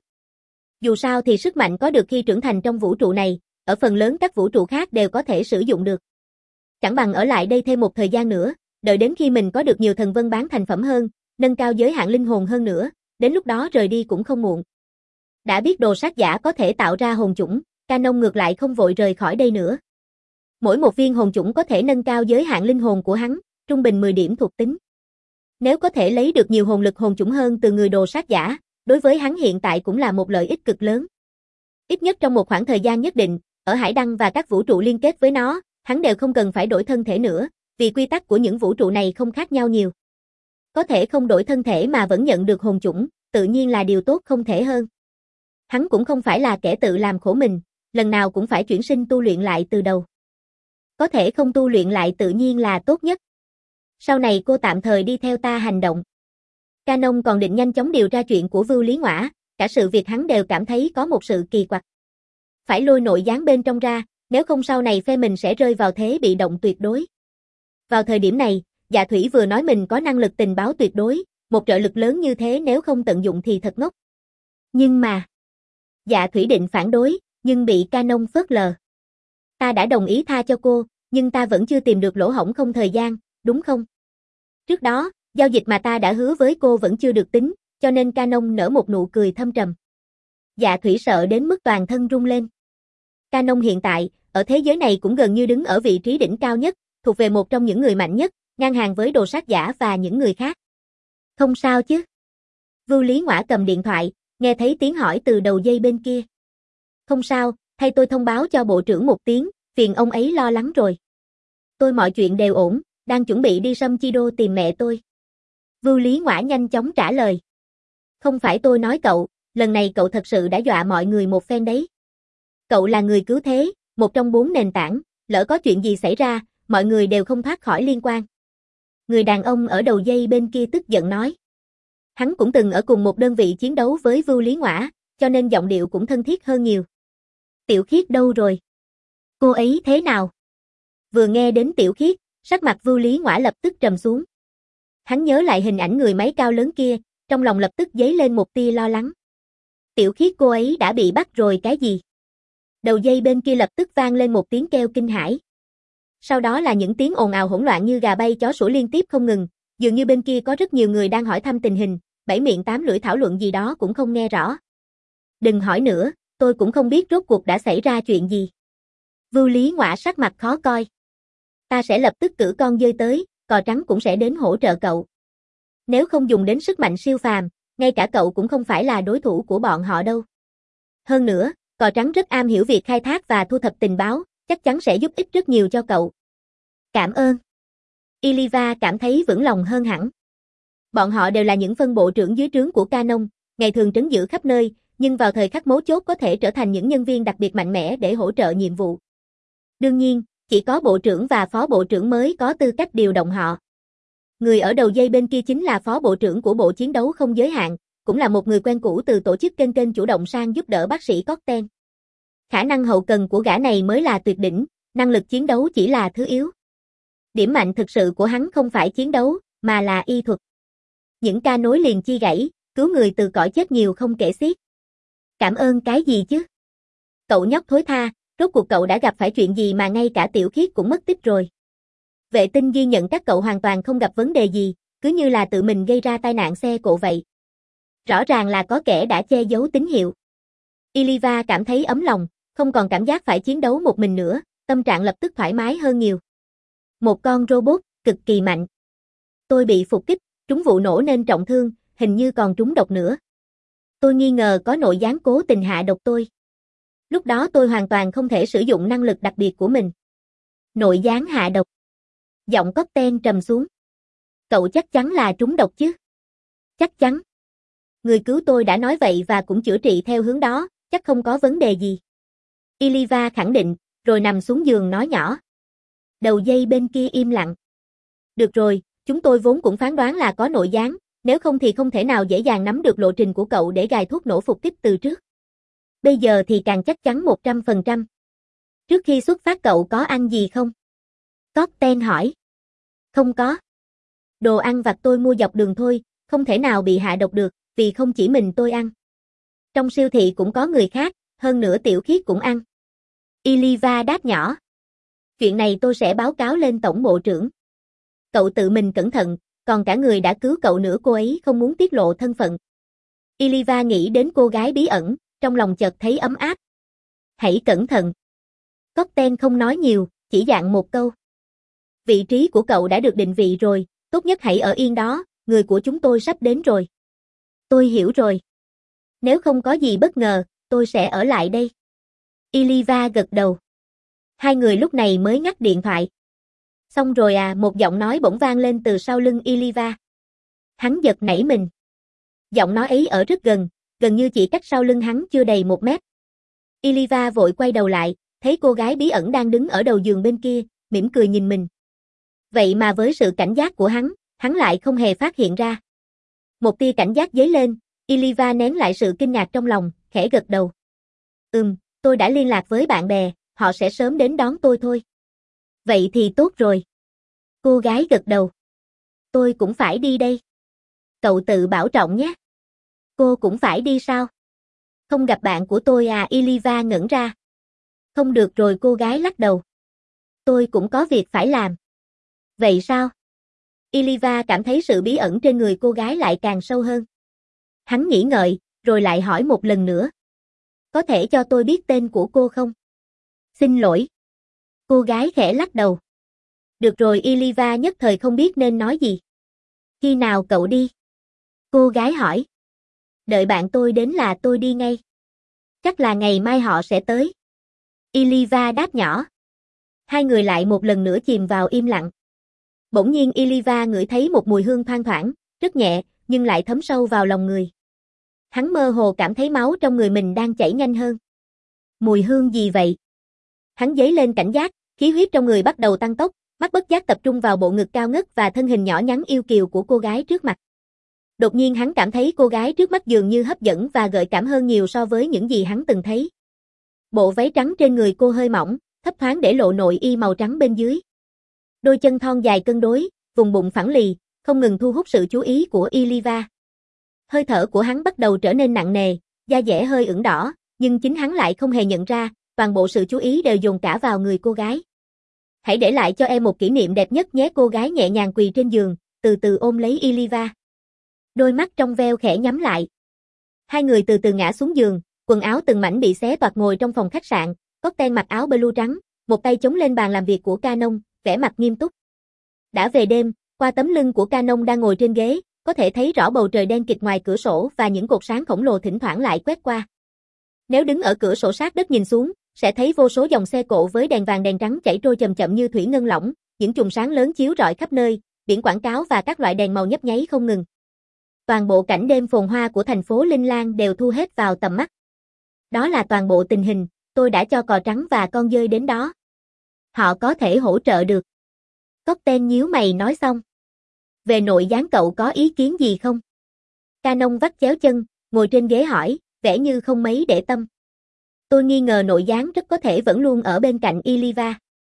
Dù sao thì sức mạnh có được khi trưởng thành trong vũ trụ này, ở phần lớn các vũ trụ khác đều có thể sử dụng được. Chẳng bằng ở lại đây thêm một thời gian nữa, đợi đến khi mình có được nhiều thần vân bán thành phẩm hơn, nâng cao giới hạn linh hồn hơn nữa, đến lúc đó rời đi cũng không muộn. Đã biết đồ sát giả có thể tạo ra hồn chủng, Canon ngược lại không vội rời khỏi đây nữa. Mỗi một viên hồn chủng có thể nâng cao giới hạn linh hồn của hắn, trung bình mười điểm thuộc tính. Nếu có thể lấy được nhiều hồn lực hồn chủng hơn từ người đồ sát giả, đối với hắn hiện tại cũng là một lợi ích cực lớn. Ít nhất trong một khoảng thời gian nhất định, ở Hải Đăng và các vũ trụ liên kết với nó, hắn đều không cần phải đổi thân thể nữa, vì quy tắc của những vũ trụ này không khác nhau nhiều. Có thể không đổi thân thể mà vẫn nhận được hồn chủng, tự nhiên là điều tốt không thể hơn. Hắn cũng không phải là kẻ tự làm khổ mình, lần nào cũng phải chuyển sinh tu luyện lại từ đầu. Có thể không tu luyện lại tự nhiên là tốt nhất. Sau này cô tạm thời đi theo ta hành động. Canon còn định nhanh chóng điều tra chuyện của Vưu Lý Ngoã, cả sự việc hắn đều cảm thấy có một sự kỳ quặc. Phải lôi nội gián bên trong ra, nếu không sau này phe mình sẽ rơi vào thế bị động tuyệt đối. Vào thời điểm này, Dạ Thủy vừa nói mình có năng lực tình báo tuyệt đối, một trợ lực lớn như thế nếu không tận dụng thì thật ngốc. Nhưng mà, Dạ Thủy định phản đối, nhưng bị Canon phớt lờ. Ta đã đồng ý tha cho cô, nhưng ta vẫn chưa tìm được lỗ hổng không thời gian, đúng không? Trước đó, giao dịch mà ta đã hứa với cô vẫn chưa được tính, cho nên Canon nở một nụ cười thâm trầm. Dạ Thủy sợ đến mức toàn thân rung lên. Canon hiện tại, ở thế giới này cũng gần như đứng ở vị trí đỉnh cao nhất, thuộc về một trong những người mạnh nhất, ngang hàng với đồ sát giả và những người khác. Không sao chứ? Vưu Lý Ngoã cầm điện thoại, nghe thấy tiếng hỏi từ đầu dây bên kia. Không sao, thay tôi thông báo cho bộ trưởng một tiếng, phiền ông ấy lo lắng rồi. Tôi mọi chuyện đều ổn, đang chuẩn bị đi Sâm Chi Đô tìm mẹ tôi. Vưu Lý Ngoã nhanh chóng trả lời. Không phải tôi nói cậu, lần này cậu thật sự đã dọa mọi người một phen đấy. Cậu là người cứu thế, một trong bốn nền tảng, lỡ có chuyện gì xảy ra, mọi người đều không thoát khỏi liên quan. Người đàn ông ở đầu dây bên kia tức giận nói. Hắn cũng từng ở cùng một đơn vị chiến đấu với Vưu Lý Ngoã, cho nên giọng điệu cũng thân thiết hơn nhiều. Tiểu Khiết đâu rồi? Cô ấy thế nào? Vừa nghe đến Tiểu Khiết, sắc mặt Vưu Lý Ngoã lập tức trầm xuống. Hắn nhớ lại hình ảnh người máy cao lớn kia, trong lòng lập tức dấy lên một tia lo lắng. Tiểu Khiết cô ấy đã bị bắt rồi cái gì? Đầu dây bên kia lập tức vang lên một tiếng kêu kinh hãi. Sau đó là những tiếng ồn ào hỗn loạn như gà bay chó sủa liên tiếp không ngừng, dường như bên kia có rất nhiều người đang hỏi thăm tình hình, bảy miệng tám lưỡi thảo luận gì đó cũng không nghe rõ. Đừng hỏi nữa, tôi cũng không biết rốt cuộc đã xảy ra chuyện gì. Vưu Lý Ngoã sắc mặt khó coi. Ta sẽ lập tức cử con dơi tới, cò trắng cũng sẽ đến hỗ trợ cậu. Nếu không dùng đến sức mạnh siêu phàm, ngay cả cậu cũng không phải là đối thủ của bọn họ đâu. Hơn nữa, cò trắng rất am hiểu việc khai thác và thu thập tình báo, chắc chắn sẽ giúp ích rất nhiều cho cậu. Cảm ơn. Iliva cảm thấy vững lòng hơn hẳn. Bọn họ đều là những phân bộ trưởng dưới trướng của Canon, ngày thường trấn giữ khắp nơi, nhưng vào thời khắc mấu chốt có thể trở thành những nhân viên đặc biệt mạnh mẽ để hỗ trợ nhiệm vụ. Đương nhiên, chỉ có bộ trưởng và phó bộ trưởng mới có tư cách điều động họ. Người ở đầu dây bên kia chính là phó bộ trưởng của bộ chiến đấu không giới hạn, cũng là một người quen cũ từ tổ chức kênh kênh chủ động sang giúp đỡ bác sĩ Corten. Khả năng hậu cần của gã này mới là tuyệt đỉnh, năng lực chiến đấu chỉ là thứ yếu. Điểm mạnh thực sự của hắn không phải chiến đấu, mà là y thuật. Những ca nối liền chi gãy, cứu người từ cõi chết nhiều không kể xiết. Cảm ơn cái gì chứ? Cậu nhóc thối tha, rốt cuộc cậu đã gặp phải chuyện gì mà ngay cả Tiểu Khiết cũng mất tích rồi. Vệ tinh ghi nhận các cậu hoàn toàn không gặp vấn đề gì, cứ như là tự mình gây ra tai nạn xe cộ vậy. Rõ ràng là có kẻ đã che giấu tín hiệu. Iliva cảm thấy ấm lòng, không còn cảm giác phải chiến đấu một mình nữa, tâm trạng lập tức thoải mái hơn nhiều. Một con robot, cực kỳ mạnh. Tôi bị phục kích, trúng vụ nổ nên trọng thương, hình như còn trúng độc nữa. Tôi nghi ngờ có nội gián cố tình hạ độc tôi. Lúc đó tôi hoàn toàn không thể sử dụng năng lực đặc biệt của mình. Nội gián hạ độc. Giọng Corten trầm xuống. Cậu chắc chắn là trúng độc chứ? Chắc chắn. Người cứu tôi đã nói vậy và cũng chữa trị theo hướng đó, chắc không có vấn đề gì. Iliva khẳng định, rồi nằm xuống giường nói nhỏ. Đầu dây bên kia im lặng. Được rồi, chúng tôi vốn cũng phán đoán là có nội gián, nếu không thì không thể nào dễ dàng nắm được lộ trình của cậu để gài thuốc nổ phục kích từ trước. Bây giờ thì càng chắc chắn một trăm phần trăm. Trước khi xuất phát cậu có ăn gì không? Cocktail hỏi. Không có. Đồ ăn vặt tôi mua dọc đường thôi, không thể nào bị hạ độc được, vì không chỉ mình tôi ăn. Trong siêu thị cũng có người khác, hơn nữa Tiểu Khiết cũng ăn. Iliva đáp nhỏ. Chuyện này tôi sẽ báo cáo lên tổng bộ trưởng. Cậu tự mình cẩn thận, còn cả người đã cứu cậu nữa cô ấy không muốn tiết lộ thân phận. Iliva nghĩ đến cô gái bí ẩn, trong lòng chợt thấy ấm áp. Hãy cẩn thận. Cocktail không nói nhiều, chỉ dặn một câu. Vị trí của cậu đã được định vị rồi, tốt nhất hãy ở yên đó, người của chúng tôi sắp đến rồi. Tôi hiểu rồi. Nếu không có gì bất ngờ, tôi sẽ ở lại đây. Iliva gật đầu. Hai người lúc này mới ngắt điện thoại. Xong rồi à, một giọng nói bỗng vang lên từ sau lưng Iliva. Hắn giật nảy mình. Giọng nói ấy ở rất gần, gần như chỉ cách sau lưng hắn chưa đầy một mét. Iliva vội quay đầu lại, thấy cô gái bí ẩn đang đứng ở đầu giường bên kia, mỉm cười nhìn mình. Vậy mà với sự cảnh giác của hắn, hắn lại không hề phát hiện ra. Một tia cảnh giác dấy lên, Iliva nén lại sự kinh ngạc trong lòng, khẽ gật đầu. Ừm, tôi đã liên lạc với bạn bè, họ sẽ sớm đến đón tôi thôi. Vậy thì tốt rồi. Cô gái gật đầu. Tôi cũng phải đi đây. Cậu tự bảo trọng nhé. Cô cũng phải đi sao? Không gặp bạn của tôi à? Iliva ngẩn ra. Không được rồi, cô gái lắc đầu. Tôi cũng có việc phải làm. Vậy sao? Iliva cảm thấy sự bí ẩn trên người cô gái lại càng sâu hơn. Hắn nghĩ ngợi, rồi lại hỏi một lần nữa. Có thể cho tôi biết tên của cô không? Xin lỗi. Cô gái khẽ lắc đầu. Được rồi, Iliva nhất thời không biết nên nói gì. Khi nào cậu đi? Cô gái hỏi. Đợi bạn tôi đến là tôi đi ngay. Chắc là ngày mai họ sẽ tới. Iliva đáp nhỏ. Hai người lại một lần nữa chìm vào im lặng. Bỗng nhiên Iliva ngửi thấy một mùi hương thoang thoảng, rất nhẹ, nhưng lại thấm sâu vào lòng người. Hắn mơ hồ cảm thấy máu trong người mình đang chảy nhanh hơn. Mùi hương gì vậy? Hắn dấy lên cảnh giác, khí huyết trong người bắt đầu tăng tốc, mắt bất giác tập trung vào bộ ngực cao ngất và thân hình nhỏ nhắn yêu kiều của cô gái trước mặt. Đột nhiên hắn cảm thấy cô gái trước mắt dường như hấp dẫn và gợi cảm hơn nhiều so với những gì hắn từng thấy. Bộ váy trắng trên người cô hơi mỏng, thấp thoáng để lộ nội y màu trắng bên dưới. Đôi chân thon dài cân đối, vùng bụng phẳng lì, không ngừng thu hút sự chú ý của Iliva. Hơi thở của hắn bắt đầu trở nên nặng nề, da dẻ hơi ửng đỏ, nhưng chính hắn lại không hề nhận ra, toàn bộ sự chú ý đều dồn cả vào người cô gái. Hãy để lại cho em một kỷ niệm đẹp nhất nhé. Cô gái nhẹ nhàng quỳ trên giường, từ từ ôm lấy Iliva. Đôi mắt trong veo khẽ nhắm lại. Hai người từ từ ngã xuống giường, quần áo từng mảnh bị xé toạc ngồi trong phòng khách sạn, Cocktail mặc áo blue trắng, một tay chống lên bàn làm việc của Canon, vẻ mặt nghiêm túc. Đã về đêm, qua tấm lưng của Canon đang ngồi trên ghế, có thể thấy rõ bầu trời đen kịt ngoài cửa sổ và những cột sáng khổng lồ thỉnh thoảng lại quét qua. Nếu đứng ở cửa sổ sát đất nhìn xuống, sẽ thấy vô số dòng xe cộ với đèn vàng đèn trắng chảy trôi chậm chậm như thủy ngân lỏng, những chùm sáng lớn chiếu rọi khắp nơi, biển quảng cáo và các loại đèn màu nhấp nháy không ngừng. Toàn bộ cảnh đêm phồn hoa của thành phố Linh Lan đều thu hết vào tầm mắt. Đó là toàn bộ tình hình, tôi đã cho cò trắng và con dơi đến đó. Họ có thể hỗ trợ được. Cocktail nhíu mày nói xong. Về nội gián cậu có ý kiến gì không? Canon vắt chéo chân, ngồi trên ghế hỏi, vẻ như không mấy để tâm. Tôi nghi ngờ nội gián rất có thể vẫn luôn ở bên cạnh Iliva.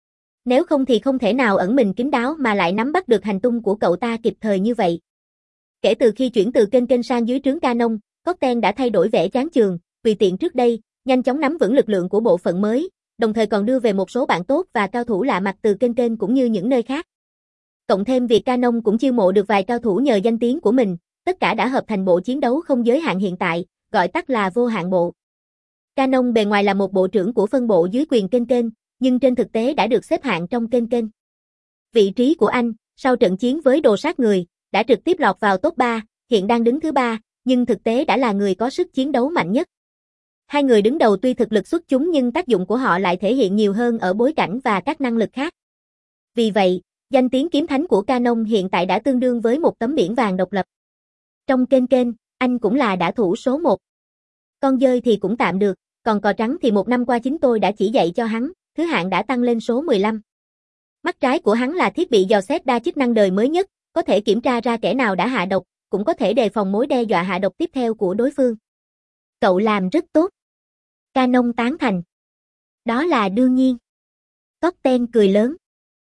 Nếu không thì không thể nào ẩn mình kín đáo mà lại nắm bắt được hành tung của cậu ta kịp thời như vậy. Kể từ khi chuyển từ kênh kênh sang dưới trướng Canon, Cocktail đã thay đổi vẻ chán chường, tùy tiện trước đây, nhanh chóng nắm vững lực lượng của bộ phận mới, đồng thời còn đưa về một số bạn tốt và cao thủ lạ mặt từ kênh kênh cũng như những nơi khác. Cộng thêm việc Canon cũng chiêu mộ được vài cao thủ nhờ danh tiếng của mình, tất cả đã hợp thành bộ chiến đấu không giới hạn hiện tại, gọi tắt là vô hạn bộ. Canon bề ngoài là một bộ trưởng của phân bộ dưới quyền kênh kênh, nhưng trên thực tế đã được xếp hạng trong kênh kênh. Vị trí của anh, sau trận chiến với đồ sát người, đã trực tiếp lọt vào top ba, hiện đang đứng thứ ba, nhưng thực tế đã là người có sức chiến đấu mạnh nhất. Hai người đứng đầu tuy thực lực xuất chúng nhưng tác dụng của họ lại thể hiện nhiều hơn ở bối cảnh và các năng lực khác. Vì vậy, Danh tiếng kiếm thánh của Canon hiện tại đã tương đương với một tấm biển vàng độc lập. Trong kênh kênh, anh cũng là đả thủ số một. Con dơi thì cũng tạm được, còn cò trắng thì một năm qua chính tôi đã chỉ dạy cho hắn, thứ hạng đã tăng lên số mười lăm. Mắt trái của hắn là thiết bị dò xét đa chức năng đời mới nhất, có thể kiểm tra ra kẻ nào đã hạ độc, cũng có thể đề phòng mối đe dọa hạ độc tiếp theo của đối phương. Cậu làm rất tốt. Canon tán thành. Đó là đương nhiên. Cocktail cười lớn.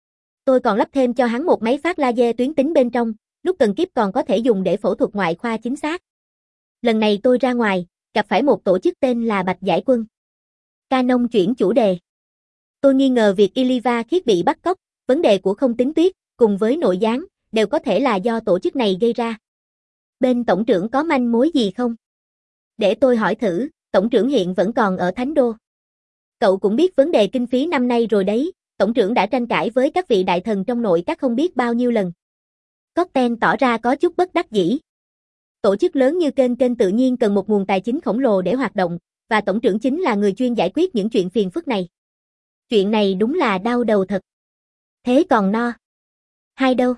Tôi còn lắp thêm cho hắn một máy phát laser tuyến tính bên trong, lúc cần kíp còn có thể dùng để phẫu thuật ngoại khoa chính xác. Lần này tôi ra ngoài, gặp phải một tổ chức tên là Bạch Giải Quân. Canon chuyển chủ đề. Tôi nghi ngờ việc Iliva Khiết bị bắt cóc, vấn đề của Không Tính Tuyết, cùng với nội gián, đều có thể là do tổ chức này gây ra. Bên tổng trưởng có manh mối gì không? Để tôi hỏi thử, tổng trưởng hiện vẫn còn ở Thánh Đô. Cậu cũng biết vấn đề kinh phí năm nay rồi đấy, tổng trưởng đã tranh cãi với các vị đại thần trong nội các không biết bao nhiêu lần. Cocktail tỏ ra có chút bất đắc dĩ. Tổ chức lớn như kênh kênh tự nhiên cần một nguồn tài chính khổng lồ để hoạt động, và tổng trưởng chính là người chuyên giải quyết những chuyện phiền phức này. Chuyện này đúng là đau đầu thật. Thế còn No. Hai đâu?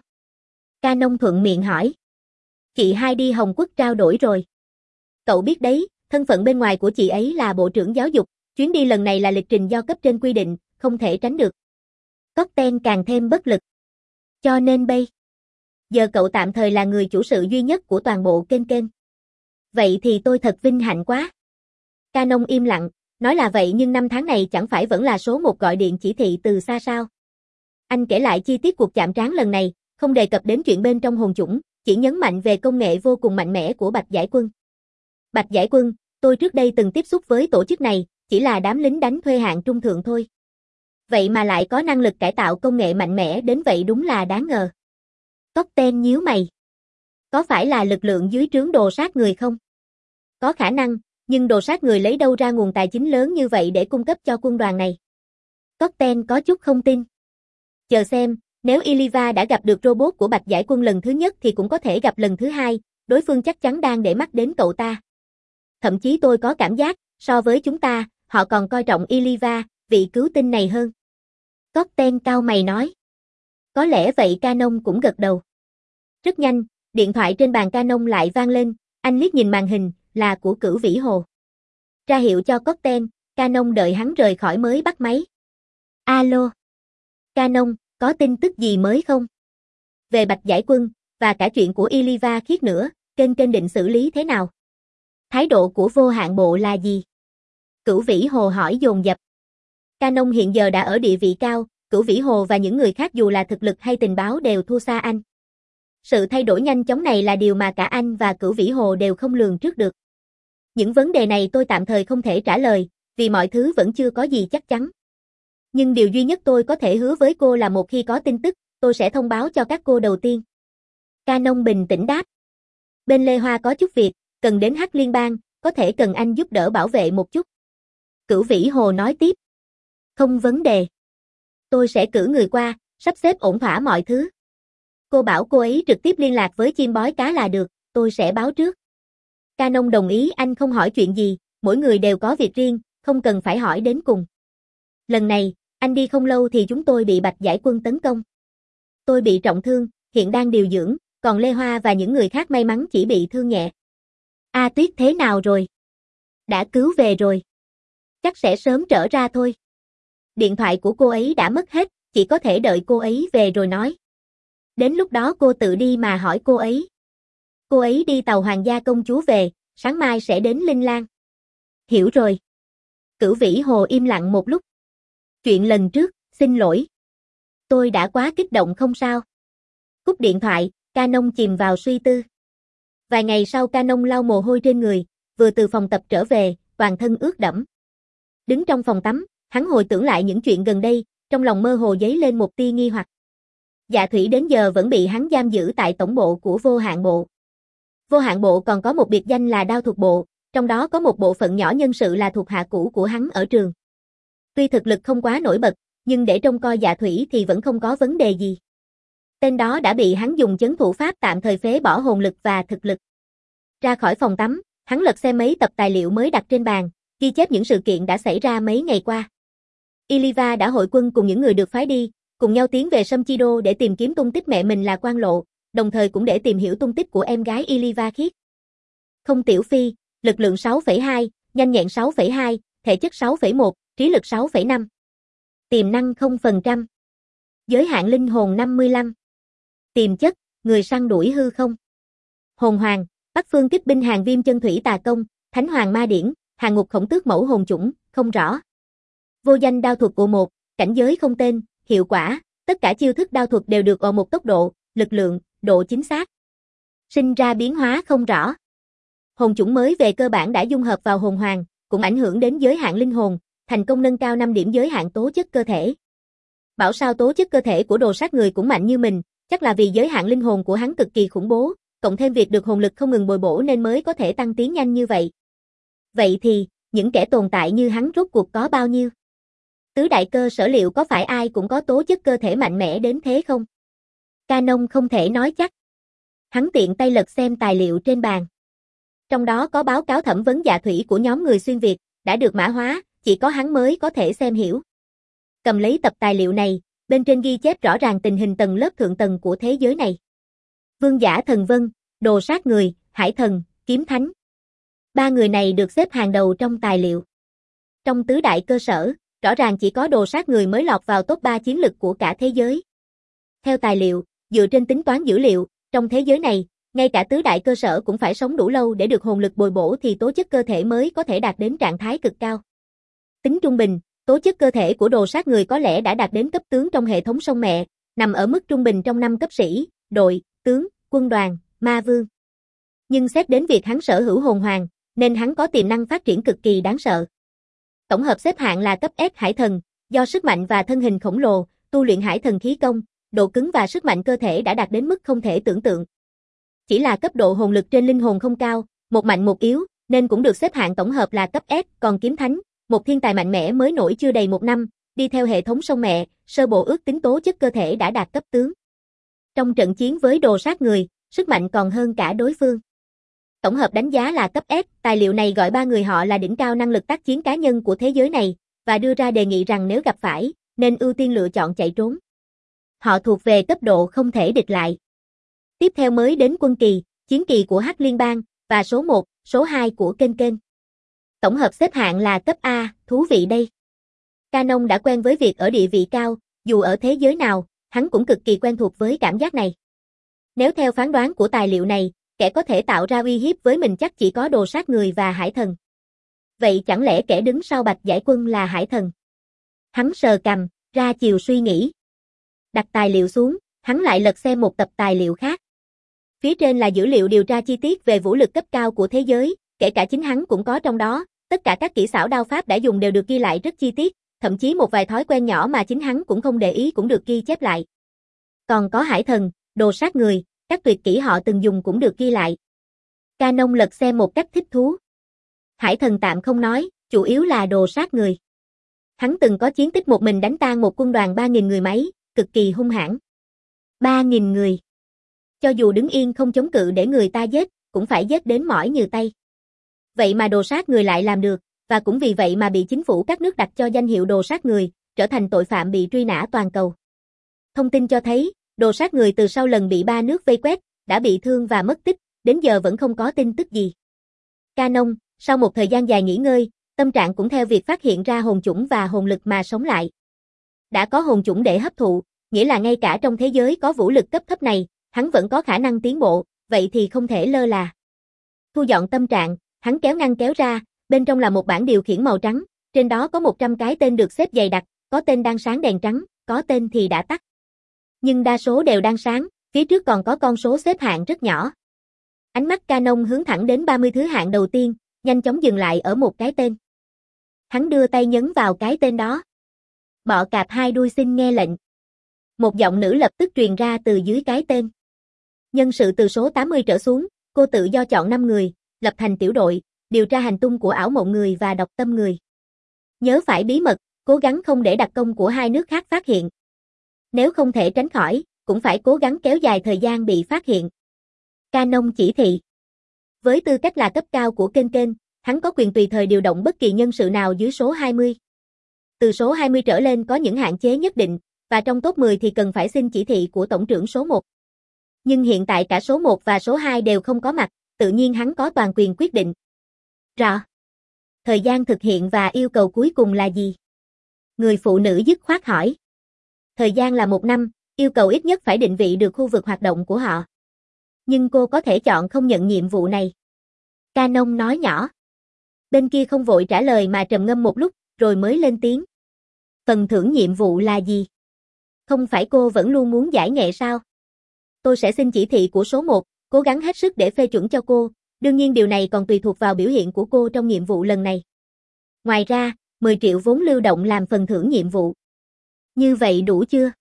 Canon thuận miệng hỏi. Chị hai đi Hồng Quốc trao đổi rồi. Cậu biết đấy, thân phận bên ngoài của chị ấy là Bộ trưởng Giáo dục, chuyến đi lần này là lịch trình do cấp trên quy định, không thể tránh được. Cocktail càng thêm bất lực. Cho nên bây giờ cậu tạm thời là người chủ sự duy nhất của toàn bộ kênh kênh. Vậy thì tôi thật vinh hạnh quá. Canon im lặng, nói là vậy nhưng năm tháng này chẳng phải vẫn là số một gọi điện chỉ thị từ xa sao. Anh kể lại chi tiết cuộc chạm trán lần này, không đề cập đến chuyện bên trong hồn chủng, chỉ nhấn mạnh về công nghệ vô cùng mạnh mẽ của Bạch Giải Quân. Bạch Giải Quân, tôi trước đây từng tiếp xúc với tổ chức này, chỉ là đám lính đánh thuê hạng trung thượng thôi. Vậy mà lại có năng lực cải tạo công nghệ mạnh mẽ đến vậy đúng là đáng ngờ. Cocktail nhíu mày. Có phải là lực lượng dưới trướng đồ sát người không? Có khả năng, nhưng đồ sát người lấy đâu ra nguồn tài chính lớn như vậy để cung cấp cho quân đoàn này? Cocktail có chút không tin. Chờ xem, nếu Iliva đã gặp được robot của Bạch Giải Quân lần thứ nhất thì cũng có thể gặp lần thứ hai, đối phương chắc chắn đang để mắt đến cậu ta. Thậm chí tôi có cảm giác, so với chúng ta, họ còn coi trọng Iliva, vị cứu tinh này hơn. Cocktail cao mày nói. Có lẽ vậy Canon cũng gật đầu. Rất nhanh, điện thoại trên bàn Canon lại vang lên, anh liếc nhìn màn hình, là của Cửu Vĩ Hồ. Ra hiệu cho Cocktail, Canon đợi hắn rời khỏi mới bắt máy. Alo. Canon, có tin tức gì mới không? Về Bạch Giải Quân, và cả chuyện của Iliva Khiết nữa, kênh kênh định xử lý thế nào? Thái độ của vô hạn bộ là gì? Cửu Vĩ Hồ hỏi dồn dập. Canon hiện giờ đã ở địa vị cao, Cửu Vĩ Hồ và những người khác dù là thực lực hay tình báo đều thua xa anh. Sự thay đổi nhanh chóng này là điều mà cả anh và Cửu Vĩ Hồ đều không lường trước được. Những vấn đề này tôi tạm thời không thể trả lời, vì mọi thứ vẫn chưa có gì chắc chắn. Nhưng điều duy nhất tôi có thể hứa với cô là một khi có tin tức, tôi sẽ thông báo cho các cô đầu tiên. Canon bình tĩnh đáp. Bên Lê Hoa có chút việc, cần đến Hắc Liên bang, có thể cần anh giúp đỡ bảo vệ một chút. Cửu Vĩ Hồ nói tiếp. Không vấn đề. Tôi sẽ cử người qua, sắp xếp ổn thỏa mọi thứ. Cô bảo cô ấy trực tiếp liên lạc với chim bói cá là được, tôi sẽ báo trước. Canon đồng ý anh không hỏi chuyện gì, mỗi người đều có việc riêng, không cần phải hỏi đến cùng. Lần này, anh đi không lâu thì chúng tôi bị Bạch Giải Quân tấn công. Tôi bị trọng thương, hiện đang điều dưỡng, còn Lê Hoa và những người khác may mắn chỉ bị thương nhẹ. A Tuyết thế nào rồi? Đã cứu về rồi. Chắc sẽ sớm trở ra thôi. Điện thoại của cô ấy đã mất hết, chỉ có thể đợi cô ấy về rồi nói. Đến lúc đó cô tự đi mà hỏi cô ấy. Cô ấy đi tàu Hoàng gia công chúa về, sáng mai sẽ đến Linh Lan. Hiểu rồi. Cửu Vĩ Hồ im lặng một lúc. Chuyện lần trước, xin lỗi. Tôi đã quá kích động không sao. Cúp điện thoại, Canon chìm vào suy tư. Vài ngày sau Canon lau mồ hôi trên người, vừa từ phòng tập trở về, toàn thân ướt đẫm. Đứng trong phòng tắm, hắn hồi tưởng lại những chuyện gần đây, trong lòng mơ hồ dấy lên một tia nghi hoặc. Dạ Thủy đến giờ vẫn bị hắn giam giữ tại tổng bộ của Vô Hạn Bộ. Vô Hạn Bộ còn có một biệt danh là Đao Thuộc Bộ, trong đó có một bộ phận nhỏ nhân sự là thuộc hạ cũ của hắn ở trường. Tuy thực lực không quá nổi bật, nhưng để trông coi Dạ Thủy thì vẫn không có vấn đề gì. Tên đó đã bị hắn dùng chấn thủ pháp tạm thời phế bỏ hồn lực và thực lực. Ra khỏi phòng tắm, hắn lật xem mấy tập tài liệu mới đặt trên bàn, ghi chép những sự kiện đã xảy ra mấy ngày qua. Iliva đã hội quân cùng những người được phái đi, cùng nhau tiến về Sâm Chi Đô để tìm kiếm tung tích mẹ mình là Quan Lộ, đồng thời cũng để tìm hiểu tung tích của em gái Iliva Khiết. Không Tiểu Phi, lực lượng sáu phẩy hai, nhanh nhẹn sáu phẩy hai, thể chất sáu phẩy một, trí lực sáu phẩy năm. Tiềm năng không phần trăm. Giới hạn linh hồn năm mươi lăm. Tiềm chất, người săn đuổi hư không. Hồn hoàng, Bắc Phương kích binh hàng viêm chân thủy tà công, Thánh Hoàng Ma Điển, hàng ngục khổng tước mẫu hồn chủng, không rõ. Vô danh đao thuật của một, cảnh giới không tên, hiệu quả, tất cả chiêu thức đao thuật đều được ở một tốc độ, lực lượng, độ chính xác. Sinh ra biến hóa không rõ. Hồn chủng mới về cơ bản đã dung hợp vào hồn hoàng, cũng ảnh hưởng đến giới hạn linh hồn, thành công nâng cao năm điểm giới hạn tố chất cơ thể. Bảo sao tố chất cơ thể của đồ sát người cũng mạnh như mình, chắc là vì giới hạn linh hồn của hắn cực kỳ khủng bố, cộng thêm việc được hồn lực không ngừng bồi bổ nên mới có thể tăng tiến nhanh như vậy. Vậy thì, những kẻ tồn tại như hắn rốt cuộc có bao nhiêu? Tứ đại cơ sở liệu có phải ai cũng có tố chất cơ thể mạnh mẽ đến thế không? Canon không thể nói chắc. Hắn tiện tay lật xem tài liệu trên bàn. Trong đó có báo cáo thẩm vấn dạ thủy của nhóm người xuyên Việt, đã được mã hóa, chỉ có hắn mới có thể xem hiểu. Cầm lấy tập tài liệu này, bên trên ghi chép rõ ràng tình hình tầng lớp thượng tầng của thế giới này. Vương giả thần vân, đồ sát người, hải thần, kiếm thánh. Ba người này được xếp hàng đầu trong tài liệu. Trong tứ đại cơ sở, rõ ràng chỉ có đồ sát người mới lọt vào top ba chiến lực của cả thế giới. Theo tài liệu, dựa trên tính toán dữ liệu, trong thế giới này, ngay cả tứ đại cơ sở cũng phải sống đủ lâu để được hồn lực bồi bổ thì tố chất cơ thể mới có thể đạt đến trạng thái cực cao. Tính trung bình, tố chất cơ thể của đồ sát người có lẽ đã đạt đến cấp tướng trong hệ thống sông mẹ, nằm ở mức trung bình trong năm cấp sĩ, đội, tướng, quân đoàn, ma vương. Nhưng xét đến việc hắn sở hữu hồn hoàng, nên hắn có tiềm năng phát triển cực kỳ đáng sợ. Tổng hợp xếp hạng là cấp S hải thần, do sức mạnh và thân hình khổng lồ, tu luyện hải thần khí công, độ cứng và sức mạnh cơ thể đã đạt đến mức không thể tưởng tượng. Chỉ là cấp độ hồn lực trên linh hồn không cao, một mạnh một yếu, nên cũng được xếp hạng tổng hợp là cấp S, còn kiếm thánh, một thiên tài mạnh mẽ mới nổi chưa đầy một năm, đi theo hệ thống sông mẹ, sơ bộ ước tính tố chất cơ thể đã đạt cấp tướng. Trong trận chiến với đồ sát người, sức mạnh còn hơn cả đối phương. Tổng hợp đánh giá là cấp S, tài liệu này gọi ba người họ là đỉnh cao năng lực tác chiến cá nhân của thế giới này, và đưa ra đề nghị rằng nếu gặp phải, nên ưu tiên lựa chọn chạy trốn. Họ thuộc về cấp độ không thể địch lại. Tiếp theo mới đến quân kỳ, chiến kỳ của Hắc Liên bang, và số một, số hai của kênh kênh. Tổng hợp xếp hạng là cấp A, thú vị đây. Canon đã quen với việc ở địa vị cao, dù ở thế giới nào, hắn cũng cực kỳ quen thuộc với cảm giác này. Nếu theo phán đoán của tài liệu này, kẻ có thể tạo ra uy hiếp với mình chắc chỉ có đồ sát người và hải thần. Vậy chẳng lẽ kẻ đứng sau Bạch Giải Quân là hải thần? Hắn sờ cằm, ra chiều suy nghĩ. Đặt tài liệu xuống, hắn lại lật xem một tập tài liệu khác. Phía trên là dữ liệu điều tra chi tiết về vũ lực cấp cao của thế giới, kể cả chính hắn cũng có trong đó, tất cả các kỹ xảo đao pháp đã dùng đều được ghi lại rất chi tiết, thậm chí một vài thói quen nhỏ mà chính hắn cũng không để ý cũng được ghi chép lại. Còn có hải thần, đồ sát người, các tuyệt kỹ họ từng dùng cũng được ghi lại. Canon lật xem một cách thích thú. Hải thần tạm không nói, chủ yếu là đồ sát người. Hắn từng có chiến tích một mình đánh tan một quân đoàn ba nghìn người máy, cực kỳ hung hãn. ba nghìn người. Cho dù đứng yên không chống cự để người ta giết, cũng phải giết đến mỏi nhừ tay. Vậy mà đồ sát người lại làm được, và cũng vì vậy mà bị chính phủ các nước đặt cho danh hiệu đồ sát người, trở thành tội phạm bị truy nã toàn cầu. Thông tin cho thấy, đồ sát người từ sau lần bị ba nước vây quét, đã bị thương và mất tích, đến giờ vẫn không có tin tức gì. Canon, sau một thời gian dài nghỉ ngơi, tâm trạng cũng theo việc phát hiện ra hồn chủng và hồn lực mà sống lại. Đã có hồn chủng để hấp thụ, nghĩa là ngay cả trong thế giới có vũ lực cấp thấp này, hắn vẫn có khả năng tiến bộ, vậy thì không thể lơ là. Thu dọn tâm trạng, hắn kéo ngăn kéo ra, bên trong là một bảng điều khiển màu trắng, trên đó có một trăm cái tên được xếp dày đặc, có tên đang sáng đèn trắng, có tên thì đã tắt. Nhưng đa số đều đang sáng, phía trước còn có con số xếp hạng rất nhỏ. Ánh mắt Canon hướng thẳng đến ba mươi thứ hạng đầu tiên, nhanh chóng dừng lại ở một cái tên. Hắn đưa tay nhấn vào cái tên đó. Bọ cạp hai đuôi xin nghe lệnh. Một giọng nữ lập tức truyền ra từ dưới cái tên. Nhân sự từ số tám mươi trở xuống, cô tự do chọn năm người, lập thành tiểu đội, điều tra hành tung của ảo mộng người và độc tâm người. Nhớ phải bí mật, cố gắng không để đặc công của hai nước khác phát hiện. Nếu không thể tránh khỏi, cũng phải cố gắng kéo dài thời gian bị phát hiện. Canon chỉ thị. Với tư cách là cấp cao của kênh kênh, hắn có quyền tùy thời điều động bất kỳ nhân sự nào dưới số hai mươi. Từ số hai mươi trở lên có những hạn chế nhất định, và trong top mười thì cần phải xin chỉ thị của tổng trưởng số một. Nhưng hiện tại cả số một và số hai đều không có mặt, tự nhiên hắn có toàn quyền quyết định. Rõ. Thời gian thực hiện và yêu cầu cuối cùng là gì? Người phụ nữ dứt khoát hỏi. Thời gian là một năm, yêu cầu ít nhất phải định vị được khu vực hoạt động của họ. Nhưng cô có thể chọn không nhận nhiệm vụ này. Canon nói nhỏ. Bên kia không vội trả lời mà trầm ngâm một lúc, rồi mới lên tiếng. Phần thưởng nhiệm vụ là gì? Không phải cô vẫn luôn muốn giải nghệ sao? Tôi sẽ xin chỉ thị của số một, cố gắng hết sức để phê chuẩn cho cô, đương nhiên điều này còn tùy thuộc vào biểu hiện của cô trong nhiệm vụ lần này. Ngoài ra, mười triệu vốn lưu động làm phần thưởng nhiệm vụ. Như vậy đủ chưa?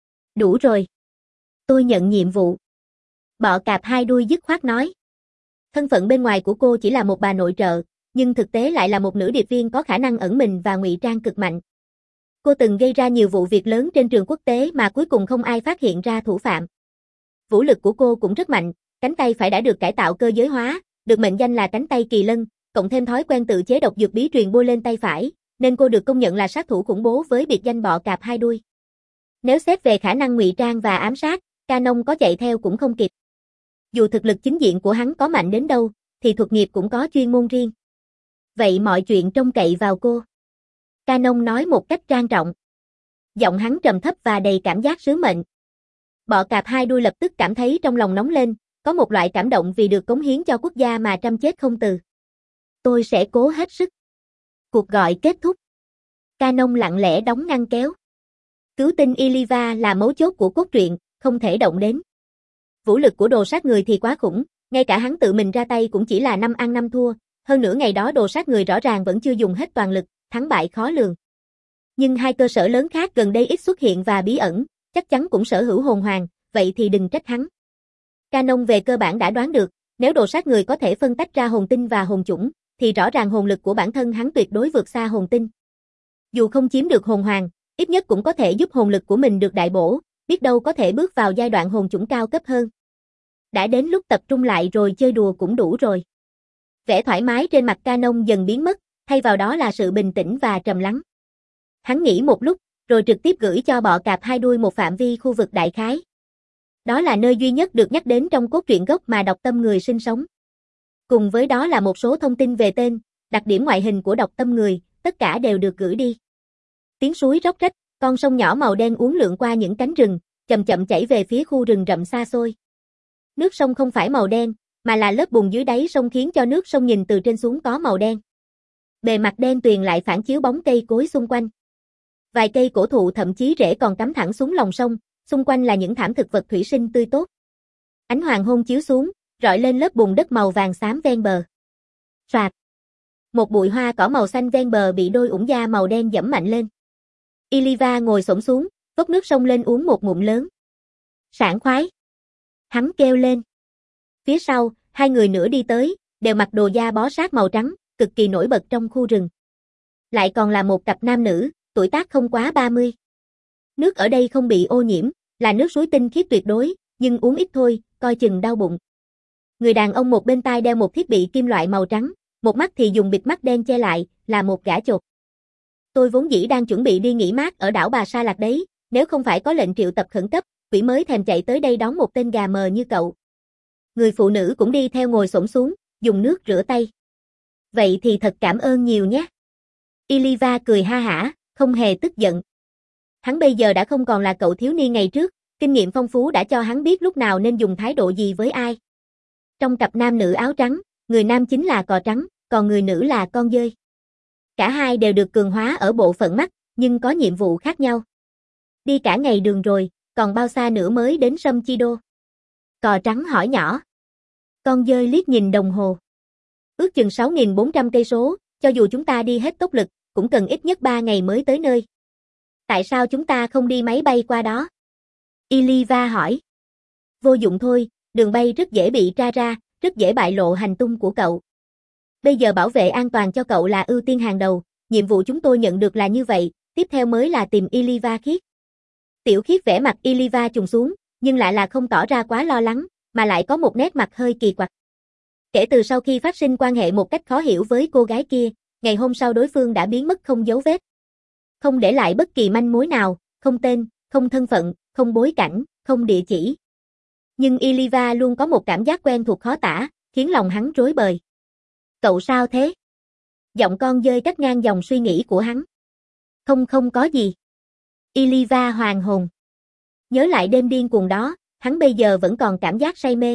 Đủ rồi. Tôi nhận nhiệm vụ. Bọ cạp hai đuôi dứt khoát nói. Thân phận bên ngoài của cô chỉ là một bà nội trợ, nhưng thực tế lại là một nữ điệp viên có khả năng ẩn mình và ngụy trang cực mạnh. Cô từng gây ra nhiều vụ việc lớn trên trường quốc tế mà cuối cùng không ai phát hiện ra thủ phạm. Vũ lực của cô cũng rất mạnh, cánh tay phải đã được cải tạo cơ giới hóa, được mệnh danh là cánh tay kỳ lân, cộng thêm thói quen tự chế độc dược bí truyền bôi lên tay phải, nên cô được công nhận là sát thủ khủng bố với biệt danh bọ cạp hai đuôi. Nếu xét về khả năng ngụy trang và ám sát, Canon có chạy theo cũng không kịp. Dù thực lực chính diện của hắn có mạnh đến đâu, thì thuật nghiệp cũng có chuyên môn riêng. Vậy mọi chuyện trông cậy vào cô. Canon nói một cách trang trọng. Giọng hắn trầm thấp và đầy cảm giác sứ mệnh. Bọ cạp hai đuôi lập tức cảm thấy trong lòng nóng lên, có một loại cảm động vì được cống hiến cho quốc gia mà trăm chết không từ. Tôi sẽ cố hết sức. Cuộc gọi kết thúc. Canon lặng lẽ đóng ngăn kéo. Cứu tinh Iliva là mấu chốt của cốt truyện, không thể động đến. Vũ lực của đồ sát người thì quá khủng, ngay cả hắn tự mình ra tay cũng chỉ là năm ăn năm thua, hơn nữa ngày đó đồ sát người rõ ràng vẫn chưa dùng hết toàn lực, thắng bại khó lường. Nhưng hai cơ sở lớn khác gần đây ít xuất hiện và bí ẩn, chắc chắn cũng sở hữu hồn hoàng, vậy thì đừng trách hắn. Canon về cơ bản đã đoán được, nếu đồ sát người có thể phân tách ra hồn tinh và hồn chủng, thì rõ ràng hồn lực của bản thân hắn tuyệt đối vượt xa hồn tinh. Dù không chiếm được hồn hoàng, ít nhất cũng có thể giúp hồn lực của mình được đại bổ, biết đâu có thể bước vào giai đoạn hồn chủng cao cấp hơn. Đã đến lúc tập trung lại rồi chơi đùa cũng đủ rồi. Vẻ thoải mái trên mặt Canon dần biến mất, thay vào đó là sự bình tĩnh và trầm lắng. Hắn nghĩ một lúc, rồi trực tiếp gửi cho bọ cạp hai đuôi một phạm vi khu vực đại khái. Đó là nơi duy nhất được nhắc đến trong cốt truyện gốc mà độc tâm người sinh sống. Cùng với đó là một số thông tin về tên, đặc điểm ngoại hình của độc tâm người, tất cả đều được gửi đi. Tiếng suối róc rách, con sông nhỏ màu đen uốn lượn qua những cánh rừng, chậm chậm chảy về phía khu rừng rậm xa xôi. Nước sông không phải màu đen, mà là lớp bùn dưới đáy sông khiến cho nước sông nhìn từ trên xuống có màu đen. Bề mặt đen tuyền lại phản chiếu bóng cây cối xung quanh. Vài cây cổ thụ thậm chí rễ còn cắm thẳng xuống lòng sông, xung quanh là những thảm thực vật thủy sinh tươi tốt. Ánh hoàng hôn chiếu xuống, rọi lên lớp bùn đất màu vàng xám ven bờ. Soạt. Một bụi hoa cỏ màu xanh ven bờ bị đôi ủng da màu đen giẫm mạnh lên. Iliva ngồi xổm xuống, vốc nước sông lên uống một ngụm lớn. Sảng khoái. Hắn kêu lên. Phía sau, hai người nữa đi tới, đều mặc đồ da bó sát màu trắng, cực kỳ nổi bật trong khu rừng. Lại còn là một cặp nam nữ, tuổi tác không quá ba mươi. Nước ở đây không bị ô nhiễm, là nước suối tinh khiết tuyệt đối, nhưng uống ít thôi, coi chừng đau bụng. Người đàn ông một bên tai đeo một thiết bị kim loại màu trắng, một mắt thì dùng bịt mắt đen che lại, là một gã chột. Tôi vốn dĩ đang chuẩn bị đi nghỉ mát ở đảo Bà Sa Lạc đấy, nếu không phải có lệnh triệu tập khẩn cấp, quỷ mới thèm chạy tới đây đón một tên gà mờ như cậu. Người phụ nữ cũng đi theo ngồi xổm xuống, dùng nước rửa tay. Vậy thì thật cảm ơn nhiều nhé. Iliva cười ha hả, không hề tức giận. Hắn bây giờ đã không còn là cậu thiếu niên ngày trước, kinh nghiệm phong phú đã cho hắn biết lúc nào nên dùng thái độ gì với ai. Trong cặp nam nữ áo trắng, người nam chính là cò trắng, còn người nữ là con dơi. Cả hai đều được cường hóa ở bộ phận mắt, nhưng có nhiệm vụ khác nhau. Đi cả ngày đường rồi, còn bao xa nữa mới đến Sâm Chi Đô? Cò trắng hỏi nhỏ. Con dơi liếc nhìn đồng hồ. Ước chừng sáu nghìn bốn trăm cây số, cho dù chúng ta đi hết tốc lực, cũng cần ít nhất ba ngày mới tới nơi. Tại sao chúng ta không đi máy bay qua đó? Iliva hỏi. Vô dụng thôi, đường bay rất dễ bị tra ra, rất dễ bại lộ hành tung của cậu. Bây giờ bảo vệ an toàn cho cậu là ưu tiên hàng đầu, nhiệm vụ chúng tôi nhận được là như vậy, tiếp theo mới là tìm Iliva Khiết. Tiểu Khiết vẻ mặt Iliva trùng xuống, nhưng lại là không tỏ ra quá lo lắng, mà lại có một nét mặt hơi kỳ quặc. Kể từ sau khi phát sinh quan hệ một cách khó hiểu với cô gái kia, ngày hôm sau đối phương đã biến mất không dấu vết. Không để lại bất kỳ manh mối nào, không tên, không thân phận, không bối cảnh, không địa chỉ. Nhưng Iliva luôn có một cảm giác quen thuộc khó tả, khiến lòng hắn rối bời. Cậu sao thế? Giọng con dơi cắt ngang dòng suy nghĩ của hắn. Không không có gì. Iliva hoàn hồn. Nhớ lại đêm điên cuồng đó, hắn bây giờ vẫn còn cảm giác say mê.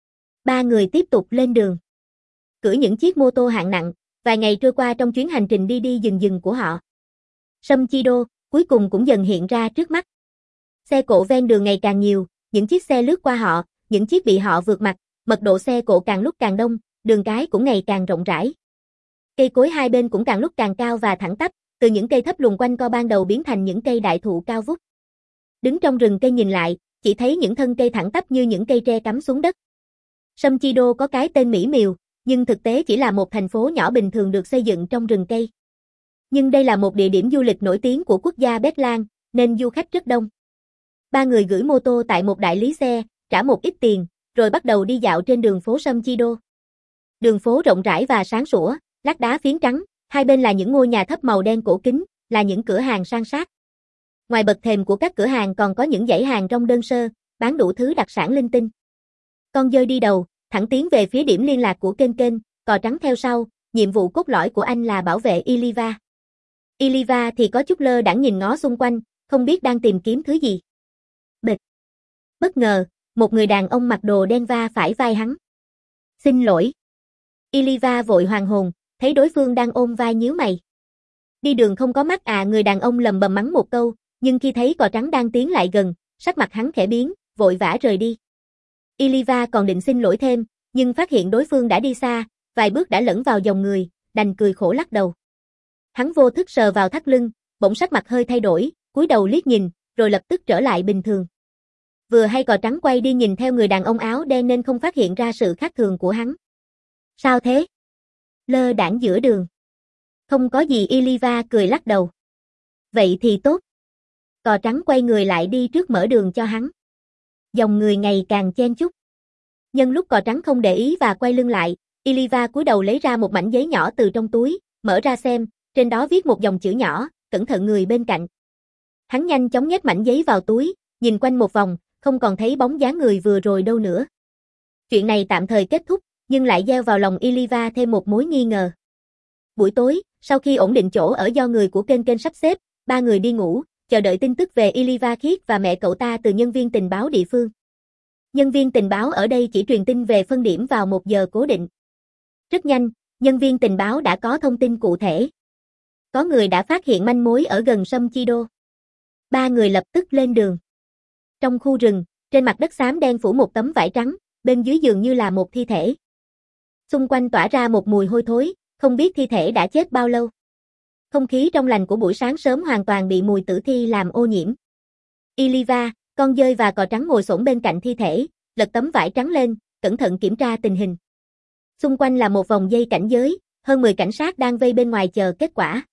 Ba người tiếp tục lên đường. Cưỡi những chiếc mô tô hạng nặng, vài ngày trôi qua trong chuyến hành trình đi đi dừng dừng của họ. Sâm Chi Đô, cuối cùng cũng dần hiện ra trước mắt. Xe cộ ven đường ngày càng nhiều, những chiếc xe lướt qua họ, những chiếc bị họ vượt mặt, mật độ xe cộ càng lúc càng đông, đường cái cũng ngày càng rộng rãi. Cây cối hai bên cũng càng lúc càng cao và thẳng tắp, từ những cây thấp lùn quanh co ban đầu biến thành những cây đại thụ cao vút. Đứng trong rừng cây nhìn lại, chỉ thấy những thân cây thẳng tắp như những cây tre cắm xuống đất. Sâm Chi Đô có cái tên mỹ miều, nhưng thực tế chỉ là một thành phố nhỏ bình thường được xây dựng trong rừng cây. Nhưng đây là một địa điểm du lịch nổi tiếng của quốc gia Bét Lan, nên du khách rất đông. Ba người gửi mô tô tại một đại lý xe, trả một ít tiền, rồi bắt đầu đi dạo trên đường phố Sâm Chi Đô. Đường phố rộng rãi và sáng sủa, lát đá phiến trắng, hai bên là những ngôi nhà thấp màu đen cổ kính, là những cửa hàng san sát. Ngoài bậc thềm của các cửa hàng còn có những dãy hàng rong đơn sơ, bán đủ thứ đặc sản linh tinh. Con dơi đi đầu, thẳng tiến về phía điểm liên lạc của kênh kênh, cò trắng theo sau, nhiệm vụ cốt lõi của anh là bảo vệ Iliva. Iliva thì có chút lơ đãng nhìn ngó xung quanh, không biết đang tìm kiếm thứ gì. Bịch. Bất ngờ, một người đàn ông mặc đồ đen va phải vai hắn. Xin lỗi. Iliva vội hoàn hồn, thấy đối phương đang ôm vai nhíu mày. Đi đường không có mắt à, người đàn ông lầm bầm mắng một câu, nhưng khi thấy cò trắng đang tiến lại gần, sắc mặt hắn khẽ biến, vội vã rời đi. Iliva còn định xin lỗi thêm, nhưng phát hiện đối phương đã đi xa, vài bước đã lẫn vào dòng người, đành cười khổ lắc đầu. Hắn vô thức sờ vào thắt lưng, bỗng sắc mặt hơi thay đổi, cúi đầu liếc nhìn, rồi lập tức trở lại bình thường. Vừa hay cò trắng quay đi nhìn theo người đàn ông áo đen nên không phát hiện ra sự khác thường của hắn. Sao thế? Lơ đãng giữa đường. Không có gì, Iliva cười lắc đầu. Vậy thì tốt. Cò trắng quay người lại đi trước mở đường cho hắn. Dòng người ngày càng chen chúc. Nhân lúc cò trắng không để ý và quay lưng lại, Iliva cúi đầu lấy ra một mảnh giấy nhỏ từ trong túi, mở ra xem, trên đó viết một dòng chữ nhỏ, cẩn thận người bên cạnh. Hắn nhanh chóng nhét mảnh giấy vào túi, nhìn quanh một vòng, không còn thấy bóng dáng người vừa rồi đâu nữa. Chuyện này tạm thời kết thúc, nhưng lại gieo vào lòng Iliva thêm một mối nghi ngờ. Buổi tối, sau khi ổn định chỗ ở do người của kênh kênh sắp xếp, ba người đi ngủ, chờ đợi tin tức về Iliva Khiết và mẹ cậu ta từ nhân viên tình báo địa phương. Nhân viên tình báo ở đây chỉ truyền tin về phân điểm vào một giờ cố định. Rất nhanh, nhân viên tình báo đã có thông tin cụ thể. Có người đã phát hiện manh mối ở gần Sâm Chi Đô. Ba người lập tức lên đường. Trong khu rừng, trên mặt đất xám đen phủ một tấm vải trắng, bên dưới dường như là một thi thể. Xung quanh tỏa ra một mùi hôi thối, không biết thi thể đã chết bao lâu. Không khí trong lành của buổi sáng sớm hoàn toàn bị mùi tử thi làm ô nhiễm. Iliva, con dơi và cò trắng ngồi xổm bên cạnh thi thể, lật tấm vải trắng lên, cẩn thận kiểm tra tình hình. Xung quanh là một vòng dây cảnh giới, hơn mười cảnh sát đang vây bên ngoài chờ kết quả.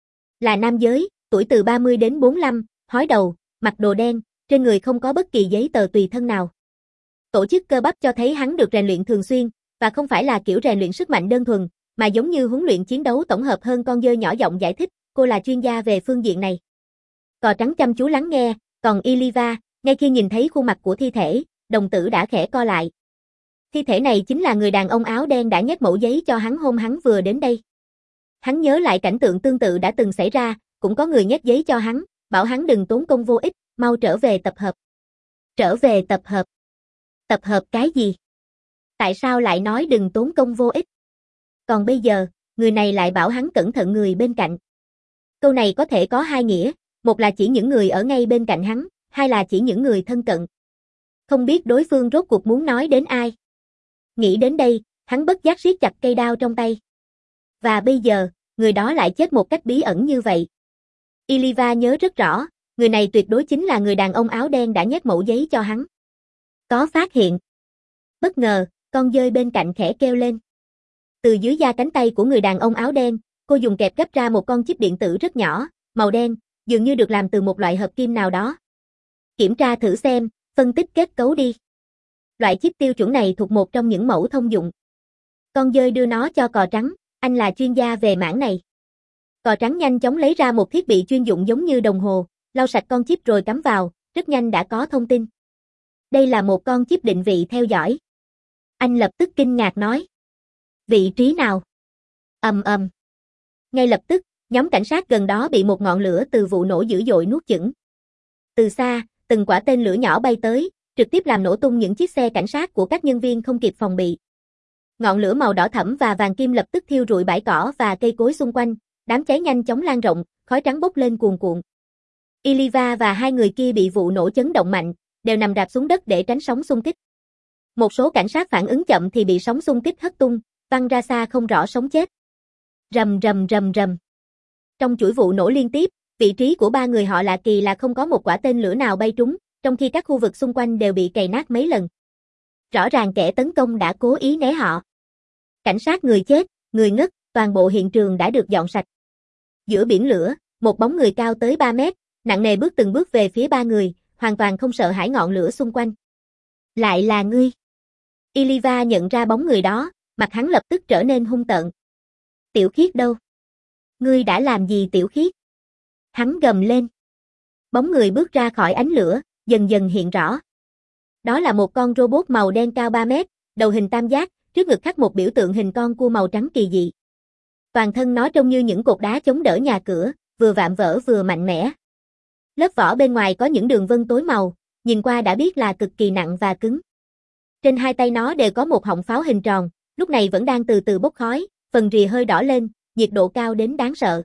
Là nam giới, tuổi từ ba mươi đến bốn mươi lăm, hói đầu, mặc đồ đen, trên người không có bất kỳ giấy tờ tùy thân nào. Tổ chức cơ bắp cho thấy hắn được rèn luyện thường xuyên, và không phải là kiểu rèn luyện sức mạnh đơn thuần, mà giống như huấn luyện chiến đấu tổng hợp hơn. Con dơi nhỏ giọng giải thích, cô là chuyên gia về phương diện này. Cò trắng chăm chú lắng nghe, còn Iliva, ngay khi nhìn thấy khuôn mặt của thi thể, đồng tử đã khẽ co lại. Thi thể này chính là người đàn ông áo đen đã nhét mẫu giấy cho hắn hôm hắn vừa đến đây. Hắn nhớ lại cảnh tượng tương tự đã từng xảy ra, cũng có người nhét giấy cho hắn, bảo hắn đừng tốn công vô ích, mau trở về tập hợp. Trở về tập hợp? Tập hợp cái gì? Tại sao lại nói đừng tốn công vô ích? Còn bây giờ, người này lại bảo hắn cẩn thận người bên cạnh. Câu này có thể có hai nghĩa, một là chỉ những người ở ngay bên cạnh hắn, hai là chỉ những người thân cận. Không biết đối phương rốt cuộc muốn nói đến ai. Nghĩ đến đây, hắn bất giác siết chặt cây đao trong tay. Và bây giờ, người đó lại chết một cách bí ẩn như vậy. Iliva nhớ rất rõ, người này tuyệt đối chính là người đàn ông áo đen đã nhét mẫu giấy cho hắn. Có phát hiện. Bất ngờ, con dơi bên cạnh khẽ kêu lên. Từ dưới da cánh tay của người đàn ông áo đen, cô dùng kẹp gấp ra một con chip điện tử rất nhỏ, màu đen, dường như được làm từ một loại hợp kim nào đó. Kiểm tra thử xem, phân tích kết cấu đi. Loại chip tiêu chuẩn này thuộc một trong những mẫu thông dụng. Con dơi đưa nó cho cò trắng, anh là chuyên gia về mảng này. Cò trắng nhanh chóng lấy ra một thiết bị chuyên dụng giống như đồng hồ, lau sạch con chip rồi cắm vào, rất nhanh đã có thông tin. Đây là một con chip định vị theo dõi. Anh lập tức kinh ngạc nói. Vị trí nào? Ầm ầm. Ngay lập tức, nhóm cảnh sát gần đó bị một ngọn lửa từ vụ nổ dữ dội nuốt chửng. Từ xa, từng quả tên lửa nhỏ bay tới, trực tiếp làm nổ tung những chiếc xe cảnh sát của các nhân viên không kịp phòng bị. Ngọn lửa màu đỏ thẫm và vàng kim lập tức thiêu rụi bãi cỏ và cây cối xung quanh, đám cháy nhanh chóng lan rộng, khói trắng bốc lên cuồn cuộn. Iliva và hai người kia bị vụ nổ chấn động mạnh, đều nằm rạp xuống đất để tránh sóng xung kích. Một số cảnh sát phản ứng chậm thì bị sóng xung kích hất tung, văng ra xa không rõ sống chết. Rầm rầm rầm rầm. Trong chuỗi vụ nổ liên tiếp, vị trí của ba người họ lạ kỳ là không có một quả tên lửa nào bay trúng, trong khi các khu vực xung quanh đều bị cày nát mấy lần. Rõ ràng kẻ tấn công đã cố ý né họ. Cảnh sát người chết, người ngất, toàn bộ hiện trường đã được dọn sạch. Giữa biển lửa, một bóng người cao tới ba mét, nặng nề bước từng bước về phía ba người, hoàn toàn không sợ hãi ngọn lửa xung quanh. Lại là ngươi. Iliva nhận ra bóng người đó, mặt hắn lập tức trở nên hung tợn. Tiểu Khiết đâu? Ngươi đã làm gì Tiểu Khiết? Hắn gầm lên. Bóng người bước ra khỏi ánh lửa, dần dần hiện rõ. Đó là một con robot màu đen cao ba mét, đầu hình tam giác, trước ngực khắc một biểu tượng hình con cua màu trắng kỳ dị. Toàn thân nó trông như những cột đá chống đỡ nhà cửa, vừa vạm vỡ vừa mạnh mẽ. Lớp vỏ bên ngoài có những đường vân tối màu, nhìn qua đã biết là cực kỳ nặng và cứng. Trên hai tay nó đều có một họng pháo hình tròn, lúc này vẫn đang từ từ bốc khói, phần rìa hơi đỏ lên, nhiệt độ cao đến đáng sợ.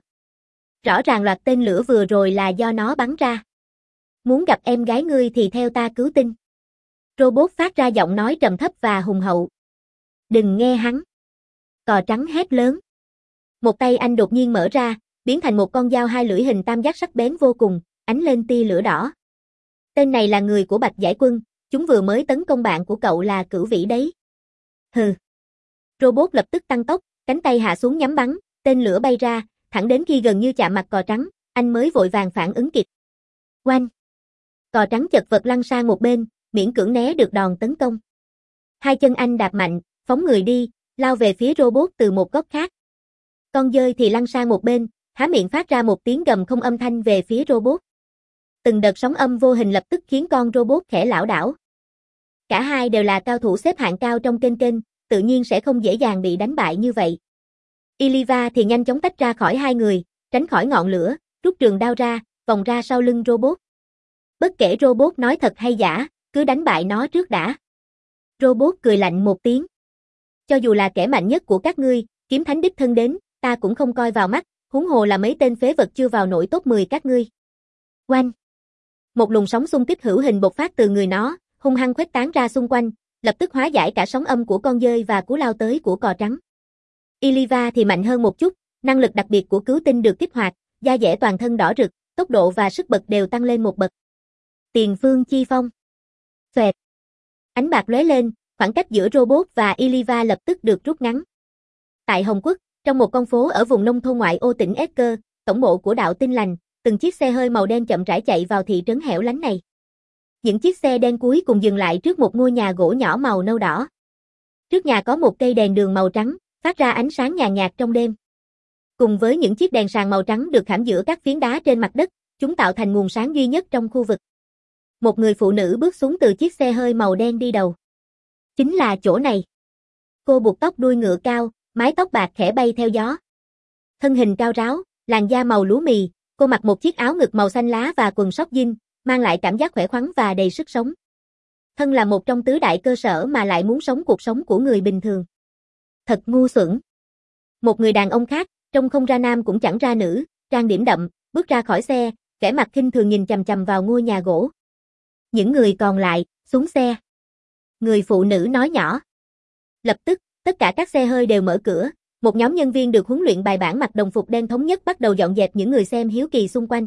Rõ ràng loạt tên lửa vừa rồi là do nó bắn ra. Muốn gặp em gái ngươi thì theo ta cứu tinh. Robot phát ra giọng nói trầm thấp và hùng hậu. Đừng nghe hắn. Cò trắng hét lớn. Một tay anh đột nhiên mở ra, biến thành một con dao hai lưỡi hình tam giác sắc bén vô cùng, ánh lên tia lửa đỏ. Tên này là người của Bạch Giải Quân, chúng vừa mới tấn công bạn của cậu là Cửu Vĩ đấy. Hừ. Robot lập tức tăng tốc, cánh tay hạ xuống nhắm bắn, tên lửa bay ra, thẳng đến khi gần như chạm mặt cò trắng, anh mới vội vàng phản ứng kịp. Oanh! Cò trắng chật vật lăn sang một bên, miễn cưỡng né được đòn tấn công. Hai chân anh đạp mạnh, phóng người đi, lao về phía robot từ một góc khác. Con dơi thì lăn sang một bên, há miệng phát ra một tiếng gầm không âm thanh về phía robot. Từng đợt sóng âm vô hình lập tức khiến con robot khẽ lảo đảo. Cả hai đều là cao thủ xếp hạng cao trong kênh kênh, tự nhiên sẽ không dễ dàng bị đánh bại như vậy. Iliva thì nhanh chóng tách ra khỏi hai người, tránh khỏi ngọn lửa, rút trường đao ra, vòng ra sau lưng robot. Bất kể robot nói thật hay giả, cứ đánh bại nó trước đã. Robot cười lạnh một tiếng. Cho dù là kẻ mạnh nhất của các ngươi, kiếm thánh đích thân đến, ta cũng không coi vào mắt, huống hồ là mấy tên phế vật chưa vào nổi top mười các ngươi. Oanh! Một luồng sóng xung kích hữu hình bộc phát từ người nó, hung hăng khuếch tán ra xung quanh, lập tức hóa giải cả sóng âm của con dơi và cú lao tới của cò trắng. Iliva thì mạnh hơn một chút, năng lực đặc biệt của cứu tinh được kích hoạt, da dẻ toàn thân đỏ rực, tốc độ và sức bật đều tăng lên một bậc. Tiền phương chi phong. Xoẹt. Ánh bạc lóe lên, khoảng cách giữa robot và Iliva lập tức được rút ngắn. Tại Hồng Quốc, trong một con phố ở vùng nông thôn ngoại ô tỉnh Esker, tổng bộ của đạo Tin Lành, từng chiếc xe hơi màu đen chậm rãi chạy vào thị trấn hẻo lánh này. Những chiếc xe đen cuối cùng dừng lại trước một ngôi nhà gỗ nhỏ màu nâu đỏ. Trước nhà có một cây đèn đường màu trắng, phát ra ánh sáng nhàn nhạt trong đêm. Cùng với những chiếc đèn sàn màu trắng được khảm giữa các phiến đá trên mặt đất, chúng tạo thành nguồn sáng duy nhất trong khu vực. Một người phụ nữ bước xuống từ chiếc xe hơi màu đen đi đầu. Chính là chỗ này. Cô buộc tóc đuôi ngựa cao, mái tóc bạc khẽ bay theo gió. Thân hình cao ráo, làn da màu lúa mì, cô mặc một chiếc áo ngực màu xanh lá và quần sóc jean, mang lại cảm giác khỏe khoắn và đầy sức sống. Thân là một trong tứ đại cơ sở mà lại muốn sống cuộc sống của người bình thường. Thật ngu xuẩn. Một người đàn ông khác, trông không ra nam cũng chẳng ra nữ, trang điểm đậm, bước ra khỏi xe, vẻ mặt khinh thường nhìn chằm chằm vào ngôi nhà gỗ. Những người còn lại, xuống xe. Người phụ nữ nói nhỏ. Lập tức, tất cả các xe hơi đều mở cửa, một nhóm nhân viên được huấn luyện bài bản mặc đồng phục đen thống nhất bắt đầu dọn dẹp những người xem hiếu kỳ xung quanh.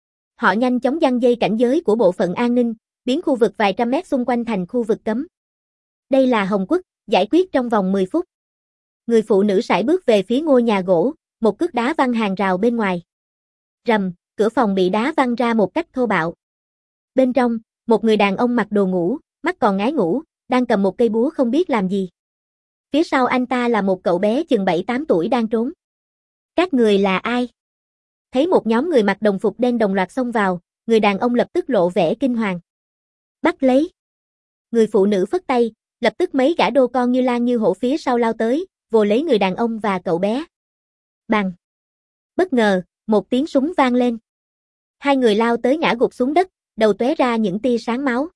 Họ nhanh chóng giăng dây cảnh giới của bộ phận an ninh, biến khu vực vài trăm mét xung quanh thành khu vực cấm. Đây là Hồng Quốc, giải quyết trong vòng mười phút. Người phụ nữ sải bước về phía ngôi nhà gỗ, một cước đá văng hàng rào bên ngoài. Rầm, cửa phòng bị đá văng ra một cách thô bạo. Bên trong, một người đàn ông mặc đồ ngủ, mắt còn ngái ngủ, đang cầm một cây búa không biết làm gì. Phía sau anh ta là một cậu bé chừng bảy tám tuổi đang trốn. Các người là ai? Thấy một nhóm người mặc đồng phục đen đồng loạt xông vào, người đàn ông lập tức lộ vẻ kinh hoàng. Bắt lấy. Người phụ nữ phất tay, lập tức mấy gã đô con như lang như hổ phía sau lao tới, vồ lấy người đàn ông và cậu bé. Bang. Bất ngờ, một tiếng súng vang lên. Hai người lao tới ngã gục xuống đất, đầu tóe ra những tia sáng máu.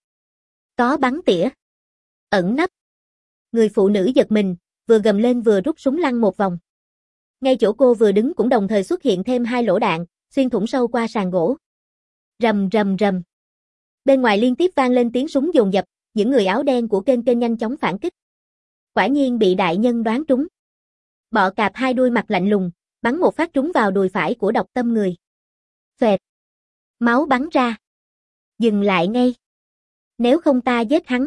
Có bắn tỉa. Ẩn nấp. Người phụ nữ giật mình, vừa gầm lên vừa rút súng lăn một vòng. Ngay chỗ cô vừa đứng cũng đồng thời xuất hiện thêm hai lỗ đạn, xuyên thủng sâu qua sàn gỗ. Rầm rầm rầm. Bên ngoài liên tiếp vang lên tiếng súng dồn dập, những người áo đen của kênh kênh nhanh chóng phản kích. Quả nhiên bị đại nhân đoán trúng. Bọ cạp hai đuôi mặt lạnh lùng, bắn một phát trúng vào đùi phải của Độc Tâm Người. Phệt. Máu bắn ra. Dừng lại ngay. Nếu không ta giết hắn.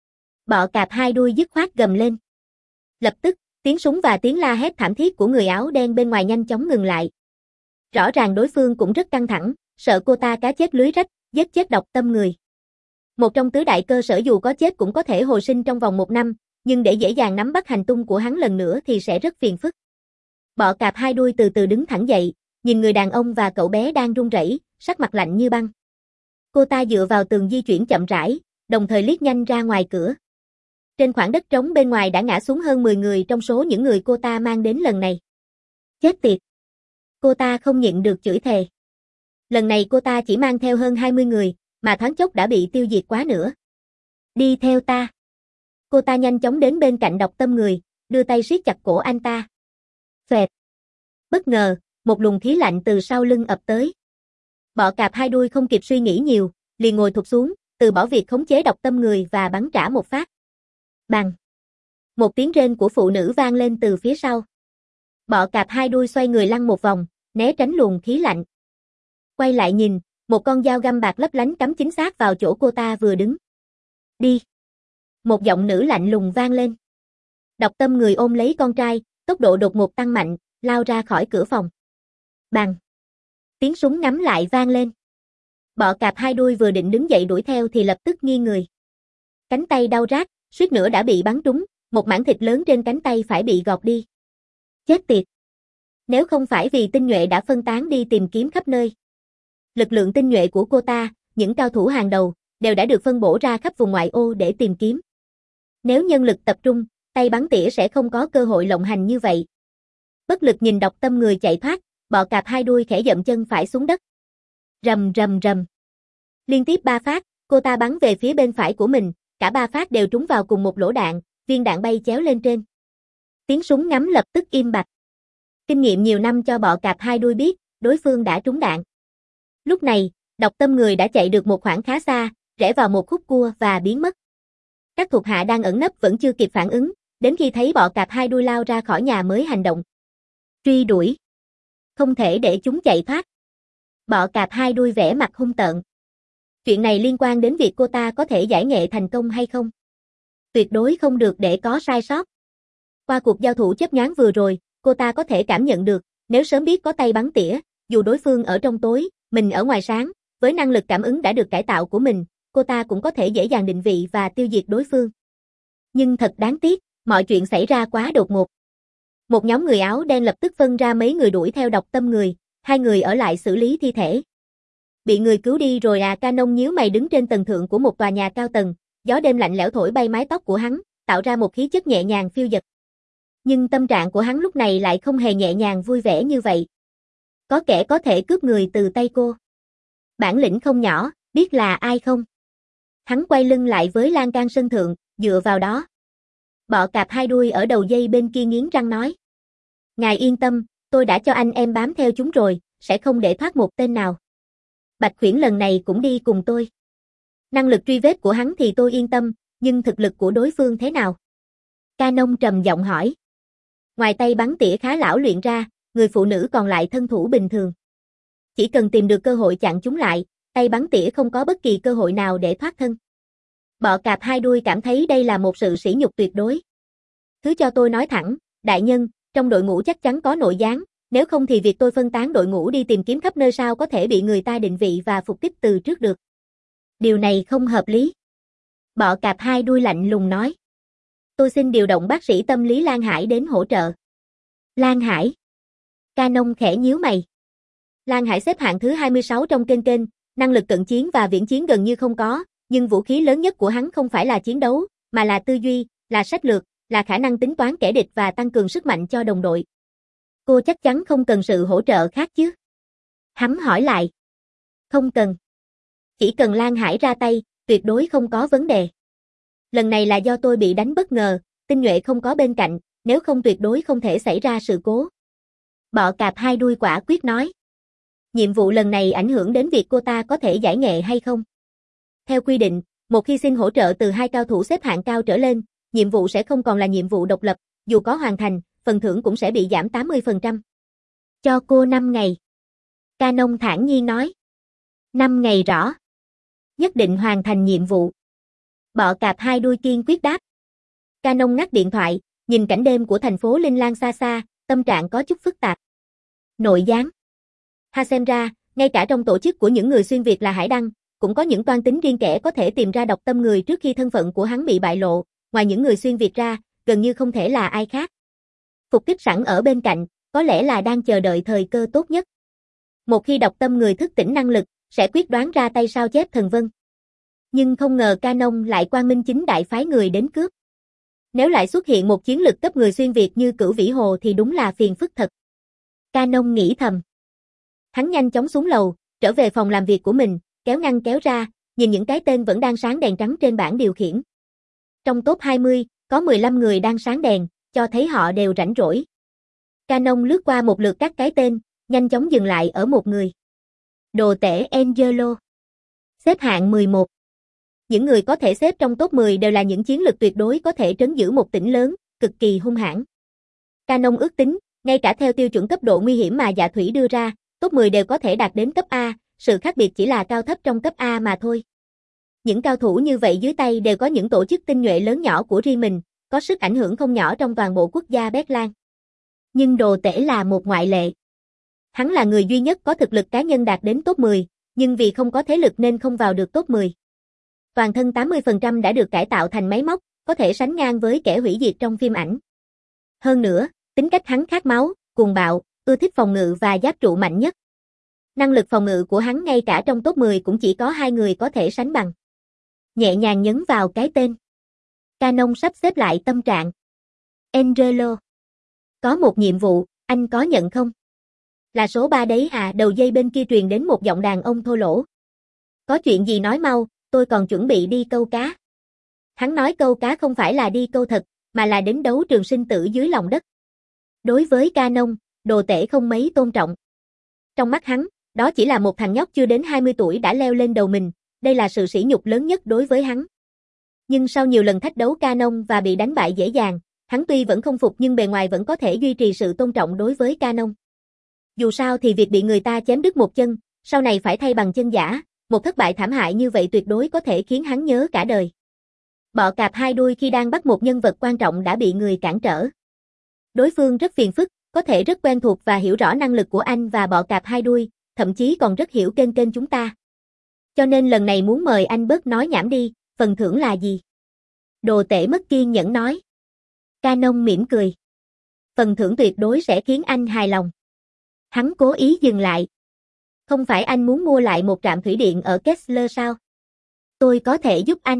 Bọ cạp hai đuôi dứt khoát gầm lên. Lập tức, tiếng súng và tiếng la hét thảm thiết của người áo đen bên ngoài nhanh chóng ngừng lại. Rõ ràng đối phương cũng rất căng thẳng, sợ cô ta cá chết lưới rách, giết chết Độc Tâm Người. Một trong tứ đại cơ sở dù có chết cũng có thể hồi sinh trong vòng một năm, nhưng để dễ dàng nắm bắt hành tung của hắn lần nữa thì sẽ rất phiền phức. Bọ cạp hai đuôi từ từ đứng thẳng dậy, nhìn người đàn ông và cậu bé đang run rẩy, sắc mặt lạnh như băng. Cô ta dựa vào tường di chuyển chậm rãi, đồng thời liếc nhanh ra ngoài cửa. Trên khoảng đất trống bên ngoài đã ngã xuống hơn mười người trong số những người cô ta mang đến lần này. Chết tiệt! Cô ta không nhịn được chửi thề. Lần này cô ta chỉ mang theo hơn hai mươi người, mà thoáng chốc đã bị tiêu diệt quá nữa. Đi theo ta. Cô ta nhanh chóng đến bên cạnh Độc Tâm Người, đưa tay siết chặt cổ anh ta. Phệt. Bất ngờ, một luồng khí lạnh từ sau lưng ập tới. Bọ cạp hai đuôi không kịp suy nghĩ nhiều, liền ngồi thụp xuống, từ bỏ việc khống chế Độc Tâm Người và bắn trả một phát. Bang. Một tiếng rên của phụ nữ vang lên từ phía sau. Bọ cạp hai đuôi xoay người lăn một vòng, né tránh luồng khí lạnh. Quay lại nhìn, một con dao găm bạc lấp lánh cắm chính xác vào chỗ cô ta vừa đứng. Đi. Một giọng nữ lạnh lùng vang lên. Độc Tâm Người ôm lấy con trai, tốc độ đột ngột tăng mạnh, lao ra khỏi cửa phòng. Bang. Tiếng súng ngắm lại vang lên. Bọ cạp hai đuôi vừa định đứng dậy đuổi theo thì lập tức nghiêng người. Cánh tay đau rát, suýt nữa đã bị bắn trúng, một mảng thịt lớn trên cánh tay phải bị gọt đi. Chết tiệt. Nếu không phải vì tinh nhuệ đã phân tán đi tìm kiếm khắp nơi. Lực lượng tinh nhuệ của cô ta, những cao thủ hàng đầu, đều đã được phân bổ ra khắp vùng ngoại ô để tìm kiếm. Nếu nhân lực tập trung, tay bắn tỉa sẽ không có cơ hội lộng hành như vậy. Bất lực nhìn Độc Tâm Người chạy thoát, bọ cạp hai đuôi khẽ dậm chân phải xuống đất. Rầm rầm rầm. Liên tiếp ba phát, cô ta bắn về phía bên phải của mình, cả ba phát đều trúng vào cùng một lỗ đạn, viên đạn bay chéo lên trên. Tiếng súng ngắm lập tức im bặt. Kinh nghiệm nhiều năm cho bọ cạp hai đuôi biết, đối phương đã trúng đạn. Lúc này, Độc Tâm Người đã chạy được một khoảng khá xa, rẽ vào một khúc cua và biến mất. Các thuộc hạ đang ẩn nấp vẫn chưa kịp phản ứng, đến khi thấy bọ cạp hai đuôi lao ra khỏi nhà mới hành động. Truy đuổi. Không thể để chúng chạy thoát. Bọ cạp hai đuôi vẻ mặt hung tợn. Chuyện này liên quan đến việc cô ta có thể giải nghệ thành công hay không. Tuyệt đối không được để có sai sót. Qua cuộc giao thủ chớp nhoáng vừa rồi, cô ta có thể cảm nhận được, nếu sớm biết có tay bắn tỉa, dù đối phương ở trong tối, mình ở ngoài sáng, với năng lực cảm ứng đã được cải tạo của mình, cô ta cũng có thể dễ dàng định vị và tiêu diệt đối phương. Nhưng thật đáng tiếc, mọi chuyện xảy ra quá đột ngột. Một nhóm người áo đen lập tức phân ra mấy người đuổi theo Độc Tâm Người, hai người ở lại xử lý thi thể. Bị người cứu đi rồi à? Canon nhíu mày đứng trên tầng thượng của một tòa nhà cao tầng, gió đêm lạnh lẽo thổi bay mái tóc của hắn, tạo ra một khí chất nhẹ nhàng phiêu dật. Nhưng tâm trạng của hắn lúc này lại không hề nhẹ nhàng vui vẻ như vậy. Có kẻ có thể cướp người từ tay cô. Bản lĩnh không nhỏ, biết là ai không? Hắn quay lưng lại với lan can sân thượng, dựa vào đó. Bọ cạp hai đuôi ở đầu dây bên kia nghiến răng nói. Ngài yên tâm, tôi đã cho anh em bám theo chúng rồi, sẽ không để thoát một tên nào. Bạch Khuyển lần này cũng đi cùng tôi. Năng lực truy vết của hắn thì tôi yên tâm, nhưng thực lực của đối phương thế nào? Canon trầm giọng hỏi. Ngoài tay bắn tỉa khá lão luyện ra, người phụ nữ còn lại thân thủ bình thường. Chỉ cần tìm được cơ hội chặn chúng lại, tay bắn tỉa không có bất kỳ cơ hội nào để thoát thân. Bọ cạp hai đuôi cảm thấy đây là một sự sỉ nhục tuyệt đối. Thứ cho tôi nói thẳng, đại nhân, trong đội ngũ chắc chắn có nội gián, nếu không thì việc tôi phân tán đội ngũ đi tìm kiếm khắp nơi sao có thể bị người ta định vị và phục kích từ trước được. Điều này không hợp lý. Bọ cạp hai đuôi lạnh lùng nói. Tôi xin điều động bác sĩ tâm lý Lan Hải đến hỗ trợ. Lan Hải. Canon khẽ nhíu mày. Lan Hải xếp hạng thứ hai mươi sáu trong kênh kênh, Năng lực cận chiến và viễn chiến gần như không có, nhưng vũ khí lớn nhất của hắn không phải là chiến đấu, mà là tư duy, là sách lược, là khả năng tính toán kẻ địch và tăng cường sức mạnh cho đồng đội. Cô chắc chắn không cần sự hỗ trợ khác chứ? Hắn hỏi lại. Không cần. Chỉ cần Lan Hải ra tay, tuyệt đối không có vấn đề. Lần này là do tôi bị đánh bất ngờ, tinh nhuệ không có bên cạnh, nếu không tuyệt đối không thể xảy ra sự cố. Bọ cạp hai đuôi quả quyết nói. Nhiệm vụ lần này ảnh hưởng đến việc cô ta có thể giải nghệ hay không? Theo quy định, một khi xin hỗ trợ từ hai cao thủ xếp hạng cao trở lên, nhiệm vụ sẽ không còn là nhiệm vụ độc lập, dù có hoàn thành, phần thưởng cũng sẽ bị giảm tám mươi phần trăm. Cho cô năm ngày. Canon thản nhiên nói. năm ngày rõ. Nhất định hoàn thành nhiệm vụ. Bọ cạp hai đuôi kiên quyết đáp. Canon ngắt điện thoại, nhìn cảnh đêm của thành phố Linh Lan xa xa, tâm trạng có chút phức tạp. Nội gián. Ha xem ra, ngay cả trong tổ chức của những người xuyên Việt là Hải Đăng, cũng có những toan tính riêng kẻ có thể tìm ra đọc tâm người trước khi thân phận của hắn bị bại lộ, ngoài những người xuyên Việt ra, gần như không thể là ai khác. Phục kích sẵn ở bên cạnh, có lẽ là đang chờ đợi thời cơ tốt nhất. Một khi đọc tâm người thức tỉnh năng lực, sẽ quyết đoán ra tay sao chép thần vân. Nhưng không ngờ Canon lại quang minh chính đại phái người đến cướp. Nếu lại xuất hiện một chiến lực cấp người xuyên Việt như Cửu Vĩ Hồ thì đúng là phiền phức thật. Canon nghĩ thầm. Hắn nhanh chóng xuống lầu, trở về phòng làm việc của mình, kéo ngăn kéo ra, nhìn những cái tên vẫn đang sáng đèn trắng trên bảng điều khiển. Trong top hai mươi, có mười lăm người đang sáng đèn, cho thấy họ đều rảnh rỗi. Canon lướt qua một lượt các cái tên, nhanh chóng dừng lại ở một người. Đồ tể Angelo. Xếp hạng mười một. Những người có thể xếp trong top mười đều là những chiến lực tuyệt đối có thể trấn giữ một tỉnh lớn, cực kỳ hung hãn. Canon ước tính, ngay cả theo tiêu chuẩn cấp độ nguy hiểm mà Dạ Thủy đưa ra, top mười đều có thể đạt đến cấp A, sự khác biệt chỉ là cao thấp trong cấp A mà thôi. Những cao thủ như vậy dưới tay đều có những tổ chức tinh nhuệ lớn nhỏ của riêng mình, có sức ảnh hưởng không nhỏ trong toàn bộ quốc gia Bét Lan. Nhưng đồ tể là một ngoại lệ. Hắn là người duy nhất có thực lực cá nhân đạt đến top mười, nhưng vì không có thế lực nên không vào được top mười. Toàn thân tám mươi phần trăm đã được cải tạo thành máy móc, có thể sánh ngang với kẻ hủy diệt trong phim ảnh. Hơn nữa, tính cách hắn khát máu, cuồng bạo, ưa thích phòng ngự và giáp trụ mạnh nhất. Năng lực phòng ngự của hắn ngay cả trong top mười cũng chỉ có hai người có thể sánh bằng. Nhẹ nhàng nhấn vào cái tên. Canon sắp xếp lại tâm trạng. Angelo. Có một nhiệm vụ, anh có nhận không? Là số ba đấy à? Đầu dây bên kia truyền đến một giọng đàn ông thô lỗ. Có chuyện gì nói mau, tôi còn chuẩn bị đi câu cá. Hắn nói câu cá không phải là đi câu thật, mà là đến đấu trường sinh tử dưới lòng đất. Đối với Canon, đồ tể không mấy tôn trọng. Trong mắt hắn, đó chỉ là một thằng nhóc chưa đến hai mươi tuổi đã leo lên đầu mình, đây là sự sỉ nhục lớn nhất đối với hắn. Nhưng sau nhiều lần thách đấu Canon và bị đánh bại dễ dàng, hắn tuy vẫn không phục nhưng bề ngoài vẫn có thể duy trì sự tôn trọng đối với Canon. Dù sao thì việc bị người ta chém đứt một chân, sau này phải thay bằng chân giả, một thất bại thảm hại như vậy tuyệt đối có thể khiến hắn nhớ cả đời. Bọ cạp hai đuôi khi đang bắt một nhân vật quan trọng đã bị người cản trở. Đối phương rất phiền phức, có thể rất quen thuộc và hiểu rõ năng lực của anh và bọ cạp hai đuôi, thậm chí còn rất hiểu kênh kênh chúng ta. Cho nên lần này muốn mời anh bớt nói nhảm đi, phần thưởng là gì? Đồ tể mất kiên nhẫn nói. Canon mỉm cười. Phần thưởng tuyệt đối sẽ khiến anh hài lòng. Hắn cố ý dừng lại. Không phải anh muốn mua lại một trạm thủy điện ở Kessler sao? Tôi có thể giúp anh.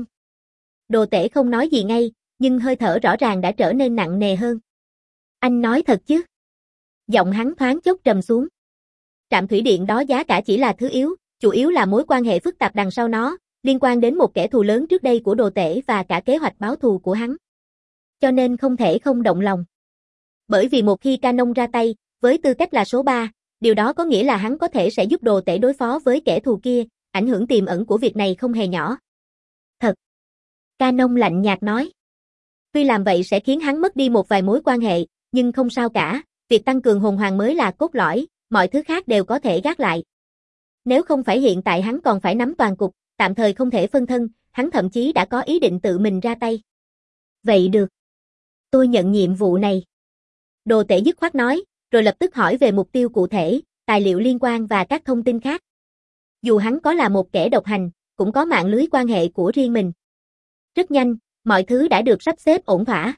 Đồ tể không nói gì ngay, nhưng hơi thở rõ ràng đã trở nên nặng nề hơn. Anh nói thật chứ? Giọng hắn thoáng chốc trầm xuống. Trạm thủy điện đó giá cả chỉ là thứ yếu, chủ yếu là mối quan hệ phức tạp đằng sau nó, liên quan đến một kẻ thù lớn trước đây của đồ tể và cả kế hoạch báo thù của hắn. Cho nên không thể không động lòng. Bởi vì một khi Canon ra tay, với tư cách là số ba, điều đó có nghĩa là hắn có thể sẽ giúp đồ tể đối phó với kẻ thù kia, ảnh hưởng tiềm ẩn của việc này không hề nhỏ. Thật. Canon lạnh nhạt nói. Tuy làm vậy sẽ khiến hắn mất đi một vài mối quan hệ, nhưng không sao cả, việc tăng cường hồn hoàng mới là cốt lõi, mọi thứ khác đều có thể gác lại. Nếu không phải hiện tại hắn còn phải nắm toàn cục, tạm thời không thể phân thân, hắn thậm chí đã có ý định tự mình ra tay. Vậy được. Tôi nhận nhiệm vụ này. Đồ tể dứt khoát nói, rồi lập tức hỏi về mục tiêu cụ thể, tài liệu liên quan và các thông tin khác. Dù hắn có là một kẻ độc hành, cũng có mạng lưới quan hệ của riêng mình. Rất nhanh, mọi thứ đã được sắp xếp ổn thỏa.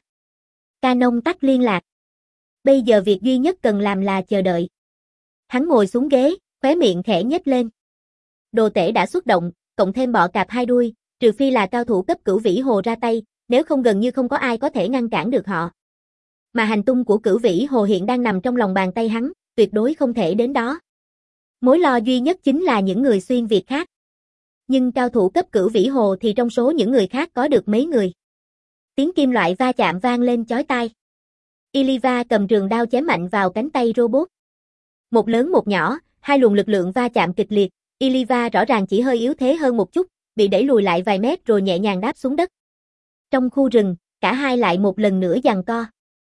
Canon tắt liên lạc. Bây giờ việc duy nhất cần làm là chờ đợi. Hắn ngồi xuống ghế, khóe miệng khẽ nhếch lên. Đồ tể đã xuất động, cộng thêm bọ cạp hai đuôi, trừ phi là cao thủ cấp Cửu Vĩ Hồ ra tay, nếu không gần như không có ai có thể ngăn cản được họ. Mà hành tung của Cửu Vĩ Hồ hiện đang nằm trong lòng bàn tay hắn, tuyệt đối không thể đến đó. Mối lo duy nhất chính là những người xuyên Việt khác. Nhưng cao thủ cấp Cửu Vĩ Hồ thì trong số những người khác có được mấy người. Tiếng kim loại va chạm vang lên chói tai. Iliva cầm trường đao chém mạnh vào cánh tay robot. Một lớn một nhỏ, hai luồng lực lượng va chạm kịch liệt, Iliva rõ ràng chỉ hơi yếu thế hơn một chút, bị đẩy lùi lại vài mét rồi nhẹ nhàng đáp xuống đất. Trong khu rừng, cả hai lại một lần nữa giằng co.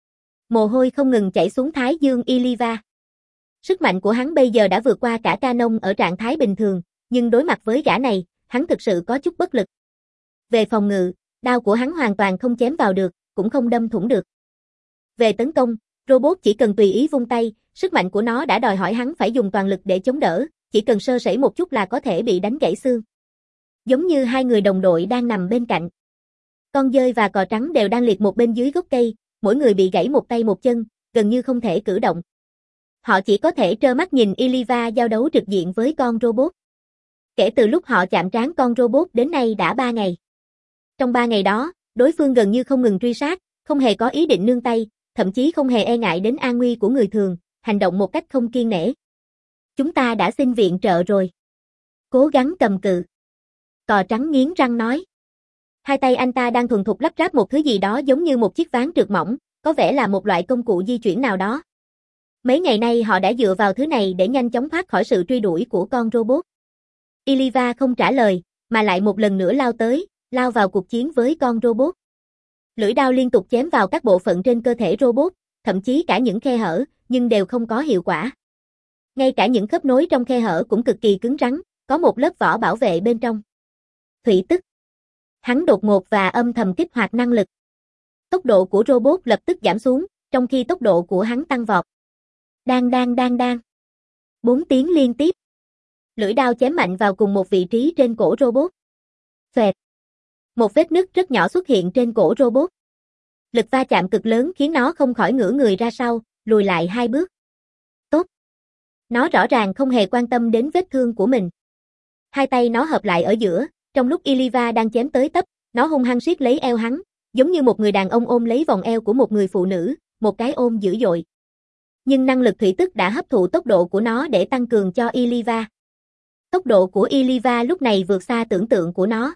Mồ hôi không ngừng chảy xuống thái dương Iliva. Sức mạnh của hắn bây giờ đã vượt qua cả Canon ở trạng thái bình thường, nhưng đối mặt với gã này, hắn thực sự có chút bất lực. Về phòng ngự, đao của hắn hoàn toàn không chém vào được, cũng không đâm thủng được. Về tấn công, robot chỉ cần tùy ý vung tay, sức mạnh của nó đã đòi hỏi hắn phải dùng toàn lực để chống đỡ, chỉ cần sơ sẩy một chút là có thể bị đánh gãy xương. Giống như hai người đồng đội đang nằm bên cạnh. Con dơi và cò trắng đều đang liệt một bên dưới gốc cây, mỗi người bị gãy một tay một chân, gần như không thể cử động. Họ chỉ có thể trơ mắt nhìn Iliva giao đấu trực diện với con robot. Kể từ lúc họ chạm trán con robot đến nay đã ba ngày. Trong ba ngày đó, đối phương gần như không ngừng truy sát, không hề có ý định nương tay, thậm chí không hề e ngại đến an nguy của người thường, hành động một cách không kiêng nể. Chúng ta đã xin viện trợ rồi. Cố gắng cầm cự. Cò trắng nghiến răng nói. Hai tay anh ta đang thuần thục lắp ráp một thứ gì đó giống như một chiếc ván trượt mỏng, có vẻ là một loại công cụ di chuyển nào đó. Mấy ngày nay họ đã dựa vào thứ này để nhanh chóng thoát khỏi sự truy đuổi của con robot. Iliva không trả lời, mà lại một lần nữa lao tới, lao vào cuộc chiến với con robot. Lưỡi đao liên tục chém vào các bộ phận trên cơ thể robot, thậm chí cả những khe hở, nhưng đều không có hiệu quả. Ngay cả những khớp nối trong khe hở cũng cực kỳ cứng rắn, có một lớp vỏ bảo vệ bên trong. Thủy tức. Hắn đột ngột và âm thầm kích hoạt năng lực. Tốc độ của robot lập tức giảm xuống, trong khi tốc độ của hắn tăng vọt. Đang đang đang đang. Bốn tiếng liên tiếp. Lưỡi đao chém mạnh vào cùng một vị trí trên cổ robot. Xoẹt. Một vết nứt rất nhỏ xuất hiện trên cổ robot. Lực va chạm cực lớn khiến nó không khỏi ngửa người ra sau, lùi lại hai bước. Tốt. Nó rõ ràng không hề quan tâm đến vết thương của mình. Hai tay nó hợp lại ở giữa, trong lúc Iliva đang chém tới tấp, nó hung hăng siết lấy eo hắn, giống như một người đàn ông ôm lấy vòng eo của một người phụ nữ, một cái ôm dữ dội. Nhưng năng lực thủy tức đã hấp thụ tốc độ của nó để tăng cường cho Iliva. Tốc độ của Iliva lúc này vượt xa tưởng tượng của nó.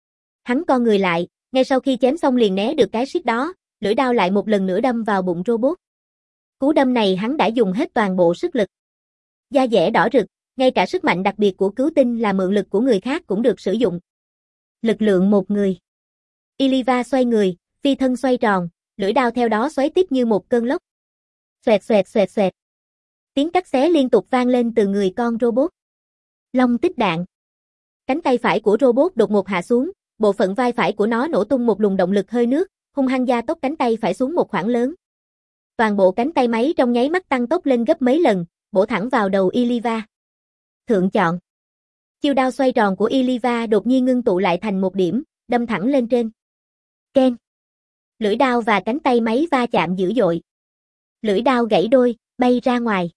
Hắn co người lại, ngay sau khi chém xong liền né được cái siết đó, lưỡi đao lại một lần nữa đâm vào bụng robot. Cú đâm này hắn đã dùng hết toàn bộ sức lực. Da dẻ đỏ rực, ngay cả sức mạnh đặc biệt của cứu tinh là mượn lực của người khác cũng được sử dụng. Lực lượng một người. Iliva xoay người, phi thân xoay tròn, lưỡi đao theo đó xoáy tiếp như một cơn lốc. Xoẹt xoẹt xoẹt xoẹt. Tiếng cắt xé liên tục vang lên từ người con robot. Long tích đạn. Cánh tay phải của robot đột ngột hạ xuống, bộ phận vai phải của nó nổ tung một luồng động lực hơi nước, hung hăng gia tốc cánh tay phải xuống một khoảng lớn. Toàn bộ cánh tay máy trong nháy mắt tăng tốc lên gấp mấy lần, bổ thẳng vào đầu Iliva. Thượng chọn. Chiêu đao xoay tròn của Iliva đột nhiên ngưng tụ lại thành một điểm, đâm thẳng lên trên. Keng. Lưỡi đao và cánh tay máy va chạm dữ dội. Lưỡi đao gãy đôi, bay ra ngoài.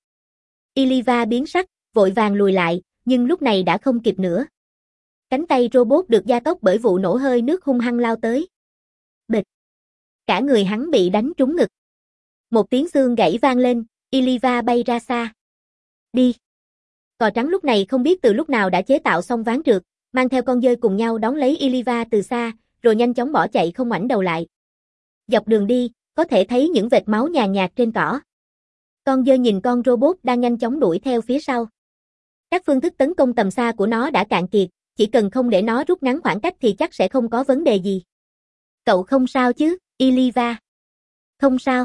Iliva biến sắc, vội vàng lùi lại, nhưng lúc này đã không kịp nữa. Cánh tay robot được gia tốc bởi vụ nổ hơi nước hung hăng lao tới. Bịch. Cả người hắn bị đánh trúng ngực. Một tiếng xương gãy vang lên, Iliva bay ra xa. Đi. Cò trắng lúc này không biết từ lúc nào đã chế tạo xong ván trượt, mang theo con dơi cùng nhau đón lấy Iliva từ xa, rồi nhanh chóng bỏ chạy không ngoảnh đầu lại. Dọc đường đi, có thể thấy những vệt máu nhàn nhạt trên cỏ. Con dơi nhìn con robot đang nhanh chóng đuổi theo phía sau. Các phương thức tấn công tầm xa của nó đã cạn kiệt, chỉ cần không để nó rút ngắn khoảng cách thì chắc sẽ không có vấn đề gì. Cậu không sao chứ, Iliva? Không sao.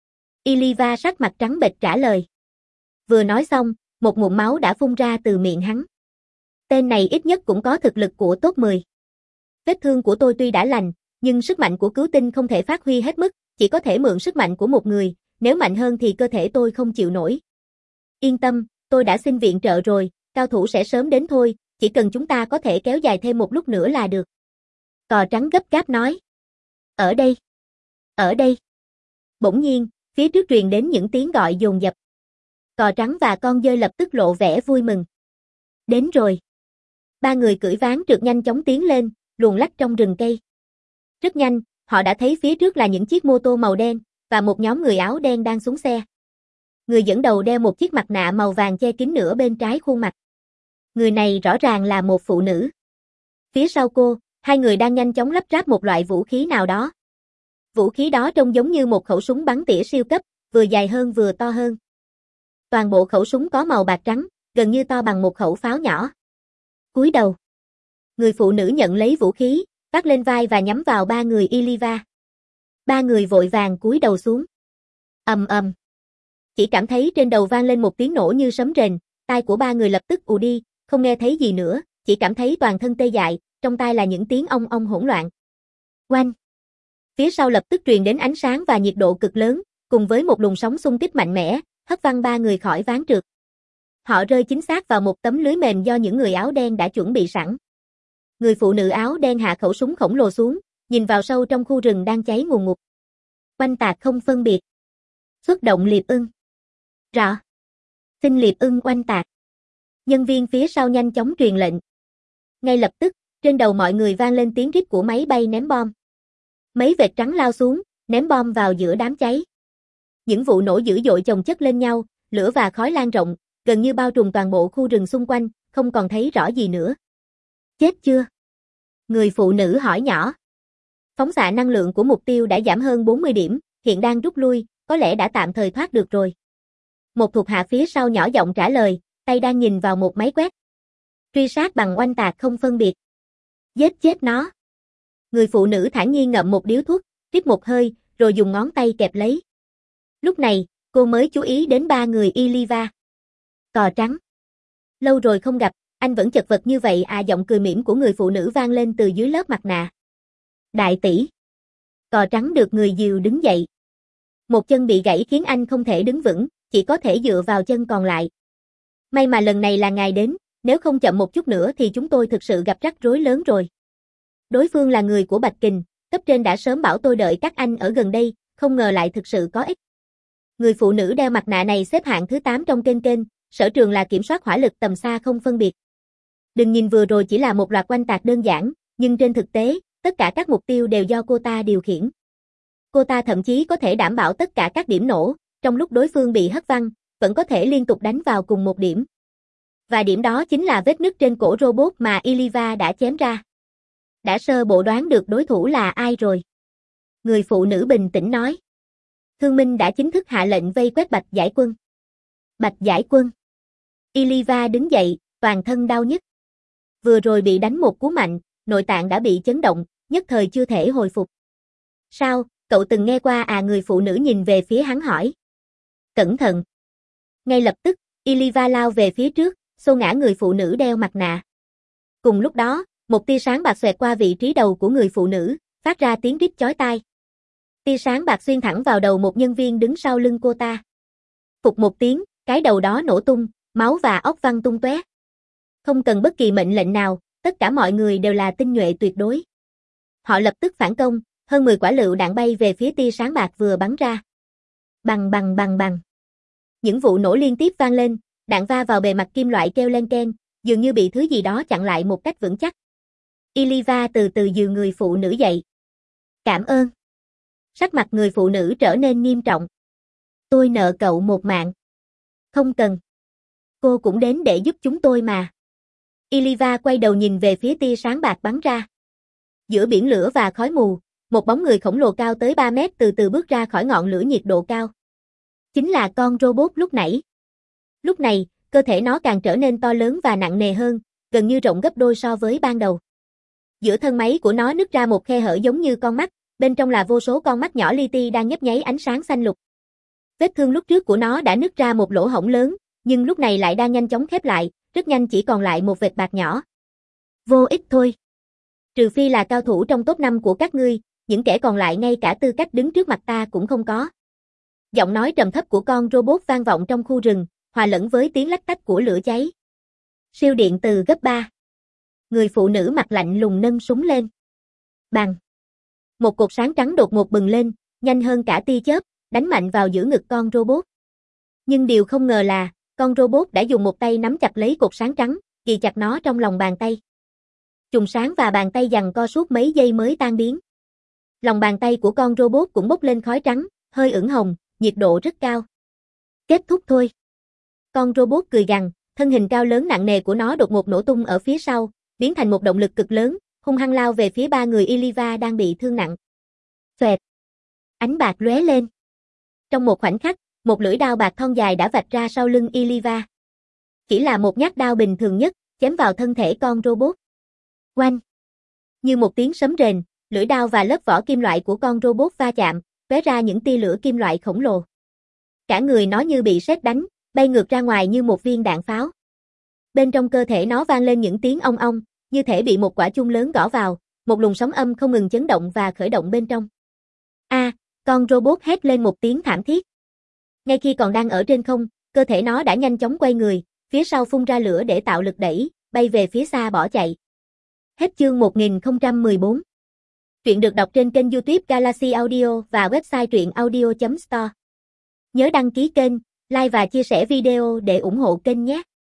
Iliva sắc mặt trắng bệch trả lời. Vừa nói xong, một ngụm máu đã phun ra từ miệng hắn. Tên này ít nhất cũng có thực lực của top mười. Vết thương của tôi tuy đã lành, nhưng sức mạnh của cứu tinh không thể phát huy hết mức, chỉ có thể mượn sức mạnh của một người, nếu mạnh hơn thì cơ thể tôi không chịu nổi. Yên tâm, tôi đã xin viện trợ rồi, cao thủ sẽ sớm đến thôi, chỉ cần chúng ta có thể kéo dài thêm một lúc nữa là được. Cò trắng gấp gáp nói. Ở đây. Ở đây. Bỗng nhiên, phía trước truyền đến những tiếng gọi dồn dập. Cò trắng và con dơi lập tức lộ vẻ vui mừng. Đến rồi. Ba người cưỡi ván trượt nhanh chóng tiến lên, luồn lách trong rừng cây. Rất nhanh, họ đã thấy phía trước là những chiếc mô tô màu đen, và một nhóm người áo đen đang xuống xe. Người dẫn đầu đeo một chiếc mặt nạ màu vàng che kín nửa bên trái khuôn mặt. Người này rõ ràng là một phụ nữ. Phía sau cô, hai người đang nhanh chóng lắp ráp một loại vũ khí nào đó. Vũ khí đó trông giống như một khẩu súng bắn tỉa siêu cấp, vừa dài hơn vừa to hơn. Toàn bộ khẩu súng có màu bạc trắng, gần như to bằng một khẩu pháo nhỏ. Cúi đầu. Người phụ nữ nhận lấy vũ khí, vác lên vai và nhắm vào ba người Iliva. Ba người vội vàng cúi đầu xuống. Ầm ầm. Chỉ cảm thấy trên đầu vang lên một tiếng nổ như sấm rền, tai của ba người lập tức ù đi, không nghe thấy gì nữa, chỉ cảm thấy toàn thân tê dại, trong tai là những tiếng ong ong hỗn loạn. Oanh! Phía sau lập tức truyền đến ánh sáng và nhiệt độ cực lớn, cùng với một luồng sóng xung kích mạnh mẽ, hất văng ba người khỏi ván trượt. Họ rơi chính xác vào một tấm lưới mềm do những người áo đen đã chuẩn bị sẵn. Người phụ nữ áo đen hạ khẩu súng khổng lồ xuống, nhìn vào sâu trong khu rừng đang cháy ngùn ngụt. Oanh tạc không phân biệt. Xuất động liệp ưng. Rõ. Xin liệp ưng oanh tạc. Nhân viên phía sau nhanh chóng truyền lệnh. Ngay lập tức, trên đầu mọi người vang lên tiếng rít của máy bay ném bom. Mấy vệt trắng lao xuống, ném bom vào giữa đám cháy. Những vụ nổ dữ dội chồng chất lên nhau, lửa và khói lan rộng, gần như bao trùm toàn bộ khu rừng xung quanh, không còn thấy rõ gì nữa. Chết chưa? Người phụ nữ hỏi nhỏ. Phóng xạ năng lượng của mục tiêu đã giảm hơn bốn mươi điểm, hiện đang rút lui, có lẽ đã tạm thời thoát được rồi. Một thuộc hạ phía sau nhỏ giọng trả lời, tay đang nhìn vào một máy quét. Truy sát bằng oanh tạc không phân biệt. Giết chết nó. Người phụ nữ thản nhiên ngậm một điếu thuốc, rít một hơi, rồi dùng ngón tay kẹp lấy. Lúc này, cô mới chú ý đến ba người Iliva. Cò trắng. Lâu rồi không gặp, anh vẫn chật vật như vậy à, giọng cười mỉm của người phụ nữ vang lên từ dưới lớp mặt nạ. Đại tỷ. Cò trắng được người dìu đứng dậy. Một chân bị gãy khiến anh không thể đứng vững, chỉ có thể dựa vào chân còn lại. May mà lần này là ngài đến, nếu không chậm một chút nữa thì chúng tôi thực sự gặp rắc rối lớn rồi. Đối phương là người của Bạch Kình, cấp trên đã sớm bảo tôi đợi các anh ở gần đây, không ngờ lại thực sự có ích. Người phụ nữ đeo mặt nạ này xếp hạng thứ tám trong kênh kênh, sở trường là kiểm soát hỏa lực tầm xa không phân biệt. Đừng nhìn vừa rồi chỉ là một loạt oanh tạc đơn giản, nhưng trên thực tế, tất cả các mục tiêu đều do cô ta điều khiển. Cô ta thậm chí có thể đảm bảo tất cả các điểm nổ, trong lúc đối phương bị hất văng, vẫn có thể liên tục đánh vào cùng một điểm. Và điểm đó chính là vết nứt trên cổ robot mà Iliva đã chém ra. Đã sơ bộ đoán được đối thủ là ai rồi. Người phụ nữ bình tĩnh nói. Thương Minh đã chính thức hạ lệnh vây quét Bạch Giải Quân. Bạch Giải Quân. Iliva đứng dậy, toàn thân đau nhức. Vừa rồi bị đánh một cú mạnh, nội tạng đã bị chấn động, nhất thời chưa thể hồi phục. Sao, cậu từng nghe qua à? Người phụ nữ nhìn về phía hắn hỏi. Cẩn thận. Ngay lập tức, Iliva lao về phía trước, xô ngã người phụ nữ đeo mặt nạ. Cùng lúc đó, một tia sáng bạc xoẹt qua vị trí đầu của người phụ nữ, phát ra tiếng rít chói tai. Tia sáng bạc xuyên thẳng vào đầu một nhân viên đứng sau lưng cô ta. Phụt một tiếng, cái đầu đó nổ tung, máu và óc văng tung tóe. Không cần bất kỳ mệnh lệnh nào, tất cả mọi người đều là tinh nhuệ tuyệt đối. Họ lập tức phản công, hơn mười quả lựu đạn bay về phía tia sáng bạc vừa bắn ra. Bằng bằng bằng bằng. Những vụ nổ liên tiếp vang lên, đạn va vào bề mặt kim loại kêu len keng, dường như bị thứ gì đó chặn lại một cách vững chắc. Iliva từ từ dìu người phụ nữ dậy. Cảm ơn. Sắc mặt người phụ nữ trở nên nghiêm trọng. Tôi nợ cậu một mạng. Không cần. Cô cũng đến để giúp chúng tôi mà. Iliva quay đầu nhìn về phía tia sáng bạc bắn ra. Giữa biển lửa và khói mù, một bóng người khổng lồ cao tới ba mét từ từ bước ra khỏi ngọn lửa nhiệt độ cao. Chính là con robot lúc nãy. Lúc này, cơ thể nó càng trở nên to lớn và nặng nề hơn, gần như rộng gấp đôi so với ban đầu. Giữa thân máy của nó nứt ra một khe hở giống như con mắt, bên trong là vô số con mắt nhỏ li ti đang nhấp nháy ánh sáng xanh lục. Vết thương lúc trước của nó đã nứt ra một lỗ hổng lớn, nhưng lúc này lại đang nhanh chóng khép lại, rất nhanh chỉ còn lại một vệt bạc nhỏ. Vô ích thôi. Trừ phi là cao thủ trong top năm của các ngươi, những kẻ còn lại ngay cả tư cách đứng trước mặt ta cũng không có. Giọng nói trầm thấp của con robot vang vọng trong khu rừng, hòa lẫn với tiếng lách tách của lửa cháy. Siêu điện từ gấp ba. Người phụ nữ mặt lạnh lùng nâng súng lên. Bang. Một cột sáng trắng đột ngột bừng lên, nhanh hơn cả tia chớp, đánh mạnh vào giữa ngực con robot. Nhưng điều không ngờ là, con robot đã dùng một tay nắm chặt lấy cột sáng trắng, kì chặt nó trong lòng bàn tay. Trùng sáng và bàn tay giằng co suốt mấy giây mới tan biến. Lòng bàn tay của con robot cũng bốc lên khói trắng, hơi ửng hồng, nhiệt độ rất cao. Kết thúc thôi. Con robot cười gằn, thân hình cao lớn nặng nề của nó đột ngột nổ tung ở phía sau, biến thành một động lực cực lớn, hung hăng lao về phía ba người Iliva đang bị thương nặng. Xoẹt. Ánh bạc lóe lên. Trong một khoảnh khắc, một lưỡi đao bạc thon dài đã vạch ra sau lưng Iliva. Chỉ là một nhát đao bình thường nhất, chém vào thân thể con robot. Oanh! Như một tiếng sấm rền, lưỡi đao và lớp vỏ kim loại của con robot va chạm, tóe ra những tia lửa kim loại khổng lồ. Cả người nó như bị sét đánh, bay ngược ra ngoài như một viên đạn pháo. Bên trong cơ thể nó vang lên những tiếng ong ong, như thể bị một quả chuông lớn gõ vào, một luồng sóng âm không ngừng chấn động và khởi động bên trong. A, à, con robot hét lên một tiếng thảm thiết. Ngay khi còn đang ở trên không, cơ thể nó đã nhanh chóng quay người, phía sau phun ra lửa để tạo lực đẩy, bay về phía xa bỏ chạy. Hết chương một nghìn không trăm mười bốn. Truyện được đọc trên kênh YouTube Galaxy Audio và website truyện audio chấm store. Nhớ đăng ký kênh, like và chia sẻ video để ủng hộ kênh nhé.